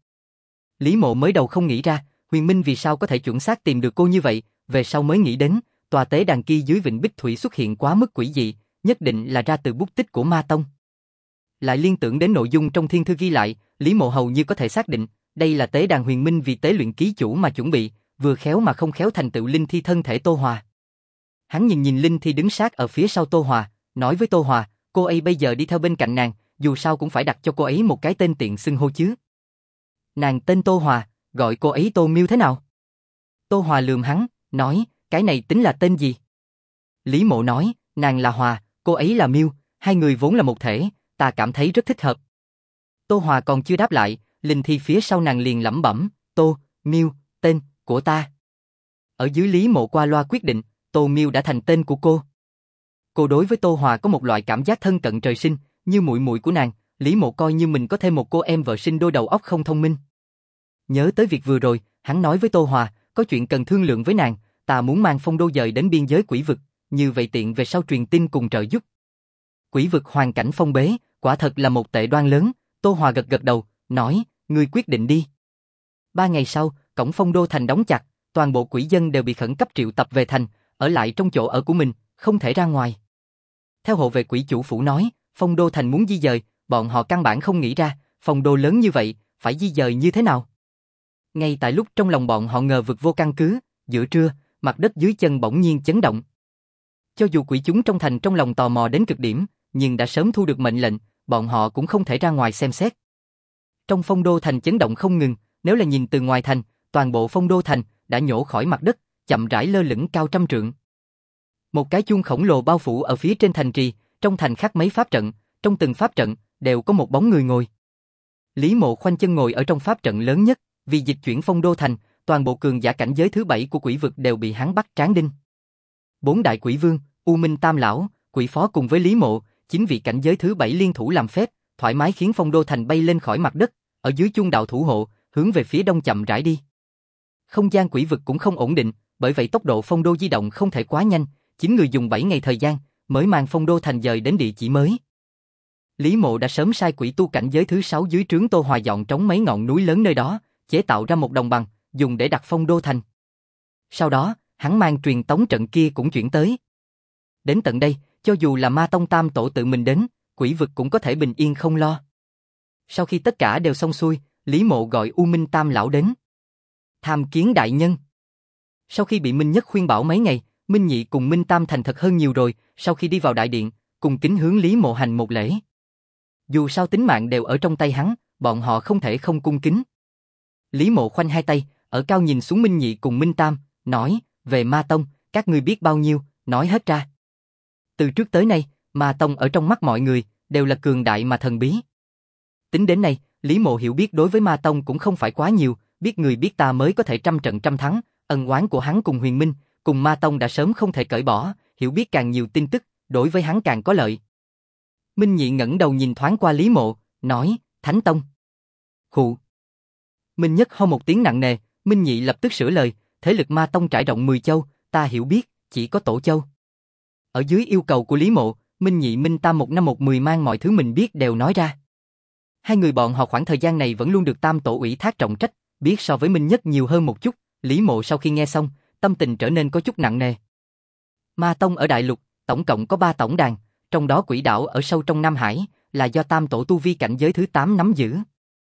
Lý Mộ mới đầu không nghĩ ra, Huyền Minh vì sao có thể chuẩn xác tìm được cô như vậy, về sau mới nghĩ đến, tòa tế đàn kia dưới vịnh Bích Thủy xuất hiện quá mức quỷ dị, nhất định là ra từ bút tích của Ma Tông. Lại liên tưởng đến nội dung trong thiên thư ghi lại, Lý Mộ hầu như có thể xác định, đây là tế đàn Huyền Minh vì tế luyện ký chủ mà chuẩn bị, vừa khéo mà không khéo thành tựu Linh Thi thân thể Tô Hòa. Hắn nhìn Linh Thi đứng sát ở phía sau Tô Hòa, nói với Tô Hòa, cô ấy bây giờ đi theo bên cạnh nàng, dù sao cũng phải đặt cho cô ấy một cái tên tiện xưng hô chứ. Nàng tên Tô Hòa, gọi cô ấy Tô Miêu thế nào? Tô Hòa lườm hắn, nói, cái này tính là tên gì? Lý Mộ nói, nàng là Hòa, cô ấy là Miêu, hai người vốn là một thể, ta cảm thấy rất thích hợp. Tô Hòa còn chưa đáp lại, Linh Thi phía sau nàng liền lẩm bẩm, Tô, Miêu, tên của ta. Ở dưới Lý Mộ qua loa quyết định, Tô Miêu đã thành tên của cô. Cô đối với Tô Hòa có một loại cảm giác thân cận trời sinh, như muội muội của nàng, Lý Mộ coi như mình có thêm một cô em vợ sinh đôi đầu óc không thông minh. Nhớ tới việc vừa rồi, hắn nói với Tô Hòa, có chuyện cần thương lượng với nàng, ta muốn mang Phong Đô dời đến biên giới quỷ vực, như vậy tiện về sau truyền tin cùng trợ giúp. Quỷ vực hoàn cảnh phong bế, quả thật là một tệ đoan lớn, Tô Hòa gật gật đầu, nói, ngươi quyết định đi. 3 ngày sau, cổng Phong Đô thành đóng chặt, toàn bộ quỷ dân đều bị khẩn cấp triệu tập về thành, ở lại trong chỗ ở của mình, không thể ra ngoài. Theo hộ vệ quỷ chủ phủ nói, Phong Đô thành muốn di dời, bọn họ căn bản không nghĩ ra, Phong Đô lớn như vậy, phải di dời như thế nào. Ngay tại lúc trong lòng bọn họ ngờ vực vô căn cứ, giữa trưa, mặt đất dưới chân bỗng nhiên chấn động. Cho dù quỷ chúng trong thành trong lòng tò mò đến cực điểm, nhưng đã sớm thu được mệnh lệnh, bọn họ cũng không thể ra ngoài xem xét. Trong Phong Đô thành chấn động không ngừng, nếu là nhìn từ ngoài thành, toàn bộ Phong Đô thành đã nhổ khỏi mặt đất, chậm rãi lơ lửng cao trăm trượng. Một cái chuông khổng lồ bao phủ ở phía trên thành trì, trong thành khắc mấy pháp trận, trong từng pháp trận đều có một bóng người ngồi. Lý Mộ khoanh chân ngồi ở trong pháp trận lớn nhất, vì dịch chuyển Phong Đô thành, toàn bộ cường giả cảnh giới thứ 7 của quỷ vực đều bị hắn bắt tráng đinh. 4 đại quỷ vương, U Minh Tam lão, quỷ phó cùng với Lý Mộ, 9 vị cảnh giới thứ 7 liên thủ làm phép, thoải mái khiến Phong Đô thành bay lên khỏi mặt đất, ở dưới chuông đạo thủ hộ, hướng về phía đông chậm rãi đi. Không gian quỷ vực cũng không ổn định, bởi vậy tốc độ Phong Đô di động không thể quá nhanh, 9 người dùng 7 ngày thời gian mới mang Phong Đô thành dời đến địa chỉ mới. Lý Mộ đã sớm sai quỷ tu cảnh giới thứ 6 dưới trướng Tô Hòa dọn trống mấy ngọn núi lớn nơi đó, chế tạo ra một đồng bằng, dùng để đặt Phong Đô thành. Sau đó, hắn mang truyền tống trận kia cũng chuyển tới. Đến tận đây, Cho dù là Ma Tông Tam Tổ tự mình đến, quỷ vực cũng có thể bình yên không lo. Sau khi tất cả đều xong xuôi, Lý Mộ gọi U Minh Tam Lão đến. Tham kiến đại nhân. Sau khi bị Minh Nhất khuyên bảo mấy ngày, Minh Nhị cùng Minh Tam thành thật hơn nhiều rồi, sau khi đi vào đại điện, cùng kính hướng Lý Mộ hành một lễ. Dù sao tính mạng đều ở trong tay hắn, bọn họ không thể không cung kính. Lý Mộ khoanh hai tay, ở cao nhìn xuống Minh Nhị cùng Minh Tam, nói, về Ma Tông, các ngươi biết bao nhiêu, nói hết ra. Từ trước tới nay, Ma Tông ở trong mắt mọi người, đều là cường đại mà thần bí. Tính đến nay, Lý Mộ hiểu biết đối với Ma Tông cũng không phải quá nhiều, biết người biết ta mới có thể trăm trận trăm thắng, ân oán của hắn cùng Huyền Minh, cùng Ma Tông đã sớm không thể cởi bỏ, hiểu biết càng nhiều tin tức, đối với hắn càng có lợi. Minh Nhị ngẩng đầu nhìn thoáng qua Lý Mộ, nói, Thánh Tông. Khụ. Minh Nhất ho một tiếng nặng nề, Minh Nhị lập tức sửa lời, thế lực Ma Tông trải rộng 10 châu, ta hiểu biết, chỉ có Tổ Châu. Ở dưới yêu cầu của Lý Mộ, Minh Nhị Minh Tam một năm một mười mang mọi thứ mình biết đều nói ra. Hai người bọn họ khoảng thời gian này vẫn luôn được Tam Tổ ủy thác trọng trách, biết so với Minh Nhất nhiều hơn một chút. Lý Mộ sau khi nghe xong, tâm tình trở nên có chút nặng nề. Ma Tông ở Đại Lục, tổng cộng có 3 tổng đàn, trong đó Quỷ Đảo ở sâu trong Nam Hải, là do Tam Tổ tu vi cảnh giới thứ 8 nắm giữ.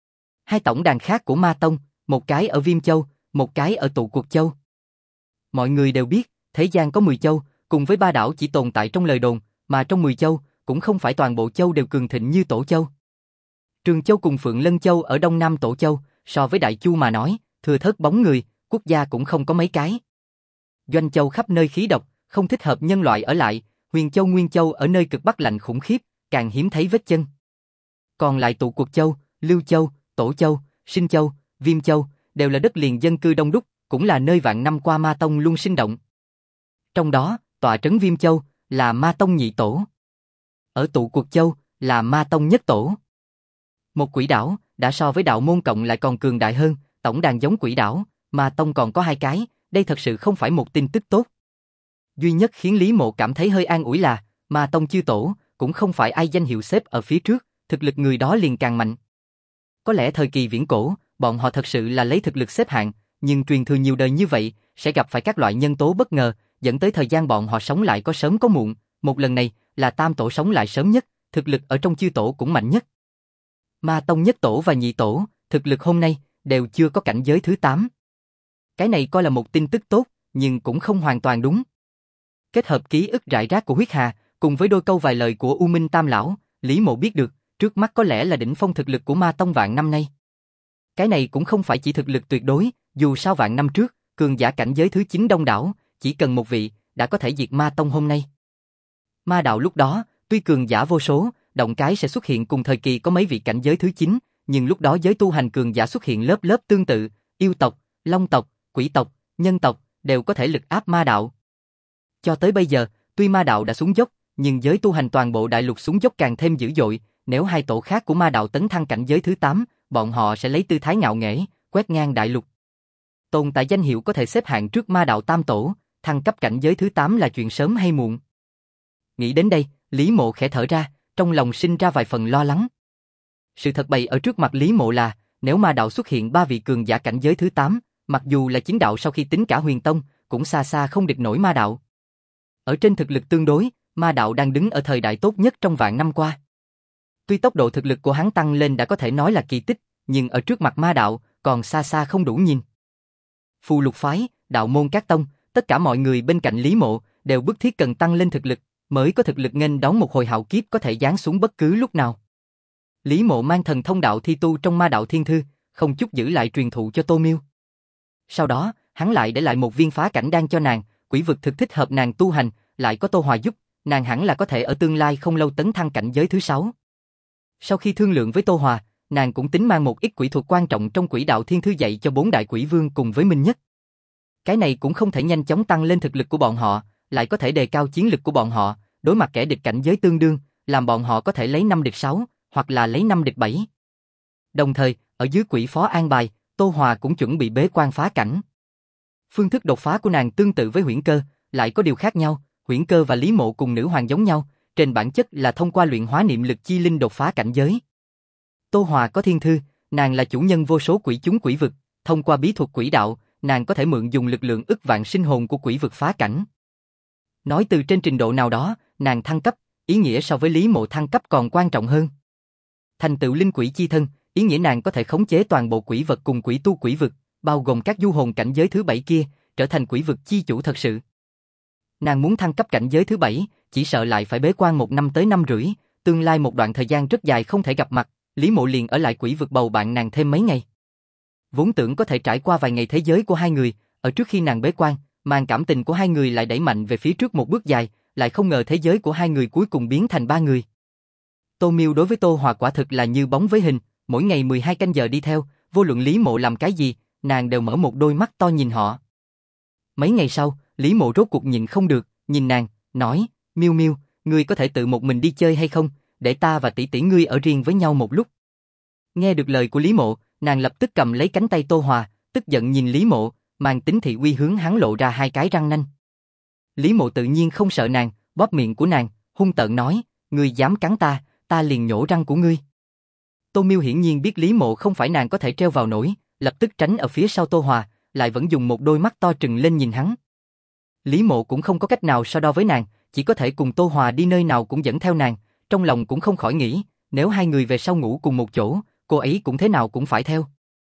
2 tổng đàn khác của Ma Tông, một cái ở Viêm Châu, một cái ở Tụ Cuộc Châu. Mọi người đều biết, thế gian có 10 châu, cùng với 3 đảo chỉ tồn tại trong lời đồn, mà trong 10 châu, cũng không phải toàn bộ châu đều cường thịnh như Tổ Châu. Trường Châu cùng Phượng Lân Châu ở Đông Nam Tổ Châu, so với Đại Chu mà nói, thừa thớt bóng người, quốc gia cũng không có mấy cái. Doanh Châu khắp nơi khí độc, không thích hợp nhân loại ở lại, Huyền Châu Nguyên Châu ở nơi cực bắc lạnh khủng khiếp, càng hiếm thấy vết chân. Còn lại Tụ Cuộc Châu, Lưu Châu, Tổ Châu, Sinh Châu, Viêm Châu, đều là đất liền dân cư đông đúc, cũng là nơi vạn năm qua Ma Tông luôn sinh động. Trong đó, tọa trấn Viêm Châu, là Ma Tông nhị tổ. Ở Tụ Cuộc Châu, là Ma Tông nhất tổ. Một quỷ đảo, đã so với đạo môn cộng lại còn cường đại hơn, tổng đàn giống quỷ đảo, Ma Tông còn có 2 cái, đây thật sự không phải một tin tức tốt. Duy nhất khiến Lý Mộ cảm thấy hơi an ủi là, Ma Tông chư tổ, cũng không phải ai danh hiệu xếp ở phía trước, thực lực người đó liền càng mạnh. Có lẽ thời kỳ viễn cổ, bọn họ thật sự là lấy thực lực xếp hạng, nhưng truyền thừa nhiều đời như vậy, sẽ gặp phải các loại nhân tố bất ngờ, dẫn tới thời gian bọn họ sống lại có sớm có muộn. Một lần này, là Tam Tổ sống lại sớm nhất, thực lực ở trong chư tổ cũng mạnh nhất. Ma Tông nhất tổ và nhị tổ, thực lực hôm nay, đều chưa có cảnh giới thứ 8. Cái này coi là một tin tức tốt, nhưng cũng không hoàn toàn đúng. Kết hợp ký ức rải rác của Huyết Hà, cùng với đôi câu vài lời của U Minh Tam Lão, Lý Mộ biết được, trước mắt có lẽ là đỉnh phong thực lực của Ma Tông vạn năm nay. Cái này cũng không phải chỉ thực lực tuyệt đối, dù sao vạn năm trước, cường giả cảnh giới thứ 9 đông đảo, chỉ cần một vị, đã có thể diệt Ma Tông hôm nay. Ma đạo lúc đó, tuy cường giả vô số, động cái sẽ xuất hiện cùng thời kỳ có mấy vị cảnh giới thứ 9, nhưng lúc đó giới tu hành cường giả xuất hiện lớp lớp tương tự, yêu tộc, long tộc, quỷ tộc, nhân tộc, đều có thể lực áp ma đạo. Cho tới bây giờ, tuy ma đạo đã xuống dốc, nhưng giới tu hành toàn bộ đại lục xuống dốc càng thêm dữ dội, nếu 2 tổ khác của ma đạo tấn thăng cảnh giới thứ 8, bọn họ sẽ lấy tư thái ngạo nghễ, quét ngang đại lục. Tồn tại danh hiệu có thể xếp hạng trước ma đạo Tam Tổ, thăng cấp cảnh giới thứ 8 là chuyện sớm hay muộn. Nghĩ đến đây, Lý Mộ khẽ thở ra, trong lòng sinh ra vài phần lo lắng. Sự thật bày ở trước mặt Lý Mộ là, nếu ma đạo xuất hiện 3 vị cường giả cảnh giới thứ 8, mặc dù là chính đạo sau khi tính cả Huyền Tông, cũng xa xa không địch nổi ma đạo. Ở trên thực lực tương đối, ma đạo đang đứng ở thời đại tốt nhất trong vạn năm qua. Tuy tốc độ thực lực của hắn tăng lên đã có thể nói là kỳ tích, nhưng ở trước mặt ma đạo, còn xa xa không đủ nhìn. Phù Lục phái, đạo môn các tông, tất cả mọi người bên cạnh Lý Mộ, đều bức thiết cần tăng lên thực lực, mới có thực lực nghênh đón một hồi hạo kiếp có thể giáng xuống bất cứ lúc nào. Lý Mộ mang thần thông đạo thi tu trong ma đạo thiên thư, không chút giữ lại truyền thụ cho Tô Miêu. Sau đó, hắn lại để lại một viên phá cảnh đan cho nàng, quỷ vực thực thích hợp nàng tu hành, lại có Tô Hòa giúp, nàng hẳn là có thể ở tương lai không lâu tấn thăng cảnh giới thứ 6. Sau khi thương lượng với Tô Hòa, nàng cũng tính mang một ít quỷ thuật quan trọng trong quỷ đạo thiên thư dạy cho 4 đại quỷ vương cùng với Minh Nhất. Cái này cũng không thể nhanh chóng tăng lên thực lực của bọn họ, lại có thể đề cao chiến lực của bọn họ, đối mặt kẻ địch cảnh giới tương đương, làm bọn họ có thể lấy 5 địch 6, hoặc là lấy 5 địch 7. Đồng thời, ở dưới quỷ phó an bài, Tô Hòa cũng chuẩn bị bế quan phá cảnh. Phương thức đột phá của nàng tương tự với Huyễn Cơ, lại có điều khác nhau, Huyễn Cơ và Lý Mộ cùng nữ hoàng giống nhau, trên bản chất là thông qua luyện hóa niệm lực chi linh đột phá cảnh giới. Tô Hòa có thiên thư, nàng là chủ nhân vô số quỷ chúng quỷ vực, thông qua bí thuật quỷ đạo, nàng có thể mượn dùng lực lượng ức vạn sinh hồn của quỷ vực phá cảnh. Nói từ trên trình độ nào đó, nàng thăng cấp, ý nghĩa so với Lý Mộ thăng cấp còn quan trọng hơn. Thành tựu linh quỷ chi thân, ý nghĩa nàng có thể khống chế toàn bộ quỷ vật cùng quỷ tu quỷ vực, bao gồm các du hồn cảnh giới thứ 7 kia, trở thành quỷ vực chi chủ thật sự. Nàng muốn thăng cấp cảnh giới thứ 7, chỉ sợ lại phải bế quan 1 năm tới 5 rưỡi, tương lai một đoạn thời gian rất dài không thể gặp mặt, Lý Mộ liền ở lại quỷ vực bầu bạn nàng thêm mấy ngày. Vốn tưởng có thể trải qua vài ngày thế giới của hai người, ở trước khi nàng bế quan, màn cảm tình của hai người lại đẩy mạnh về phía trước một bước dài, lại không ngờ thế giới của hai người cuối cùng biến thành ba người. Tô Miêu đối với Tô Hòa quả thực là như bóng với hình, mỗi ngày 12 canh giờ đi theo, vô luận Lý Mộ làm cái gì, nàng đều mở một đôi mắt to nhìn họ. Mấy ngày sau, Lý Mộ rốt cuộc nhịn không được, nhìn nàng, nói, Miêu Miêu, ngươi có thể tự một mình đi chơi hay không, để ta và tỷ tỷ ngươi ở riêng với nhau một lúc. Nghe được lời của Lý Mộ, nàng lập tức cầm lấy cánh tay Tô Hòa, tức giận nhìn Lý Mộ, mang tính thị uy hướng hắn lộ ra hai cái răng nanh. Lý Mộ tự nhiên không sợ nàng, bóp miệng của nàng, hung tợn nói, ngươi dám cắn ta, ta liền nhổ răng của ngươi. Tô Miêu hiển nhiên biết Lý Mộ không phải nàng có thể treo vào nổi, lập tức tránh ở phía sau Tô Hòa, lại vẫn dùng một đôi mắt to trừng lên nhìn hắn. Lý Mộ cũng không có cách nào so đo với nàng, chỉ có thể cùng Tô Hòa đi nơi nào cũng dẫn theo nàng, trong lòng cũng không khỏi nghĩ, nếu hai người về sau ngủ cùng một chỗ, cô ấy cũng thế nào cũng phải theo.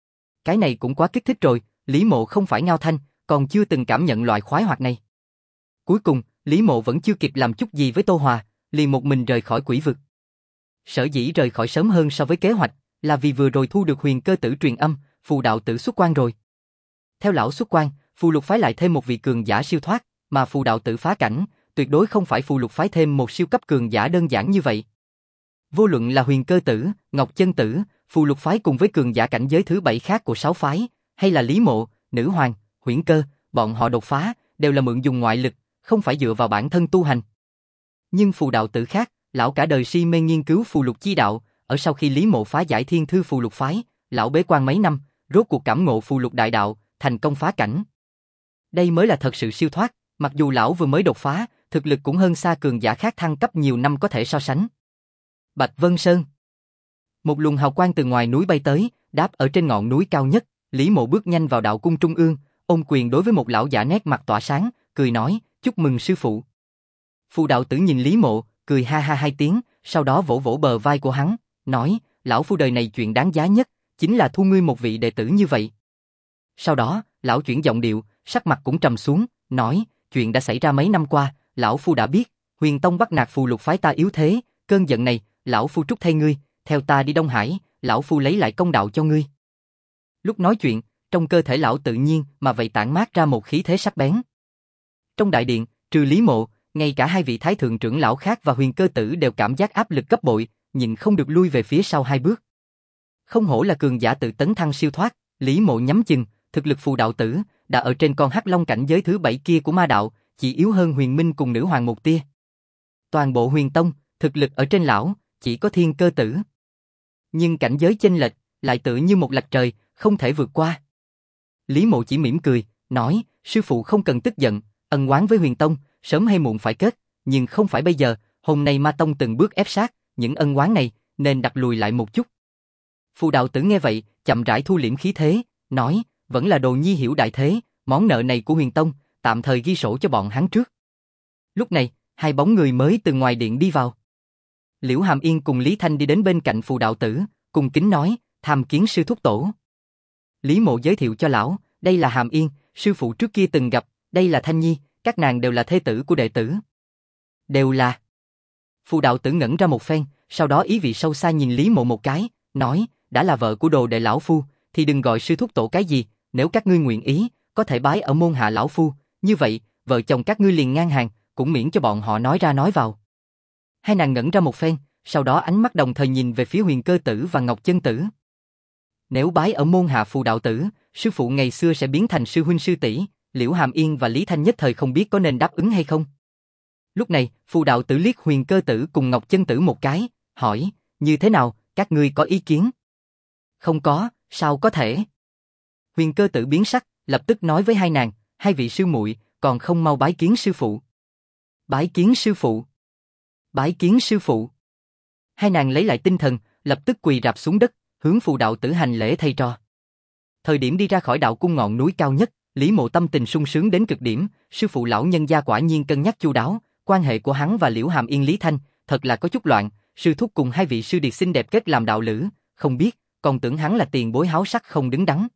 Cái này cũng quá kích thích rồi, Lý Mộ không phải Ngao Thanh, còn chưa từng cảm nhận loại khoái hoạt này. Cuối cùng, Lý Mộ vẫn chưa kịp làm chút gì với Tô Hòa, liền một mình rời khỏi quỷ vực. Sở dĩ rời khỏi sớm hơn so với kế hoạch, là vì vừa rồi thu được huyền cơ tử truyền âm, phù đạo tử xuất quan rồi. Theo lão xuất quan, phù lục phái lại thêm một vị cường giả siêu thoát, mà phù đạo tử phá cảnh, tuyệt đối không phải phù lục phái thêm một siêu cấp cường giả đơn giản như vậy. Vô luận là huyền cơ tử, ngọc chân tử, phù lục phái cùng với cường giả cảnh giới thứ 7 khác của 6 phái, hay là Lý Mộ, Nữ Hoàng, Huyễn Cơ, bọn họ đột phá, đều là mượn dùng ngoại lực, không phải dựa vào bản thân tu hành. Nhưng phù đạo tử khác, lão cả đời si mê nghiên cứu phù lục chi đạo, ở sau khi Lý Mộ phá giải thiên thư phù lục phái, lão bế quan mấy năm, rốt cuộc cảm ngộ phù lục đại đạo, thành công phá cảnh. Đây mới là thật sự siêu thoát, mặc dù lão vừa mới đột phá, thực lực cũng hơn xa cường giả khác thăng cấp nhiều năm có thể so sánh. Bạch Vân Sơn. Một luồng hào quang từ ngoài núi bay tới, đáp ở trên ngọn núi cao nhất, Lý Mộ bước nhanh vào đạo cung trung ương, ôm quyền đối với một lão giả nét mặt tỏa sáng, cười nói, chúc mừng sư phụ. Phù đạo tử nhìn Lý Mộ, cười ha ha hai tiếng, sau đó vỗ vỗ bờ vai của hắn, nói, lão phu đời này chuyện đáng giá nhất, chính là thu ngươi một vị đệ tử như vậy. Sau đó, lão chuyển giọng điệu, sắc mặt cũng trầm xuống, nói, chuyện đã xảy ra mấy năm qua, lão phu đã biết, Huyền Tông bắt nạt phù lục phái ta yếu thế, cơn giận này, lão phu trút thay ngươi, theo ta đi Đông Hải, lão phu lấy lại công đạo cho ngươi. Lúc nói chuyện, trong cơ thể lão tự nhiên mà vậy tản mát ra một khí thế sắc bén. Trong đại điện, trừ Lý Mộ, ngay cả hai vị thái thượng trưởng lão khác và huyền cơ tử đều cảm giác áp lực gấp bội, nhìn không được lui về phía sau hai bước. Không hổ là cường giả tự tấn thăng siêu thoát, Lý Mộ nhắm chừng, thực lực phù đạo tử đã ở trên con hắc long cảnh giới thứ 7 kia của ma đạo, chỉ yếu hơn Huyền Minh cùng Nữ Hoàng một tia. Toàn bộ Huyền Tông, thực lực ở trên lão, chỉ có Thiên Cơ tử. Nhưng cảnh giới chênh lệch lại tự như một lạch trời, không thể vượt qua. Lý Mộ chỉ mỉm cười, nói, sư phụ không cần tức giận, ân oán với Huyền Tông, sớm hay muộn phải kết, nhưng không phải bây giờ, hôm nay Ma Tông từng bước ép sát, những ân oán này, nên đặt lùi lại một chút. Phù đạo tử nghe vậy, chậm rãi thu liễm khí thế, nói, vẫn là đồ nhi hiểu đại thế, món nợ này của Huyền Tông, tạm thời ghi sổ cho bọn hắn trước. Lúc này, hai bóng người mới từ ngoài điện đi vào. Liễu Hàm Yên cùng Lý Thanh đi đến bên cạnh phù đạo tử, cùng kính nói, tham kiến sư thúc tổ. Lý Mộ giới thiệu cho lão, đây là Hàm Yên, sư phụ trước kia từng gặp, đây là Thanh Nhi, các nàng đều là thê tử của đệ tử. Đều là. Phù đạo tử ngẩn ra một phen, sau đó ý vị sâu xa nhìn Lý Mộ một cái, nói, đã là vợ của đồ đệ lão phu, thì đừng gọi sư thúc tổ cái gì, nếu các ngươi nguyện ý, có thể bái ở môn hạ lão phu, như vậy, vợ chồng các ngươi liền ngang hàng, cũng miễn cho bọn họ nói ra nói vào. Hai nàng ngẩn ra một phen, sau đó ánh mắt đồng thời nhìn về phía huyền cơ tử và ngọc chân tử. Nếu bái ở môn hạ phù đạo tử, sư phụ ngày xưa sẽ biến thành sư huynh sư tỷ. Liễu Hàm Yên và Lý Thanh nhất thời không biết có nên đáp ứng hay không. Lúc này, phù đạo tử liếc huyền cơ tử cùng ngọc chân tử một cái, hỏi, như thế nào, các ngươi có ý kiến? Không có, sao có thể? Huyền cơ tử biến sắc, lập tức nói với hai nàng, hai vị sư muội còn không mau bái kiến sư phụ. Bái kiến sư phụ. Bái kiến sư phụ. Hai nàng lấy lại tinh thần, lập tức quỳ rạp xuống đất, hướng phù đạo tử hành lễ thầy trò. Thời điểm đi ra khỏi đạo cung ngọn núi cao nhất, Lý Mộ tâm tình sung sướng đến cực điểm, sư phụ lão nhân gia quả nhiên cân nhắc chu đáo, Quan hệ của hắn và Liễu Hàm Yên Lý Thanh thật là có chút loạn, sư thúc cùng hai vị sư điệt xinh đẹp kết làm đạo lữ, không biết, còn tưởng hắn là tiền bối háo sắc không đứng đắn.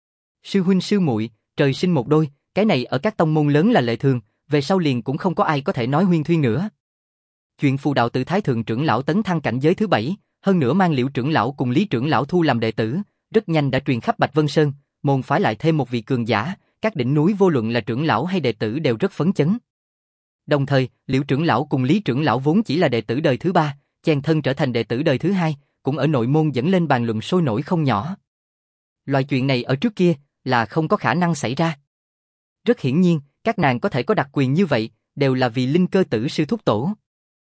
Sư huynh sư muội, trời sinh một đôi, cái này ở các tông môn lớn là lệ thường, về sau liền cũng không có ai có thể nói huyên thuyên nữa. Chuyện phù đạo tự Thái thượng trưởng lão tấn thăng cảnh giới thứ 7, hơn nữa mang Liễu trưởng lão cùng Lý trưởng lão thu làm đệ tử, rất nhanh đã truyền khắp Bạch Vân Sơn, môn phái lại thêm một vị cường giả, các đỉnh núi vô luận là trưởng lão hay đệ tử đều rất phấn chấn. Đồng thời, Liễu trưởng lão cùng Lý trưởng lão vốn chỉ là đệ tử đời thứ 3, chen thân trở thành đệ tử đời thứ 2, cũng ở nội môn dẫn lên bàn luận sôi nổi không nhỏ. Loại chuyện này ở trước kia là không có khả năng xảy ra. Rất hiển nhiên, các nàng có thể có đặc quyền như vậy, đều là vì Linh Cơ tử sư thúc tổ.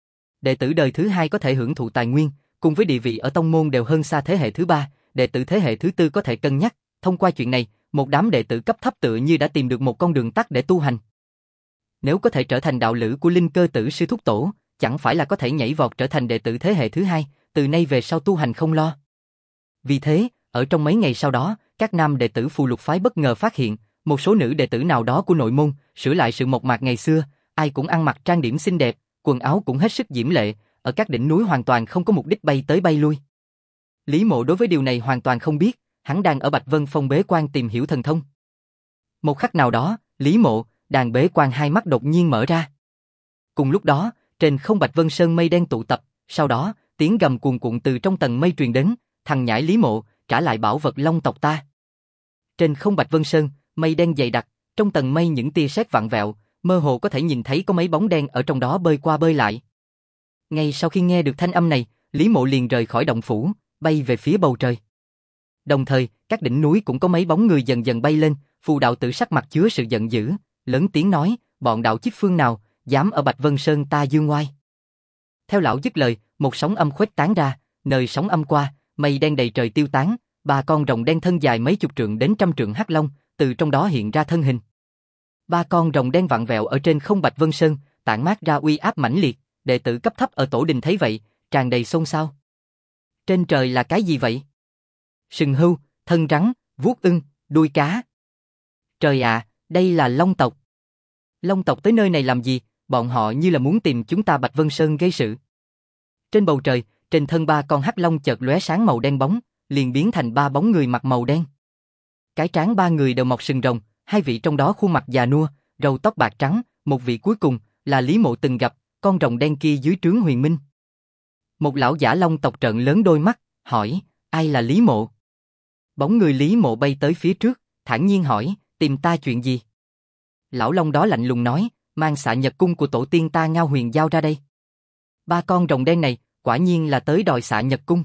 Đệ tử đời thứ 2 có thể hưởng thụ tài nguyên, cùng với địa vị ở tông môn đều hơn xa thế hệ thứ 3, đệ tử thế hệ thứ 4 có thể cân nhắc, thông qua chuyện này, một đám đệ tử cấp thấp tựa như đã tìm được một con đường tắt để tu hành. Nếu có thể trở thành đạo lữ của Linh Cơ tử sư thúc tổ, chẳng phải là có thể nhảy vọt trở thành đệ tử thế hệ thứ 2, từ nay về sau tu hành không lo. Vì thế, ở trong mấy ngày sau đó, các nam đệ tử Phù Lục phái bất ngờ phát hiện, một số nữ đệ tử nào đó của nội môn, sửa lại sự mộc mạc ngày xưa, ai cũng ăn mặc trang điểm xinh đẹp, quần áo cũng hết sức diễm lệ, ở các đỉnh núi hoàn toàn không có mục đích bay tới bay lui. Lý Mộ đối với điều này hoàn toàn không biết, hắn đang ở Bạch Vân Phong bế quan tìm hiểu thần thông. Một khắc nào đó, Lý Mộ, đang bế quan hai mắt đột nhiên mở ra. Cùng lúc đó, trên không Bạch Vân Sơn mây đen tụ tập, sau đó, tiếng gầm cuồn cuộn từ trong tầng mây truyền đến, thằng nhãi Lý Mộ, trả lại bảo vật Long tộc ta. Trên không Bạch Vân Sơn, mây đen dày đặc, trong tầng mây những tia sét vặn vẹo, mơ hồ có thể nhìn thấy có mấy bóng đen ở trong đó bơi qua bơi lại. Ngay sau khi nghe được thanh âm này, Lý Mộ liền rời khỏi động phủ, bay về phía bầu trời. Đồng thời, các đỉnh núi cũng có mấy bóng người dần dần bay lên, Phù đạo tử sắc mặt chứa sự giận dữ, lớn tiếng nói, bọn đạo chích phương nào, dám ở Bạch Vân Sơn ta dương ngoai. Theo lão dứt lời, một sóng âm khuếch tán ra, nơi sóng âm qua, mây đen đầy trời tiêu tán, ba con rồng đen thân dài mấy chục trượng đến trăm trượng hắc long, từ trong đó hiện ra thân hình. Ba con rồng đen vặn vẹo ở trên không Bạch Vân Sơn, tản mát ra uy áp mãnh liệt, đệ tử cấp thấp ở tổ đình thấy vậy, tràn đầy xôn xao. Trên trời là cái gì vậy? Sừng hưu, thân rắn, vuốt ưng, đuôi cá. Trời ạ, đây là Long tộc. Long tộc tới nơi này làm gì? Bọn họ như là muốn tìm chúng ta Bạch Vân Sơn gây sự. Trên bầu trời, trên thân ba con hắc long chợt lóe sáng màu đen bóng, liền biến thành ba bóng người mặc màu đen. Cái trán ba người đều mọc sừng rồng, hai vị trong đó khuôn mặt già nua, râu tóc bạc trắng, một vị cuối cùng là Lý Mộ từng gặp, con rồng đen kia dưới trướng Huyền Minh. Một lão giả long tộc trợn lớn đôi mắt, hỏi, ai là Lý Mộ? Bóng người Lý Mộ bay tới phía trước, thản nhiên hỏi, tìm ta chuyện gì? Lão long đó lạnh lùng nói, mang Xạ Nhật cung của tổ tiên ta Ngao Huyền giao ra đây. Ba con rồng đen này, quả nhiên là tới đòi Xạ Nhật cung.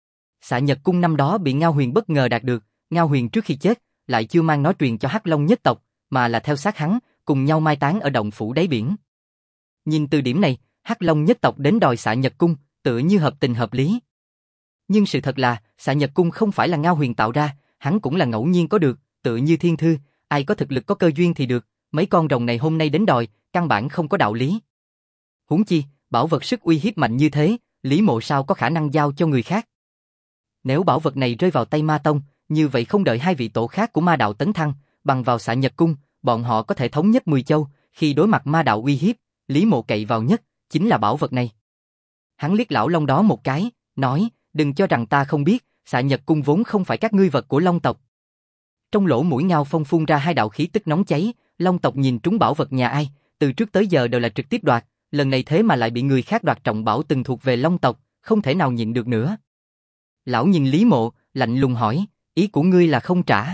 Xạ Nhật cung năm đó bị Ngao Huyền bất ngờ đạt được, Ngao Huyền trước khi chết, lại chưa mang nó truyền cho Hắc Long nhất tộc, mà là theo sát hắn, cùng nhau mai táng ở động phủ đáy biển. Nhìn từ điểm này, Hắc Long nhất tộc đến đòi Xạ Nhật cung, tựa như hợp tình hợp lý. Nhưng sự thật là, Xạ Nhật cung không phải là Ngao Huyền tạo ra, hắn cũng là ngẫu nhiên có được, tựa như thiên thư, ai có thực lực có cơ duyên thì được, mấy con rồng này hôm nay đến đòi, căn bản không có đạo lý. Huống chi, bảo vật sức uy hiếp mạnh như thế, Lý Mộ sao có khả năng giao cho người khác? Nếu bảo vật này rơi vào tay Ma Tông, như vậy không đợi hai vị tổ khác của Ma đạo tấn thăng, bằng vào Xạ Nhật cung, bọn họ có thể thống nhất 10 châu, khi đối mặt Ma đạo uy hiếp, Lý Mộ cậy vào nhất, chính là bảo vật này. Hắn liếc lão long đó một cái, nói, đừng cho rằng ta không biết, Xạ Nhật cung vốn không phải các ngươi vật của Long tộc. Trong lỗ mũi Ngao Phong phun ra hai đạo khí tức nóng cháy, Long tộc nhìn trúng bảo vật nhà ai, từ trước tới giờ đều là trực tiếp đoạt, lần này thế mà lại bị người khác đoạt trọng bảo từng thuộc về Long tộc, không thể nào nhịn được nữa. Lão nhìn Lý Mộ, lạnh lùng hỏi, ý của ngươi là không trả.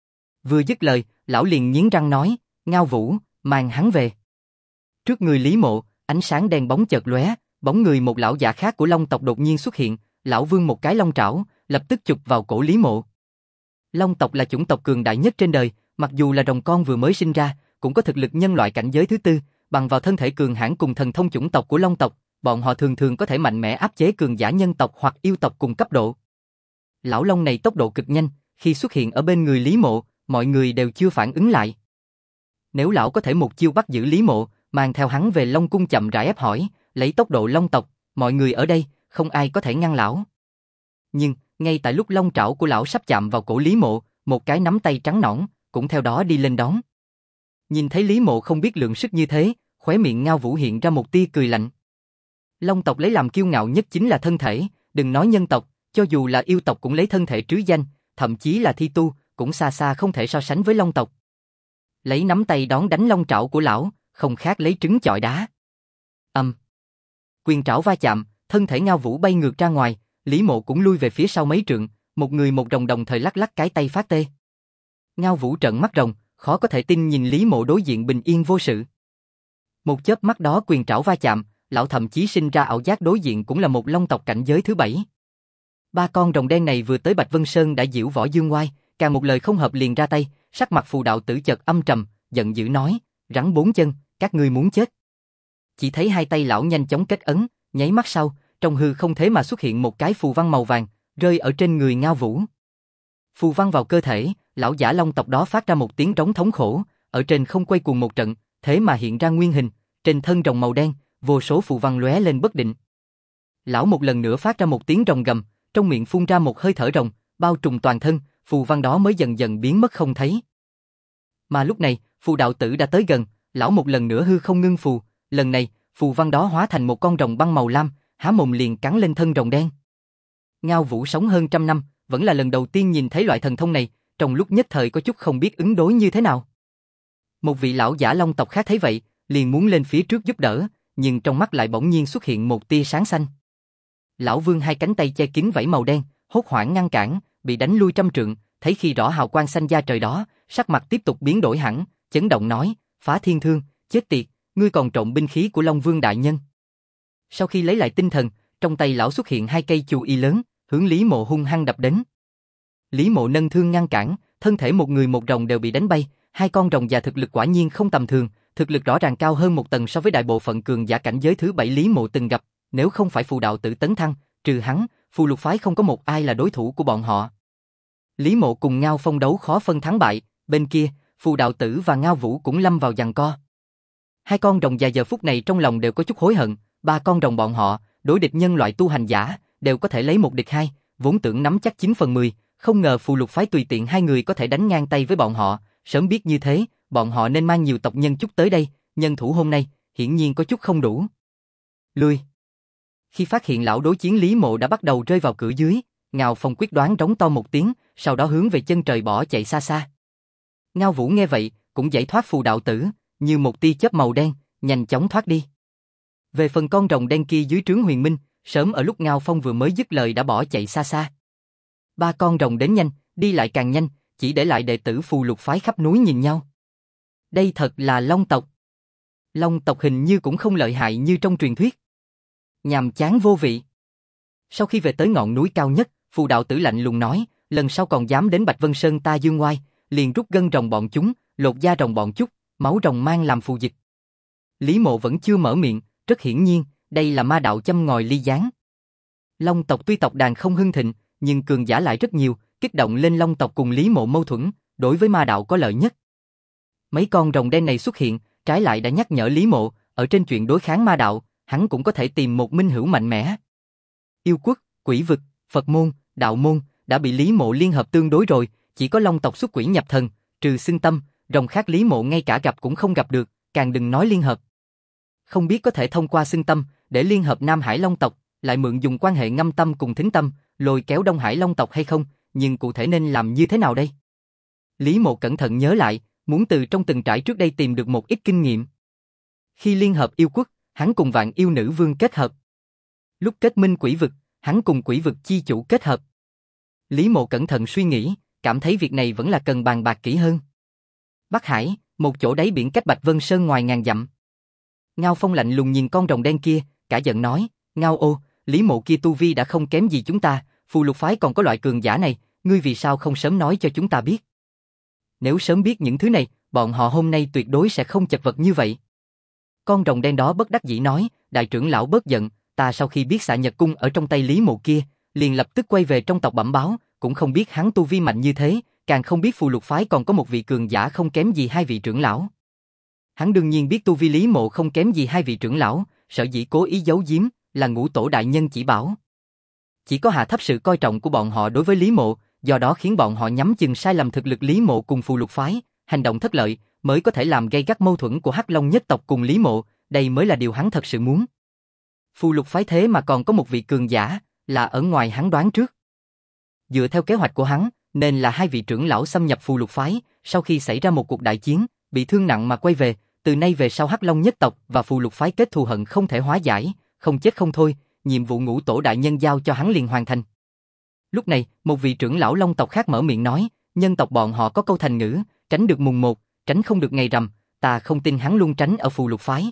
Vừa dứt lời, lão liền nghiến răng nói, Ngao Vũ, mang hắn về. Trước người Lý Mộ, ánh sáng đen bóng chợt lóe, bóng người một lão giả khác của Long tộc đột nhiên xuất hiện, lão vươn một cái long trảo, lập tức chụp vào cổ Lý Mộ. Long tộc là chủng tộc cường đại nhất trên đời, mặc dù là rồng con vừa mới sinh ra, cũng có thực lực nhân loại cảnh giới thứ 4, bằng vào thân thể cường hãn cùng thần thông chủng tộc của Long tộc, bọn họ thường thường có thể mạnh mẽ áp chế cường giả nhân tộc hoặc yêu tộc cùng cấp độ. Lão long này tốc độ cực nhanh, khi xuất hiện ở bên người Lý Mộ, mọi người đều chưa phản ứng lại. Nếu lão có thể một chiêu bắt giữ Lý Mộ, mang theo hắn về Long cung chậm rãi ép hỏi, lấy tốc độ Long tộc, mọi người ở đây, không ai có thể ngăn lão. Nhưng, ngay tại lúc long trảo của lão sắp chạm vào cổ Lý Mộ, một cái nắm tay trắng nõn, cũng theo đó đi lên đón. Nhìn thấy Lý Mộ không biết lượng sức như thế, khóe miệng Ngao Vũ hiện ra một tia cười lạnh. Long tộc lấy làm kiêu ngạo nhất chính là thân thể, đừng nói nhân tộc, cho dù là yêu tộc cũng lấy thân thể trứ danh, thậm chí là thi tu, cũng xa xa không thể so sánh với long tộc. Lấy nắm tay đón đánh long trảo của lão, không khác lấy trứng chọi đá. Quyền trảo va chạm, thân thể Ngao Vũ bay ngược ra ngoài, Lý Mộ cũng lui về phía sau mấy trượng, một người một rồng đồng thời lắc lắc cái tay phát tê. Ngao Vũ trợn mắt rồng, khó có thể tin nhìn Lý Mộ đối diện bình yên vô sự. Một chớp mắt đó quyền trảo va chạm, lão thậm chí sinh ra ảo giác đối diện cũng là một long tộc cảnh giới thứ 7. Ba con rồng đen này vừa tới Bạch Vân Sơn đã giễu võ dương oai, càng một lời không hợp liền ra tay, sắc mặt Phù đạo tử chợt âm trầm, giận dữ nói, rắn 4 chân, các ngươi muốn chết. Chỉ thấy hai tay lão nhanh chóng kết ấn, nháy mắt sau, trong hư không thế mà xuất hiện một cái phù văn màu vàng, rơi ở trên người Ngao Vũ. Phù văn vào cơ thể, lão giả long tộc đó phát ra một tiếng trống thống khổ, ở trên không quay cuồng một trận, thế mà hiện ra nguyên hình, trên thân rồng màu đen, vô số phù văn lóe lên bất định. Lão một lần nữa phát ra một tiếng rồng gầm, trong miệng phun ra một hơi thở rồng, bao trùm toàn thân, phù văn đó mới dần dần biến mất không thấy. Mà lúc này, Phù đạo tử đã tới gần, lão một lần nữa hư không ngưng phù, lần này, phù văn đó hóa thành một con rồng băng màu lam, há mồm liền cắn lên thân rồng đen. Ngao Vũ sống hơn 100 năm, vẫn là lần đầu tiên nhìn thấy loại thần thông này, trong lúc nhất thời có chút không biết ứng đối như thế nào. Một vị lão giả long tộc khác thấy vậy, liền muốn lên phía trước giúp đỡ, nhưng trong mắt lại bỗng nhiên xuất hiện một tia sáng xanh. Lão Vương hai cánh tay che kín vảy màu đen, hốt hoảng ngăn cản, bị đánh lui 100 trượng, thấy khi rõ hào quang xanh da trời đó, sắc mặt tiếp tục biến đổi hẳn, chấn động nói, Phá Thiên Thương, chết tiệt, ngươi còn trộm binh khí của Long Vương đại nhân. Sau khi lấy lại tinh thần, trong tay lão xuất hiện hai cây chù y lớn, hướng Lý Mộ hung hăng đập đến. Lý Mộ nâng thương ngăn cản, thân thể một người một rồng đều bị đánh bay, hai con rồng già thực lực quả nhiên không tầm thường, thực lực rõ ràng cao hơn một tầng so với đại bộ phận cường giả cảnh giới thứ 7 Lý Mộ từng gặp, nếu không phải Phù đạo tử tấn thăng, trừ hắn, Phù Lục phái không có một ai là đối thủ của bọn họ. Lý Mộ cùng Ngao Phong đấu khó phân thắng bại, bên kia, Phù đạo tử và Ngao Vũ cũng lâm vào giằng co. Hai con rồng già giờ phút này trong lòng đều có chút hối hận, ba con rồng bọn họ, đối địch nhân loại tu hành giả, đều có thể lấy một địch hai, vốn tưởng nắm chắc 9/10, không ngờ Phù Lục phái tùy tiện hai người có thể đánh ngang tay với bọn họ, sớm biết như thế, bọn họ nên mang nhiều tộc nhân chút tới đây, nhân thủ hôm nay, hiển nhiên có chút không đủ. Lui. Khi phát hiện lão đối chiến Lý Mộ đã bắt đầu rơi vào cửa dưới, Ngao Phong quyết đoán rống to một tiếng, sau đó hướng về chân trời bỏ chạy xa xa. Ngao Vũ nghe vậy, cũng giải thoát Phù đạo tử, như một tia chớp màu đen, nhanh chóng thoát đi. Về phần con rồng đen kia dưới trướng Huyền Minh, sớm ở lúc Ngao Phong vừa mới dứt lời đã bỏ chạy xa xa. Ba con rồng đến nhanh, đi lại càng nhanh, chỉ để lại đệ tử Phù Lục phái khắp núi nhìn nhau. Đây thật là Long tộc. Long tộc hình như cũng không lợi hại như trong truyền thuyết. Nhàm chán vô vị. Sau khi về tới ngọn núi cao nhất, Phù đạo tử lạnh lùng nói, lần sau còn dám đến Bạch Vân Sơn ta dương oai, liền rút gân rồng bọn chúng, lột da rồng bọn chút, máu rồng mang làm phù dịch. Lý Mộ vẫn chưa mở miệng, rất hiển nhiên, đây là ma đạo châm ngòi ly gián. Long tộc tuy tộc đàn không hưng thịnh, nhưng cường giả lại rất nhiều, kích động lên Long tộc cùng Lý Mộ mâu thuẫn, đối với ma đạo có lợi nhất. Mấy con rồng đen này xuất hiện, trái lại đã nhắc nhở Lý Mộ, ở trên chuyện đối kháng ma đạo, hắn cũng có thể tìm một minh hữu mạnh mẽ. Yêu quốc, quỷ vực, Phật môn, đạo môn, đã bị Lý Mộ liên hợp tương đối rồi, chỉ có Long tộc xuất quỷ nhập thần, trừ Xưng Tâm, rồng khác Lý Mộ ngay cả gặp cũng không gặp được, càng đừng nói liên hợp. Không biết có thể thông qua Xưng Tâm, để liên hợp Nam Hải Long tộc, lại mượn dùng quan hệ Ngâm Tâm cùng Thính Tâm, lôi kéo Đông Hải Long tộc hay không, nhưng cụ thể nên làm như thế nào đây? Lý Mộ cẩn thận nhớ lại, muốn từ trong từng trải trước đây tìm được một ít kinh nghiệm. Khi liên hợp yêu quốc, hắn cùng Vạn Yêu Nữ Vương kết hợp. Lúc kết minh quỷ vực, hắn cùng quỷ vực chi chủ kết hợp. Lý Mộ cẩn thận suy nghĩ, cảm thấy việc này vẫn là cần bàn bạc kỹ hơn. Bắc Hải, một chỗ đáy biển cách Bạch Vân Sơn ngoài ngàn dặm. Ngao Phong lạnh lùng nhìn con rồng đen kia, cả giận nói, Ngao ô, Lý Mộ kia tu vi đã không kém gì chúng ta, Phù Lục phái còn có loại cường giả này, ngươi vì sao không sớm nói cho chúng ta biết? Nếu sớm biết những thứ này, bọn họ hôm nay tuyệt đối sẽ không chật vật như vậy. Con rồng đen đó bất đắc dĩ nói, đại trưởng lão bớt giận, ta sau khi biết Xạ Nhật Cung ở trong tay Lý Mộ kia, liền lập tức quay về trong tộc bẩm báo, cũng không biết hắn tu vi mạnh như thế, càng không biết Phù Lục phái còn có một vị cường giả không kém gì hai vị trưởng lão. Hắn đương nhiên biết tu vi Lý Mộ không kém gì hai vị trưởng lão, sở dĩ cố ý giấu giếm, là Ngũ Tổ đại nhân chỉ bảo. Chỉ có hạ thấp sự coi trọng của bọn họ đối với Lý Mộ, do đó khiến bọn họ nhắm chừng sai lầm thực lực Lý Mộ cùng Phù Lục phái, hành động thất lợi, mới có thể làm gây gắt mâu thuẫn của Hắc Long nhất tộc cùng Lý Mộ, đây mới là điều hắn thật sự muốn. Phù Lục phái thế mà còn có một vị cường giả, là ở ngoài hắn đoán trước. Dựa theo kế hoạch của hắn, nên là hai vị trưởng lão xâm nhập Phù Lục phái, sau khi xảy ra một cuộc đại chiến, bị thương nặng mà quay về, từ nay về sau Hắc Long nhất tộc và Phù Lục phái kết thù hận không thể hóa giải, không chết không thôi, nhiệm vụ ngũ tổ đại nhân giao cho hắn liền hoàn thành. Lúc này, một vị trưởng lão Long tộc khác mở miệng nói, nhân tộc bọn họ có câu thành ngữ, tránh được mùng 1, tránh không được ngày rằm, ta không tin hắn luôn tránh ở Phù Lục phái.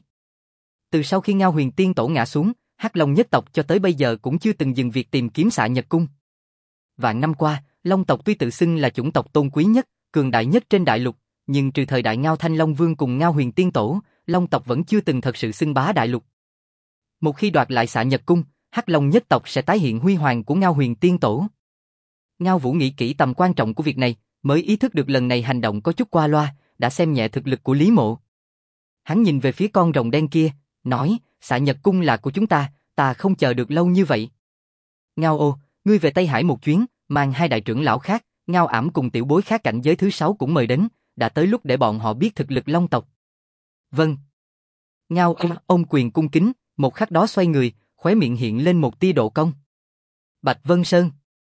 Từ sau khi Ngao Huyền Tiên Tổ ngã xuống, Hắc Long nhất tộc cho tới bây giờ cũng chưa từng dừng việc tìm kiếm Xạ Nhật Cung. Vạn năm qua, Long tộc tuy tự xưng là chủng tộc tôn quý nhất, cường đại nhất trên đại lục, nhưng trừ thời đại Ngao Thanh Long Vương cùng Ngao Huyền Tiên Tổ, Long tộc vẫn chưa từng thật sự xưng bá đại lục. Một khi đoạt lại Xạ Nhật Cung, Hắc Long nhất tộc sẽ tái hiện huy hoàng của Ngao Huyền Tiên Tổ. Ngao Vũ nghĩ kỹ tầm quan trọng của việc này, mới ý thức được lần này hành động có chút qua loa, đã xem nhẹ thực lực của Lý Mộ. Hắn nhìn về phía con rồng đen kia, nói, Xạ Nhật Cung là của chúng ta không chờ được lâu như vậy. Ngao ô, ngươi về Tây Hải một chuyến, mang hai đại trưởng lão khác, Ngao Ảm cùng tiểu bối khác cảnh giới thứ 6 cũng mời đến, đã tới lúc để bọn họ biết thực lực Long tộc. Vâng. Ngao ôm quyền cung kính, một khắc đó xoay người, khóe miệng hiện lên một tia độ cong. Bạch Vân Sơn.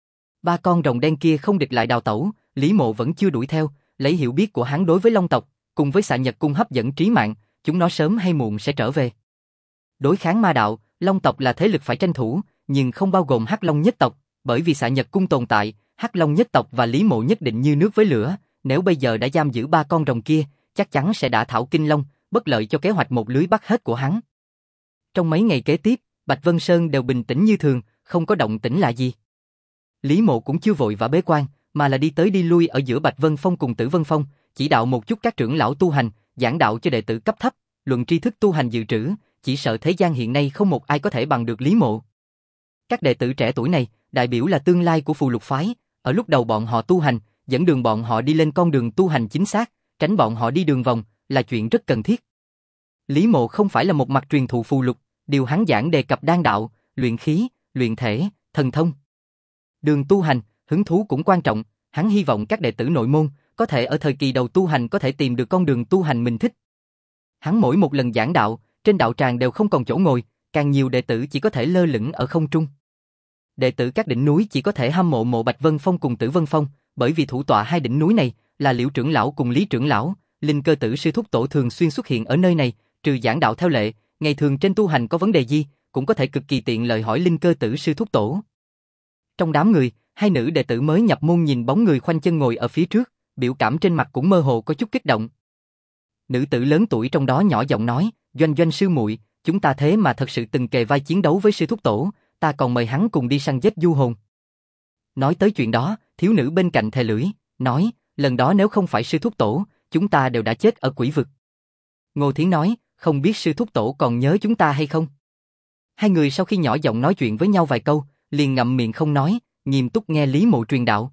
Ba con rồng đen kia không địch lại đào tẩu, Lý Mộ vẫn chưa đuổi theo, lấy hiểu biết của hắn đối với Long tộc, cùng với Xạ Nhật Cung hấp dẫn trí mạng, chúng nó sớm hay muộn sẽ trở về. Đối kháng ma đạo, Long tộc là thế lực phải tranh thủ, nhưng không bao gồm Hắc Long nhất tộc, bởi vì Xạ Nhật Cung tồn tại, Hắc Long nhất tộc và Lý Mộ nhất định như nước với lửa, nếu bây giờ đã giam giữ ba con rồng kia, chắc chắn sẽ đả thảo kinh long, bất lợi cho kế hoạch một lưới bắt hết của hắn. Trong mấy ngày kế tiếp, Bạch Vân Sơn đều bình tĩnh như thường, không có động tĩnh lạ gì. Lý Mộ cũng chưa vội vã bế quan, mà là đi tới đi lui ở giữa Bạch Vân Phong cùng Tử Vân Phong, chỉ đạo một chút các trưởng lão tu hành, giảng đạo cho đệ tử cấp thấp, luận tri thức tu hành dự trữ, chỉ sợ thế gian hiện nay không một ai có thể bằng được Lý Mộ. Các đệ tử trẻ tuổi này, đại biểu là tương lai của Phù Lục phái, ở lúc đầu bọn họ tu hành, dẫn đường bọn họ đi lên con đường tu hành chính xác, tránh bọn họ đi đường vòng, là chuyện rất cần thiết. Lý Mộ không phải là một mặt truyền thụ phù lục, điều hắn giảng đề cập đan đạo, luyện khí, luyện thể, thần thông. Đường tu hành, hứng thú cũng quan trọng, hắn hy vọng các đệ tử nội môn có thể ở thời kỳ đầu tu hành có thể tìm được con đường tu hành mình thích. Hắn mỗi một lần giảng đạo, trên đạo tràng đều không còn chỗ ngồi, càng nhiều đệ tử chỉ có thể lơ lửng ở không trung. Đệ tử các đỉnh núi chỉ có thể hâm mộ mộ Bạch Vân Phong cùng Tử Vân Phong, bởi vì thủ tọa hai đỉnh núi này là Liễu trưởng lão cùng Lý trưởng lão, Linh Cơ Tử sư thúc tổ thường xuyên xuất hiện ở nơi này, trừ giảng đạo theo lệ, ngày thường trên tu hành có vấn đề gì, cũng có thể cực kỳ tiện lợi hỏi Linh Cơ Tử sư thúc tổ. Trong đám người, hai nữ đệ tử mới nhập môn nhìn bóng người khoanh chân ngồi ở phía trước, biểu cảm trên mặt cũng mơ hồ có chút kích động. Nữ tử lớn tuổi trong đó nhỏ giọng nói, Doanh Doanh sư muội, chúng ta thế mà thật sự từng kề vai chiến đấu với sư thúc tổ, ta còn mời hắn cùng đi săn giết du hồn. Nói tới chuyện đó, thiếu nữ bên cạnh thè lưỡi, nói, lần đó nếu không phải sư thúc tổ, chúng ta đều đã chết ở quỷ vực. Ngô Thiến nói, không biết sư thúc tổ còn nhớ chúng ta hay không? Hai người sau khi nhỏ giọng nói chuyện với nhau vài câu, liền ngậm miệng không nói, nghiêm túc nghe Lý Mộ truyền đạo.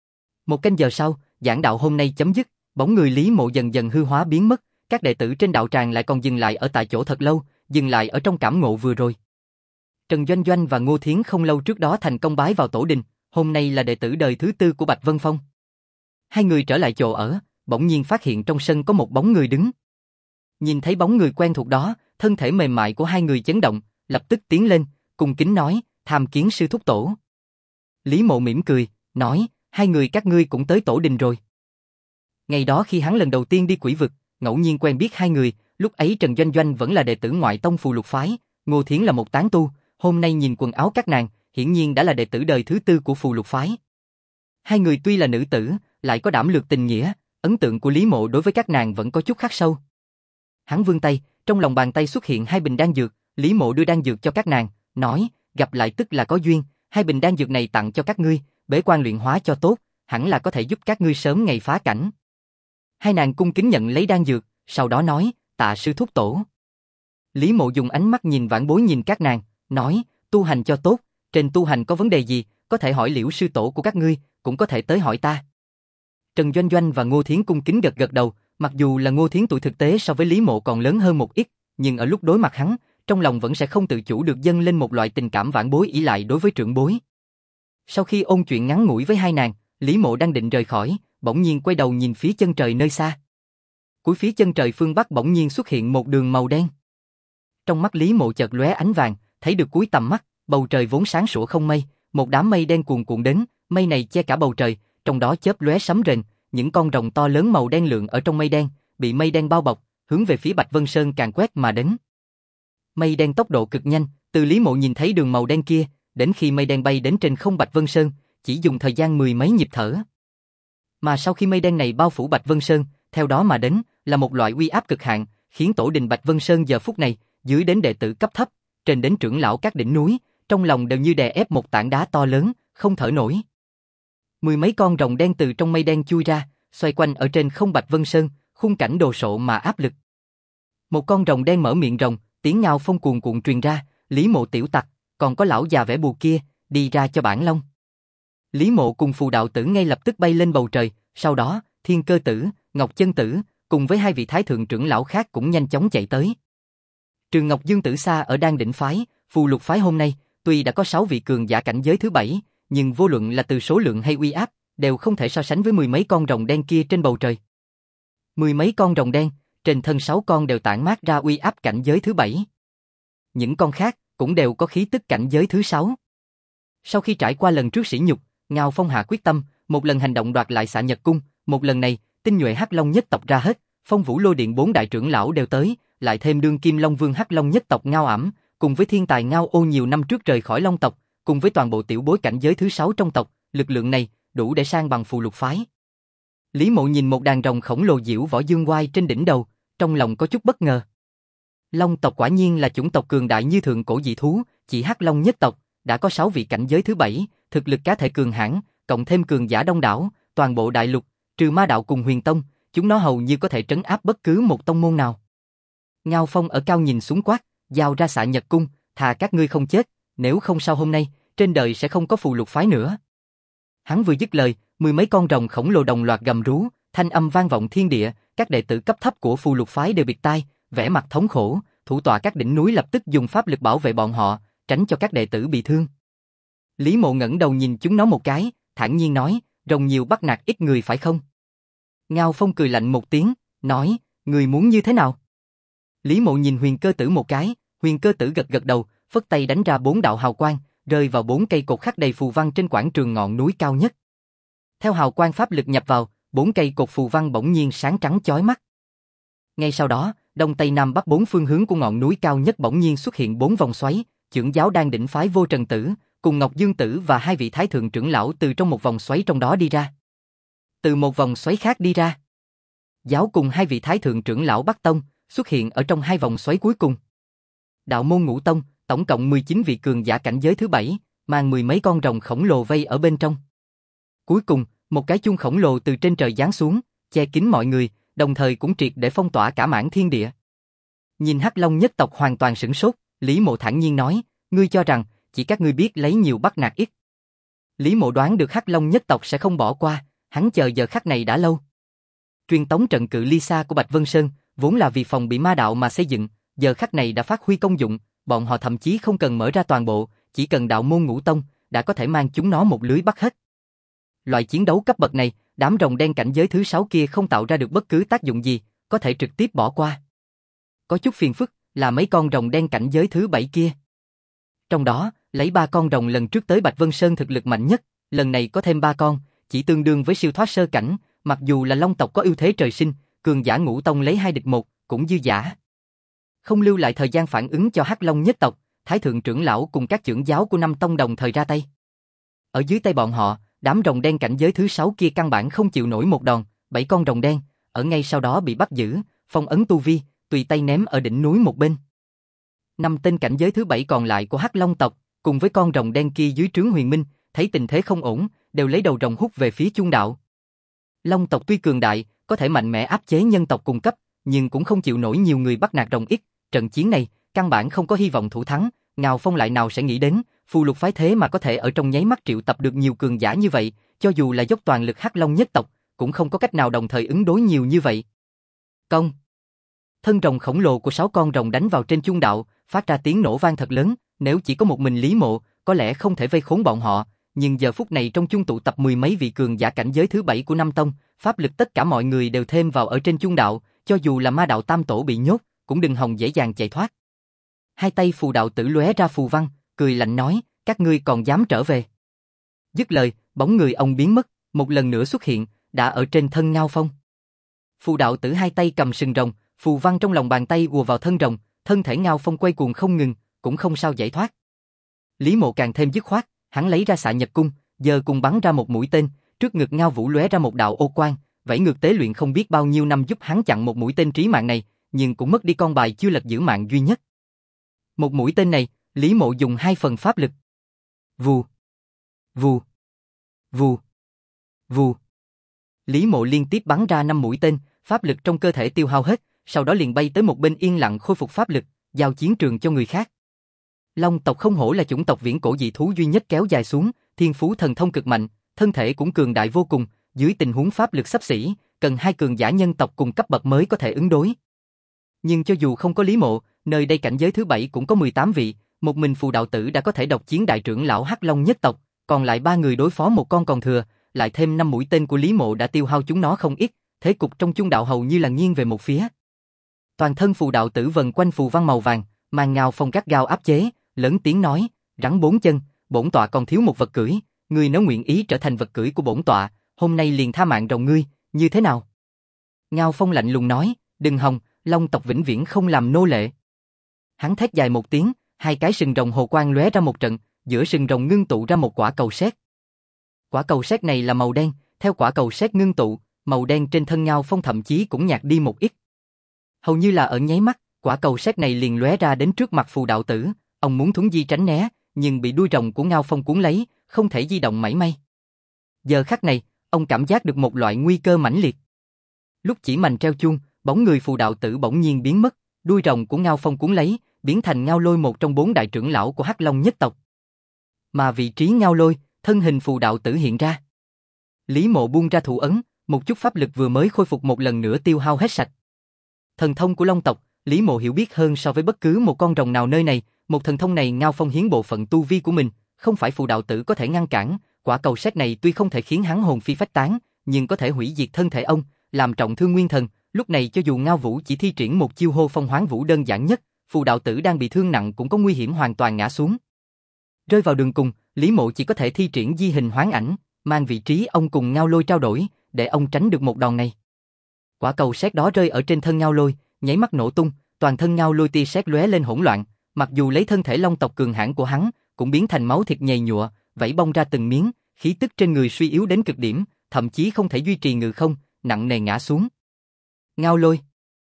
Một canh giờ sau, giảng đạo hôm nay chấm dứt, bóng người Lý Mộ dần dần hư hóa biến mất, các đệ tử trên đạo tràng lại còn dừng lại ở tại chỗ thật lâu, dừng lại ở trong cảm ngộ vừa rồi. Trần Doanh Doanh và Ngô Thiến không lâu trước đó thành công bái vào tổ đình, hôm nay là đệ tử đời thứ 4 của Bạch Vân Phong. Hai người trở lại chỗ ở, bỗng nhiên phát hiện trong sân có một bóng người đứng. Nhìn thấy bóng người quen thuộc đó, thân thể mềm mại của hai người chấn động, lập tức tiến lên, cung kính nói, tham kiến sư thúc tổ. Lý Mộ mỉm cười, nói, hai người các ngươi cũng tới tổ đình rồi. Ngày đó khi hắn lần đầu tiên đi quỷ vực, ngẫu nhiên quen biết hai người, lúc ấy Trần Doanh Doanh vẫn là đệ tử ngoại tông Phù Lục phái, Ngô Thiến là một tán tu, hôm nay nhìn quần áo các nàng, hiển nhiên đã là đệ tử đời thứ 4 của Phù Lục phái. Hai người tuy là nữ tử, lại có đảm lược tình nghĩa, ấn tượng của Lý Mộ đối với các nàng vẫn có chút khắc sâu. Hắn vươn tay, trong lòng bàn tay xuất hiện hai bình đan dược, Lý Mộ đưa đan dược cho các nàng, nói, gặp lại tức là có duyên, hai bình đan dược này tặng cho các ngươi, bế quan luyện hóa cho tốt, hẳn là có thể giúp các ngươi sớm ngày phá cảnh. Hai nàng cung kính nhận lấy đan dược, sau đó nói, tạ sư thúc tổ. Lý Mộ dùng ánh mắt nhìn vãn bối nhìn các nàng, nói, tu hành cho tốt, trên tu hành có vấn đề gì, có thể hỏi Liễu sư tổ của các ngươi, cũng có thể tới hỏi ta. Trần Doanh Doanh và Ngô Thiến cung kính gật gật đầu, mặc dù là Ngô Thiến tuổi thực tế so với Lý Mộ còn lớn hơn một ít, nhưng ở lúc đối mặt hắn, trong lòng vẫn sẽ không tự chủ được dâng lên một loại tình cảm vãn bối ỷ lại đối với trưởng bối. Sau khi ôn chuyện ngắn ngủi với hai nàng, Lý Mộ đang định rời khỏi, bỗng nhiên quay đầu nhìn phía chân trời nơi xa. Cuối phía chân trời phương Bắc bỗng nhiên xuất hiện một đường màu đen. Trong mắt Lý Mộ chợt lóe ánh vàng, thấy được cuối tầm mắt, bầu trời vốn sáng sủa không mây, một đám mây đen cuồn cuộn đến, mây này che cả bầu trời, trong đó chớp lóe sấm rền, những con rồng to lớn màu đen lượn ở trong mây đen, bị mây đen bao bọc, hướng về phía Bạch Vân Sơn càn quét mà đến. Mây đen tốc độ cực nhanh, từ Lý Mộ nhìn thấy đường màu đen kia, đến khi mây đen bay đến trên không Bạch Vân Sơn, chỉ dùng thời gian 10 mấy nhịp thở. Mà sau khi mây đen này bao phủ Bạch Vân Sơn, theo đó mà đến là một loại uy áp cực hạn, khiến tổ đình Bạch Vân Sơn giờ phút này, dưới đến đệ tử cấp thấp, trên đến trưởng lão các đỉnh núi, trong lòng đều như đè ép một tảng đá to lớn, không thở nổi. Mười mấy con rồng đen từ trong mây đen chui ra, xoay quanh ở trên không Bạch Vân Sơn, khung cảnh đồ sộ mà áp lực. Một con rồng đen mở miệng rồng, tiếng ngao phong cuồn cuộn truyền ra, Lý Mộ tiểu tặc, còn có lão già vẽ bùa kia, đi ra cho bản long. Lý Mộ cùng Phù đạo tử ngay lập tức bay lên bầu trời, sau đó, Thiên Cơ tử, Ngọc Chân tử, cùng với hai vị thái thượng trưởng lão khác cũng nhanh chóng chạy tới. Trừ Ngọc Dương tử xa ở Đan Đỉnh phái, Phù Lục phái hôm nay, tuy đã có 6 vị cường giả cảnh giới thứ 7, nhưng vô luận là từ số lượng hay uy áp, đều không thể so sánh với mười mấy con rồng đen kia trên bầu trời. Mười mấy con rồng đen, trên thân 6 con đều tản mát ra uy áp cảnh giới thứ 7. Những con khác cũng đều có khí tức cảnh giới thứ 6. Sau khi trải qua lần trước sỉ nhục, Ngao Phong hạ quyết tâm, một lần hành động đoạt lại Xạ Nhật cung, một lần này, tinh nhuệ Hắc Long nhất tộc ra hết, Phong Vũ Lôi Điện 4 đại trưởng lão đều tới, lại thêm đương kim Long Vương Hắc Long nhất tộc Ngao Ảm, cùng với thiên tài Ngao Ô nhiều năm trước rời khỏi Long tộc, cùng với toàn bộ tiểu bối cảnh giới thứ 6 trong tộc, lực lượng này đủ để sang bằng Phù Lục phái. Lý Mộ nhìn một đàn rồng khổng lồ diễu võ dương oai trên đỉnh đầu, trong lòng có chút bất ngờ. Long tộc quả nhiên là chủng tộc cường đại như thượng cổ dị thú, chỉ Hắc Long nhất tộc đã có 6 vị cảnh giới thứ 7, thực lực cá thể cường hãn, cộng thêm cường giả đông đảo, toàn bộ đại lục, trừ Ma đạo cùng Huyền tông, chúng nó hầu như có thể trấn áp bất cứ một tông môn nào. Ngao Phong ở cao nhìn xuống quát, giao ra Xạ Nhật cung, thà các ngươi không chết, nếu không sau hôm nay, trên đời sẽ không có Phù Lục phái nữa. Hắn vừa dứt lời, mười mấy con rồng khổng lồ đồng loạt gầm rú, thanh âm vang vọng thiên địa, các đệ tử cấp thấp của Phù Lục phái đều bịt tai, vẻ mặt thống khổ, thủ tọa các đỉnh núi lập tức dùng pháp lực bảo vệ bọn họ, tránh cho các đệ tử bị thương. Lý Mộ ngẩng đầu nhìn chúng nó một cái, thản nhiên nói, rồng nhiều bắt nạt ít người phải không? Ngao Phong cười lạnh một tiếng, nói, người muốn như thế nào? Lý Mộ nhìn Huyền Cơ tử một cái, Huyền Cơ tử gật gật đầu, phất tay đánh ra 4 đạo hào quang, rơi vào 4 cây cột khắc đầy phù văn trên quảng trường ngọn núi cao nhất. Theo hào quang pháp lực nhập vào, 4 cây cột phù văn bỗng nhiên sáng trắng chói mắt. Ngay sau đó, đông tây nam bắc 4 phương hướng của ngọn núi cao nhất bỗng nhiên xuất hiện 4 vòng xoáy, trưởng giáo Đan Đỉnh phái Vô Trần tử, cùng Ngọc Dương tử và hai vị thái thượng trưởng lão từ trong một vòng xoáy trong đó đi ra. Từ một vòng xoáy khác đi ra, giáo cùng hai vị thái thượng trưởng lão Bắc Tông xuất hiện ở trong hai vòng xoáy cuối cùng. Đạo môn Ngũ Tông, tổng cộng 19 vị cường giả cảnh giới thứ 7, mang mười mấy con rồng khổng lồ vây ở bên trong. Cuối cùng, một cái chuông khổng lồ từ trên trời giáng xuống, che kín mọi người, đồng thời cũng triệt để phong tỏa cả mảng thiên địa. Nhìn Hắc Long nhất tộc hoàn toàn sửng sốt, Lý Mộ thản nhiên nói, ngươi cho rằng chỉ các ngươi biết lấy nhiều bắt nạt ít. Lý Mộ đoán được Hắc Long nhất tộc sẽ không bỏ qua, hắn chờ giờ khắc này đã lâu. Truyền tống trận cự ly xa của Bạch Vân Sơn vốn là vì phòng bị ma đạo mà xây dựng, giờ khắc này đã phát huy công dụng, bọn họ thậm chí không cần mở ra toàn bộ, chỉ cần đạo môn Ngũ Tông đã có thể mang chúng nó một lưới bắt hết. Loại chiến đấu cấp bậc này, đám rồng đen cảnh giới thứ 6 kia không tạo ra được bất cứ tác dụng gì, có thể trực tiếp bỏ qua. Có chút phiền phức là mấy con rồng đen cảnh giới thứ 7 kia. Trong đó, lấy 3 con rồng lần trước tới Bạch Vân Sơn thực lực mạnh nhất, lần này có thêm 3 con, chỉ tương đương với siêu thoát sơ cảnh, mặc dù là Long tộc có ưu thế trời sinh, cường giả Ngũ Tông lấy 2 địch 1, cũng dư dả. Không lưu lại thời gian phản ứng cho Hắc Long nhất tộc, thái thượng trưởng lão cùng các trưởng giáo của 5 tông đồng thời ra tay. Ở dưới tay bọn họ, đám rồng đen cảnh giới thứ 6 kia căn bản không chịu nổi một đòn, 7 con rồng đen, ở ngay sau đó bị bắt giữ, phong ấn tu vi, tùy tay ném ở đỉnh núi một bên. 5 tên cảnh giới thứ 7 còn lại của Hắc Long tộc, cùng với con rồng đen kia dưới trướng Huyền Minh, thấy tình thế không ổn, đều lấy đầu rồng hút về phía Chuông đạo. Long tộc tuy cường đại, có thể mạnh mẽ áp chế nhân tộc cùng cấp, nhưng cũng không chịu nổi nhiều người bắt nạt rồng ít, trận chiến này, căn bản không có hy vọng thủ thắng, Ngao Phong lại nào sẽ nghĩ đến, Phù Lục phái thế mà có thể ở trong nháy mắt triệu tập được nhiều cường giả như vậy, cho dù là dốc toàn lực Hắc Long nhất tộc, cũng không có cách nào đồng thời ứng đối nhiều như vậy. Công! Thân rồng khổng lồ của 6 con rồng đánh vào trên Chuông đạo, phát ra tiếng nổ vang thật lớn, nếu chỉ có một mình Lý Mộ, có lẽ không thể vây khốn bọn họ, nhưng giờ phút này trong chuông tụ tập mười mấy vị cường giả cảnh giới thứ 7 của 5 tông, pháp lực tất cả mọi người đều thêm vào ở trên Chuông đạo, cho dù là ma đạo tam tổ bị nhốt, cũng đừng hòng dễ dàng chạy thoát. Hai tay phù đạo tử lóe ra phù văn, cười lạnh nói, các ngươi còn dám trở về. Dứt lời, bóng người ông biến mất, một lần nữa xuất hiện, đã ở trên thân Ngao Phong. Phù đạo tử hai tay cầm sừng rồng, phù văn trong lòng bàn tay ùa vào thân rồng, thân thể Ngao Phong quay cuồng không ngừng, cũng không sao giải thoát. Lý Mộ càng thêm dứt khoát, hắn lấy ra xạ nhật cung, giờ cùng bắn ra một mũi tên, trước ngực Ngao Vũ lóe ra một đạo ô quang, vảy ngược tế luyện không biết bao nhiêu năm giúp hắn chặn một mũi tên trí mạng này, nhưng cũng mất đi con bài chưa lật giữ mạng duy nhất. Một mũi tên này, Lý Mộ dùng 2 phần pháp lực. Vù, vù, vù, vù. Lý Mộ liên tiếp bắn ra 5 mũi tên, pháp lực trong cơ thể tiêu hao hết, sau đó liền bay tới một bên yên lặng khôi phục pháp lực, giao chiến trường cho người khác. Long tộc không hổ là chủng tộc viễn cổ dị thú duy nhất kéo dài xuống, thiên phú thần thông cực mạnh, thân thể cũng cường đại vô cùng, dưới tình huống pháp lực xấp xỉ, cần 2 cường giả nhân tộc cùng cấp bậc mới có thể ứng đối. Nhưng cho dù không có Lý Mộ, nơi đây cảnh giới thứ 7 cũng có 18 vị, một mình phù đạo tử đã có thể độc chiến đại trưởng lão Hắc Long nhất tộc, còn lại 3 người đối phó một con còn thừa, lại thêm 5 mũi tên của Lý Mộ đã tiêu hao chúng nó không ít, thế cục trong chung đạo hầu như là nghiêng về một phía. Toàn thân phù đạo tử vần quanh phù văn màu vàng, mang Ngao Phong gắt gao áp chế, lớn tiếng nói, rắn 4 chân, bổn tọa còn thiếu một vật cưỡi, ngươi nếu nguyện ý trở thành vật cưỡi của bổn tọa, hôm nay liền tha mạng rồng ngươi, như thế nào? Ngao Phong lạnh lùng nói, đừng hòng, Long tộc vĩnh viễn không làm nô lệ. Hắn thét dài một tiếng, 2 cái sừng rồng hồ quang lóe ra một trận, giữa sừng rồng ngưng tụ ra một quả cầu sét. Quả cầu sét này là màu đen, theo quả cầu sét ngưng tụ, màu đen trên thân Ngao Phong thậm chí cũng nhạt đi một ít. Hầu như là ở nháy mắt, quả cầu sét này liền lóe ra đến trước mặt phù đạo tử, ông muốn thuấn di tránh né, nhưng bị đuôi rồng của Ngao Phong cuốn lấy, không thể di động mảy may. Giờ khắc này, ông cảm giác được một loại nguy cơ mãnh liệt. Lúc chỉ mành treo chuông, bóng người phù đạo tử bỗng nhiên biến mất, đuôi rồng của Ngao Phong cuốn lấy, biến thành Ngao Lôi, một trong 4 đại trưởng lão của Hắc Long nhất tộc. Mà vị trí Ngao Lôi, thân hình phù đạo tử hiện ra. Lý Mộ buông ra thủ ấn, một chút pháp lực vừa mới khôi phục một lần nữa tiêu hao hết sạch. Thần thông của Long tộc, Lý Mộ hiểu biết hơn so với bất cứ một con rồng nào nơi này, một thần thông này Ngao Phong hiến bộ phận tu vi của mình, không phải phù đạo tử có thể ngăn cản, quả cầu sét này tuy không thể khiến hắn hồn phi phách tán, nhưng có thể hủy diệt thân thể ông, làm trọng thương nguyên thần, lúc này cho dù Ngao Vũ chỉ thi triển một chiêu hô phong hoán vũ đơn giản nhất, phù đạo tử đang bị thương nặng cũng có nguy hiểm hoàn toàn ngã xuống. Rơi vào đường cùng, Lý Mộ chỉ có thể thi triển di hình hoán ảnh, mang vị trí ông cùng Ngao Lôi trao đổi, để ông tránh được một đòn này. Quả cầu sét đó rơi ở trên thân Ngao Lôi, nháy mắt nổ tung, toàn thân Ngao Lôi tia sét lóe lên hỗn loạn, mặc dù lấy thân thể long tộc cường hãn của hắn, cũng biến thành máu thịt nhầy nhụa, vảy bong ra từng miếng, khí tức trên người suy yếu đến cực điểm, thậm chí không thể duy trì ngự không, nặng nề ngã xuống. Ngao Lôi.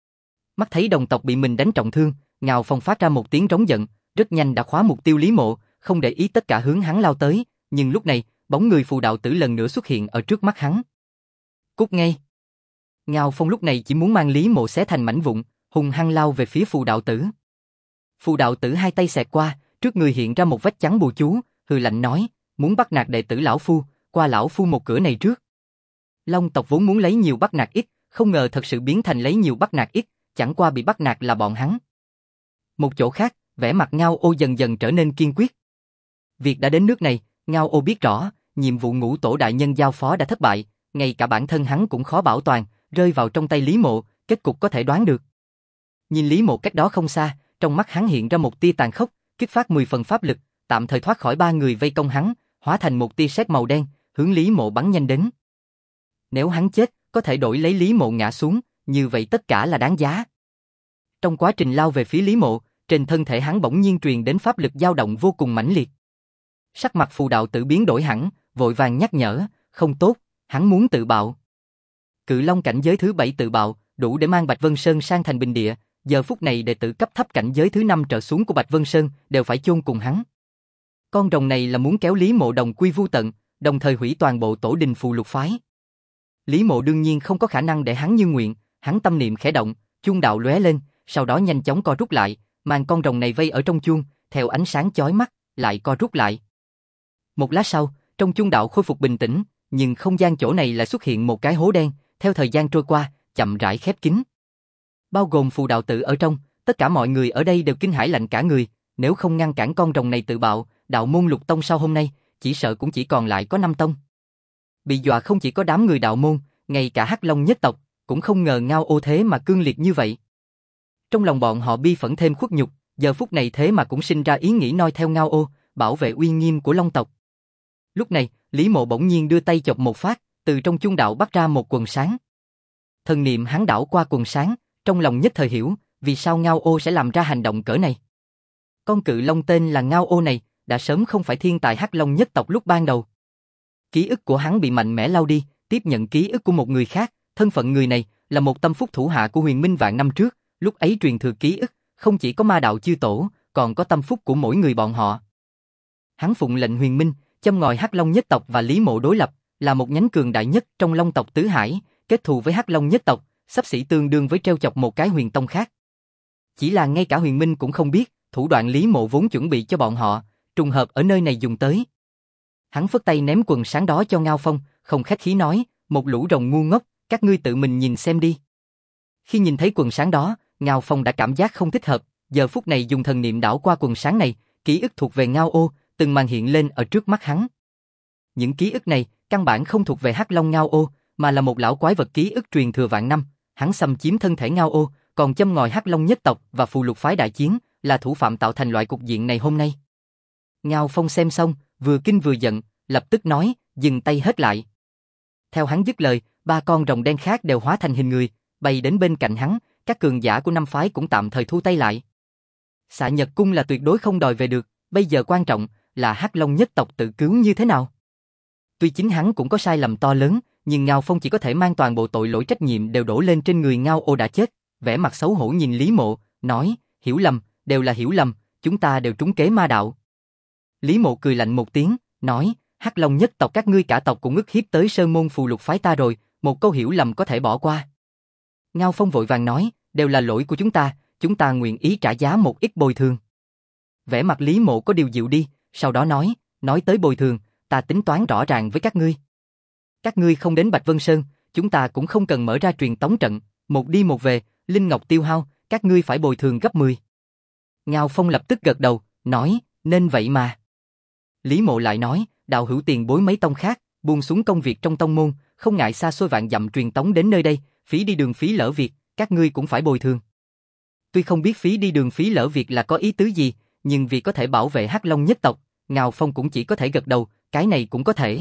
Mắt thấy đồng tộc bị mình đánh trọng thương, Ngao Phong phát ra một tiếng rống giận, rất nhanh đã khóa mục tiêu Lý Mộ, không để ý tất cả hướng hắn lao tới, nhưng lúc này, bóng người phù đạo tử lần nữa xuất hiện ở trước mắt hắn. Cút ngay. Ngao Phong lúc này chỉ muốn mang Lý Mộ xé thành mảnh vụn, hung hăng lao về phía phù đạo tử. Phù đạo tử hai tay xẹt qua, trước người hiện ra một vách chắn bùa chú, hừ lạnh nói, muốn bắt nạt đệ tử lão phu, qua lão phu một cửa này trước. Long tộc vốn muốn lấy nhiều bắt nạt ít, không ngờ thật sự biến thành lấy nhiều bắt nạt ít, chẳng qua bị bắt nạt là bọn hắn. Một chỗ khác, vẻ mặt Ngao Ô dần dần trở nên kiên quyết. Việc đã đến nước này, Ngao Ô biết rõ, nhiệm vụ ngũ tổ đại nhân giao phó đã thất bại, ngay cả bản thân hắn cũng khó bảo toàn, rơi vào trong tay Lý Mộ, kết cục có thể đoán được. Nhìn Lý Mộ cách đó không xa, trong mắt hắn hiện ra một tia tàn khốc, kích phát 10 phần pháp lực, tạm thời thoát khỏi 3 người vây công hắn, hóa thành một tia sét màu đen, hướng Lý Mộ bắn nhanh đến. Nếu hắn chết, có thể đổi lấy Lý Mộ ngã xuống, như vậy tất cả là đáng giá. Trong quá trình lao về phía Lý Mộ, trên thân thể hắn bỗng nhiên truyền đến pháp lực dao động vô cùng mãnh liệt. Sắc mặt phù đạo tử biến đổi hẳn, vội vàng nhắc nhở, không tốt, hắn muốn tự bạo. Cự Long cảnh giới thứ 7 tự bạo, đủ để mang Bạch Vân Sơn sang thành bình địa, giờ phút này đệ tử cấp thấp cảnh giới thứ 5 trở xuống của Bạch Vân Sơn đều phải chôn cùng hắn. Con rồng này là muốn kéo Lý Mộ đồng quy vu tận, đồng thời hủy toàn bộ tổ đình phù lục phái. Lý Mộ đương nhiên không có khả năng để hắn như nguyện, hắn tâm niệm khẽ động, chuông đạo lóe lên, sau đó nhanh chóng co rút lại, mang con rồng này vây ở trong chuông, theo ánh sáng chói mắt, lại co rút lại. Một lát sau, trong chuông đạo khôi phục bình tĩnh, nhưng không gian chỗ này lại xuất hiện một cái hố đen, theo thời gian trôi qua, chậm rãi khép kín. Bao gồm phù đạo tử ở trong, tất cả mọi người ở đây đều kinh hãi lạnh cả người, nếu không ngăn cản con rồng này tự bạo, đạo môn Lục tông sau hôm nay, chỉ sợ cũng chỉ còn lại có 5 tông. Bị dọa không chỉ có đám người đạo môn, ngay cả Hắc Long nhất tộc, cũng không ngờ Ngao Ô thế mà cương liệt như vậy. Trong lòng bọn họ bi phẫn thêm khuất nhục, giờ phút này thế mà cũng sinh ra ý nghĩ noi theo Ngao Ô, bảo vệ uy nghiêm của Long tộc. Lúc này, Lý Mộ bỗng nhiên đưa tay chộp một phát, từ trong chuông đạo bắt ra một quần sáng. Thần niệm hắn đảo qua quần sáng, trong lòng nhất thời hiểu, vì sao Ngao Ô sẽ làm ra hành động cỡ này. Con cự long tên là Ngao Ô này, đã sớm không phải thiên tài Hắc Long nhất tộc lúc ban đầu. Ký ức của hắn bị mạnh mẽ lao đi, tiếp nhận ký ức của một người khác, thân phận người này là một tâm phúc thủ hạ của Huyền Minh vạn năm trước, lúc ấy truyền thừa ký ức, không chỉ có ma đạo chư tổ, còn có tâm phúc của mỗi người bọn họ. Hắn phụng lệnh Huyền Minh, châm ngòi Hắc Long nhất tộc và Lý Mộ đối lập, là một nhánh cường đại nhất trong Long tộc tứ hải, kết thù với Hắc Long nhất tộc, xấp xỉ tương đương với treo chọc một cái Huyền tông khác. Chỉ là ngay cả Huyền Minh cũng không biết, thủ đoạn Lý Mộ vốn chuẩn bị cho bọn họ, trùng hợp ở nơi này dùng tới. Hắn phất tay ném quần sáng đó cho Ngao Phong, không khách khí nói, một lũ rồng ngu ngốc, các ngươi tự mình nhìn xem đi. Khi nhìn thấy quần sáng đó, Ngao Phong đã cảm giác không thích hợp, giờ phút này dùng thần niệm đảo qua quần sáng này, ký ức thuộc về Ngao Ô, từng màn hiện lên ở trước mắt hắn. Những ký ức này, căn bản không thuộc về Hắc Long Ngao Ô, mà là một lão quái vật ký ức truyền thừa vạn năm, hắn xâm chiếm thân thể Ngao Ô, còn châm ngòi Hắc Long nhất tộc và phù lục phái đại chiến, là thủ phạm tạo thành loại cục diện này hôm nay. Ngao Phong xem xong, vừa kinh vừa giận, lập tức nói, dừng tay hết lại. Theo hắn dứt lời, ba con rồng đen khác đều hóa thành hình người, bay đến bên cạnh hắn, các cường giả của năm phái cũng tạm thời thu tay lại. Xạ Nhật Cung là tuyệt đối không đòi về được, bây giờ quan trọng là Hắc Long nhất tộc tự cứu như thế nào. Tuy chính hắn cũng có sai lầm to lớn, nhưng Ngao Phong chỉ có thể mang toàn bộ tội lỗi trách nhiệm đều đổ lên trên người Ngao Ô đã chết, vẻ mặt xấu hổ nhìn Lý Mộ, nói, hiểu lầm, đều là hiểu lầm, chúng ta đều trúng kế ma đạo. Lý Mộ cười lạnh một tiếng, nói, Hắc Long nhất tộc các ngươi cả tộc cũng ức hiếp tới sơn môn phù lục phái ta rồi, một câu hiểu lầm có thể bỏ qua. Ngao Phong vội vàng nói, đều là lỗi của chúng ta nguyện ý trả giá một ít bồi thường. Vẻ mặt Lý Mộ có điều dịu đi, sau đó nói tới bồi thường, ta tính toán rõ ràng với các ngươi. Các ngươi không đến Bạch Vân Sơn, chúng ta cũng không cần mở ra truyền tống trận, một đi một về, linh ngọc tiêu hao, các ngươi phải bồi thường gấp 10. Ngao Phong lập tức gật đầu, nói, nên vậy mà. Lý Mộ lại nói, đạo hữu tiền bối mấy tông khác, buông xuống công việc trong tông môn, không ngại xa xôi vạn dặm truyền tống đến nơi đây, phí đi đường phí lỡ việc, các ngươi cũng phải bồi thường. Tuy không biết phí đi đường phí lỡ việc là có ý tứ gì, nhưng vì có thể bảo vệ Hắc Long nhất tộc, Ngao Phong cũng chỉ có thể gật đầu, cái này cũng có thể.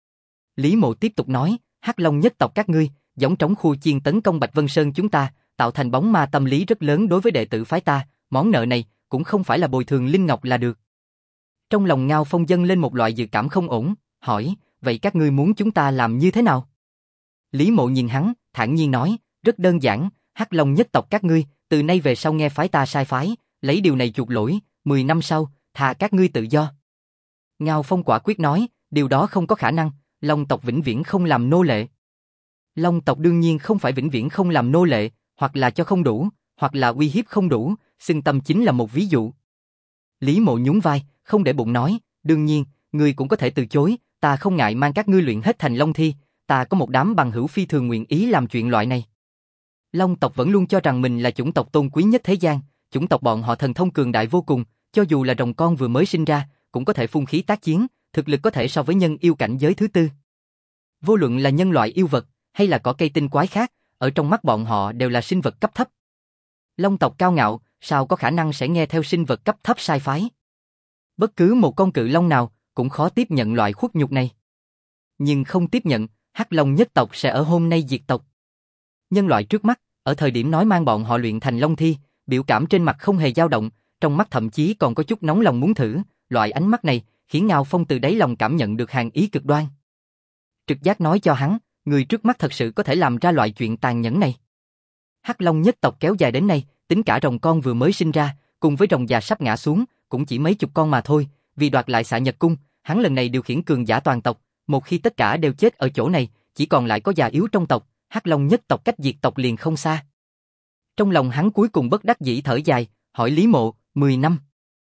Lý Mộ tiếp tục nói, Hắc Long nhất tộc các ngươi, giống trống khu chiên tấn công Bạch Vân Sơn chúng ta, tạo thành bóng ma tâm lý rất lớn đối với đệ tử phái ta, món nợ này cũng không phải là bồi thường linh ngọc là được. Trong lòng Ngao Phong dâng lên một loại dự cảm không ổn, hỏi, vậy các ngươi muốn chúng ta làm như thế nào? Lý Mộ nhìn hắn, thản nhiên nói, rất đơn giản, Hắc Long nhất tộc các ngươi, từ nay về sau nghe phái ta sai phái, lấy điều này chuộc lỗi, 10 năm sau, thà các ngươi tự do. Ngao Phong quả quyết nói, điều đó không có khả năng, Long tộc vĩnh viễn không làm nô lệ. Long tộc đương nhiên không phải vĩnh viễn không làm nô lệ, hoặc là cho không đủ, hoặc là uy hiếp không đủ, xưng tâm chính là một ví dụ. Lý Mộ nhún vai, không để bụng nói, đương nhiên, ngươi cũng có thể từ chối, ta không ngại mang các ngươi luyện hết thành Long thi, ta có một đám bằng hữu phi thường nguyện ý làm chuyện loại này. Long tộc vẫn luôn cho rằng mình là chủng tộc tôn quý nhất thế gian, chủng tộc bọn họ thần thông cường đại vô cùng, cho dù là rồng con vừa mới sinh ra, cũng có thể phun khí tác chiến, thực lực có thể so với nhân yêu cảnh giới thứ tư. Vô luận là nhân loại yêu vật, hay là cỏ cây tinh quái khác, ở trong mắt bọn họ đều là sinh vật cấp thấp. Long tộc cao ngạo, sao có khả năng sẽ nghe theo sinh vật cấp thấp sai phái? Bất cứ một con cự long nào cũng khó tiếp nhận loại khuất nhục này. Nhưng không tiếp nhận, Hắc Long nhất tộc sẽ ở hôm nay diệt tộc. Nhân loại trước mắt, ở thời điểm nói mang bọn họ luyện thành long thi, biểu cảm trên mặt không hề dao động, trong mắt thậm chí còn có chút nóng lòng muốn thử, loại ánh mắt này khiến Ngao Phong từ đáy lòng cảm nhận được hàn ý cực đoan. Trực giác nói cho hắn, người trước mắt thật sự có thể làm ra loại chuyện tàn nhẫn này. Hắc Long nhất tộc kéo dài đến nay, tính cả rồng con vừa mới sinh ra, cùng với rồng già sắp ngã xuống, cũng chỉ mấy chục con mà thôi, vì đoạt lại Xạ Nhật Cung, hắn lần này điều khiển cường giả toàn tộc, một khi tất cả đều chết ở chỗ này, chỉ còn lại có già yếu trong tộc, Hắc Long nhất tộc cách diệt tộc liền không xa. Trong lòng hắn cuối cùng bất đắc dĩ thở dài, hỏi Lý Mộ, 10 năm.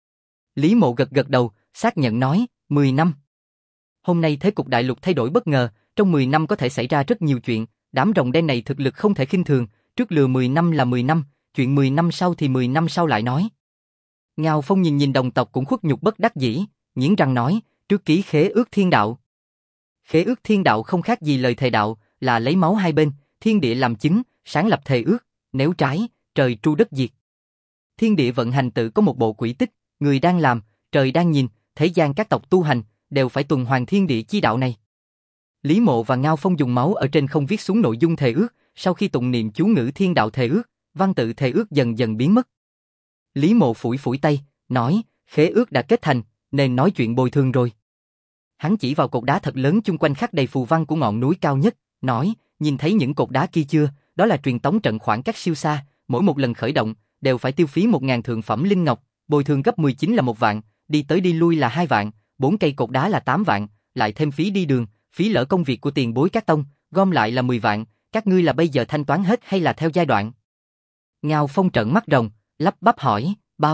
Lý Mộ gật gật đầu, xác nhận nói, 10 năm. Hôm nay thế cục đại lục thay đổi bất ngờ, trong 10 năm có thể xảy ra rất nhiều chuyện, đám rồng đen này thực lực không thể khinh thường, trước lừa 10 năm là 10 năm, chuyện 10 năm sau thì 10 năm sau lại nói. Ngao Phong nhìn đồng tộc cũng khuất nhục bất đắc dĩ, nghiến răng nói, trước ký khế ước thiên đạo. Khế ước thiên đạo không khác gì lời thề đạo, là lấy máu hai bên, thiên địa làm chứng, sáng lập thề ước, nếu trái, trời tru đất diệt. Thiên địa vận hành tự có một bộ quỹ tích, người đang làm, trời đang nhìn, thế gian các tộc tu hành, đều phải tuần hoàn thiên địa chi đạo này. Lý Mộ và Ngao Phong dùng máu ở trên không viết xuống nội dung thề ước, sau khi tụng niệm chú ngữ thiên đạo thề ước, văn tự thề ước dần dần biến mất. Lý Mộ phủi phủi tay, nói, khế ước đã kết thành, nên nói chuyện bồi thường rồi. Hắn chỉ vào cột đá thật lớn chung quanh khắc đầy phù văn của ngọn núi cao nhất, nói, nhìn thấy những cột đá kia chưa, đó là truyền tống trận khoảng cách siêu xa, mỗi một lần khởi động, đều phải tiêu phí 1000 thượng phẩm linh ngọc, bồi thường gấp 19 là 1 vạn, đi tới đi lui là 2 vạn, 4 cây cột đá là 8 vạn, lại thêm phí đi đường, phí lỡ công việc của tiền bối các tông, gom lại là 10 vạn, các ngươi là bây giờ thanh toán hết hay là theo giai đoạn? Ngao Phong trợn mắt rồng, lắp bắp hỏi,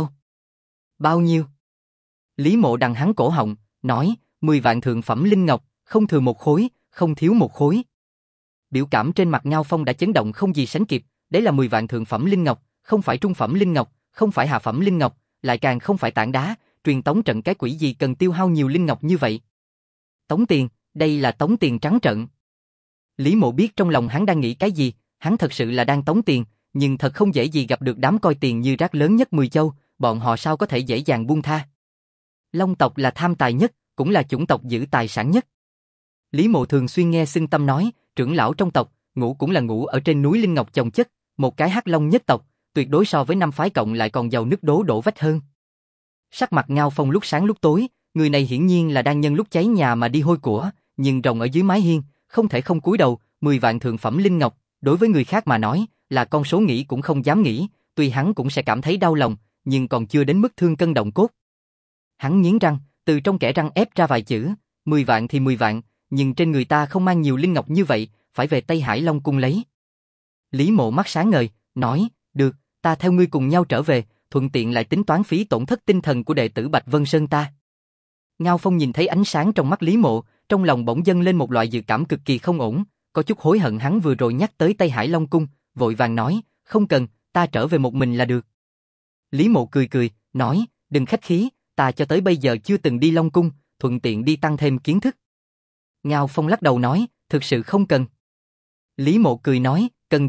bao nhiêu? Lý Mộ đằng hắn cổ họng, nói, 10 vạn thượng phẩm linh ngọc, không thừa một khối, không thiếu một khối. Biểu cảm trên mặt Ngao Phong đã chấn động không gì sánh kịp, đấy là 10 vạn thượng phẩm linh ngọc, không phải trung phẩm linh ngọc, không phải hạ phẩm linh ngọc, lại càng không phải tảng đá, truyền tống trận cái quỷ gì cần tiêu hao nhiều linh ngọc như vậy? Tống tiền, đây là tống tiền trắng trợn. Lý Mộ biết trong lòng hắn đang nghĩ cái gì, hắn thật sự là đang tống tiền, nhưng thật không dễ gì gặp được đám coi tiền như rác lớn nhất 10 châu, bọn họ sao có thể dễ dàng buông tha. Long tộc là tham tài nhất, cũng là chủng tộc giữ tài sản nhất. Lý Mộ thường xuyên nghe Xưng Tâm nói, trưởng lão trong tộc, ngủ cũng là ngủ ở trên núi linh ngọc chồng chất, một cái Hắc Long nhất tộc, tuyệt đối so với 5 phái cộng lại còn giàu nứt đổ vách hơn. Sắc mặt Ngao Phong lúc sáng lúc tối, người này hiển nhiên là đang nhân lúc cháy nhà mà đi hôi của, nhưng rồng ở dưới mái hiên, không thể không cúi đầu, 10 vạn thượng phẩm linh ngọc, đối với người khác mà nói, là con số nghĩ cũng không dám nghĩ, tuy hắn cũng sẽ cảm thấy đau lòng, nhưng còn chưa đến mức thương cân động cốt. Hắn nghiến răng, từ trong kẽ răng ép ra vài chữ, 10 vạn thì 10 vạn, nhưng trên người ta không mang nhiều linh ngọc như vậy, phải về Tây Hải Long cung lấy. Lý Mộ mắt sáng ngời, nói, được, ta theo ngươi cùng nhau trở về, thuận tiện lại tính toán phí tổn thất tinh thần của đệ tử Bạch Vân Sơn ta. Ngao Phong nhìn thấy ánh sáng trong mắt Lý Mộ, trong lòng bỗng dâng lên một loại dự cảm cực kỳ không ổn, có chút hối hận hắn vừa rồi nhắc tới Tây Hải Long cung, vội vàng nói, không cần, ta trở về một mình là được. Lý Mộ cười cười, nói, đừng khách khí, ta cho tới bây giờ chưa từng đi Long cung, thuận tiện đi tăng thêm kiến thức. Ngao Phong lắc đầu nói, thực sự không cần. Lý Mộ cười nói, cần.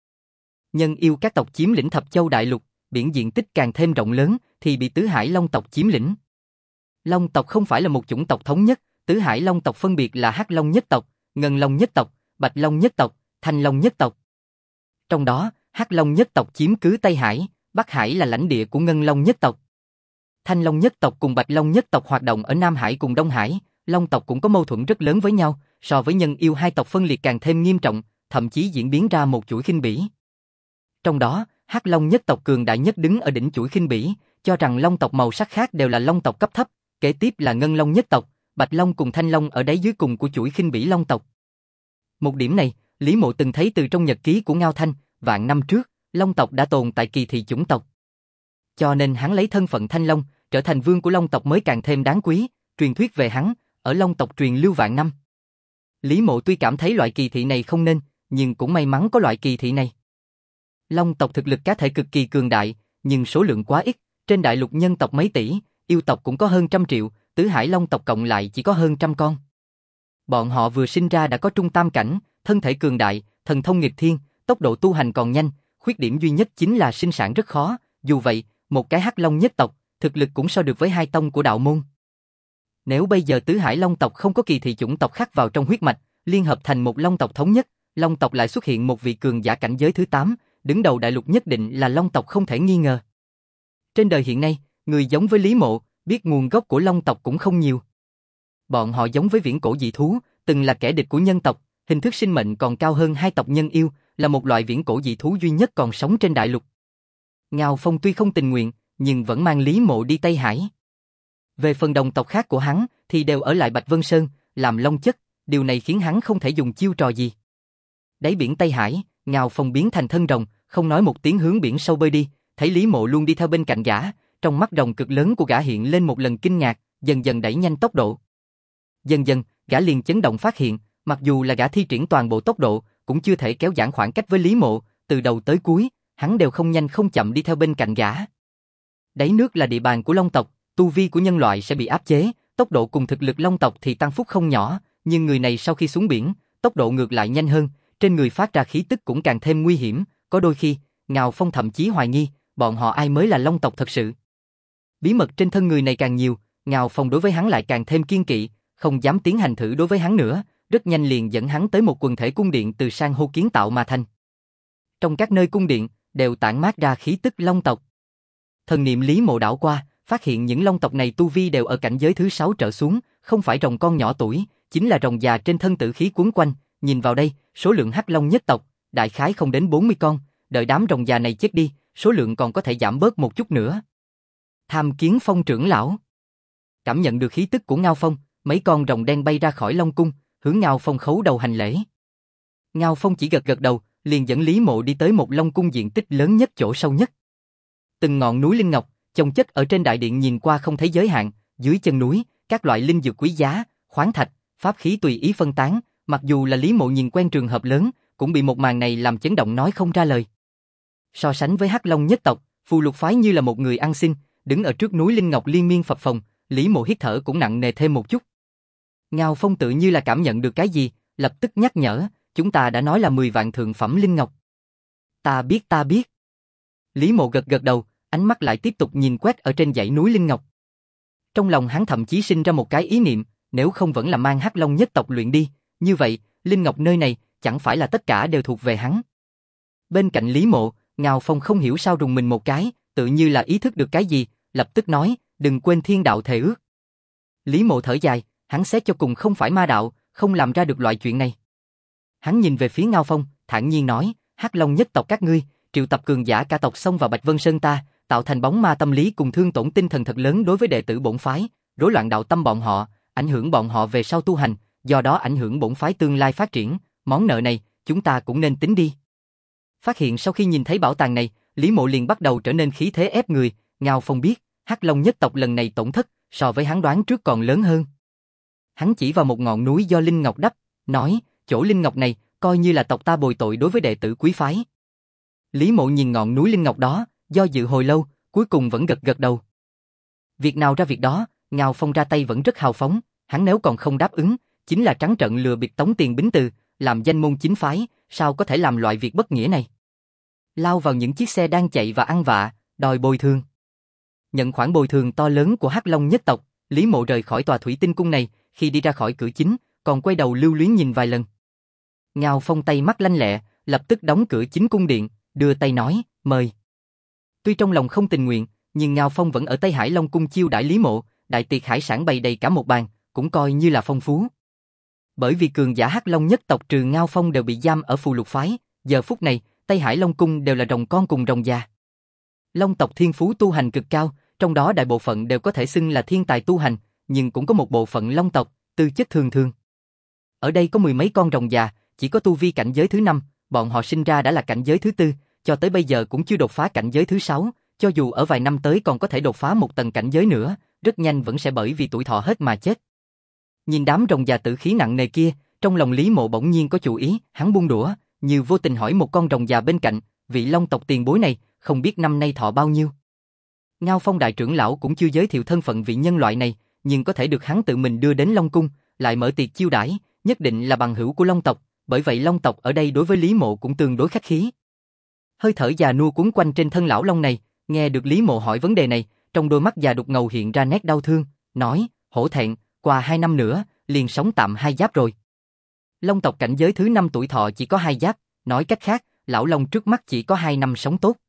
Nhân yêu các tộc chiếm lĩnh Thập Châu Đại Lục, biển diện tích càng thêm rộng lớn, thì bị Tứ Hải Long tộc chiếm lĩnh. Long tộc không phải là một chủng tộc thống nhất, Tứ Hải Long tộc phân biệt là Hắc Long nhất tộc, Ngân Long nhất tộc, Bạch Long nhất tộc, Thanh Long nhất tộc. Trong đó, Hắc Long nhất tộc chiếm cứ Tây Hải, Bắc Hải là lãnh địa của Ngân Long nhất tộc. Thanh Long nhất tộc cùng Bạch Long nhất tộc hoạt động ở Nam Hải cùng Đông Hải, Long tộc cũng có mâu thuẫn rất lớn với nhau, so với nhân yêu hai tộc phân liệt càng thêm nghiêm trọng, thậm chí diễn biến ra một chuỗi khinh bỉ. Trong đó, Hắc Long nhất tộc cường đại nhất đứng ở đỉnh chuỗi khinh bỉ, cho rằng Long tộc màu sắc khác đều là Long tộc cấp thấp, kế tiếp là Ngân Long nhất tộc, Bạch Long cùng Thanh Long ở đáy dưới cùng của chuỗi khinh bỉ Long tộc. Một điểm này, Lý Mộ từng thấy từ trong nhật ký của Ngao Thanh, vạn năm trước, Long tộc đã tồn tại kỳ thị chủng tộc. Cho nên hắn lấy thân phận Thanh Long, trở thành vương của Long tộc mới càng thêm đáng quý, truyền thuyết về hắn, ở Long tộc truyền lưu vạn năm. Lý Mộ tuy cảm thấy loại kỳ thị này không nên, nhưng cũng may mắn có loại kỳ thị này. Long tộc thực lực cá thể cực kỳ cường đại, nhưng số lượng quá ít, trên đại lục nhân tộc mấy tỷ, yêu tộc cũng có hơn 100 triệu, Tứ Hải Long tộc cộng lại chỉ có hơn 100 con. Bọn họ vừa sinh ra đã có trung tam cảnh, thân thể cường đại, thần thông nghịch thiên, tốc độ tu hành còn nhanh, khuyết điểm duy nhất chính là sinh sản rất khó, dù vậy, một cái Hắc Long nhất tộc, thực lực cũng so được với hai tông của đạo môn. Nếu bây giờ Tứ Hải Long tộc không có kỳ thị chủng tộc khắc vào trong huyết mạch, liên hợp thành một Long tộc thống nhất, Long tộc lại xuất hiện một vị cường giả cảnh giới thứ 8, đứng đầu đại lục nhất định là Long tộc không thể nghi ngờ. Trên đời hiện nay, người giống với Lý Mộ, biết nguồn gốc của Long tộc cũng không nhiều. Bọn họ giống với viễn cổ dị thú, từng là kẻ địch của nhân tộc, hình thức sinh mệnh còn cao hơn hai tộc nhân yêu, là một loại viễn cổ dị thú duy nhất còn sống trên đại lục. Ngao Phong tuy không tình nguyện, nhưng vẫn mang Lý Mộ đi Tây Hải. Về phần đồng tộc khác của hắn, thì đều ở lại Bạch Vân Sơn, làm long chất, điều này khiến hắn không thể dùng chiêu trò gì. Đáy biển Tây Hải, Ngao Phong biến thành thân rồng, không nói một tiếng hướng biển sâu bơi đi, thấy Lý Mộ luôn đi theo bên cạnh gã, trong mắt rồng cực lớn của gã hiện lên một lần kinh ngạc, dần dần đẩy nhanh tốc độ. Dần dần, gã liền chấn động phát hiện, mặc dù là gã thi triển toàn bộ tốc độ, cũng chưa thể kéo giãn khoảng cách với Lý Mộ, từ đầu tới cuối, hắn đều không nhanh không chậm đi theo bên cạnh gã. Đáy nước là địa bàn của Long tộc, tu vi của nhân loại sẽ bị áp chế, tốc độ cùng thực lực Long tộc thì tăng phúc không nhỏ, nhưng người này sau khi xuống biển, tốc độ ngược lại nhanh hơn, trên người phát ra khí tức cũng càng thêm nguy hiểm, có đôi khi, Ngao Phong thậm chí hoài nghi, bọn họ ai mới là Long tộc thật sự. Bí mật trên thân người này càng nhiều, Ngao Phong đối với hắn lại càng thêm kiên kỵ, không dám tiến hành thử đối với hắn nữa, rất nhanh liền dẫn hắn tới một quần thể cung điện từ san hô kiến tạo mà thành. Trong các nơi cung điện, đều tản mát ra khí tức Long tộc. Thần niệm Lý Mộ đảo qua, phát hiện những Long tộc này tu vi đều ở cảnh giới thứ 6 trở xuống, không phải rồng con nhỏ tuổi, chính là rồng già trên thân tử khí cuốn quanh, nhìn vào đây, số lượng Hắc Long nhất tộc, đại khái không đến 40 con, đợi đám rồng già này chết đi, số lượng còn có thể giảm bớt một chút nữa. Tham Kiến Phong trưởng lão. Cảm nhận được khí tức của Ngao Phong, mấy con rồng đen bay ra khỏi Long cung, hướng Ngao Phong khấu đầu hành lễ. Ngao Phong chỉ gật gật đầu, liền dẫn Lý Mộ đi tới một Long cung diện tích lớn nhất chỗ sâu nhất. Từng ngọn núi linh ngọc, chồng chất ở trên đại điện nhìn qua không thấy giới hạn, dưới chân núi, các loại linh dược quý giá, khoáng thạch, pháp khí tùy ý phân tán, mặc dù là Lý Mộ nhìn quen trường hợp lớn, cũng bị một màn này làm chấn động nói không ra lời. So sánh với Hắc Long nhất tộc, Phù Lục phái như là một người ăn xin, đứng ở trước núi linh ngọc liên miên phập phồng, Lý Mộ hít thở cũng nặng nề thêm một chút. Ngao Phong tự như là cảm nhận được cái gì, lập tức nhắc nhở, chúng ta đã nói là 10 vạn thượng phẩm linh ngọc. Ta biết. Lý Mộ gật gật đầu, ánh mắt lại tiếp tục nhìn quét ở trên dãy núi linh ngọc. Trong lòng hắn thậm chí sinh ra một cái ý niệm, nếu không vẫn là mang Hắc Long nhất tộc luyện đi, như vậy, linh ngọc nơi này chẳng phải là tất cả đều thuộc về hắn. Bên cạnh Lý Mộ, Ngao Phong không hiểu sao rùng mình một cái, tự như là ý thức được cái gì, lập tức nói, đừng quên thiên đạo thề ước. Lý Mộ thở dài, hắn xét cho cùng không phải ma đạo, không làm ra được loại chuyện này. Hắn nhìn về phía Ngao Phong, thản nhiên nói, Hắc Long nhất tộc các ngươi, triệu tập cường giả cả tộc xông vào Bạch Vân Sơn ta, tạo thành bóng ma tâm lý cùng thương tổn tinh thần thật lớn đối với đệ tử bổn phái, rối loạn đạo tâm bọn họ, ảnh hưởng bọn họ về sau tu hành, do đó ảnh hưởng bổn phái tương lai phát triển, món nợ này, chúng ta cũng nên tính đi. Phát hiện sau khi nhìn thấy bảo tàng này, Lý Mộ liền bắt đầu trở nên khí thế ép người, Ngao Phong biết, Hắc Long nhất tộc lần này tổn thất, so với hắn đoán trước còn lớn hơn. Hắn chỉ vào một ngọn núi do linh ngọc đắp, nói, chỗ linh ngọc này, coi như là tộc ta bồi tội đối với đệ tử quý phái. Lý Mộ nhìn ngọn núi linh ngọc đó, do dự hồi lâu, cuối cùng vẫn gật gật đầu. Việc nào ra việc đó, Ngao Phong ra tay vẫn rất hào phóng, hắn nếu còn không đáp ứng, chính là trắng trợn lừa bịp tống tiền Bính Từ, làm danh môn chính phái, sao có thể làm loại việc bất nghĩa này. Lao vào những chiếc xe đang chạy và ăn vạ, đòi bồi thường. Nhận khoản bồi thường to lớn của Hắc Long nhất tộc, Lý Mộ rời khỏi tòa thủy tinh cung này, khi đi ra khỏi cửa chính, còn quay đầu lưu luyến nhìn vài lần. Ngao Phong tay mắt lanh lẹ, lập tức đóng cửa chính cung điện, đưa tay nói, mời. Tuy trong lòng không tình nguyện, nhưng Ngao Phong vẫn ở Tây Hải Long cung chiêu đãi Lý Mộ, đại tiệc hải sản bày đầy cả một bàn, cũng coi như là phong phú. Bởi vì cường giả Hắc Long nhất tộc trừ Ngao Phong đều bị giam ở Phù Lục phái, giờ phút này, Tây Hải Long cung đều là rồng con cùng rồng già. Long tộc thiên phú tu hành cực cao, trong đó đại bộ phận đều có thể xưng là thiên tài tu hành, nhưng cũng có một bộ phận Long tộc, tư chất thường thường. Ở đây có 10 mấy con rồng già, chỉ có tu vi cảnh giới thứ 5, bọn họ sinh ra đã là cảnh giới thứ 4, cho tới bây giờ cũng chưa đột phá cảnh giới thứ 6, cho dù ở vài năm tới còn có thể đột phá một tầng cảnh giới nữa, rất nhanh vẫn sẽ bởi vì tuổi thọ hết mà chết. Nhìn đám rồng già tử khí nặng nề kia, trong lòng Lý Mộ bỗng nhiên có chủ ý, hắn buông đũa, như vô tình hỏi một con rồng già bên cạnh, vị Long tộc tiền bối này, không biết năm nay thọ bao nhiêu. Ngao Phong đại trưởng lão cũng chưa giới thiệu thân phận vị nhân loại này, nhưng có thể được hắn tự mình đưa đến Long cung, lại mở tiệc chiêu đãi, nhất định là bằng hữu của Long tộc, bởi vậy Long tộc ở đây đối với Lý Mộ cũng tương đối khách khí. Hơi thở già nua cuốn quanh trên thân lão long này, nghe được Lý Mộ hỏi vấn đề này, trong đôi mắt già đục ngầu hiện ra nét đau thương, nói, hổ thẹn, qua 2 năm nữa, liền sống tạm 2 giáp rồi. Long tộc cảnh giới thứ 5 tuổi thọ chỉ có 2 giáp, nói cách khác, lão long trước mắt chỉ có 2 năm sống tốt.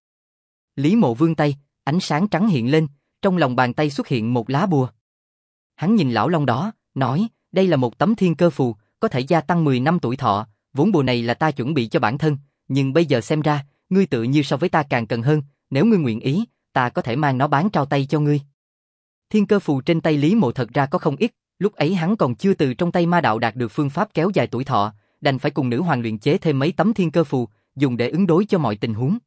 Lý Mộ vươn tay, ánh sáng trắng hiện lên, trong lòng bàn tay xuất hiện một lá bùa. Hắn nhìn lão long đó, nói, đây là một tấm thiên cơ phù, có thể gia tăng 10 năm tuổi thọ, vốn bùa này là ta chuẩn bị cho bản thân, nhưng bây giờ xem ra, ngươi tự như so với ta càng cần hơn, nếu ngươi nguyện ý, ta có thể mang nó bán trao tay cho ngươi. Thiên cơ phù trên tay Lý Mộ thật ra có không ít, lúc ấy hắn còn chưa từ trong tay ma đạo đạt được phương pháp kéo dài tuổi thọ, đành phải cùng nữ hoàng luyện chế thêm mấy tấm thiên cơ phù, dùng để ứng đối cho mọi tình huống.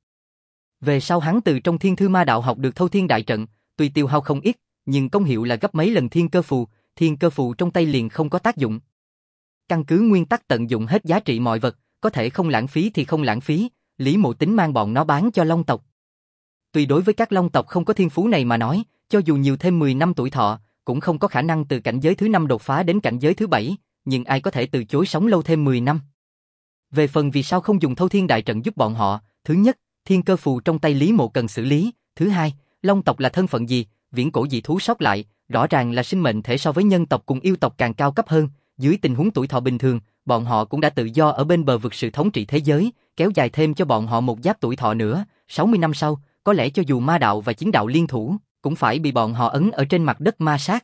Về sau hắn từ trong thiên thư ma đạo học được thâu thiên đại trận, tuy tiêu hao không ít, nhưng công hiệu là gấp mấy lần thiên cơ phù trong tay liền không có tác dụng. Căn cứ nguyên tắc tận dụng hết giá trị mọi vật, có thể không lãng phí thì không lãng phí, Lý Mộ tính mang bọn nó bán cho Long tộc. Tuy đối với các Long tộc không có thiên phú này mà nói, cho dù nhiều thêm 10 năm tuổi thọ, cũng không có khả năng từ cảnh giới thứ 5 đột phá đến cảnh giới thứ 7, nhưng ai có thể từ chối sống lâu thêm 10 năm. Về phần vì sao không dùng thâu thiên đại trận giúp bọn họ, thứ nhất, thiên cơ phù trong tay Lý Mộ cần xử lý, thứ hai, Long tộc là thân phận gì, viễn cổ dị thú sót lại, rõ ràng là sinh mệnh thể so với nhân tộc cùng yêu tộc càng cao cấp hơn, dưới tình huống tuổi thọ bình thường, bọn họ cũng đã tự do ở bên bờ vực sự thống trị thế giới, kéo dài thêm cho bọn họ một giáp tuổi thọ nữa, 60 năm sau, có lẽ cho dù ma đạo và chiến đạo liên thủ, cũng phải bị bọn họ ấn ở trên mặt đất ma sát.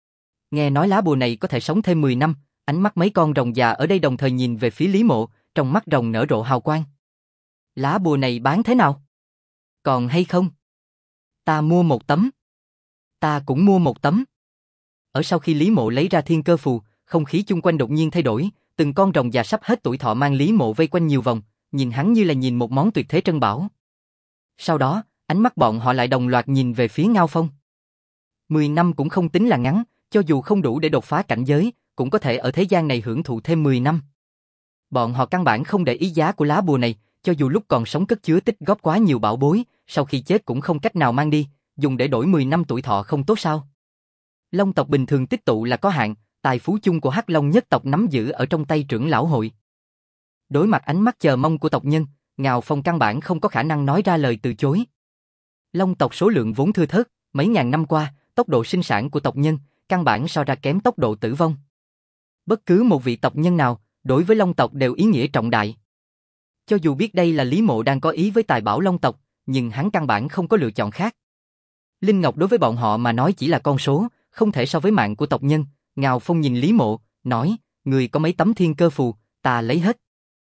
Nghe nói lá bùa này có thể sống thêm 10 năm, ánh mắt mấy con rồng già ở đây đồng thời nhìn về phía Lý Mộ, trong mắt rồng nở rộ hào quang. Lá bùa này bán thế nào? Còn hay không? Ta mua một tấm. Ta cũng mua một tấm. Ở sau khi Lý Mộ lấy ra thiên cơ phù, không khí chung quanh đột nhiên thay đổi, từng con rồng già sắp hết tuổi thọ mang Lý Mộ vây quanh nhiều vòng, nhìn hắn như là nhìn một món tuyệt thế trân bảo. Sau đó, ánh mắt bọn họ lại đồng loạt nhìn về phía Ngao Phong. 10 năm cũng không tính là ngắn, cho dù không đủ để đột phá cảnh giới, cũng có thể ở thế gian này hưởng thụ thêm 10 năm. Bọn họ căn bản không để ý giá của lá bùa này, cho dù lúc còn sống cất chứa tích góp quá nhiều bảo bối, sau khi chết cũng không cách nào mang đi, dùng để đổi 10 năm tuổi thọ không tốt sao? Long tộc bình thường tích tụ là có hạn, tài phú chung của Hắc Long nhất tộc nắm giữ ở trong tay trưởng lão hội. Đối mặt ánh mắt chờ mong của tộc nhân, Ngao Phong căn bản không có khả năng nói ra lời từ chối. Long tộc số lượng vốn thưa thớt, mấy ngàn năm qua, tốc độ sinh sản của tộc nhân căn bản so ra kém tốc độ tử vong. Bất cứ một vị tộc nhân nào, đối với Long tộc đều ý nghĩa trọng đại. Cho dù biết đây là Lý Mộ đang có ý với tài bảo Long tộc, nhưng hắn căn bản không có lựa chọn khác. Linh Ngọc đối với bọn họ mà nói chỉ là con số, không thể so với mạng của tộc nhân. Ngao Phong nhìn Lý Mộ, nói, người có mấy tấm thiên cơ phù, ta lấy hết.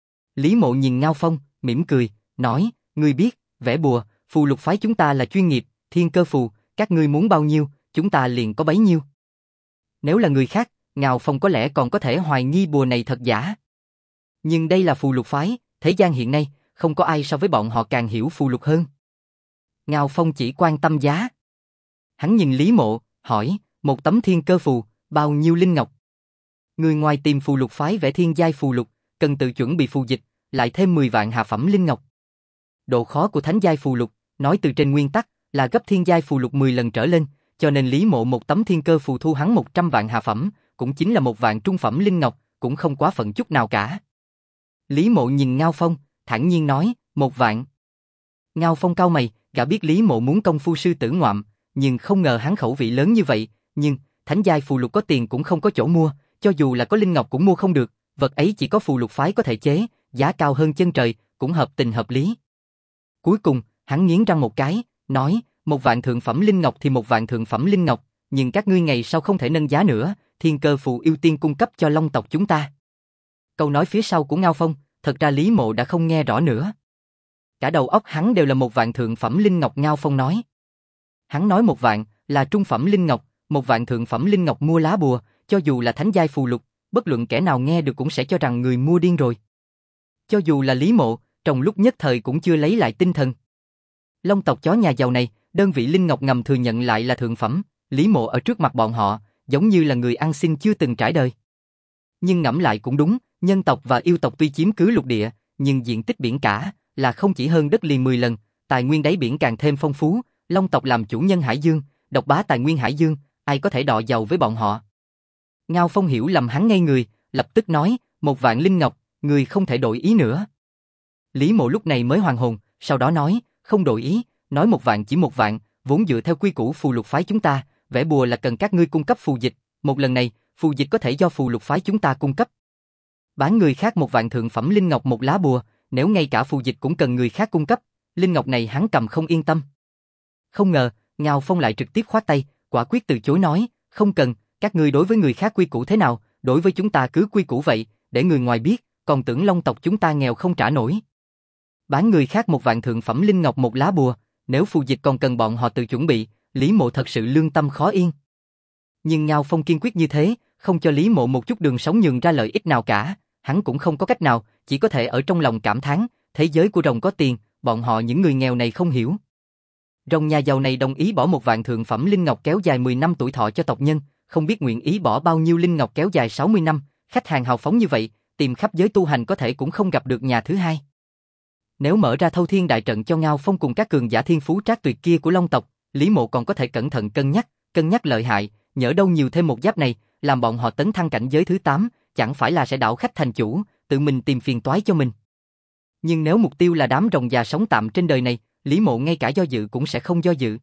Lý Mộ nhìn Ngao Phong, mỉm cười, nói, ngươi biết, vẽ bùa, phù lục phái chúng ta là chuyên nghiệp, thiên cơ phù, các ngươi muốn bao nhiêu, chúng ta liền có bấy nhiêu. Nếu là người khác, Ngao Phong có lẽ còn có thể hoài nghi bùa này thật giả. Nhưng đây là phù lục phái, thế gian hiện nay, không có ai so với bọn họ càng hiểu phù lục hơn. Ngao Phong chỉ quan tâm giá. Hắn nhìn Lý Mộ, hỏi, một tấm thiên cơ phù, bao nhiêu linh ngọc? Người ngoài tìm phù lục phái vẽ thiên giai phù lục, cần tự chuẩn bị phù dịch, lại thêm 10 vạn hạ phẩm linh ngọc. Độ khó của thánh giai phù lục, nói từ trên nguyên tắc, là gấp thiên giai phù lục 10 lần trở lên, cho nên Lý Mộ một tấm thiên cơ phù thu hắn 100 vạn hạ phẩm, cũng chính là 1 vạn trung phẩm linh ngọc, cũng không quá phận chút nào cả. Lý Mộ nhìn Ngao Phong, thản nhiên nói, 1 vạn. Ngao Phong cau mày, gã biết Lý Mộ muốn công phu sư tử ngoạm, nhưng không ngờ hắn khẩu vị lớn như vậy, nhưng thánh giai phù lục có tiền cũng không có chỗ mua, cho dù là có linh ngọc cũng mua không được, vật ấy chỉ có phù lục phái có thể chế, giá cao hơn chân trời, cũng hợp tình hợp lý. Cuối cùng, hắn nghiến răng một cái, nói, 1 vạn thượng phẩm linh ngọc thì 1 vạn thượng phẩm linh ngọc, nhưng các ngươi ngày sau không thể nâng giá nữa, thiên cơ phù ưu tiên cung cấp cho Long tộc chúng ta. Câu nói phía sau của Ngao Phong, thật ra Lý Mộ đã không nghe rõ nữa. Cả đầu óc hắn đều là 1 vạn thượng phẩm linh ngọc. Ngao Phong nói. Hắn nói 1 vạn là trung phẩm linh ngọc, 1 vạn thượng phẩm linh ngọc mua lá bùa, cho dù là thánh giai phù lục, bất luận kẻ nào nghe được cũng sẽ cho rằng người mua điên rồi. Cho dù là Lý Mộ, trong lúc nhất thời cũng chưa lấy lại tinh thần. Long tộc chó nhà giàu này, đơn vị linh ngọc ngầm thừa nhận lại là thượng phẩm, Lý Mộ ở trước mặt bọn họ, giống như là người ăn xin chưa từng trải đời. Nhưng ngẫm lại cũng đúng, nhân tộc và yêu tộc tuy chiếm cứ lục địa, nhưng diện tích biển cả là không chỉ hơn đất liền 10 lần, tài nguyên đáy biển càng thêm phong phú, Long tộc làm chủ nhân Hải Dương, độc bá tài nguyên Hải Dương, ai có thể đọ giàu với bọn họ. Ngao Phong hiểu lầm hắn ngây người, lập tức nói, 1 vạn linh ngọc, người không thể đổi ý nữa. Lý Mộ lúc này mới hoàn hồn, sau đó nói, không đổi ý, nói 1 vạn chỉ 1 vạn, vốn dựa theo quy củ phù lục phái chúng ta, vẽ bùa là cần các ngươi cung cấp phù dịch, một lần này, phù dịch có thể do phù lục phái chúng ta cung cấp. Bán người khác 1 vạn thượng phẩm linh ngọc một lá bùa, nếu ngay cả phù dịch cũng cần người khác cung cấp, linh ngọc này hắn cầm không yên tâm. Không ngờ, Ngao Phong lại trực tiếp khoát tay, quả quyết từ chối nói, không cần, các ngươi đối với người khác quy củ thế nào, đối với chúng ta cứ quy củ vậy, để người ngoài biết, còn tưởng Long tộc chúng ta nghèo không trả nổi. Bán người khác 1 vạn thượng phẩm linh ngọc một lá bùa, nếu phù dịch còn cần bọn họ tự chuẩn bị, Lý Mộ thật sự lương tâm khó yên. Nhưng Ngao Phong kiên quyết như thế, không cho Lý Mộ một chút đường sống nhường ra lợi ích nào cả, hắn cũng không có cách nào, chỉ có thể ở trong lòng cảm thán, thế giới của rồng có tiền, bọn họ những người nghèo này không hiểu. Rồng nhà giàu này đồng ý bỏ 1 vạn thượng phẩm linh ngọc kéo dài 10 năm tuổi thọ cho tộc nhân, không biết nguyện ý bỏ bao nhiêu linh ngọc kéo dài 60 năm, khách hàng hào phóng như vậy, tìm khắp giới tu hành có thể cũng không gặp được nhà thứ hai. Nếu mở ra thâu thiên đại trận cho Ngao Phong cùng các cường giả thiên phú trác tuyệt kia của Long tộc, Lý Mộ còn có thể cẩn thận cân nhắc lợi hại, nhỡ đâu nhiều thêm một giáp này, làm bọn họ tấn thăng cảnh giới thứ 8, chẳng phải là sẽ đảo khách thành chủ, tự mình tìm phiền toái cho mình. Nhưng nếu mục tiêu là đám rồng già sống tạm trên đời này, Lý Mộ ngay cả do dự cũng sẽ không do dự.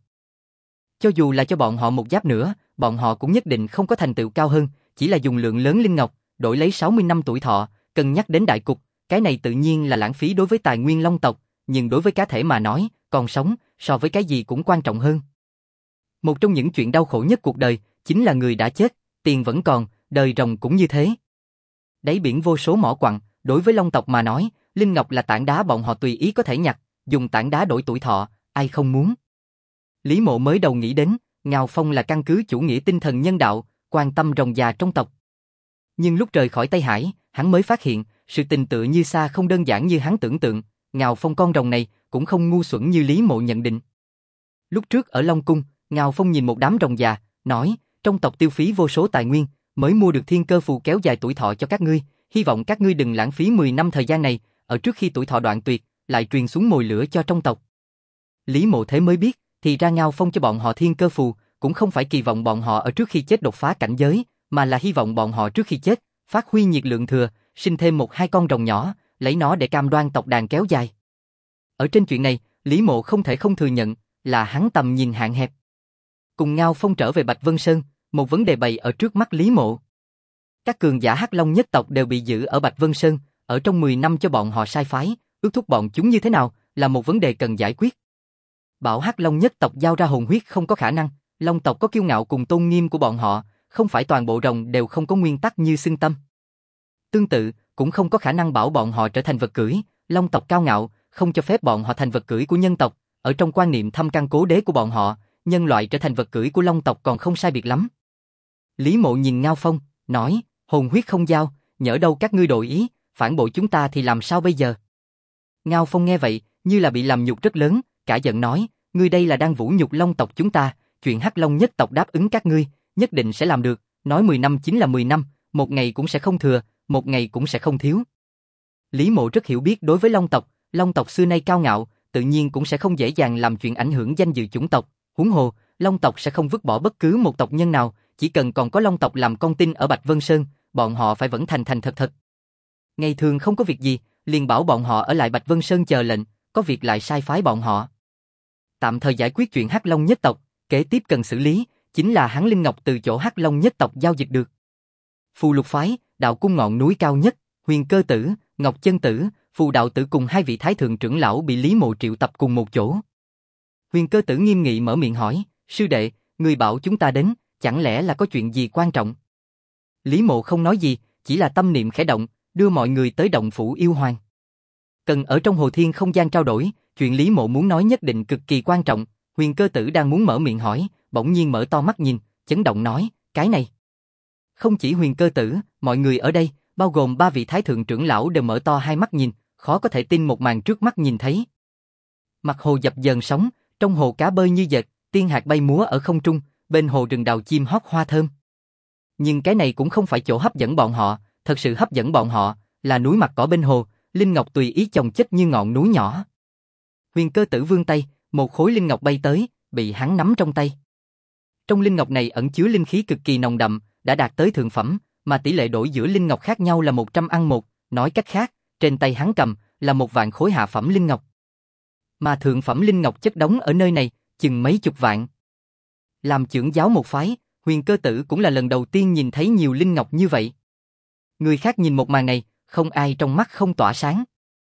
Cho dù là cho bọn họ một giáp nữa, bọn họ cũng nhất định không có thành tựu cao hơn, chỉ là dùng lượng lớn linh ngọc, đổi lấy 60 năm tuổi thọ, cân nhắc đến đại cục, cái này tự nhiên là lãng phí đối với tài nguyên long tộc, nhưng đối với cá thể mà nói, còn sống, so với cái gì cũng quan trọng hơn. Một trong những chuyện đau khổ nhất cuộc đời, chính là người đã chết, tiền vẫn còn, đời rồng cũng như thế. Đáy biển vô số mỏ quặng, đối với long tộc mà nói, linh ngọc là tảng đá bọn họ tùy ý có thể nhặt, dùng tảng đá đổi tuổi thọ, ai không muốn. Lý Mộ mới đầu nghĩ đến, Ngao Phong là căn cứ chủ nghĩa tinh thần nhân đạo, quan tâm rồng già trong tộc. Nhưng lúc rời khỏi Tây Hải, hắn mới phát hiện, sự tình tựa như xa không đơn giản như hắn tưởng tượng, Ngao Phong con rồng này cũng không ngu xuẩn như Lý Mộ nhận định. Lúc trước ở Long Cung, Ngao Phong nhìn một đám rồng già, nói, trong tộc tiêu phí vô số tài nguyên, mới mua được thiên cơ phù kéo dài tuổi thọ cho các ngươi, hy vọng các ngươi đừng lãng phí 10 năm thời gian này, ở trước khi tuổi thọ đoạn tuyệt, lại truyền xuống mồi lửa cho trong tộc. Lý Mộ thế mới biết, thì ra Ngao Phong cho bọn họ thiên cơ phù, cũng không phải kỳ vọng bọn họ ở trước khi chết đột phá cảnh giới, mà là hy vọng bọn họ trước khi chết, phát huy nhiệt lượng thừa, sinh thêm một hai con rồng nhỏ, lấy nó để cam đoan tộc đàn kéo dài. Ở trên chuyện này, Lý Mộ không thể không thừa nhận, là hắn tầm nhìn hạn hẹp. Cùng Ngao Phong trở về Bạch Vân Sơn, một vấn đề bày ở trước mắt Lý Mộ. Các cường giả Hắc Long nhất tộc đều bị giữ ở Bạch Vân Sơn, ở trong 10 năm cho bọn họ sai phái, ước thúc bọn chúng như thế nào, là một vấn đề cần giải quyết. Bảo Hắc Long nhất tộc giao ra hồn huyết không có khả năng, Long tộc có kiêu ngạo cùng tôn nghiêm của bọn họ, không phải toàn bộ rồng đều không có nguyên tắc như xưng tâm. Tương tự, cũng không có khả năng bảo bọn họ trở thành vật cưỡi, Long tộc cao ngạo, không cho phép bọn họ thành vật cưỡi của nhân tộc, ở trong quan niệm thâm căn cố đế của bọn họ, nhân loại trở thành vật cưỡi của Long tộc còn không sai biệt lắm. Lý Mộ nhìn Ngao Phong, nói, hồn huyết không giao, nhỡ đâu các ngươi đổi ý, phản bội chúng ta thì làm sao bây giờ? Ngao Phong nghe vậy, như là bị làm nhục rất lớn, cả giận nói, ngươi đây là đang vũ nhục Long tộc chúng ta, chuyện Hắc Long nhất tộc đáp ứng các ngươi, nhất định sẽ làm được, nói 10 năm chính là 10 năm, một ngày cũng sẽ không thừa, một ngày cũng sẽ không thiếu. Lý Mộ rất hiểu biết đối với Long tộc xưa nay cao ngạo, tự nhiên cũng sẽ không dễ dàng làm chuyện ảnh hưởng danh dự chủng tộc, huống hồ, Long tộc sẽ không vứt bỏ bất cứ một tộc nhân nào, chỉ cần còn có Long tộc làm con tin ở Bạch Vân Sơn, bọn họ phải vẫn thành thành thật thật. Ngày thường không có việc gì, liền bảo bọn họ ở lại Bạch Vân Sơn chờ lệnh, có việc lại sai phái bọn họ. Tạm thời giải quyết chuyện Hắc Long nhất tộc, kế tiếp cần xử lý, chính là hắn linh ngọc từ chỗ Hắc Long nhất tộc giao dịch được. Phù Lục phái, đạo cung ngọn núi cao nhất, Huyền Cơ Tử, Ngọc Chân Tử, Phù Đạo Tử cùng hai vị thái thượng trưởng lão bị Lý Mộ triệu tập cùng một chỗ. Huyền Cơ Tử nghiêm nghị mở miệng hỏi, sư đệ, người bảo chúng ta đến, chẳng lẽ là có chuyện gì quan trọng? Lý Mộ không nói gì, chỉ là tâm niệm khẽ động, đưa mọi người tới động phủ yêu hoàng. Cần ở trong Hồ Thiên không gian trao đổi, chuyện Lý Mộ muốn nói nhất định cực kỳ quan trọng. Huyền Cơ Tử đang muốn mở miệng hỏi, bỗng nhiên mở to mắt nhìn, chấn động nói, cái này. Không chỉ Huyền Cơ Tử, mọi người ở đây, bao gồm ba vị thái thượng trưởng lão đều mở to hai mắt nhìn, khó có thể tin một màn trước mắt nhìn thấy. Mặt hồ dập dờn sóng, trong hồ cá bơi như dệt, tiên hạt bay múa ở không trung, bên hồ rừng đào chim hót hoa thơm. Nhưng cái này cũng không phải chỗ hấp dẫn bọn họ, thật sự hấp dẫn bọn họ là núi mặt cỏ bên hồ, linh ngọc tùy ý chồng chất như ngọn núi nhỏ. Huyền Cơ Tử vươn tay, một khối linh ngọc bay tới, bị hắn nắm trong tay. Trong linh ngọc này ẩn chứa linh khí cực kỳ nồng đậm, đã đạt tới thượng phẩm, mà tỷ lệ đổi giữa linh ngọc khác nhau là 100:1, nói cách khác, trên tay hắn cầm là 1.000 khối hạ phẩm linh ngọc. Mà thượng phẩm linh ngọc chất đống ở nơi này, chừng mấy chục vạn. Làm trưởng giáo một phái, Huyền Cơ Tử cũng là lần đầu tiên nhìn thấy nhiều linh ngọc như vậy. Người khác nhìn một màn này, không ai trong mắt không tỏa sáng.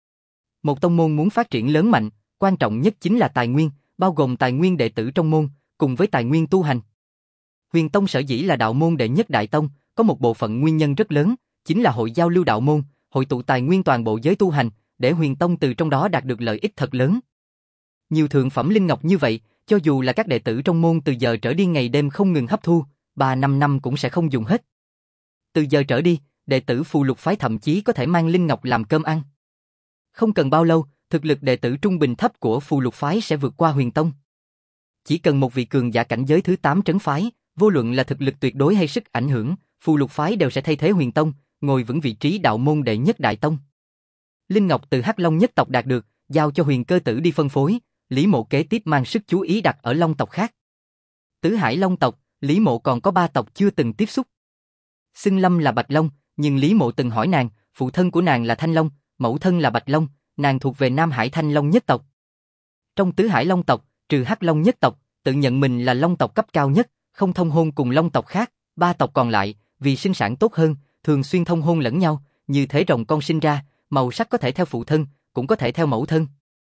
Một tông môn muốn phát triển lớn mạnh, quan trọng nhất chính là tài nguyên, bao gồm tài nguyên đệ tử trong môn, cùng với tài nguyên tu hành. Huyền Tông sở dĩ là đạo môn đệ nhất đại tông, có một bộ phận nguyên nhân rất lớn, chính là hội giao lưu đạo môn, hội tụ tài nguyên toàn bộ giới tu hành, để Huyền Tông từ trong đó đạt được lợi ích thật lớn. Nhiều thượng phẩm linh ngọc như vậy, cho dù là các đệ tử trong môn từ giờ trở đi ngày đêm không ngừng hấp thu, 3-5 năm cũng sẽ không dùng hết. Từ giờ trở đi, đệ tử Phù Lục phái thậm chí có thể mang linh ngọc làm cơm ăn. Không cần bao lâu, thực lực đệ tử trung bình thấp của Phù Lục phái sẽ vượt qua Huyền Tông. Chỉ cần một vị cường giả cảnh giới thứ 8 trấn phái, vô luận là thực lực tuyệt đối hay sức ảnh hưởng, Phù Lục phái đều sẽ thay thế Huyền Tông, ngồi vững vị trí đạo môn đệ nhất đại tông. Linh ngọc từ Hắc Long nhất tộc đạt được, giao cho Huyền Cơ Tử đi phân phối, Lý Mộ kế tiếp mang sức chú ý đặt ở Long tộc khác. Tứ Hải Long tộc, Lý Mộ còn có 3 tộc chưa từng tiếp xúc. Xưng Lâm là Bạch Long, nhưng Lý Mộ từng hỏi nàng, phụ thân của nàng là Thanh Long, mẫu thân là Bạch Long, nàng thuộc về Nam Hải Thanh Long nhất tộc. Trong tứ hải Long tộc, trừ Hắc Long nhất tộc, tự nhận mình là Long tộc cấp cao nhất, không thông hôn cùng Long tộc khác, ba tộc còn lại, vì sinh sản tốt hơn, thường xuyên thông hôn lẫn nhau, như thế rồng con sinh ra, màu sắc có thể theo phụ thân, cũng có thể theo mẫu thân.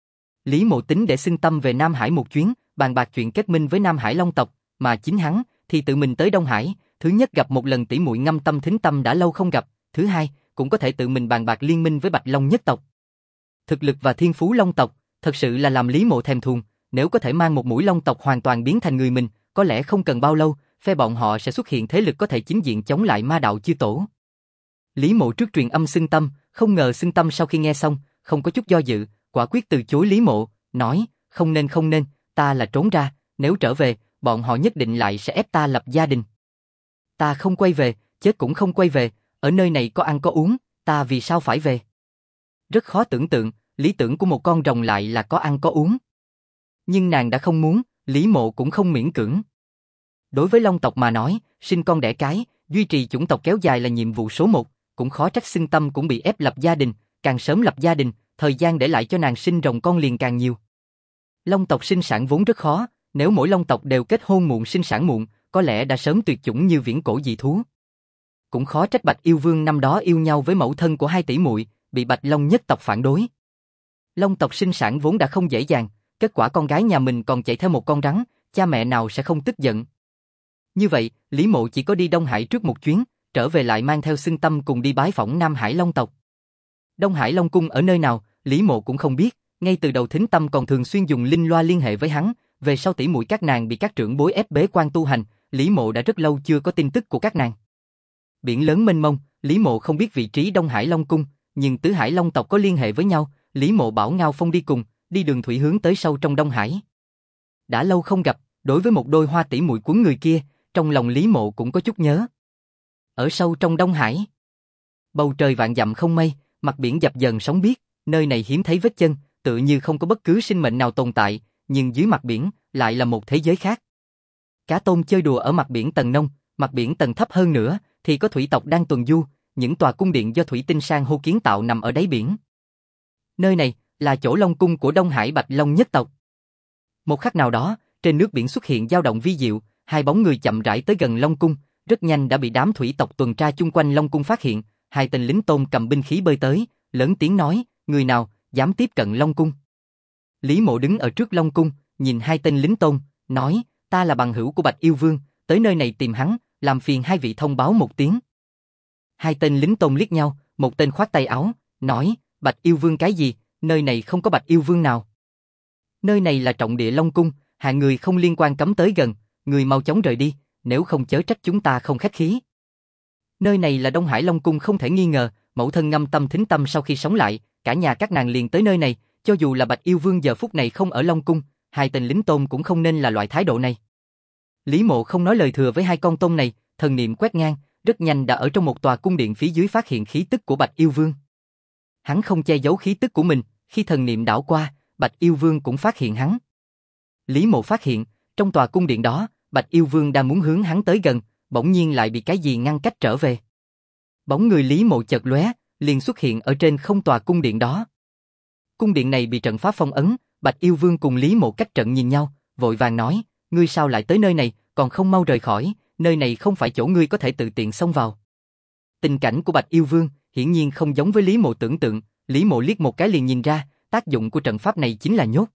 Lý Mộ tính để xưng tâm về Nam Hải một chuyến, bàn bạc chuyện kết minh với Nam Hải Long tộc, mà chính hắn thì tự mình tới Đông Hải, thứ nhất gặp một lần tỷ muội Ngâm Tâm Thính Tâm đã lâu không gặp, thứ hai cũng có thể tự mình bàn bạc liên minh với Bạch Long nhất tộc. Thực lực và thiên phú Long tộc, thật sự là làm Lý Mộ thèm thuồng, nếu có thể mang một mũi Long tộc hoàn toàn biến thành người mình, có lẽ không cần bao lâu, phe bọn họ sẽ xuất hiện thế lực có thể chính diện chống lại ma đạo chư tổ. Lý Mộ trước truyền âm xưng tâm, không ngờ xưng tâm sau khi nghe xong, không có chút do dự, quả quyết từ chối Lý Mộ, nói, không nên, ta là trốn ra, nếu trở về, bọn họ nhất định lại sẽ ép ta lập gia đình. Ta không quay về, chết cũng không quay về, ở nơi này có ăn có uống, ta vì sao phải về? Rất khó tưởng tượng, lý tưởng của một con rồng lại là có ăn có uống. Nhưng nàng đã không muốn, Lý Mộ cũng không miễn cưỡng. Đối với Long tộc mà nói, sinh con đẻ cái, duy trì chủng tộc kéo dài là nhiệm vụ số 1, cũng khó trách xưng tâm cũng bị ép lập gia đình, càng sớm lập gia đình, thời gian để lại cho nàng sinh rồng con liền càng nhiều. Long tộc sinh sản vốn rất khó, nếu mỗi Long tộc đều kết hôn muộn sinh sản muộn, có lẽ đã sớm tuyệt chủng như viễn cổ dị thú. Cũng khó trách Bạch Yêu Vương năm đó yêu nhau với mẫu thân của hai tỷ muội, bị Bạch Long nhất tộc phản đối. Long tộc sinh sản vốn đã không dễ dàng, kết quả con gái nhà mình còn chạy theo một con rắn, cha mẹ nào sẽ không tức giận. Như vậy, Lý Mộ chỉ có đi Đông Hải trước một chuyến, trở về lại mang theo xưng tâm cùng đi bái phỏng Nam Hải Long tộc. Đông Hải Long cung ở nơi nào, Lý Mộ cũng không biết, ngay từ đầu Thính Tâm còn thường xuyên dùng linh loa liên hệ với hắn, về sau tỷ muội các nàng bị các trưởng bối ép bế quan tu hành, Lý Mộ đã rất lâu chưa có tin tức của các nàng. Biển lớn mênh mông, Lý Mộ không biết vị trí Đông Hải Long cung, nhưng tứ hải Long tộc có liên hệ với nhau, Lý Mộ bảo Ngao Phong đi cùng, đi đường thủy hướng tới sâu trong Đông Hải. Đã lâu không gặp, đối với một đôi hoa tỷ muội cuốn người kia, trong lòng Lý Mộ cũng có chút nhớ. Ở sâu trong Đông Hải, bầu trời vạn dặm không mây, mặt biển dập dờn sóng biếc, nơi này hiếm thấy vết chân, tựa như không có bất cứ sinh mệnh nào tồn tại, nhưng dưới mặt biển lại là một thế giới khác. Cá tôm chơi đùa ở mặt biển tầng nông, mặt biển tầng thấp hơn nữa thì có thủy tộc đang tuần du, những tòa cung điện do thủy tinh san hô kiến tạo nằm ở đáy biển. Nơi này là chỗ Long cung của Đông Hải Bạch Long nhất tộc. Một khắc nào đó, trên nước biển xuất hiện dao động vi diệu, hai bóng người chậm rãi tới gần Long cung, rất nhanh đã bị đám thủy tộc tuần tra chung quanh Long cung phát hiện, hai tên lính tôn cầm binh khí bơi tới, lớn tiếng nói, người nào dám tiếp cận Long cung? Lý Mộ đứng ở trước Long cung, nhìn hai tên lính tôn, nói, ta là bằng hữu của Bạch Yêu Vương, tới nơi này tìm hắn, làm phiền hai vị thông báo một tiếng. Hai tên lính tôn liếc nhau, một tên khoát tay áo, nói, Bạch Yêu Vương cái gì, nơi này không có Bạch Yêu Vương nào. Nơi này là trọng địa Long cung, hạng người không liên quan cấm tới gần, người mau chóng rời đi, nếu không chớ trách chúng ta không khách khí. Nơi này là Đông Hải Long cung không thể nghi ngờ, mẫu thân Ngâm Tâm Thính Tâm sau khi sống lại, cả nhà các nàng liền tới nơi này, cho dù là Bạch Yêu Vương giờ phút này không ở Long cung, hai tên lính tôn cũng không nên là loại thái độ này. Lý Mộ không nói lời thừa với hai con tôn này, thần niệm quét ngang, rất nhanh đã ở trong một tòa cung điện phía dưới phát hiện khí tức của Bạch Yêu Vương. Hắn không che giấu khí tức của mình, khi thần niệm đảo qua, Bạch Yêu Vương cũng phát hiện hắn. Lý Mộ phát hiện, trong tòa cung điện đó, Bạch Yêu Vương đang muốn hướng hắn tới gần, bỗng nhiên lại bị cái gì ngăn cách trở về. Bóng người Lý Mộ chợt lóe, liền xuất hiện ở trên không tòa cung điện đó. Cung điện này bị trận pháp phong ấn, Bạch Yêu Vương cùng Lý Mộ cách trận nhìn nhau, vội vàng nói, ngươi sao lại tới nơi này, còn không mau rời khỏi, nơi này không phải chỗ ngươi có thể tự tiện xông vào. Tình cảnh của Bạch Yêu Vương hiển nhiên không giống với Lý Mộ tưởng tượng, Lý Mộ liếc một cái liền nhìn ra, tác dụng của trận pháp này chính là nhốt.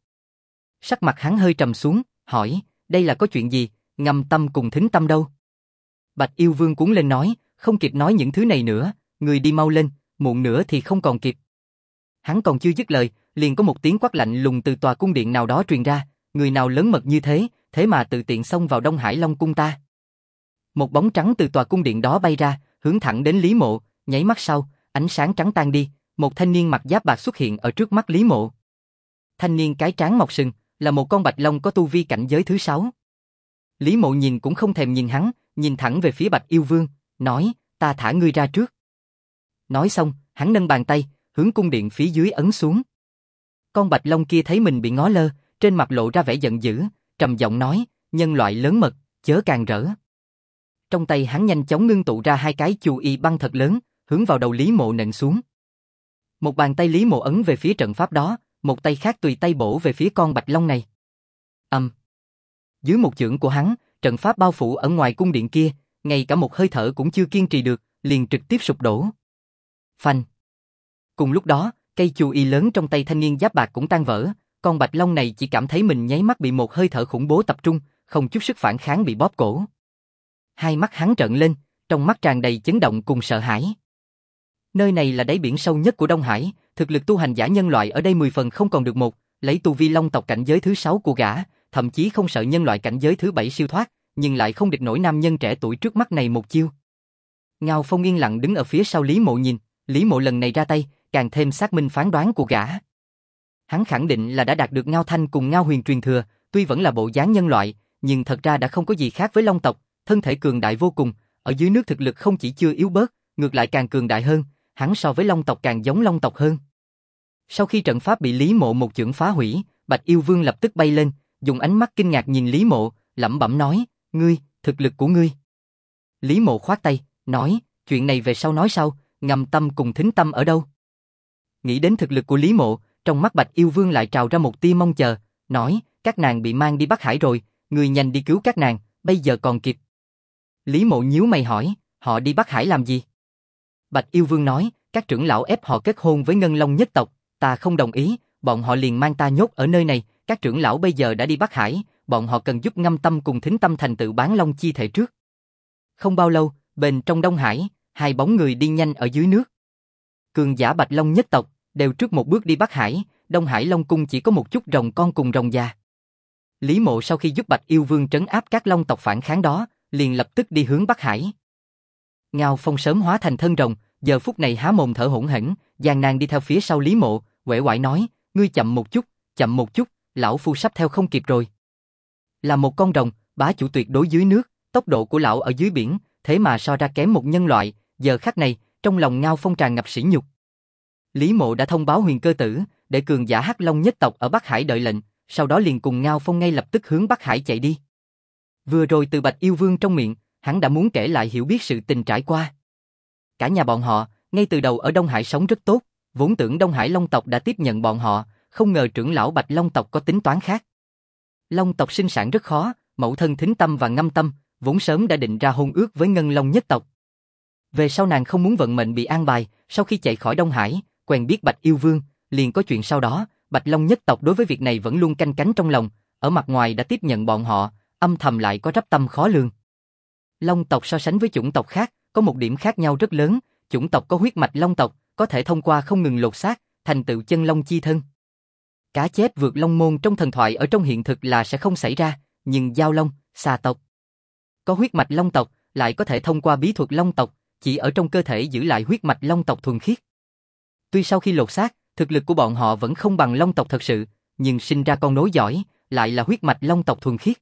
Sắc mặt hắn hơi trầm xuống, hỏi, đây là có chuyện gì, Ngâm Tâm cùng Thính Tâm đâu? Bạch Yêu Vương cuống lên nói, không kịp nói những thứ này nữa, người đi mau lên, muộn nữa thì không còn kịp. Hắn còn chưa dứt lời, liền có một tiếng quát lạnh lùng từ tòa cung điện nào đó truyền ra, người nào lớn mật như thế, thế mà tự tiện xông vào Đông Hải Long cung ta. Một bóng trắng từ tòa cung điện đó bay ra, hướng thẳng đến Lý Mộ, nháy mắt sau, ánh sáng trắng tan đi, một thanh niên mặc giáp bạc xuất hiện ở trước mắt Lý Mộ. Thanh niên cái trán mọc sừng, là một con bạch long có tu vi cảnh giới thứ 6. Lý Mộ nhìn cũng không thèm nhìn hắn, nhìn thẳng về phía Bạch Yêu Vương, nói, ta thả ngươi ra trước. Nói xong, hắn nâng bàn tay, hướng cung điện phía dưới ấn xuống. Con bạch long kia thấy mình bị ngó lơ, trên mặt lộ ra vẻ giận dữ, trầm giọng nói, nhân loại lớn mật, chớ càng rỡ. Trong tay hắn nhanh chóng ngưng tụ ra hai cái chu y băng thật lớn, hướng vào đầu Lý Mộ nện xuống. Một bàn tay Lý Mộ ấn về phía trận pháp đó, một tay khác tùy tay bổ về phía con bạch long này. Dưới một chưởng của hắn, trận pháp bao phủ ở ngoài cung điện kia, ngay cả một hơi thở cũng chưa kiên trì được, liền trực tiếp sụp đổ. Phanh. Cùng lúc đó, cây chù y lớn trong tay thanh niên giáp bạc cũng tan vỡ, con bạch long này chỉ cảm thấy mình nháy mắt bị một hơi thở khủng bố tập trung, không chút sức phản kháng bị bóp cổ. Hai mắt hắn trợn lên, trong mắt tràn đầy chấn động cùng sợ hãi. Nơi này là đáy biển sâu nhất của Đông Hải, thực lực tu hành giả nhân loại ở đây 10 phần không còn được một, lấy tu vi long tộc cảnh giới thứ 6 của gã, thậm chí không sợ nhân loại cảnh giới thứ 7 siêu thoát, nhưng lại không địch nổi nam nhân trẻ tuổi trước mắt này một chiêu. Ngao Phong yên lặng đứng ở phía sau Lý Mộ nhìn, Lý Mộ lần này ra tay, càng thêm xác minh phán đoán của gã. Hắn khẳng định là đã đạt được Ngao Thanh cùng Ngao Huyền truyền thừa, tuy vẫn là bộ dáng nhân loại, nhưng thật ra đã không có gì khác với long tộc, thân thể cường đại vô cùng, ở dưới nước thực lực không chỉ chưa yếu bớt, ngược lại càng cường đại hơn, hắn so với long tộc càng giống long tộc hơn. Sau khi trận pháp bị Lý Mộ một chưởng phá hủy, Bạch Yêu Vương lập tức bay lên, dùng ánh mắt kinh ngạc nhìn Lý Mộ, lẩm bẩm nói, ngươi, thực lực của ngươi. Lý Mộ khoát tay, nói, chuyện này về sau nói sau, Ngâm Tâm cùng Thính Tâm ở đâu? Nghĩ đến thực lực của Lý Mộ, trong mắt Bạch Yêu Vương lại trào ra một tia mong chờ, nói, các nàng bị mang đi Bắc Hải rồi, ngươi nhanh đi cứu các nàng, bây giờ còn kịp. Lý Mộ nhíu mày hỏi, họ đi Bắc Hải làm gì? Bạch Yêu Vương nói, các trưởng lão ép họ kết hôn với Ngân Long nhất tộc, ta không đồng ý, bọn họ liền mang ta nhốt ở nơi này, các trưởng lão bây giờ đã đi Bắc Hải, bọn họ cần giúp Ngâm Tâm cùng Thính Tâm thành tựu bán long chi thể trước. Không bao lâu, bên trong Đông Hải, hai bóng người đi nhanh ở dưới nước. Cường giả Bạch Long nhất tộc, đều trước một bước đi Bắc Hải, Đông Hải Long Cung chỉ có một chút rồng con cùng rồng già. Lý Mộ sau khi giúp Bạch Yêu Vương trấn áp các long tộc phản kháng đó, liền lập tức đi hướng Bắc Hải. Ngao Phong sớm hóa thành thân rồng, giờ phút này há mồm thở hổn hển, gian nan đi theo phía sau Lý Mộ, uể oải nói, ngươi chậm một chút, lão phu sắp theo không kịp rồi. Là một con rồng, bá chủ tuyệt đối dưới nước, tốc độ của lão ở dưới biển, thế mà so ra kém một nhân loại, giờ khắc này, trong lòng Ngao Phong tràn ngập sỉ nhục. Lý Mộ đã thông báo Huyền Cơ Tử, để cường giả Hắc Long nhất tộc ở Bắc Hải đợi lệnh, sau đó liền cùng Ngao Phong ngay lập tức hướng Bắc Hải chạy đi. Vừa rồi từ Bạch Yêu Vương trong miệng, hắn đã muốn kể lại hiểu biết sự tình trải qua. Cả nhà bọn họ, ngay từ đầu ở Đông Hải sống rất tốt, vốn tưởng Đông Hải Long tộc đã tiếp nhận bọn họ, không ngờ trưởng lão Bạch Long tộc có tính toán khác. Long tộc sinh sản rất khó, mẫu thân Thính Tâm và Ngâm Tâm, vốn sớm đã định ra hôn ước với Ngân Long nhất tộc. Về sau nàng không muốn vận mệnh bị an bài, sau khi chạy khỏi Đông Hải, quen biết Bạch Yêu Vương, liền có chuyện sau đó, Bạch Long nhất tộc đối với việc này vẫn luôn canh cánh trong lòng, ở mặt ngoài đã tiếp nhận bọn họ, âm thầm lại có rắp tâm khó lường. Long tộc so sánh với chủng tộc khác, có một điểm khác nhau rất lớn, chủng tộc có huyết mạch long tộc, có thể thông qua không ngừng lột xác, thành tựu chân long chi thân. Cá chép vượt long môn trong thần thoại ở trong hiện thực là sẽ không xảy ra, nhưng giao long, xà tộc có huyết mạch long tộc, lại có thể thông qua bí thuật long tộc, chỉ ở trong cơ thể giữ lại huyết mạch long tộc thuần khiết. Tuy sau khi lột xác, thực lực của bọn họ vẫn không bằng long tộc thật sự, nhưng sinh ra con nối giỏi, lại là huyết mạch long tộc thuần khiết.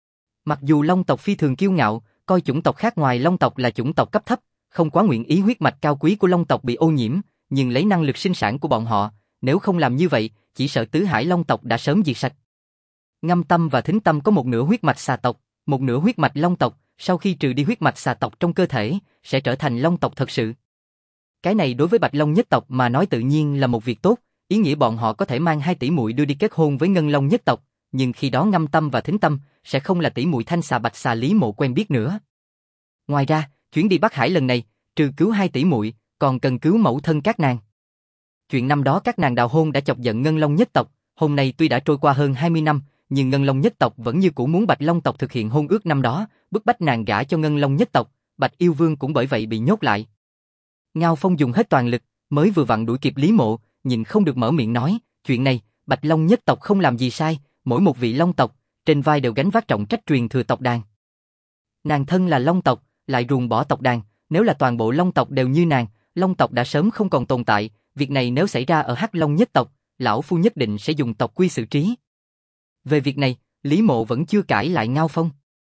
Mặc dù long tộc phi thường kiêu ngạo, coi chủng tộc khác ngoài long tộc là chủng tộc cấp thấp, không quá nguyện ý huyết mạch cao quý của long tộc bị ô nhiễm, nhưng lấy năng lực sinh sản của bọn họ, nếu không làm như vậy, chỉ sợ tứ hải long tộc đã sớm diệt sạch. Ngâm Tâm và Thính Tâm có một nửa huyết mạch xà tộc, một nửa huyết mạch long tộc, sau khi trừ đi huyết mạch xà tộc trong cơ thể, sẽ trở thành long tộc thật sự. Cái này đối với Bạch Long nhất tộc mà nói tự nhiên là một việc tốt, ý nghĩa bọn họ có thể mang 2 tỷ muội đưa đi kết hôn với Ngân Long nhất tộc, nhưng khi đó Ngâm Tâm và Thính Tâm sẽ không là tỷ muội thanh xà bạch xà Lý Mộ quen biết nữa. Ngoài ra, chuyến đi Bắc Hải lần này, trừ cứu 2 tỷ muội, còn cần cứu mẫu thân các nàng. Chuyện năm đó các nàng đào hôn đã chọc giận Ngân Long nhất tộc, hôm nay tuy đã trôi qua hơn 20 năm, nhưng Ngân Long nhất tộc vẫn như cũ muốn Bạch Long tộc thực hiện hôn ước năm đó, bức bách nàng gả cho Ngân Long nhất tộc, Bạch Yêu Vương cũng bởi vậy bị nhốt lại. Ngao Phong dùng hết toàn lực, mới vừa vặn đuổi kịp Lý Mộ, nhìn không được mở miệng nói, chuyện này, Bạch Long nhất tộc không làm gì sai, mỗi một vị long tộc, trên vai đều gánh vác trọng trách truyền thừa tộc đàn. Nàng thân là long tộc, lại ruồng bỏ tộc đàn, nếu là toàn bộ long tộc đều như nàng, long tộc đã sớm không còn tồn tại, việc này nếu xảy ra ở Hắc Long nhất tộc, lão phu nhất định sẽ dùng tộc quy xử trí. Về việc này, Lý Mộ vẫn chưa cãi lại Ngao Phong.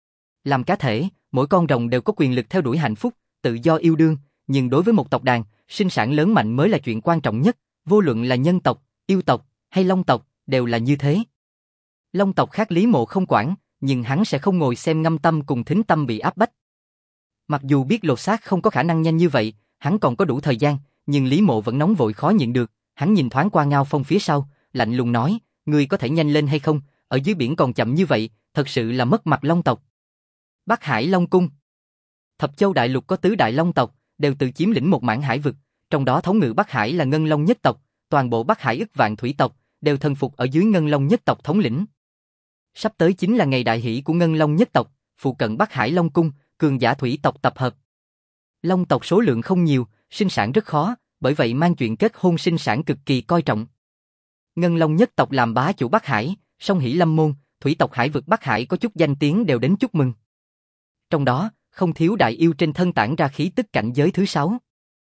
Làm cá thể, mỗi con rồng đều có quyền lực theo đuổi hạnh phúc, tự do yêu đương, nhưng đối với một tộc đàn, sinh sản lớn mạnh mới là chuyện quan trọng nhất, vô luận là nhân tộc, yêu tộc hay long tộc, đều là như thế. Long tộc khác Lý Mộ không quản, nhưng hắn sẽ không ngồi xem Ngâm Tâm cùng Thính Tâm bị áp bách. Mặc dù biết lột xác không có khả năng nhanh như vậy, hắn còn có đủ thời gian, nhưng Lý Mộ vẫn nóng vội khó nhịn được, hắn nhìn thoáng qua Ngao Phong phía sau, lạnh lùng nói, ngươi có thể nhanh lên hay không, ở dưới biển còn chậm như vậy, thật sự là mất mặt Long tộc. Bắc Hải Long Cung. Thập Châu Đại Lục có tứ đại Long tộc, đều tự chiếm lĩnh một mảng hải vực, trong đó thống ngự Bắc Hải là Ngân Long nhất tộc, toàn bộ Bắc Hải ức vạn thủy tộc đều thần phục ở dưới Ngân Long nhất tộc thống lĩnh. Sắp tới chính là ngày đại hỷ của Ngân Long nhất tộc, phụ cận Bắc Hải Long Cung, cường giả thủy tộc tập hợp. Long tộc số lượng không nhiều, sinh sản rất khó, bởi vậy mang chuyện kết hôn sinh sản cực kỳ coi trọng. Ngân Long nhất tộc làm bá chủ Bắc Hải, song Hỷ Lâm Môn, thủy tộc hải vực Bắc Hải có chút danh tiếng đều đến chúc mừng. Trong đó, không thiếu đại yêu trên thân tản ra khí tức cảnh giới thứ 6.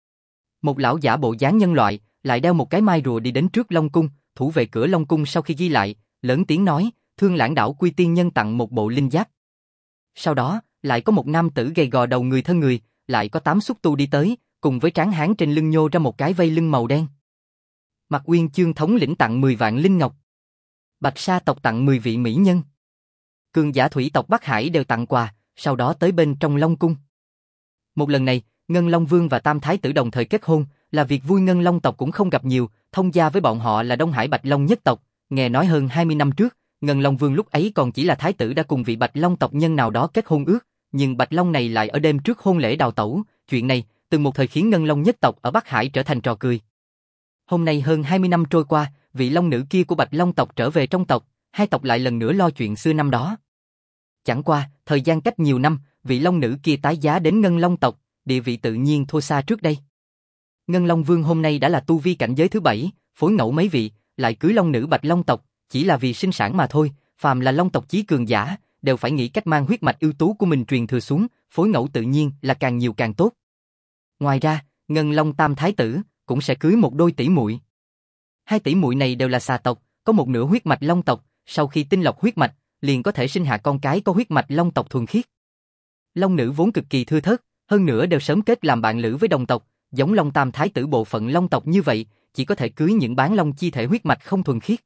Một lão giả bộ dáng nhân loại, lại đeo một cái mai rùa đi đến trước Long Cung, thủ vệ cửa Long Cung sau khi ghi lại, lớn tiếng nói, Thương Lãng Đảo Quy Tiên Nhân tặng một bộ linh giáp. Sau đó, lại có một nam tử gầy gò đầu người thân người, lại có 8 xúc tu đi tới, cùng với tráng hán trên lưng nhô ra một cái vây lưng màu đen. Mạc Uyên Chương thống lĩnh tặng 10 vạn linh ngọc. Bạch Sa tộc tặng 10 vị mỹ nhân. Cường giả thủy tộc Bắc Hải đều tặng quà, sau đó tới bên trong Long Cung. Một lần này, Ngân Long Vương và Tam Thái tử đồng thời kết hôn, là việc vui Ngân Long tộc cũng không gặp nhiều, thông gia với bọn họ là Đông Hải Bạch Long nhất tộc, nghe nói hơn 20 năm trước, Ngân Long Vương lúc ấy còn chỉ là thái tử đã cùng vị Bạch Long tộc nhân nào đó kết hôn ước, nhưng Bạch Long này lại ở đêm trước hôn lễ đào tẩu, chuyện này từng một thời khiến Ngân Long nhất tộc ở Bắc Hải trở thành trò cười. Hôm nay hơn 20 năm trôi qua, vị long nữ kia của Bạch Long tộc trở về trong tộc, hai tộc lại lần nữa lo chuyện xưa năm đó. Chẳng qua, thời gian cách nhiều năm, vị long nữ kia tái giá đến Ngân Long tộc, địa vị tự nhiên thua xa trước đây. Ngân Long Vương hôm nay đã là tu vi cảnh giới thứ 7, phối ngẫu mấy vị, lại cưới long nữ Bạch Long tộc, chỉ là vì sinh sản mà thôi, phàm là long tộc chí cường giả, đều phải nghĩ cách mang huyết mạch ưu tú của mình truyền thừa xuống, phối ngẫu tự nhiên là càng nhiều càng tốt. Ngoài ra, Ngân Long Tam Thái tử cũng sẽ cưới một đôi tỷ muội. Hai tỷ muội này đều là xà tộc, có một nửa huyết mạch long tộc, sau khi tinh lọc huyết mạch, liền có thể sinh hạ con cái có huyết mạch long tộc thuần khiết. Long nữ vốn cực kỳ thưa thớt, hơn nữa đều sớm kết làm bạn lữ với đồng tộc, giống Long Tam Thái tử bộ phận long tộc như vậy, chỉ có thể cưới những bán long chi thể huyết mạch không thuần khiết.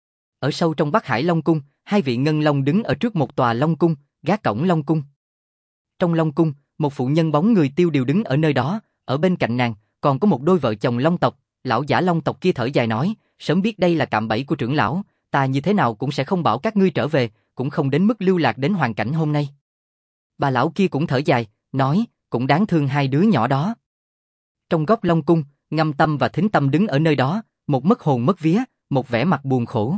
Ở sâu trong Bắc Hải Long Cung, hai vị ngân long đứng ở trước một tòa Long Cung, gác cổng Long Cung. Trong Long Cung, một phụ nhân bóng người tiêu điều đứng ở nơi đó, ở bên cạnh nàng, còn có một đôi vợ chồng long tộc, lão giả long tộc kia thở dài nói, sớm biết đây là cạm bẫy của trưởng lão, ta như thế nào cũng sẽ không bảo các ngươi trở về, cũng không đến mức lưu lạc đến hoàn cảnh hôm nay. Bà lão kia cũng thở dài, nói, cũng đáng thương hai đứa nhỏ đó. Trong góc Long Cung, Ngâm Tâm và Thính Tâm đứng ở nơi đó, một mất hồn mất vía, một vẻ mặt buồn khổ.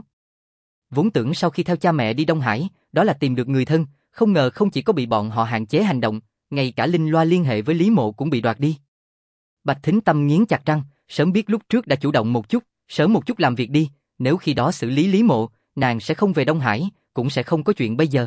Vốn tưởng sau khi theo cha mẹ đi Đông Hải, đó là tìm được người thân, không ngờ không chỉ có bị bọn họ hạn chế hành động, ngay cả linh loa liên hệ với Lý Mộ cũng bị đoạt đi. Bạch Thính Tâm nghiến chặt răng, sớm biết lúc trước đã chủ động một chút, sớm một chút làm việc đi, nếu khi đó xử lý Lý Mộ, nàng sẽ không về Đông Hải, cũng sẽ không có chuyện bây giờ.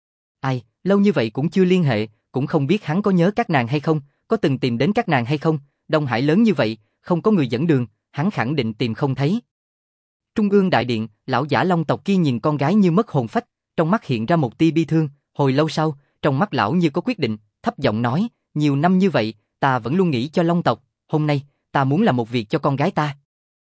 Ai, lâu như vậy cũng chưa liên hệ, cũng không biết hắn có nhớ các nàng hay không, có từng tìm đến các nàng hay không, Đông Hải lớn như vậy, không có người dẫn đường, hắn khẳng định tìm không thấy. Trung ương đại điện, lão giả long tộc kia nhìn con gái như mất hồn phách, trong mắt hiện ra một tia bi thương, hồi lâu sau, trong mắt lão như có quyết định, thấp giọng nói, nhiều năm như vậy, ta vẫn luôn nghĩ cho long tộc, hôm nay, ta muốn làm một việc cho con gái ta.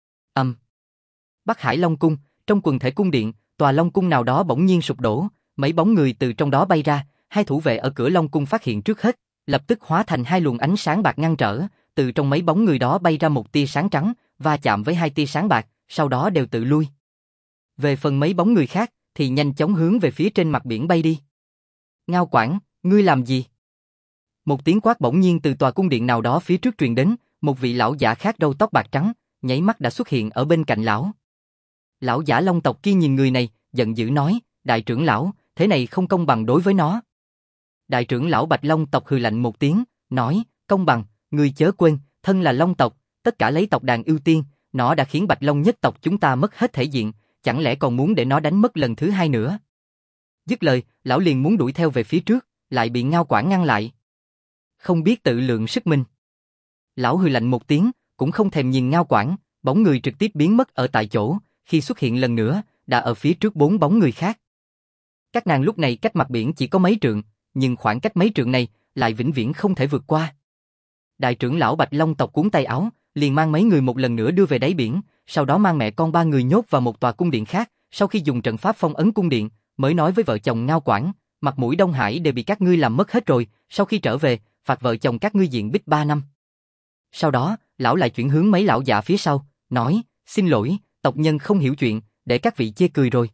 Bắc Hải Long Cung, trong quần thể cung điện, tòa Long Cung nào đó bỗng nhiên sụp đổ, mấy bóng người từ trong đó bay ra, hai thủ vệ ở cửa Long Cung phát hiện trước hết, lập tức hóa thành hai luồng ánh sáng bạc ngăn trở, từ trong mấy bóng người đó bay ra một tia sáng trắng, va chạm với hai tia sáng bạc, sau đó đều tự lui. Về phần mấy bóng người khác, thì nhanh chóng hướng về phía trên mặt biển bay đi. Ngao Quảng, ngươi làm gì? Một tiếng quát bỗng nhiên từ tòa cung điện nào đó phía trước truyền đến, một vị lão giả khác râu tóc bạc trắng, nháy mắt đã xuất hiện ở bên cạnh lão. Lão giả long tộc kia nhìn người này, giận dữ nói, đại trưởng lão, thế này không công bằng đối với nó. Đại trưởng lão Bạch Long tộc hừ lạnh một tiếng, nói, công bằng, ngươi chớ quên, thân là long tộc, tất cả lấy tộc đàn ưu tiên, nó đã khiến Bạch Long nhất tộc chúng ta mất hết thể diện, chẳng lẽ còn muốn để nó đánh mất lần thứ hai nữa? Dứt lời, lão liền muốn đuổi theo về phía trước, lại bị Ngao Quảng ngăn lại. Không biết tự lượng sức mình. Lão hừ lạnh một tiếng, cũng không thèm nhìn Ngao Quảng, bóng người trực tiếp biến mất ở tại chỗ, khi xuất hiện lần nữa, đã ở phía trước 4 bóng người khác. Các nàng lúc này cách mặt biển chỉ có mấy trượng, nhưng khoảng cách mấy trượng này lại vĩnh viễn không thể vượt qua. Đại trưởng lão Bạch Long tộc cuốn tay áo, liền mang mấy người một lần nữa đưa về đáy biển, sau đó mang mẹ con 3 người nhốt vào một tòa cung điện khác, sau khi dùng trận pháp phong ấn cung điện, mới nói với vợ chồng Ngao Quảng, mặt mũi Đông Hải đều bị các ngươi làm mất hết rồi, sau khi trở về, phạt vợ chồng các ngươi diện bích 3 năm. Sau đó, lão lại chuyển hướng mấy lão giả phía sau, nói, xin lỗi, tộc nhân không hiểu chuyện, để các vị chê cười rồi.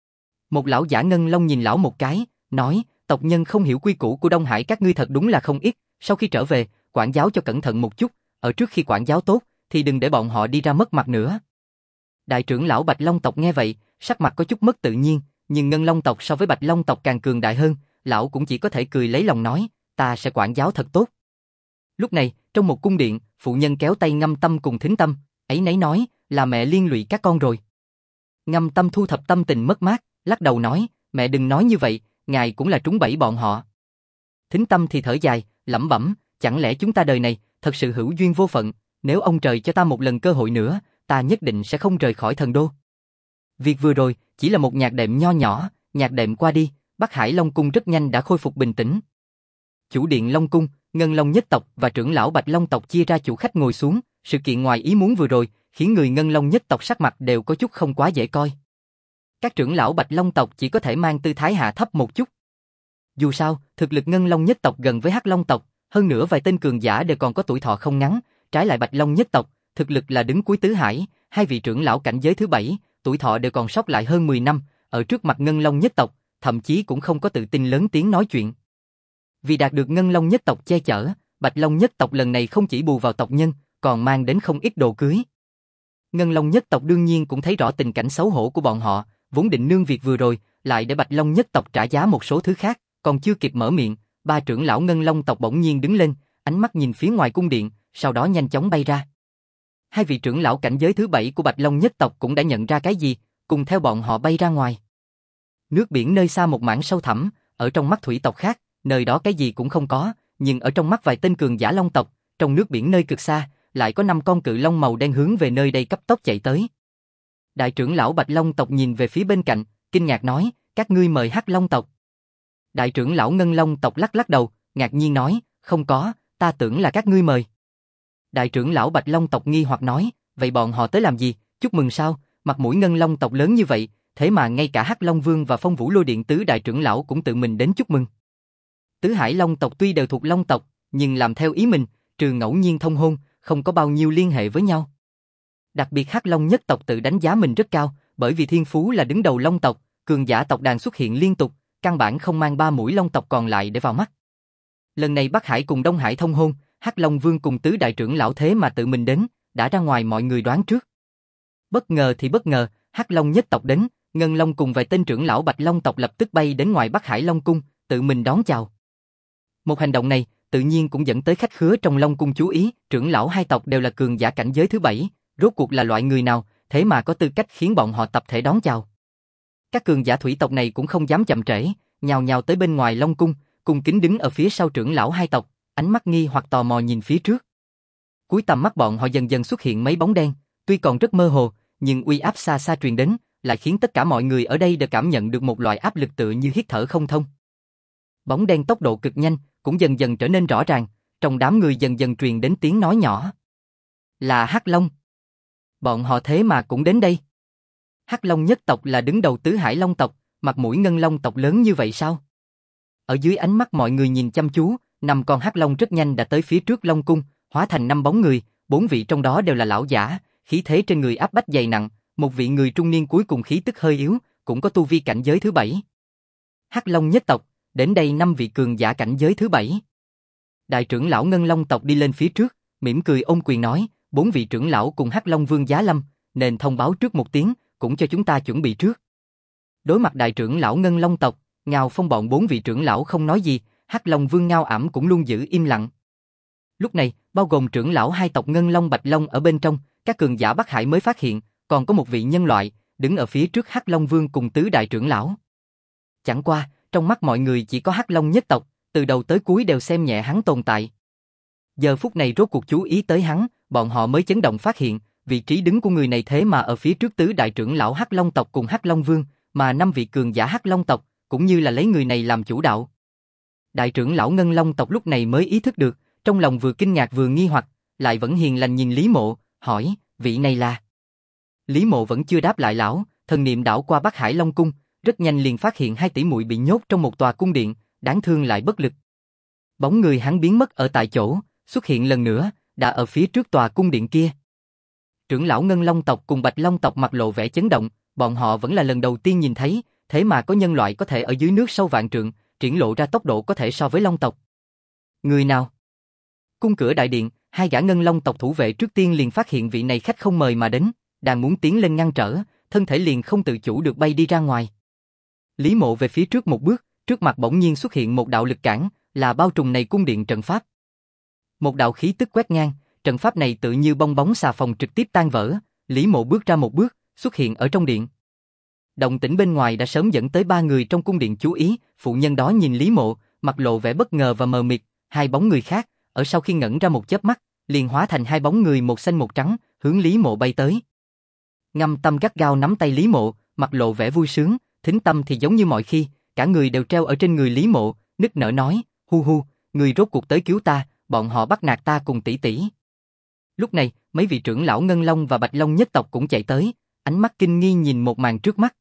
Một lão giả Ngân Long nhìn lão một cái, nói, tộc nhân không hiểu quy củ của Đông Hải các ngươi thật đúng là không ít, sau khi trở về, quản giáo cho cẩn thận một chút, ở trước khi quản giáo tốt, thì đừng để bọn họ đi ra mất mặt nữa. Đại trưởng lão Bạch Long tộc nghe vậy, sắc mặt có chút mất tự nhiên, nhưng Ngân Long tộc so với Bạch Long tộc càng cường đại hơn, lão cũng chỉ có thể cười lấy lòng nói, ta sẽ quản giáo thật tốt. Lúc này, trong một cung điện, phụ nhân kéo tay Ngâm Tâm cùng Thính Tâm, ấy nấy nói, là mẹ liên lụy các con rồi. Ngâm Tâm thu thập tâm tình mất mát, lắc đầu nói, mẹ đừng nói như vậy, ngài cũng là trúng bẫy bọn họ. Thính Tâm thì thở dài, lẩm bẩm, chẳng lẽ chúng ta đời này thật sự hữu duyên vô phận, nếu ông trời cho ta một lần cơ hội nữa, ta nhất định sẽ không rời khỏi thần đô. Việc vừa rồi chỉ là một nhạc đệm nho nhỏ, nhạc đệm qua đi, Bắc Hải Long cung rất nhanh đã khôi phục bình tĩnh. Chủ điện Long cung, Ngân Long nhất tộc và trưởng lão Bạch Long tộc chia ra chủ khách ngồi xuống, sự kiện ngoài ý muốn vừa rồi khiến người Ngân Long nhất tộc sắc mặt đều có chút không quá dễ coi. Các trưởng lão Bạch Long tộc chỉ có thể mang tư thái hạ thấp một chút. Dù sao, thực lực Ngân Long nhất tộc gần với Hắc Long tộc, hơn nữa vài tên cường giả đều còn có tuổi thọ không ngắn, trái lại Bạch Long nhất tộc, thực lực là đứng cuối tứ hải, hai vị trưởng lão cảnh giới thứ 7, tuổi thọ đều còn sót lại hơn 10 năm, ở trước mặt Ngân Long nhất tộc, thậm chí cũng không có tự tin lớn tiếng nói chuyện. Vì đạt được Ngân Long nhất tộc che chở, Bạch Long nhất tộc lần này không chỉ bù vào tộc nhân, còn mang đến không ít đồ cưới. Ngân Long nhất tộc đương nhiên cũng thấy rõ tình cảnh xấu hổ của bọn họ, vốn định nương việc vừa rồi, lại để Bạch Long nhất tộc trả giá một số thứ khác, còn chưa kịp mở miệng, ba trưởng lão Ngân Long tộc bỗng nhiên đứng lên, ánh mắt nhìn phía ngoài cung điện, sau đó nhanh chóng bay ra. Hai vị trưởng lão cảnh giới thứ 7 của Bạch Long nhất tộc cũng đã nhận ra cái gì, cùng theo bọn họ bay ra ngoài. Nước biển nơi xa một mảng sâu thẳm, ở trong mắt thủy tộc khác, nơi đó cái gì cũng không có, nhưng ở trong mắt vài tên cường giả Long tộc, trong nước biển nơi cực xa, lại có 5 con cự long màu đen hướng về nơi đây cấp tốc chạy tới. Đại trưởng lão Bạch Long tộc nhìn về phía bên cạnh, kinh ngạc nói, các ngươi mời Hắc Long tộc. Đại trưởng lão Ngân Long tộc lắc lắc đầu, ngạc nhiên nói, không có, ta tưởng là các ngươi mời. Đại trưởng lão Bạch Long tộc nghi hoặc nói, vậy bọn họ tới làm gì, chúc mừng sao, mặt mũi Ngân Long tộc lớn như vậy, thế mà ngay cả Hắc Long Vương và Phong Vũ Lôi Điện tứ đại trưởng lão cũng tự mình đến chúc mừng. Tứ Hải Long tộc tuy đều thuộc Long tộc, nhưng làm theo ý mình, trừ ngẫu nhiên thông hôn, không có bao nhiêu liên hệ với nhau. Đặc biệt Hắc Long nhất tộc tự đánh giá mình rất cao, bởi vì thiên phú là đứng đầu Long tộc, cường giả tộc đàn xuất hiện liên tục, căn bản không mang ba mũi Long tộc còn lại để vào mắt. Lần này Bắc Hải cùng Đông Hải thông hôn, Hắc Long Vương cùng tứ đại trưởng lão thế mà tự mình đến, đã ra ngoài mọi người đoán trước. Bất ngờ thì bất ngờ, Hắc Long nhất tộc đến, Ngân Long cùng vài tên trưởng lão Bạch Long tộc lập tức bay đến ngoài Bắc Hải Long cung, tự mình đón chào. Một hành động này, tự nhiên cũng dẫn tới khách khứa trong Long cung chú ý, trưởng lão hai tộc đều là cường giả cảnh giới thứ 7, rốt cuộc là loại người nào, thế mà có tư cách khiến bọn họ tập thể đón chào. Các cường giả thủy tộc này cũng không dám chậm trễ, nhào nhào tới bên ngoài Long cung, cùng kính đứng ở phía sau trưởng lão hai tộc, ánh mắt nghi hoặc tò mò nhìn phía trước. Cuối tầm mắt bọn họ dần dần xuất hiện mấy bóng đen, tuy còn rất mơ hồ, nhưng uy áp xa xa truyền đến, lại khiến tất cả mọi người ở đây đều cảm nhận được một loại áp lực tựa như hít thở không thông. Bóng đen tốc độ cực nhanh, cũng dần dần trở nên rõ ràng, trong đám người dần dần truyền đến tiếng nói nhỏ. Là Hắc Long. Bọn họ thế mà cũng đến đây. Hắc Long nhất tộc là đứng đầu tứ Hải Long tộc, mặt mũi Ngân Long tộc lớn như vậy sao? Ở dưới ánh mắt mọi người nhìn chăm chú, 5 con Hắc Long rất nhanh đã tới phía trước Long cung, hóa thành 5 bóng người, 4 vị trong đó đều là lão giả, khí thế trên người áp bách dày nặng, một vị người trung niên cuối cùng khí tức hơi yếu, cũng có tu vi cảnh giới thứ 7. Hắc Long nhất tộc, đến đây 5 vị cường giả cảnh giới thứ 7. Đại trưởng lão Ngân Long tộc đi lên phía trước, mỉm cười ôm quyền nói, 4 vị trưởng lão cùng Hắc Long Vương giá lâm, nên thông báo trước một tiếng, cũng cho chúng ta chuẩn bị trước. Đối mặt đại trưởng lão Ngân Long tộc, Ngao Phong bọn 4 vị trưởng lão không nói gì, Hắc Long Vương Ngao Ảm cũng luôn giữ im lặng. Lúc này, bao gồm trưởng lão hai tộc Ngân Long Bạch Long ở bên trong, các cường giả Bắc Hải mới phát hiện, còn có một vị nhân loại, đứng ở phía trước Hắc Long Vương cùng tứ đại trưởng lão. Chẳng qua, trong mắt mọi người chỉ có Hắc Long nhất tộc, từ đầu tới cuối đều xem nhẹ hắn tồn tại. Giờ phút này rốt cuộc chú ý tới hắn, bọn họ mới chấn động phát hiện, vị trí đứng của người này thế mà ở phía trước tứ đại trưởng lão Hắc Long tộc cùng Hắc Long Vương, mà 5 vị cường giả Hắc Long tộc, cũng như là lấy người này làm chủ đạo. Đại trưởng lão Ngân Long tộc lúc này mới ý thức được, trong lòng vừa kinh ngạc vừa nghi hoặc, lại vẫn hiền lành nhìn Lý Mộ, hỏi, vị này là... Lý Mộ vẫn chưa đáp lại lão, thần niệm đảo qua Bắc Hải Long cung, rất nhanh liền phát hiện 2 tỷ muội bị nhốt trong một tòa cung điện, đáng thương lại bất lực. Bóng người hắn biến mất ở tại chỗ, xuất hiện lần nữa, đã ở phía trước tòa cung điện kia. Trưởng lão Ngân Long tộc cùng Bạch Long tộc mặt lộ vẻ chấn động, bọn họ vẫn là lần đầu tiên nhìn thấy, thế mà có nhân loại có thể ở dưới nước sâu vạn trượng, triển lộ ra tốc độ có thể so với Long tộc. Người nào? Cung cửa đại điện, hai gã Ngân Long tộc thủ vệ trước tiên liền phát hiện vị này khách không mời mà đến, đang muốn tiến lên ngăn trở, thân thể liền không tự chủ được bay đi ra ngoài. Lý Mộ về phía trước một bước, trước mặt bỗng nhiên xuất hiện một đạo lực cản, là bao trùm này cung điện trận pháp. Một đạo khí tức quét ngang, trận pháp này tự như bong bóng xà phòng trực tiếp tan vỡ, Lý Mộ bước ra một bước, xuất hiện ở trong điện. Động tĩnh bên ngoài đã sớm dẫn tới ba người trong cung điện chú ý, phụ nhân đó nhìn Lý Mộ, mặt lộ vẻ bất ngờ và mờ mịt, hai bóng người khác, ở sau khi ngẩn ra một chớp mắt, liền hóa thành hai bóng người một xanh một trắng, hướng Lý Mộ bay tới. Ngâm Tâm gắt gao nắm tay Lý Mộ, mặt lộ vẻ vui sướng, Thính Tâm thì giống như mọi khi, cả người đều treo ở trên người Lý Mộ, nức nở nói, hu hu, người rốt cuộc tới cứu ta, bọn họ bắt nạt ta cùng tỷ tỷ. Lúc này, mấy vị trưởng lão Ngân Long và Bạch Long nhất tộc cũng chạy tới, ánh mắt kinh nghi nhìn một màn trước mắt.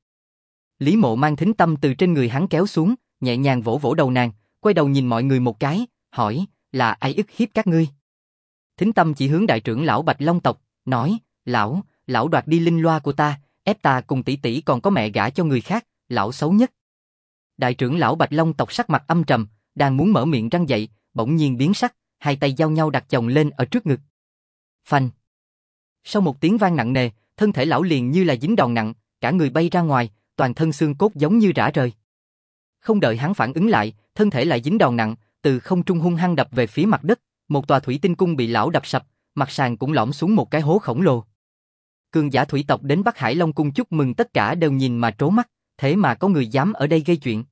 Lý Mộ mang Thính Tâm từ trên người hắn kéo xuống, nhẹ nhàng vỗ vỗ đầu nàng, quay đầu nhìn mọi người một cái, hỏi, là ai ức hiếp các ngươi? Thính Tâm chỉ hướng đại trưởng lão Bạch Long tộc, nói, lão đoạt đi linh loa của ta, ép ta cùng tỷ tỷ còn có mẹ gả cho người khác, lão xấu nhất. Đại trưởng lão Bạch Long tộc sắc mặt âm trầm, đang muốn mở miệng răng dậy, bỗng nhiên biến sắc, hai tay giao nhau đặt chồng lên ở trước ngực. Phanh. Sau một tiếng vang nặng nề, thân thể lão liền như là dính đòn nặng, cả người bay ra ngoài, toàn thân xương cốt giống như rã rời. Không đợi hắn phản ứng lại, thân thể lại dính đòn nặng, từ không trung hung hăng đập về phía mặt đất, một tòa thủy tinh cung bị lão đập sập, mặt sàn cũng lõm xuống một cái hố khổng lồ. Cường giả thủy tộc đến Bắc Hải Long cung chúc mừng tất cả đều nhìn mà trố mắt, thế mà có người dám ở đây gây chuyện.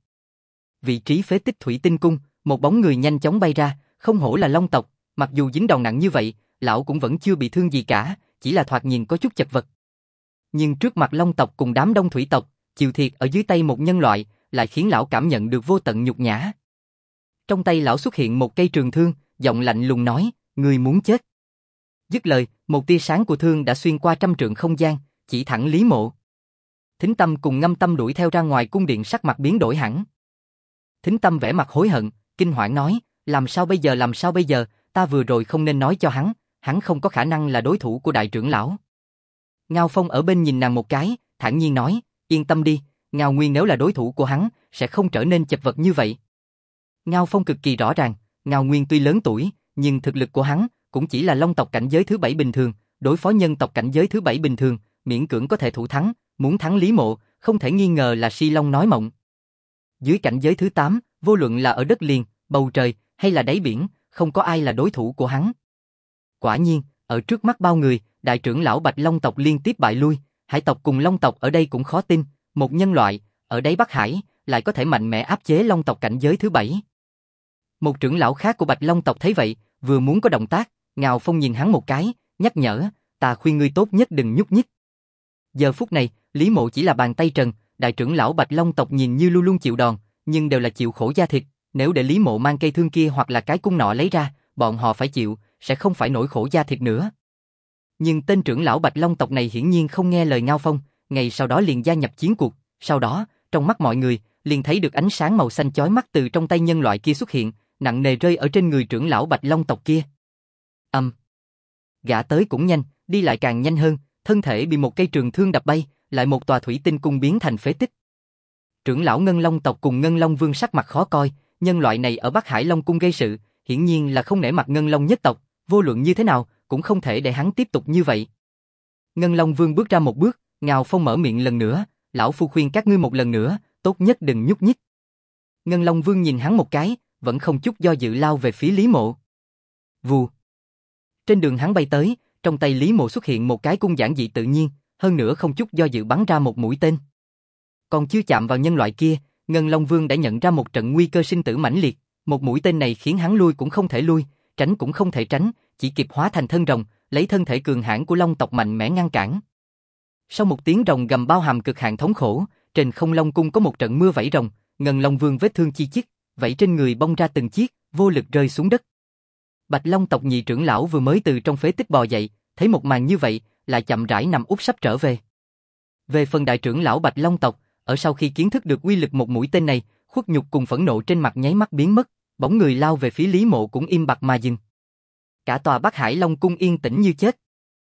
Vị trí phế tích thủy tinh cung, một bóng người nhanh chóng bay ra, không hổ là Long tộc, mặc dù dính đòn nặng như vậy, lão cũng vẫn chưa bị thương gì cả, chỉ là thoạt nhìn có chút chật vật. Nhưng trước mặt Long tộc cùng đám đông thủy tộc, chịu thiệt ở dưới tay một nhân loại, lại khiến lão cảm nhận được vô tận nhục nhã. Trong tay lão xuất hiện một cây trường thương, giọng lạnh lùng nói, người muốn chết. Dứt lời, một tia sáng của thương đã xuyên qua trăm trượng không gian, chỉ thẳng Lý Mộ. Thính Tâm cùng Ngâm Tâm đuổi theo ra ngoài cung điện, sắc mặt biến đổi hẳn. Thính Tâm vẻ mặt hối hận, kinh hoảng nói, làm sao bây giờ, ta vừa rồi không nên nói cho hắn không có khả năng là đối thủ của đại trưởng lão. Ngao Phong ở bên nhìn nàng một cái, thản nhiên nói, yên tâm đi, Ngao Nguyên nếu là đối thủ của hắn, sẽ không trở nên chật vật như vậy. Ngao Phong cực kỳ rõ ràng, Ngao Nguyên tuy lớn tuổi, nhưng thực lực của hắn cũng chỉ là Long tộc cảnh giới thứ 7 bình thường, đối phó nhân tộc cảnh giới thứ 7 bình thường, miễn cưỡng có thể thủ thắng, muốn thắng Lý Mộ, không thể nghi ngờ là si long nói mộng. Dưới cảnh giới thứ 8, vô luận là ở đất liền, bầu trời hay là đáy biển, không có ai là đối thủ của hắn. Quả nhiên, ở trước mắt bao người, đại trưởng lão Bạch Long tộc liên tiếp bại lui, Hải tộc cùng Long tộc ở đây cũng khó tin, một nhân loại ở đáy Bắc Hải lại có thể mạnh mẽ áp chế Long tộc cảnh giới thứ 7. Một trưởng lão khác của Bạch Long tộc thấy vậy, vừa muốn có động tác, Ngao Phong nhìn hắn một cái, nhắc nhở, ta khuyên ngươi tốt nhất đừng nhúc nhích. Giờ phút này, Lý Mộ chỉ là bàn tay trần, đại trưởng lão Bạch Long tộc nhìn như luôn luôn chịu đòn, nhưng đều là chịu khổ da thịt, nếu để Lý Mộ mang cây thương kia hoặc là cái cung nọ lấy ra, bọn họ phải chịu, sẽ không phải nỗi khổ da thịt nữa. Nhưng tên trưởng lão Bạch Long tộc này hiển nhiên không nghe lời Ngao Phong, ngày sau đó liền gia nhập chiến cuộc, sau đó, trong mắt mọi người, liền thấy được ánh sáng màu xanh chói mắt từ trong tay nhân loại kia xuất hiện, nặng nề rơi ở trên người trưởng lão Bạch Long tộc kia. Gã tới cũng nhanh, đi lại càng nhanh hơn, thân thể bị một cây trường thương đập bay, lại một tòa thủy tinh cung biến thành phế tích. Trưởng lão Ngân Long tộc cùng Ngân Long Vương sắc mặt khó coi, nhân loại này ở Bắc Hải Long cung gây sự, hiển nhiên là không nể mặt Ngân Long nhất tộc, vô luận như thế nào, cũng không thể để hắn tiếp tục như vậy. Ngân Long Vương bước ra một bước, Ngao Phong mở miệng lần nữa, lão phu khuyên các ngươi một lần nữa, tốt nhất đừng nhúc nhích. Ngân Long Vương nhìn hắn một cái, vẫn không chút do dự lao về phía Lý Mộ. Vù. Trên đường hắn bay tới, trong tay Lý Mộ xuất hiện một cái cung giản dị tự nhiên, hơn nữa không chút do dự bắn ra một mũi tên. Còn chưa chạm vào nhân loại kia, Ngân Long Vương đã nhận ra một trận nguy cơ sinh tử mãnh liệt, một mũi tên này khiến hắn lui cũng không thể lui, tránh cũng không thể tránh, chỉ kịp hóa thành thân rồng, lấy thân thể cường hãn của Long tộc mạnh mẽ ngăn cản. Sau một tiếng rồng gầm bao hàm cực hạn thống khổ, trên không Long cung có một trận mưa vảy rồng, Ngân Long Vương vết thương chi chít, vảy trên người bong ra từng chiếc, vô lực rơi xuống đất. Bạch Long tộc nhị trưởng lão vừa mới từ trong phế tích bò dậy, thấy một màn như vậy, lại chậm rãi nằm úp sắp trở về. Về phần đại trưởng lão Bạch Long tộc, ở sau khi kiến thức được uy lực một mũi tên này, khuất nhục cùng phẫn nộ trên mặt nháy mắt biến mất, bóng người lao về phía Lý Mộ cũng im bặt mà dừng. Cả tòa Bắc Hải Long cung yên tĩnh như chết.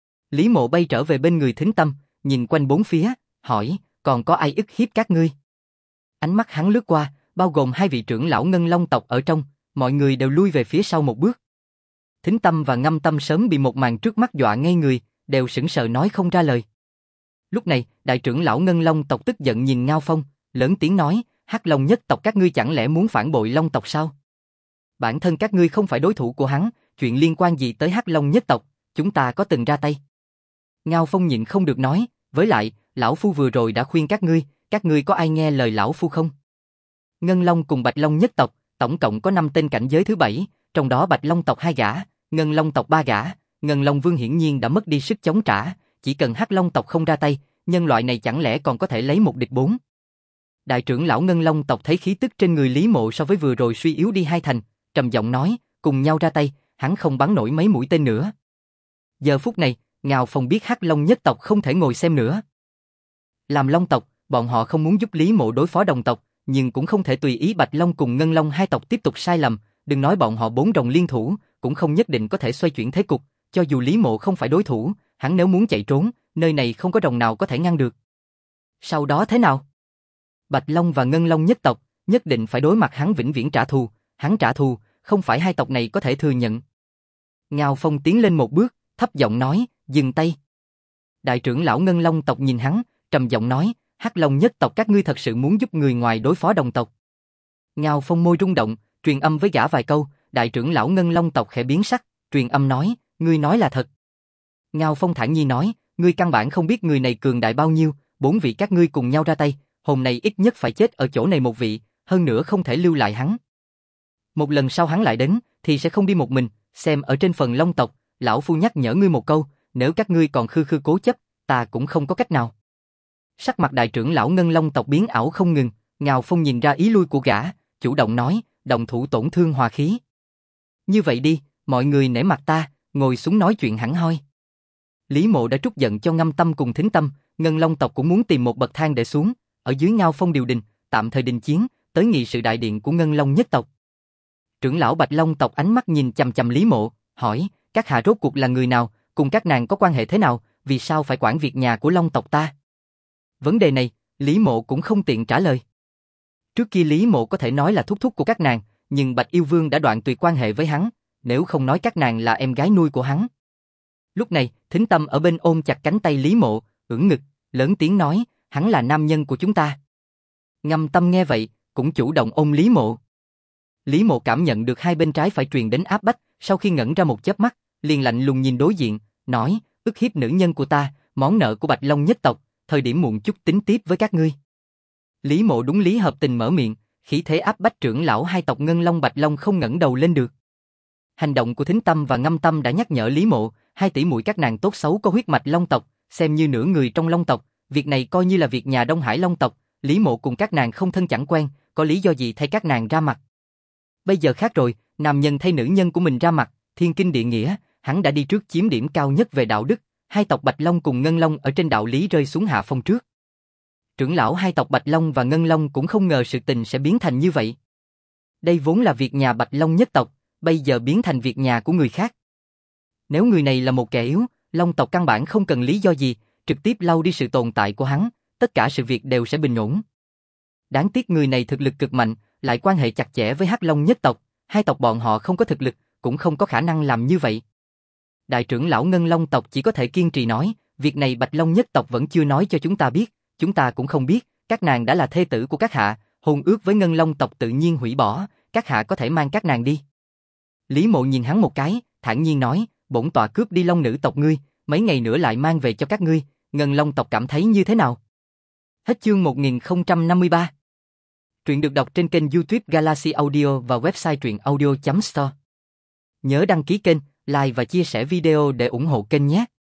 Lý Mộ bay trở về bên người Thính Tâm, nhìn quanh bốn phía, hỏi, còn có ai ức hiếp các ngươi? Ánh mắt hắn lướt qua, bao gồm hai vị trưởng lão Ngân Long tộc ở trong, mọi người đều lui về phía sau một bước. Thính Tâm và Ngâm Tâm sớm bị một màn trước mắt dọa ngây người, đều sững sờ nói không ra lời. Lúc này, đại trưởng lão Ngân Long tộc tức giận nhìn Ngao Phong, lớn tiếng nói, Hắc Long nhất tộc các ngươi chẳng lẽ muốn phản bội Long tộc sao? Bản thân các ngươi không phải đối thủ của hắn, chuyện liên quan gì tới Hắc Long nhất tộc, chúng ta có từng ra tay. Ngao Phong nhịn không được nói, với lại, lão phu vừa rồi đã khuyên các ngươi có ai nghe lời lão phu không? Ngân Long cùng Bạch Long nhất tộc, tổng cộng có 5 tên cảnh giới thứ 7, trong đó Bạch Long tộc 2 gã, Ngân Long tộc 3 gã, Ngân Long Vương hiển nhiên đã mất đi sức chống trả, chỉ cần Hắc Long tộc không ra tay, nhân loại này chẳng lẽ còn có thể lấy một địch 4. Đại trưởng lão Ngân Long tộc thấy khí tức trên người Lý Mộ so với vừa rồi suy yếu đi 2 thành, trầm giọng nói, cùng nhau ra tay, hắn không bắn nổi mấy mũi tên nữa. Giờ phút này, Ngao Phong biết Hắc Long nhất tộc không thể ngồi xem nữa. Làm Long tộc, bọn họ không muốn giúp Lý Mộ đối phó đồng tộc, nhưng cũng không thể tùy ý Bạch Long cùng Ngân Long hai tộc tiếp tục sai lầm, đừng nói bọn họ 4 rồng liên thủ, cũng không nhất định có thể xoay chuyển thế cục, cho dù Lý Mộ không phải đối thủ, hắn nếu muốn chạy trốn, nơi này không có rồng nào có thể ngăn được. Sau đó thế nào? Bạch Long và Ngân Long nhất tộc, nhất định phải đối mặt hắn vĩnh viễn trả thù, hắn trả thù, không phải hai tộc này có thể thừa nhận. Ngao Phong tiến lên một bước, thấp giọng nói, dừng tay. Đại trưởng lão Ngân Long tộc nhìn hắn, trầm giọng nói, Hắc Long nhất tộc các ngươi thật sự muốn giúp người ngoài đối phó đồng tộc. Ngao Phong môi rung động, truyền âm với gã vài câu, đại trưởng lão Ngân Long tộc khẽ biến sắc, truyền âm nói, ngươi nói là thật. Ngao Phong thản nhiên nói, ngươi căn bản không biết người này cường đại bao nhiêu, 4 vị các ngươi cùng nhau ra tay, hôm nay ít nhất phải chết ở chỗ này một vị, hơn nữa không thể lưu lại hắn. Một lần sau hắn lại đến, thì sẽ không đi một mình, xem ở trên phần Long tộc, lão phu nhắc nhở ngươi một câu, nếu các ngươi còn khư khư cố chấp, ta cũng không có cách nào. Sắc mặt đại trưởng lão Ngân Long tộc biến ảo không ngừng, Ngao Phong nhìn ra ý lui của gã, chủ động nói, đồng thủ tổn thương hòa khí. Như vậy đi, mọi người nể mặt ta, ngồi xuống nói chuyện hẳn hoi. Lý Mộ đã trút giận cho Ngâm Tâm cùng Thính Tâm, Ngân Long tộc cũng muốn tìm một bậc thang để xuống, ở dưới Ngao Phong điều đình, tạm thời đình chiến, tới nghị sự đại điện của Ngân Long nhất tộc. Trưởng lão Bạch Long tộc ánh mắt nhìn chằm chằm Lý Mộ, hỏi, các hạ rốt cuộc là người nào, cùng các nàng có quan hệ thế nào, vì sao phải quản việc nhà của Long tộc ta? Vấn đề này, Lý Mộ cũng không tiện trả lời. Trước kia Lý Mộ có thể nói là thúc thúc của các nàng, nhưng Bạch Yêu Vương đã đoạn tuyệt quan hệ với hắn, nếu không nói các nàng là em gái nuôi của hắn. Lúc này, Thính Tâm ở bên ôm chặt cánh tay Lý Mộ, ưỡn ngực, lớn tiếng nói, hắn là nam nhân của chúng ta. Ngâm Tâm nghe vậy, cũng chủ động ôm Lý Mộ. Lý Mộ cảm nhận được hai bên trái phải truyền đến áp bách, sau khi ngẩn ra một chớp mắt, liền lạnh lùng nhìn đối diện, nói, ức hiếp nữ nhân của ta, món nợ của Bạch Long nhất tộc, thời điểm muộn chút tính tiếp với các ngươi. Lý Mộ đúng lý hợp tình mở miệng, khí thế áp bách trưởng lão hai tộc Ngân Long Bạch Long không ngẩng đầu lên được. Hành động của Thính Tâm và Ngâm Tâm đã nhắc nhở Lý Mộ, hai tỷ muội các nàng tốt xấu có huyết mạch Long tộc, xem như nửa người trong Long tộc, việc này coi như là việc nhà Đông Hải Long tộc, Lý Mộ cùng các nàng không thân chẳng quen, có lý do gì thay các nàng ra mặt. Bây giờ khác rồi, nam nhân thay nữ nhân của mình ra mặt, thiên kinh địa nghĩa, hắn đã đi trước chiếm điểm cao nhất về đạo đức, hai tộc Bạch Long cùng Ngân Long ở trên đạo lý rơi xuống hạ phong trước. Trưởng lão hai tộc Bạch Long và Ngân Long cũng không ngờ sự tình sẽ biến thành như vậy. Đây vốn là việc nhà Bạch Long nhất tộc, bây giờ biến thành việc nhà của người khác. Nếu người này là một kẻ yếu, Long tộc căn bản không cần lý do gì, trực tiếp lau đi sự tồn tại của hắn, tất cả sự việc đều sẽ bình ổn. Đáng tiếc người này thực lực cực mạnh, lại quan hệ chặt chẽ với Hắc Long nhất tộc, hai tộc bọn họ không có thực lực, cũng không có khả năng làm như vậy. Đại trưởng lão Ngân Long tộc chỉ có thể kiên trì nói, việc này Bạch Long nhất tộc vẫn chưa nói cho chúng ta biết, chúng ta cũng không biết, các nàng đã là thê tử của các hạ, hôn ước với Ngân Long tộc tự nhiên hủy bỏ, các hạ có thể mang các nàng đi. Lý Mộ nhìn hắn một cái, thản nhiên nói, bổn tọa cướp đi Long nữ tộc ngươi, mấy ngày nữa lại mang về cho các ngươi, Ngân Long tộc cảm thấy như thế nào? Hết chương 1053. Truyện được đọc trên kênh YouTube Galaxy Audio và website truyệnaudio.store. Nhớ đăng ký kênh, like và chia sẻ video để ủng hộ kênh nhé.